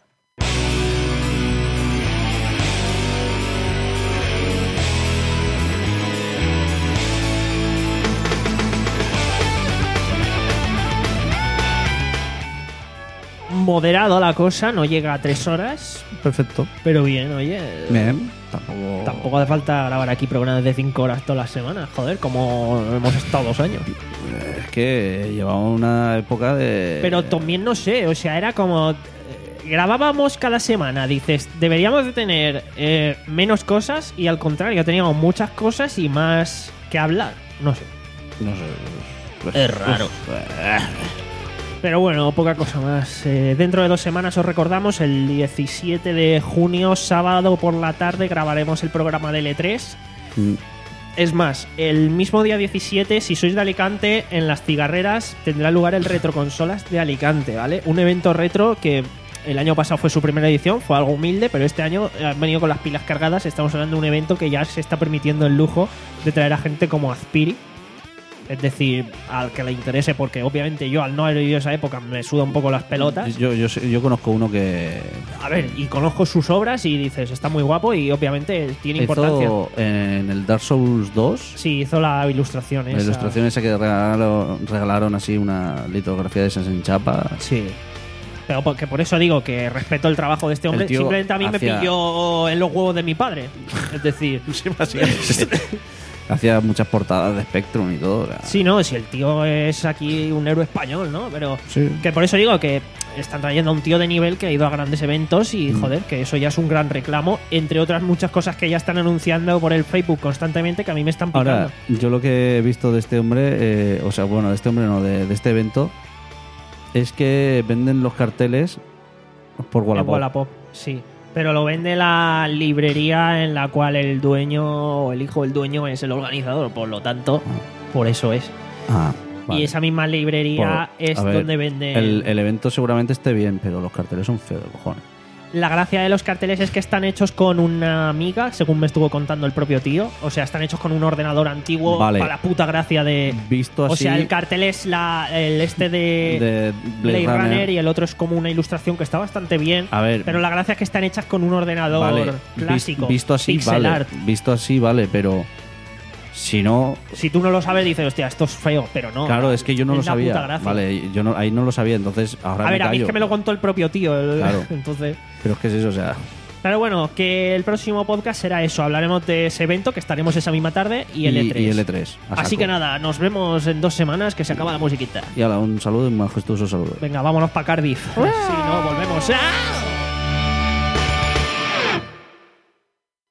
S1: Moderado la cosa, no llega a tres horas,
S2: Perfecto.
S1: pero bien, oye.
S2: Bien. Tampoco...
S1: Tampoco hace falta grabar aquí programas de cinco horas todas las semanas, joder, como hemos estado dos años.
S2: Es que llevamos una época de...
S1: Pero también no sé, o sea, era como... eh, grabábamos cada semana, dices, deberíamos de tener eh, menos cosas y al contrario, teníamos muchas cosas y más que hablar. No sé.
S2: No sé.
S1: Es raro. Pero bueno, poca cosa más. Eh, dentro de dos semanas os recordamos, el diecisiete de junio, sábado por la tarde, grabaremos el programa de L tres.
S2: Mm.
S1: Es más, el mismo día diecisiete, si sois de Alicante, en las cigarreras tendrá lugar el Retroconsolas de Alicante, ¿vale? Un evento retro que el año pasado fue su primera edición, fue algo humilde, pero este año han venido con las pilas cargadas. Estamos hablando de un evento que ya se está permitiendo el lujo de traer a gente como Azpiri. Es decir, al que le interese, porque obviamente yo al no haber vivido esa época me suda un poco las pelotas.
S2: Yo, yo, sé- yo conozco uno que
S1: A ver, y conozco sus obras y dices, está muy guapo y obviamente tiene importancia.
S2: hizo en el Dark Souls dos.
S1: Sí, hizo la ilustración
S2: La
S1: esa.
S2: ilustración esa que regalaron, regalaron así una litografía de esas en chapa.
S1: Sí. Pero porque por eso digo que respeto el trabajo de este hombre.
S2: El tío
S1: Simplemente a mí me
S2: hacía-
S1: pilló en los huevos de mi padre. Es decir,
S2: Hacía muchas portadas de Spectrum y todo. era-
S1: sí, no, si el tío es aquí un héroe español, ¿no? Pero
S2: Sí.
S1: que por eso digo que están trayendo a un tío de nivel que ha ido a grandes eventos y,
S2: Mm.
S1: joder, que eso ya es un gran reclamo, entre otras muchas cosas que ya están anunciando por el Facebook constantemente que a mí me están picando.
S2: Ahora, yo lo que he visto de este hombre, eh, o sea, bueno, de este hombre no, de, de este evento, es que venden los carteles por
S1: En
S2: Wallapop.
S1: Wallapop, sí. Pero lo vende la librería en la cual el dueño o el hijo del dueño es el organizador, por lo tanto, por eso es.
S2: Ah, vale.
S1: Y esa misma librería
S2: Por-
S1: es
S2: a ver,
S1: donde vende.
S2: El, el evento seguramente esté bien, pero los carteles son feos de cojones.
S1: La gracia de los carteles es que están hechos con una amiga, según me estuvo contando el propio tío. O sea, están hechos con un ordenador antiguo
S2: Vale.
S1: para la puta gracia de.
S2: Visto así,
S1: O sea, el cartel es la, el este de,
S2: de
S1: Blade,
S2: Blade,
S1: Runner. y el otro es como una ilustración que está bastante bien.
S2: A ver,
S1: Pero la gracia es que están hechas con un ordenador
S2: vale,
S1: clásico.
S2: vis- visto así,
S1: pixel
S2: vale.
S1: art.
S2: Visto así, vale, pero si no,
S1: Si tú no lo sabes, dices, hostia, esto es feo, pero no.
S2: claro, es que yo no
S1: es
S2: lo
S1: la
S2: sabía.
S1: puta gracia.
S2: Vale, yo no, ahí no lo sabía, entonces ahora
S1: A
S2: me
S1: ver, a mí es
S2: callo.
S1: que me lo contó el propio tío. el-
S2: Claro.
S1: Entonces,
S2: Pero es que es eso, o sea,
S1: Pero bueno, que el próximo podcast será eso. Hablaremos de ese evento que estaremos esa misma tarde y el
S2: Y-
S1: E tres.
S2: y el E tres, a
S1: Así
S2: saco.
S1: que nada, nos vemos en dos semanas que se acaba la musiquita.
S2: Y ahora un saludo, un majestuoso saludo.
S1: Venga, vámonos para Cardiff. Si no, volvemos. ¡Ah!